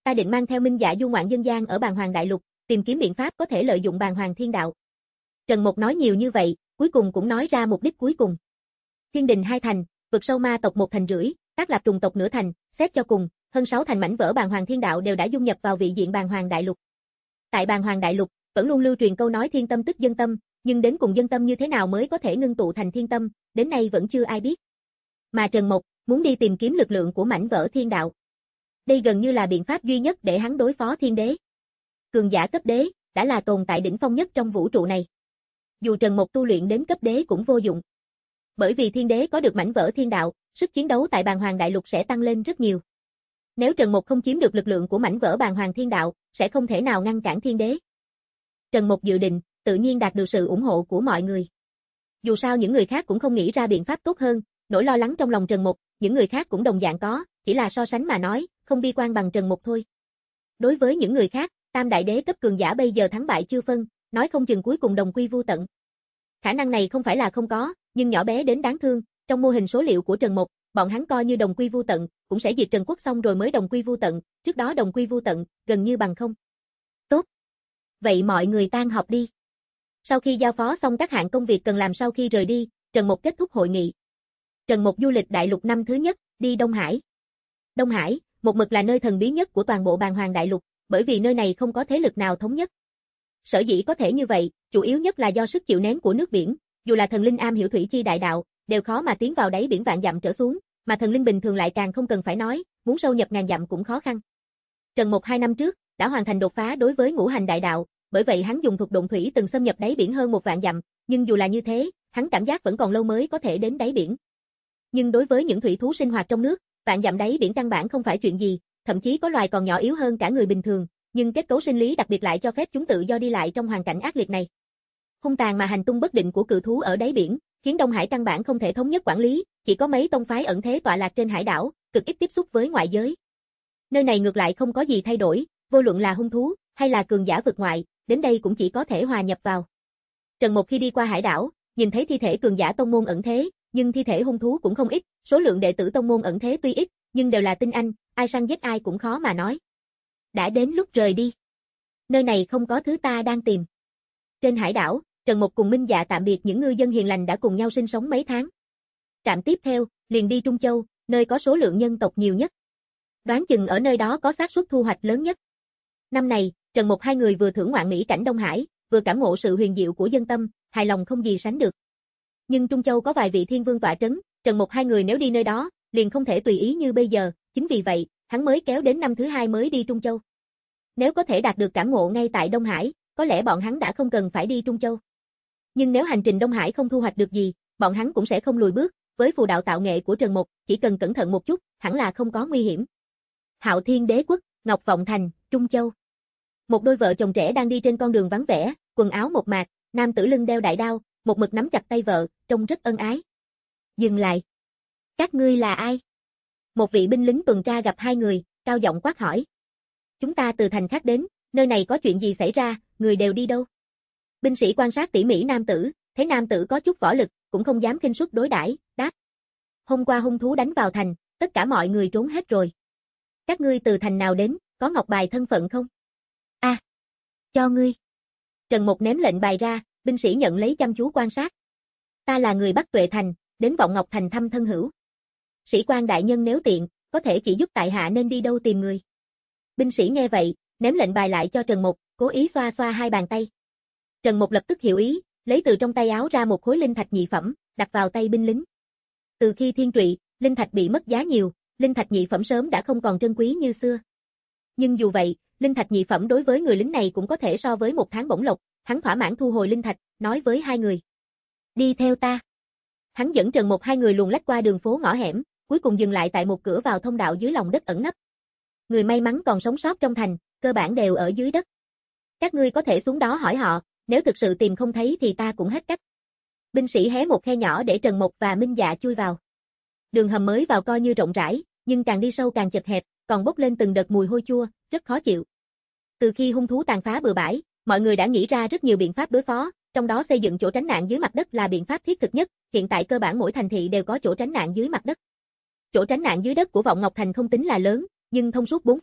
ta định mang theo Minh Dạ du ngoạn dân gian ở Bàn Hoàng Đại Lục, tìm kiếm biện pháp có thể lợi dụng Bàn Hoàng Thiên Đạo. Trần Mục nói nhiều như vậy, cuối cùng cũng nói ra mục đích cuối cùng. Thiên đình hai thành, vực sâu ma tộc một thành rưỡi, Tác Lạp trùng tộc nửa thành, xét cho cùng, hơn sáu thành mảnh vỡ Bàn Hoàng Thiên Đạo đều đã dung nhập vào vị diện Bàn Hoàng Đại Lục. Tại Bàn Hoàng Đại Lục, vẫn luôn lưu truyền câu nói thiên tâm tức dân tâm, nhưng đến cùng dân tâm như thế nào mới có thể ngưng tụ thành thiên tâm, đến nay vẫn chưa ai biết. Mà Trần Mục muốn đi tìm kiếm lực lượng của mảnh vỡ thiên đạo. Đây gần như là biện pháp duy nhất để hắn đối phó thiên đế. Cường giả cấp đế đã là tồn tại đỉnh phong nhất trong vũ trụ này. Dù Trần Mục tu luyện đến cấp đế cũng vô dụng. Bởi vì thiên đế có được mảnh vỡ thiên đạo, sức chiến đấu tại Bàn Hoàng Đại Lục sẽ tăng lên rất nhiều. Nếu Trần Mục không chiếm được lực lượng của mảnh vỡ Bàn Hoàng Thiên Đạo, sẽ không thể nào ngăn cản thiên đế. Trần Mục dự định, tự nhiên đạt được sự ủng hộ của mọi người. Dù sao những người khác cũng không nghĩ ra biện pháp tốt hơn, nỗi lo lắng trong lòng Trần Mục, những người khác cũng đồng dạng có, chỉ là so sánh mà nói, không bi quan bằng Trần Mục thôi. Đối với những người khác, Tam Đại Đế cấp cường giả bây giờ thắng bại chưa phân, nói không chừng cuối cùng đồng quy vu tận. Khả năng này không phải là không có, nhưng nhỏ bé đến đáng thương, trong mô hình số liệu của Trần Mục, bọn hắn coi như đồng quy vu tận, cũng sẽ diệt Trần Quốc xong rồi mới đồng quy vu tận, trước đó đồng quy vu tận, gần như bằng không. Tốt. Vậy mọi người tan họp đi. Sau khi giao phó xong các hạng công việc cần làm sau khi rời đi, Trần Mục kết thúc hội nghị. Trần Mục du lịch đại lục năm thứ nhất, đi Đông Hải. Đông Hải, một mực là nơi thần bí nhất của toàn bộ Bàn Hoàng Đại Lục, bởi vì nơi này không có thế lực nào thống nhất. Sở dĩ có thể như vậy, chủ yếu nhất là do sức chịu nén của nước biển, dù là thần linh am hiểu thủy chi đại đạo, đều khó mà tiến vào đáy biển vạn dặm trở xuống, mà thần linh bình thường lại càng không cần phải nói, muốn sâu nhập ngàn dặm cũng khó khăn. Trần Mục hai năm trước đã hoàn thành đột phá đối với ngũ hành đại đạo, bởi vậy hắn dùng thuật độn thủy từng xâm nhập đáy biển hơn một vạn dặm, nhưng dù là như thế, hắn cảm giác vẫn còn lâu mới có thể đến đáy biển. Nhưng đối với những thủy thú sinh hoạt trong nước, vạn dặm đáy biển căn bản không phải chuyện gì, thậm chí có loài còn nhỏ yếu hơn cả người bình thường, nhưng kết cấu sinh lý đặc biệt lại cho phép chúng tự do đi lại trong hoàn cảnh ác liệt này. Hung tàn mà hành tung bất định của cự thú ở đáy biển, khiến Đông Hải căn bản không thể thống nhất quản lý, chỉ có mấy tông phái ẩn thế tọa lạc trên hải đảo, cực ít tiếp xúc với ngoại giới. Nơi này ngược lại không có gì thay đổi, vô luận là hung thú hay là cường giả vực ngoại, đến đây cũng chỉ có thể hòa nhập vào. Trần Mục khi đi qua hải đảo, nhìn thấy thi thể cường giả tông môn ẩn thế, nhưng thi thể hung thú cũng không ít, số lượng đệ tử tông môn ẩn thế tuy ít, nhưng đều là tinh anh, ai săn giết ai cũng khó mà nói. Đã đến lúc rời đi. Nơi này không có thứ ta đang tìm. Trên hải đảo, Trần Mục cùng Minh Dạ tạm biệt những ngư dân hiền lành đã cùng nhau sinh sống mấy tháng. Trạm tiếp theo, liền đi Trung Châu, nơi có số lượng nhân tộc nhiều nhất. Đoán chừng ở nơi đó có xác suất thu hoạch lớn nhất. Năm này, Trần Mục hai người vừa thưởng ngoạn mỹ cảnh Đông Hải, vừa cảm ngộ sự huyền diệu của dân tâm, hài lòng không gì sánh được. Nhưng Trung Châu có vài vị thiên vương tọa trấn, Trần Mục hai người nếu đi nơi đó, liền không thể tùy ý như bây giờ, chính vì vậy, hắn mới kéo đến năm thứ hai mới đi Trung Châu. Nếu có thể đạt được cảm ngộ ngay tại Đông Hải, có lẽ bọn hắn đã không cần phải đi Trung Châu. Nhưng nếu hành trình Đông Hải không thu hoạch được gì, bọn hắn cũng sẽ không lùi bước, với phù đạo tạo nghệ của Trần Mục, chỉ cần cẩn thận một chút, hẳn là không có nguy hiểm. Hạo Thiên Đế Quốc, Ngọc Vọng Thành, Trung Châu. Một đôi vợ chồng trẻ đang đi trên con đường vắng vẻ, quần áo mộc mạc, nam tử lưng đeo đại đao, một mực nắm chặt tay vợ, trông rất ân ái. Dừng lại. Các ngươi là ai? Một vị binh lính tuần tra gặp hai người, cao giọng quát hỏi. Chúng ta từ thành khác đến, nơi này có chuyện gì xảy ra, người đều đi đâu? Binh sĩ quan sát tỉ mỉ nam tử, thấy nam tử có chút võ lực, cũng không dám khinh suất đối đãi, đáp. Hôm qua hung thú đánh vào thành, tất cả mọi người trốn hết rồi. Các ngươi từ thành nào đến, có ngọc bài thân phận không? A, à, cho ngươi. Trần Mục ném lệnh bài ra, binh sĩ nhận lấy chăm chú quan sát. Ta là người Bắc Tuệ Thành, đến Vọng Ngọc Thành thăm thân hữu. Sĩ quan đại nhân nếu tiện, có thể chỉ giúp tại hạ nên đi đâu tìm người. Binh sĩ nghe vậy, ném lệnh bài lại cho Trần Mục, cố ý xoa xoa hai bàn tay. Trần Mục lập tức hiểu ý, lấy từ trong tay áo ra một khối linh thạch nhị phẩm, đặt vào tay binh lính. Từ khi thiên trụy, linh thạch bị mất giá nhiều, linh thạch nhị phẩm sớm đã không còn trân quý như xưa. Nhưng dù vậy, linh thạch nhị phẩm đối với người lính này cũng có thể so với một tháng bổng lộc, hắn thỏa mãn thu hồi linh thạch, nói với hai người. Đi theo ta. Hắn dẫn Trần Mục hai người luồn lách qua đường phố ngõ hẻm, cuối cùng dừng lại tại một cửa vào thông đạo dưới lòng đất ẩn nấp. Người may mắn còn sống sót trong thành, cơ bản đều ở dưới đất. Các ngươi có thể xuống đó hỏi họ, nếu thực sự tìm không thấy thì ta cũng hết cách. Binh sĩ hé một khe nhỏ để Trần Mục và Minh Dạ chui vào. Đường hầm mới vào coi như rộng rãi, nhưng càng đi sâu càng chật hẹp, còn bốc lên từng đợt mùi hôi chua, rất khó chịu. Từ khi hung thú tàn phá bừa bãi, mọi người đã nghĩ ra rất nhiều biện pháp đối phó, trong đó xây dựng chỗ tránh nạn dưới mặt đất là biện pháp thiết thực nhất, hiện tại cơ bản mỗi thành thị đều có chỗ tránh nạn dưới mặt đất. Chỗ tránh nạn dưới đất của Vọng Ngọc Thành không tính là lớn, nhưng thông suốt bốn phương,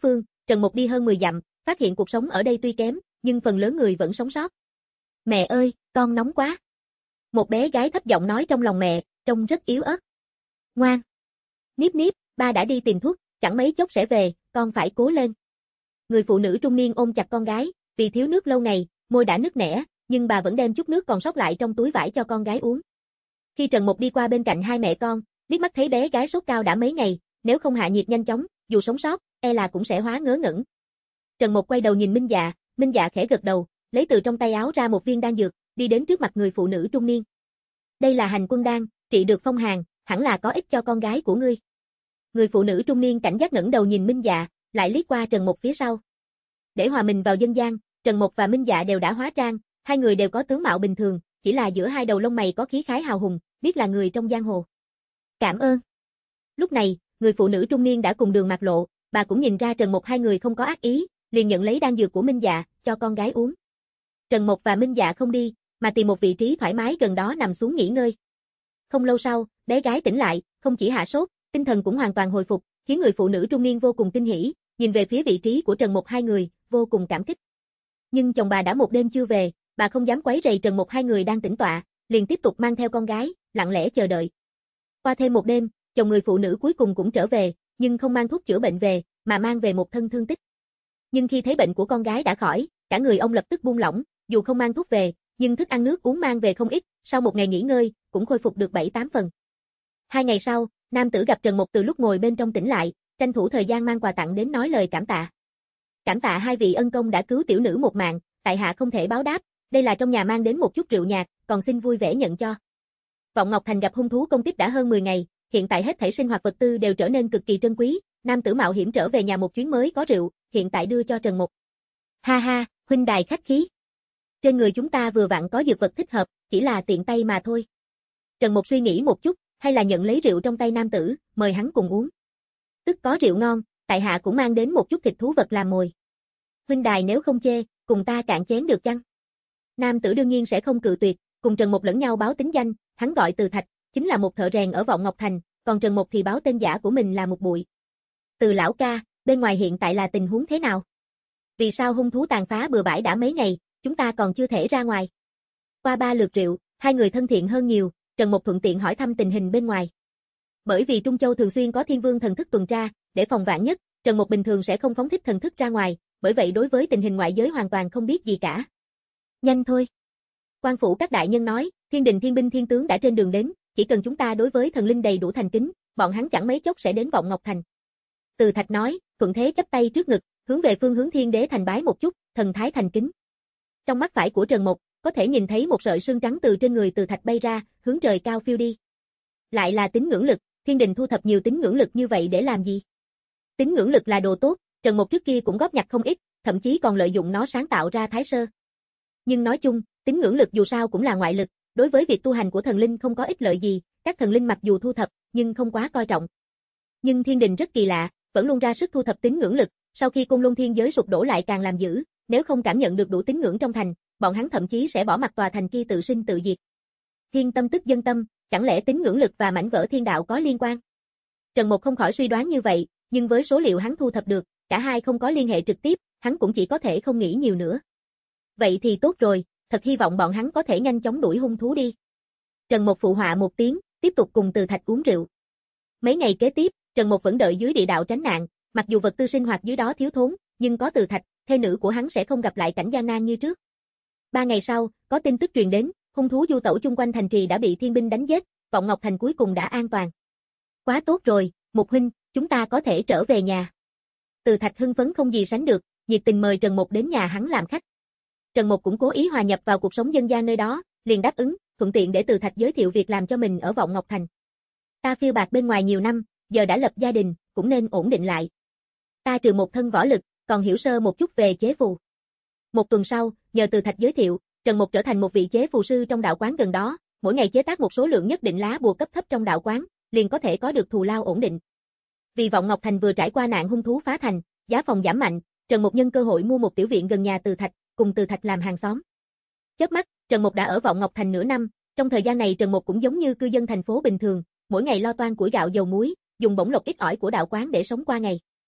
Trần Mục đi hơn mười dặm, phát hiện cuộc sống ở đây tuy kém, nhưng phần lớn người vẫn sống sót. Mẹ ơi, con nóng quá. Một bé gái thấp giọng nói trong lòng mẹ, trông rất yếu ớt. Ngoan. Níp níp, ba đã đi tìm thuốc, chẳng mấy chốc sẽ về, con phải cố lên. Người phụ nữ trung niên ôm chặt con gái, vì thiếu nước lâu ngày, môi đã nứt nẻ, nhưng bà vẫn đem chút nước còn sót lại trong túi vải cho con gái uống. Khi Trần Mục đi qua bên cạnh hai mẹ con, liếc mắt thấy bé gái sốt cao đã mấy ngày, nếu không hạ nhiệt nhanh chóng, dù sống sót, e là cũng sẽ hóa ngớ ngẩn. Trần Mục quay đầu nhìn Minh Dạ, Minh Dạ khẽ gật đầu, lấy từ trong tay áo ra một viên đan dược, đi đến trước mặt người phụ nữ trung niên. Đây là hành quân đan, trị được phong hàn, hẳn là có ích cho con gái của ngươi. Người phụ nữ trung niên cảnh giác ngẩng đầu nhìn Minh Dạ, lại liếc qua Trần Mục phía sau. Để hòa mình vào dân gian, Trần Mục và Minh Dạ đều đã hóa trang, hai người đều có tướng mạo bình thường, chỉ là giữa hai đầu lông mày có khí khái hào hùng, biết là người trong giang hồ. Cảm ơn. Lúc này, người phụ nữ trung niên đã cùng Đường Mạc Lộ, bà cũng nhìn ra Trần Mục hai người không có ác ý, liền nhận lấy đan dược của Minh Dạ, cho con gái uống. Trần Mục và Minh Dạ không đi, mà tìm một vị trí thoải mái gần đó nằm xuống nghỉ ngơi. Không lâu sau, bé gái tỉnh lại, không chỉ hạ sốt, tinh thần cũng hoàn toàn hồi phục, khiến người phụ nữ trung niên vô cùng kinh hỉ, nhìn về phía vị trí của Trần Mục hai người, vô cùng cảm kích. Nhưng chồng bà đã một đêm chưa về, bà không dám quấy rầy Trần Mục hai người đang tĩnh tọa, liền tiếp tục mang theo con gái, lặng lẽ chờ đợi. Qua thêm một đêm, chồng người phụ nữ cuối cùng cũng trở về, nhưng không mang thuốc chữa bệnh về, mà mang về một thân thương tích. Nhưng khi thấy bệnh của con gái đã khỏi, cả người ông lập tức buông lỏng, dù không mang thuốc về, nhưng thức ăn nước uống mang về không ít, sau một ngày nghỉ ngơi, cũng khôi phục được bảy tám phần. Hai ngày sau, nam tử gặp Trần Mục từ lúc ngồi bên trong tỉnh lại, tranh thủ thời gian mang quà tặng đến nói lời cảm tạ. Cảm tạ hai vị ân công đã cứu tiểu nữ một mạng, tại hạ không thể báo đáp, đây là trong nhà mang đến một chút rượu nhạt, còn xin vui vẻ nhận cho. Vọng Ngọc Thành gặp hung thú công kích đã hơn mười ngày, hiện tại hết thảy sinh hoạt vật tư đều trở nên cực kỳ trân quý, nam tử mạo hiểm trở về nhà một chuyến mới có rượu, hiện tại đưa cho Trần Mục. Ha ha, huynh đài khách khí. Trên người chúng ta vừa vặn có dược vật thích hợp, chỉ là tiện tay mà thôi. Trần Mục suy nghĩ một chút, hay là nhận lấy rượu trong tay nam tử, mời hắn cùng uống. Tức có rượu ngon, tại hạ cũng mang đến một chút thịt thú vật làm mồi. Huynh đài nếu không chê, cùng ta cạn chén được chăng? Nam tử đương nhiên sẽ không cự tuyệt, cùng Trần Mục lẫn nhau báo tính danh, hắn gọi Từ Thạch, chính là một thợ rèn ở Vọng Ngọc Thành, còn Trần Mục thì báo tên giả của mình là Một Bụi. Từ lão ca, bên ngoài hiện tại là tình huống thế nào? Vì sao hung thú tàn phá bừa bãi đã mấy ngày, chúng ta còn chưa thể ra ngoài? Qua ba lượt rượu, hai người thân thiện hơn nhiều, Trần Mục thuận tiện hỏi thăm tình hình bên ngoài. Bởi vì Trung Châu thường xuyên có Thiên Vương thần thức tuần tra, để phòng vạn nhất, Trần Mục bình thường sẽ không phóng thích thần thức ra ngoài, bởi vậy đối với tình hình ngoại giới hoàn toàn không biết gì cả. Nhanh thôi. Quan phủ các đại nhân nói, Thiên Đình Thiên Binh Thiên Tướng đã trên đường đến, chỉ cần chúng ta đối với thần linh đầy đủ thành kính, bọn hắn chẳng mấy chốc sẽ đến Vọng Ngọc Thành. Từ Thạch nói, thuận thế chắp tay trước ngực, hướng về phương hướng Thiên Đế thành bái một chút, thần thái thành kính. Trong mắt phải của Trần Mục, có thể nhìn thấy một sợi sương trắng từ trên người Từ Thạch bay ra, hướng trời cao phiêu đi. Lại là tín ngưỡng lực, Thiên Đình thu thập nhiều tín ngưỡng lực như vậy để làm gì? Tín ngưỡng lực là đồ tốt, Trần Mục trước kia cũng góp nhặt không ít, thậm chí còn lợi dụng nó sáng tạo ra thái sơ. Nhưng nói chung, tín ngưỡng lực dù sao cũng là ngoại lực, đối với việc tu hành của thần linh không có ích lợi gì, các thần linh mặc dù thu thập, nhưng không quá coi trọng. Nhưng Thiên Đình rất kỳ lạ, vẫn luôn ra sức thu thập tín ngưỡng lực, sau khi Côn Luân Thiên giới sụp đổ lại càng làm dữ, nếu không cảm nhận được đủ tín ngưỡng trong thành, bọn hắn thậm chí sẽ bỏ mặc tòa thành kia tự sinh tự diệt. Thiên tâm tức dân tâm, chẳng lẽ tín ngưỡng lực và mảnh vỡ thiên đạo có liên quan? Trần Mục không khỏi suy đoán như vậy, nhưng với số liệu hắn thu thập được, cả hai không có liên hệ trực tiếp, hắn cũng chỉ có thể không nghĩ nhiều nữa. Vậy thì tốt rồi, thật hy vọng bọn hắn có thể nhanh chóng đuổi hung thú đi. Trần Mục phụ họa một tiếng, tiếp tục cùng Từ Thạch uống rượu. Mấy ngày kế tiếp, Trần Mục vẫn đợi dưới địa đạo tránh nạn, mặc dù vật tư sinh hoạt dưới đó thiếu thốn, nhưng có Từ Thạch, thê nữ của hắn sẽ không gặp lại cảnh gian nan như trước. Ba ngày sau, có tin tức truyền đến, hung thú du tẩu chung quanh thành trì đã bị thiên binh đánh giết, Vọng Ngọc Thành cuối cùng đã an toàn. Quá tốt rồi, Mục huynh, chúng ta có thể trở về nhà. Từ Thạch hưng phấn không gì sánh được, nhiệt tình mời Trần Mục đến nhà hắn làm khách. Trần Mục cũng cố ý hòa nhập vào cuộc sống dân gian nơi đó, liền đáp ứng, thuận tiện để Từ Thạch giới thiệu việc làm cho mình ở Vọng Ngọc Thành. Ta phiêu bạt bên ngoài nhiều năm, giờ đã lập gia đình, cũng nên ổn định lại. Ta trừ một thân võ lực, còn hiểu sơ một chút về chế phù. Một tuần sau, nhờ Từ Thạch giới thiệu, Trần Mục trở thành một vị chế phù sư trong đạo quán gần đó, mỗi ngày chế tác một số lượng nhất định lá bùa cấp thấp trong đạo quán, liền có thể có được thù lao ổn định. Vì Vọng Ngọc Thành vừa trải qua nạn hung thú phá thành, giá phòng giảm mạnh, Trần Mục nhân cơ hội mua một tiểu viện gần nhà Từ Thạch, cùng Từ Thạch làm hàng xóm. Chớp mắt, Trần Mục đã ở Vọng Ngọc Thành nửa năm, trong thời gian này Trần Mục cũng giống như cư dân thành phố bình thường, mỗi ngày lo toan củi gạo dầu muối, dùng bổng lộc ít ỏi của đạo quán để sống qua ngày.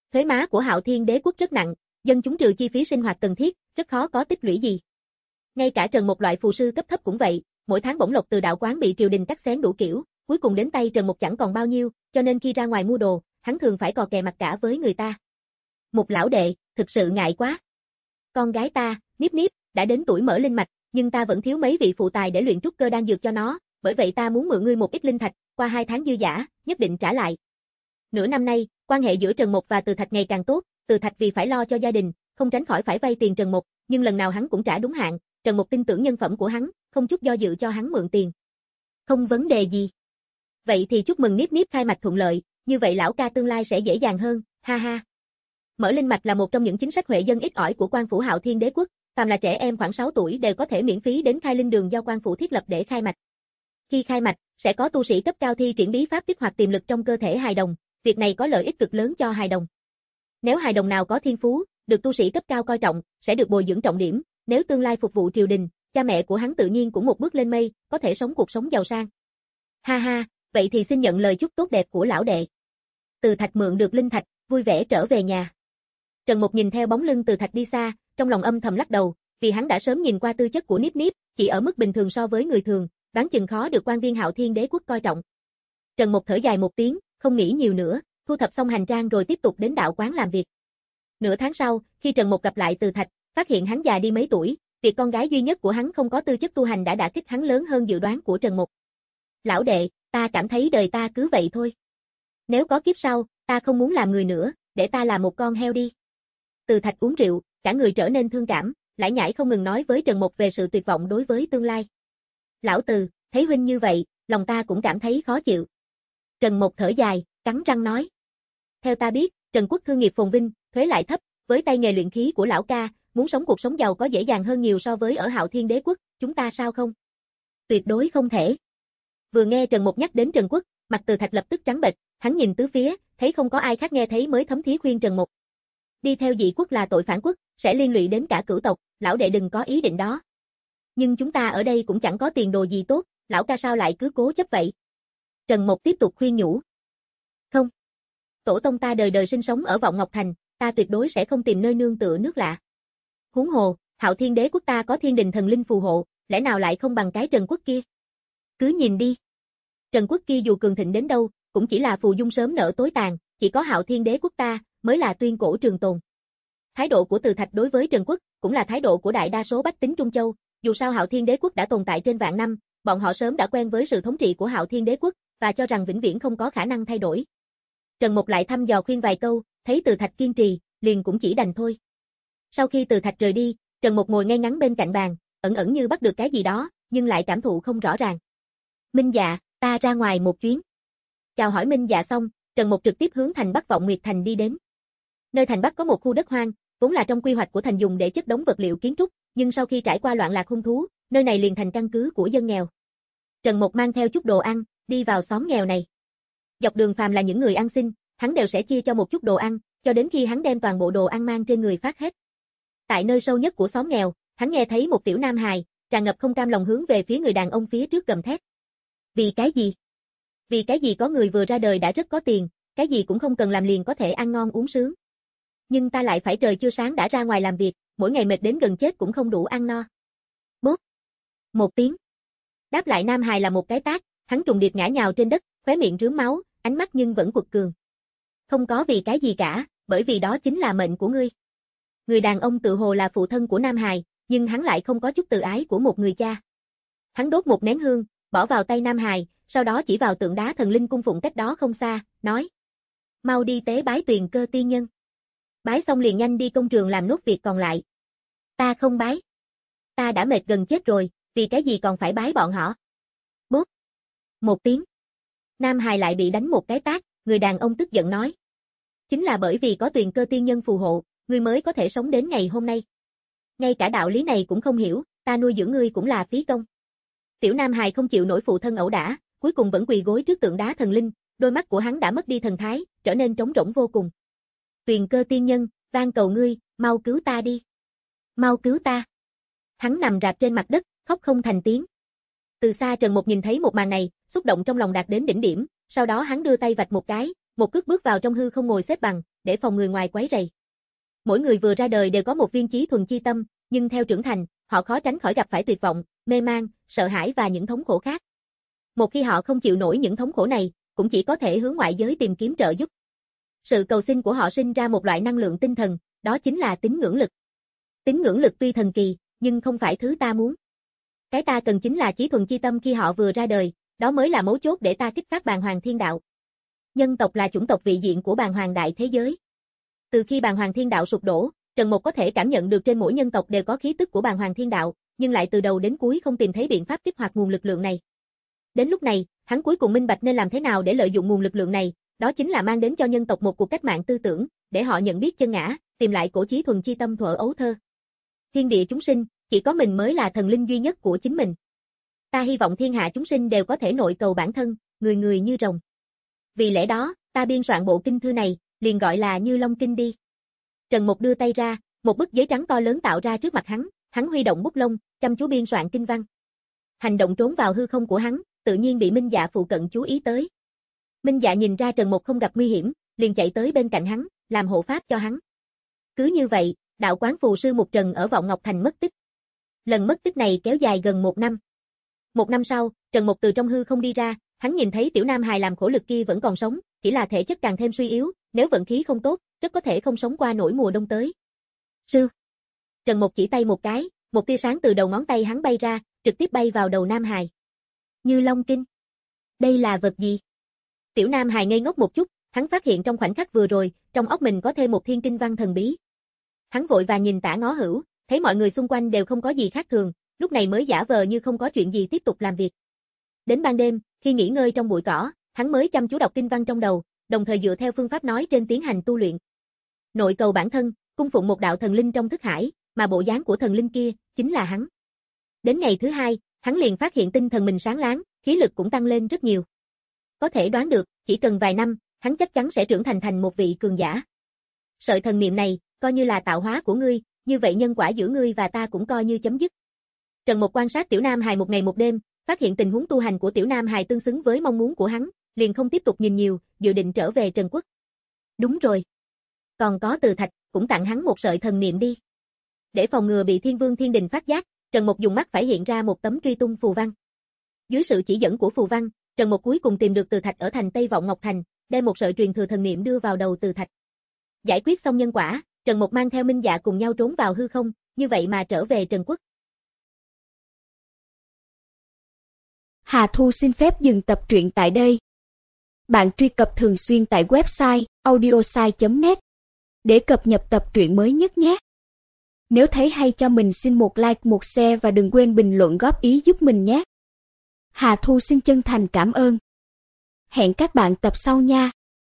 Thuế má của Hạo Thiên Đế quốc rất nặng, dân chúng trừ chi phí sinh hoạt cần thiết, rất khó có tích lũy gì. Ngay cả Trần Mục loại phù sư cấp thấp cũng vậy, mỗi tháng bổng lộc từ đạo quán bị triều đình cắt xén đủ kiểu, cuối cùng đến tay Trần Mục chẳng còn bao nhiêu, cho nên khi ra ngoài mua đồ, hắn thường phải cò kè mặt cả với người ta. Mục lão đệ, thực sự ngại quá. Con gái ta, Niếp Niếp, đã đến tuổi mở linh mạch, nhưng ta vẫn thiếu mấy vị phụ tài để luyện trúc cơ đan dược cho nó, bởi vậy ta muốn mượn ngươi một ít linh thạch, qua hai tháng dư giả, nhất định trả lại. Nửa năm nay, quan hệ giữa Trần Mục và Từ Thạch ngày càng tốt, Từ Thạch vì phải lo cho gia đình, không tránh khỏi phải vay tiền Trần Mục, nhưng lần nào hắn cũng trả đúng hạn, Trần Mục tin tưởng nhân phẩm của hắn, không chút do dự cho hắn mượn tiền. Không vấn đề gì. Vậy thì chúc mừng Niếp Niếp khai mạch thuận lợi, như vậy lão ca tương lai sẽ dễ dàng hơn, ha ha. Mở linh mạch là một trong những chính sách huệ dân ít ỏi của quan phủ Hạo Thiên Đế quốc, phàm là trẻ em khoảng sáu tuổi đều có thể miễn phí đến khai linh đường do quan phủ thiết lập để khai mạch. Khi khai mạch, sẽ có tu sĩ cấp cao thi triển bí pháp kích hoạt tiềm lực trong cơ thể hài đồng, việc này có lợi ích cực lớn cho hài đồng. Nếu hài đồng nào có thiên phú, được tu sĩ cấp cao coi trọng, sẽ được bồi dưỡng trọng điểm, nếu tương lai phục vụ triều đình, cha mẹ của hắn tự nhiên cũng một bước lên mây, có thể sống cuộc sống giàu sang. Ha ha, vậy thì xin nhận lời chúc tốt đẹp của lão đệ. Từ Thạch mượn được linh thạch, vui vẻ trở về nhà. Trần Mục nhìn theo bóng lưng Từ Thạch đi xa, trong lòng âm thầm lắc đầu, vì hắn đã sớm nhìn qua tư chất của Niếp Niếp, chỉ ở mức bình thường so với người thường, đoán chừng khó được quan viên Hạo Thiên Đế quốc coi trọng. Trần Mục thở dài một tiếng, không nghĩ nhiều nữa, thu thập xong hành trang rồi tiếp tục đến đạo quán làm việc. Nửa tháng sau, khi Trần Mục gặp lại Từ Thạch, phát hiện hắn già đi mấy tuổi, việc con gái duy nhất của hắn không có tư chất tu hành đã đả kích hắn lớn hơn dự đoán của Trần Mục. Lão đệ, ta cảm thấy đời ta cứ vậy thôi. Nếu có kiếp sau, ta không muốn làm người nữa, để ta làm một con heo đi. Từ Thạch uống rượu, cả người trở nên thương cảm, lải nhải không ngừng nói với Trần Mục về sự tuyệt vọng đối với tương lai. Lão Từ, thấy huynh như vậy, lòng ta cũng cảm thấy khó chịu. Trần Mục thở dài, cắn răng nói. Theo ta biết, Trần quốc thương nghiệp phồn vinh, thuế lại thấp, với tay nghề luyện khí của lão ca, muốn sống cuộc sống giàu có dễ dàng hơn nhiều so với ở Hạo Thiên Đế quốc, chúng ta sao không? Tuyệt đối không thể. Vừa nghe Trần Mục nhắc đến Trần quốc, mặt Từ Thạch lập tức trắng bệch, hắn nhìn tứ phía, thấy không có ai khác nghe thấy mới thấm thía khuyên Trần Mục. Đi theo dị quốc là tội phản quốc, sẽ liên lụy đến cả cửu tộc, lão đệ đừng có ý định đó. Nhưng chúng ta ở đây cũng chẳng có tiền đồ gì tốt, lão ca sao lại cứ cố chấp vậy? Trần Mục tiếp tục khuyên nhủ. Không. Tổ tông ta đời đời sinh sống ở Vọng Ngọc Thành, ta tuyệt đối sẽ không tìm nơi nương tựa nước lạ. Huống hồ, Hạo Thiên Đế quốc ta có thiên đình thần linh phù hộ, lẽ nào lại không bằng cái Trần quốc kia? Cứ nhìn đi. Trần quốc kia dù cường thịnh đến đâu, cũng chỉ là phù dung sớm nở tối tàn, chỉ có Hạo Thiên Đế quốc ta mới là tuyên cổ trường tồn. Thái độ của Từ Thạch đối với Trần quốc cũng là thái độ của đại đa số bách tính Trung Châu, dù sao Hạo Thiên Đế quốc đã tồn tại trên vạn năm, bọn họ sớm đã quen với sự thống trị của Hạo Thiên Đế quốc và cho rằng vĩnh viễn không có khả năng thay đổi. Trần Mục lại thăm dò khuyên vài câu, thấy Từ Thạch kiên trì, liền cũng chỉ đành thôi. Sau khi Từ Thạch rời đi, Trần Mục ngồi ngay ngắn bên cạnh bàn, ẩn ẩn như bắt được cái gì đó, nhưng lại cảm thụ không rõ ràng. Minh Dạ, ta ra ngoài một chuyến. Chào hỏi Minh Dạ xong, Trần Mục trực tiếp hướng thành Bắc Vọng Nguyệt Thành đi đến. Nơi thành Bắc có một khu đất hoang, vốn là trong quy hoạch của thành dùng để chất đống vật liệu kiến trúc, nhưng sau khi trải qua loạn lạc hung thú, nơi này liền thành căn cứ của dân nghèo. Trần Mục mang theo chút đồ ăn, đi vào xóm nghèo này. Dọc đường phàm là những người ăn xin, hắn đều sẽ chia cho một chút đồ ăn, cho đến khi hắn đem toàn bộ đồ ăn mang trên người phát hết. Tại nơi sâu nhất của xóm nghèo, hắn nghe thấy một tiểu nam hài, tràn ngập không cam lòng hướng về phía người đàn ông phía trước gầm thét. Vì cái gì? Vì cái gì có người vừa ra đời đã rất có tiền, cái gì cũng không cần làm liền có thể ăn ngon uống sướng. Nhưng ta lại phải trời chưa sáng đã ra ngoài làm việc, mỗi ngày mệt đến gần chết cũng không đủ ăn no. Bốp. Một tiếng. Đáp lại nam hài là một cái tát, hắn trùng điệp ngã nhào trên đất, khóe miệng rướm máu, ánh mắt nhưng vẫn quật cường. Không có vì cái gì cả, bởi vì đó chính là mệnh của ngươi. Người đàn ông tự hồ là phụ thân của nam hài, nhưng hắn lại không có chút từ ái của một người cha. Hắn đốt một nén hương, bỏ vào tay nam hài, sau đó chỉ vào tượng đá thần linh cung phụng cách đó không xa, nói: Mau đi tế bái Tuyền Cơ tiên nhân. Bái xong liền nhanh đi công trường làm nốt việc còn lại. Ta không bái. Ta đã mệt gần chết rồi, vì cái gì còn phải bái bọn họ? Bốp. Một tiếng. Nam hài lại bị đánh một cái tát, người đàn ông tức giận nói: Chính là bởi vì có Tuyền Cơ tiên nhân phù hộ, ngươi mới có thể sống đến ngày hôm nay. Ngay cả đạo lý này cũng không hiểu, ta nuôi dưỡng ngươi cũng là phí công. Tiểu nam hài không chịu nổi phụ thân ẩu đả, cuối cùng vẫn quỳ gối trước tượng đá thần linh, đôi mắt của hắn đã mất đi thần thái, trở nên trống rỗng vô cùng. Tuyền Cơ tiên nhân, van cầu ngươi, mau cứu ta đi. Mau cứu ta. Hắn nằm rạp trên mặt đất, khóc không thành tiếng. Từ xa Trần Mục nhìn thấy một màn này, xúc động trong lòng đạt đến đỉnh điểm, sau đó hắn đưa tay vạch một cái, một cước bước vào trong hư không ngồi xếp bằng, để phòng người ngoài quấy rầy. Mỗi người vừa ra đời đều có một viên chí thuần chi tâm, nhưng theo trưởng thành, họ khó tránh khỏi gặp phải tuyệt vọng, mê man, sợ hãi và những thống khổ khác. Một khi họ không chịu nổi những thống khổ này, cũng chỉ có thể hướng ngoại giới tìm kiếm trợ giúp. Sự cầu xin của họ sinh ra một loại năng lượng tinh thần, đó chính là tín ngưỡng lực. Tín ngưỡng lực tuy thần kỳ, nhưng không phải thứ ta muốn. Cái ta cần chính là chí thuần chi tâm khi họ vừa ra đời, đó mới là mấu chốt để ta kích phát bàng hoàng thiên đạo. Nhân tộc là chủng tộc vị diện của bàng hoàng đại thế giới. Từ khi bàng hoàng thiên đạo sụp đổ, Trần Mục có thể cảm nhận được trên mỗi nhân tộc đều có khí tức của bàng hoàng thiên đạo, nhưng lại từ đầu đến cuối không tìm thấy biện pháp kích hoạt nguồn lực lượng này. Đến lúc này, hắn cuối cùng minh bạch nên làm thế nào để lợi dụng nguồn lực lượng này, đó chính là mang đến cho nhân tộc một cuộc cách mạng tư tưởng, để họ nhận biết chân ngã, tìm lại cổ chí thuần chi tâm thuở ấu thơ. Thiên địa chúng sinh, chỉ có mình mới là thần linh duy nhất của chính mình. Ta hy vọng thiên hạ chúng sinh đều có thể nội cầu bản thân, người người như rồng. Vì lẽ đó, ta biên soạn bộ kinh thư này, liền gọi là Như Long Kinh đi. Trần Mục đưa tay ra, một bức giấy trắng to lớn tạo ra trước mặt hắn, hắn huy động bút lông, chăm chú biên soạn kinh văn. Hành động trốn vào hư không của hắn, tự nhiên bị Minh Dạ phụ cận chú ý tới. Minh Dạ nhìn ra Trần Mục không gặp nguy hiểm, liền chạy tới bên cạnh hắn, làm hộ pháp cho hắn. Cứ như vậy, đạo quán phù sư Mục Trần ở Vọng Ngọc Thành mất tích. Lần mất tích này kéo dài gần một năm. Một năm sau, Trần Mục từ trong hư không đi ra, hắn nhìn thấy tiểu nam hài làm khổ lực kia vẫn còn sống, chỉ là thể chất càng thêm suy yếu, nếu vận khí không tốt, rất có thể không sống qua nổi mùa đông tới. Sư. Trần Mục chỉ tay một cái, một tia sáng từ đầu ngón tay hắn bay ra, trực tiếp bay vào đầu nam hài. Như Long Kinh. Đây là vật gì? Tiểu nam hài ngây ngốc một chút, hắn phát hiện trong khoảnh khắc vừa rồi, trong óc mình có thêm một thiên kinh văn thần bí. Hắn vội vàng nhìn tả ngó hữu, thấy mọi người xung quanh đều không có gì khác thường, lúc này mới giả vờ như không có chuyện gì tiếp tục làm việc. Đến ban đêm, khi nghỉ ngơi trong bụi cỏ, hắn mới chăm chú đọc kinh văn trong đầu, đồng thời dựa theo phương pháp nói trên tiến hành tu luyện. Nội cầu bản thân, cung phụng một đạo thần linh trong thức hải, mà bộ dáng của thần linh kia chính là hắn. Đến ngày thứ hai, hắn liền phát hiện tinh thần mình sáng láng, khí lực cũng tăng lên rất nhiều. Có thể đoán được, chỉ cần vài năm, hắn chắc chắn sẽ trưởng thành thành một vị cường giả. Sợi thần niệm này, coi như là tạo hóa của ngươi, như vậy nhân quả giữa ngươi và ta cũng coi như chấm dứt. Trần Mục quan sát tiểu nam hài một ngày một đêm, phát hiện tình huống tu hành của tiểu nam hài tương xứng với mong muốn của hắn, liền không tiếp tục nhìn nhiều, dự định trở về Trần Quốc. Đúng rồi. Còn có Từ Thạch, cũng tặng hắn một sợi thần niệm đi. Để phòng ngừa bị Thiên Vương Thiên Đình phát giác, Trần Mục dùng mắt phải hiện ra một tấm truy tung phù văn. Dưới sự chỉ dẫn của phù văn, Trần Mục cuối cùng tìm được Từ Thạch ở thành Tây Vọng Ngọc Thành, đem một sợi truyền thừa thần niệm đưa vào đầu Từ Thạch. Giải quyết xong nhân quả, Trần Mục mang theo Minh Dạ cùng nhau trốn vào hư không, như vậy mà trở về Trần Quốc. Hà Thu xin phép dừng tập truyện tại đây. Bạn truy cập thường xuyên tại website audiosai chấm net để cập nhật tập truyện mới nhất nhé. Nếu thấy hay cho mình xin một like, một share và đừng quên bình luận góp ý giúp mình nhé. Hà Thu xin chân thành cảm ơn. Hẹn các bạn tập sau nha.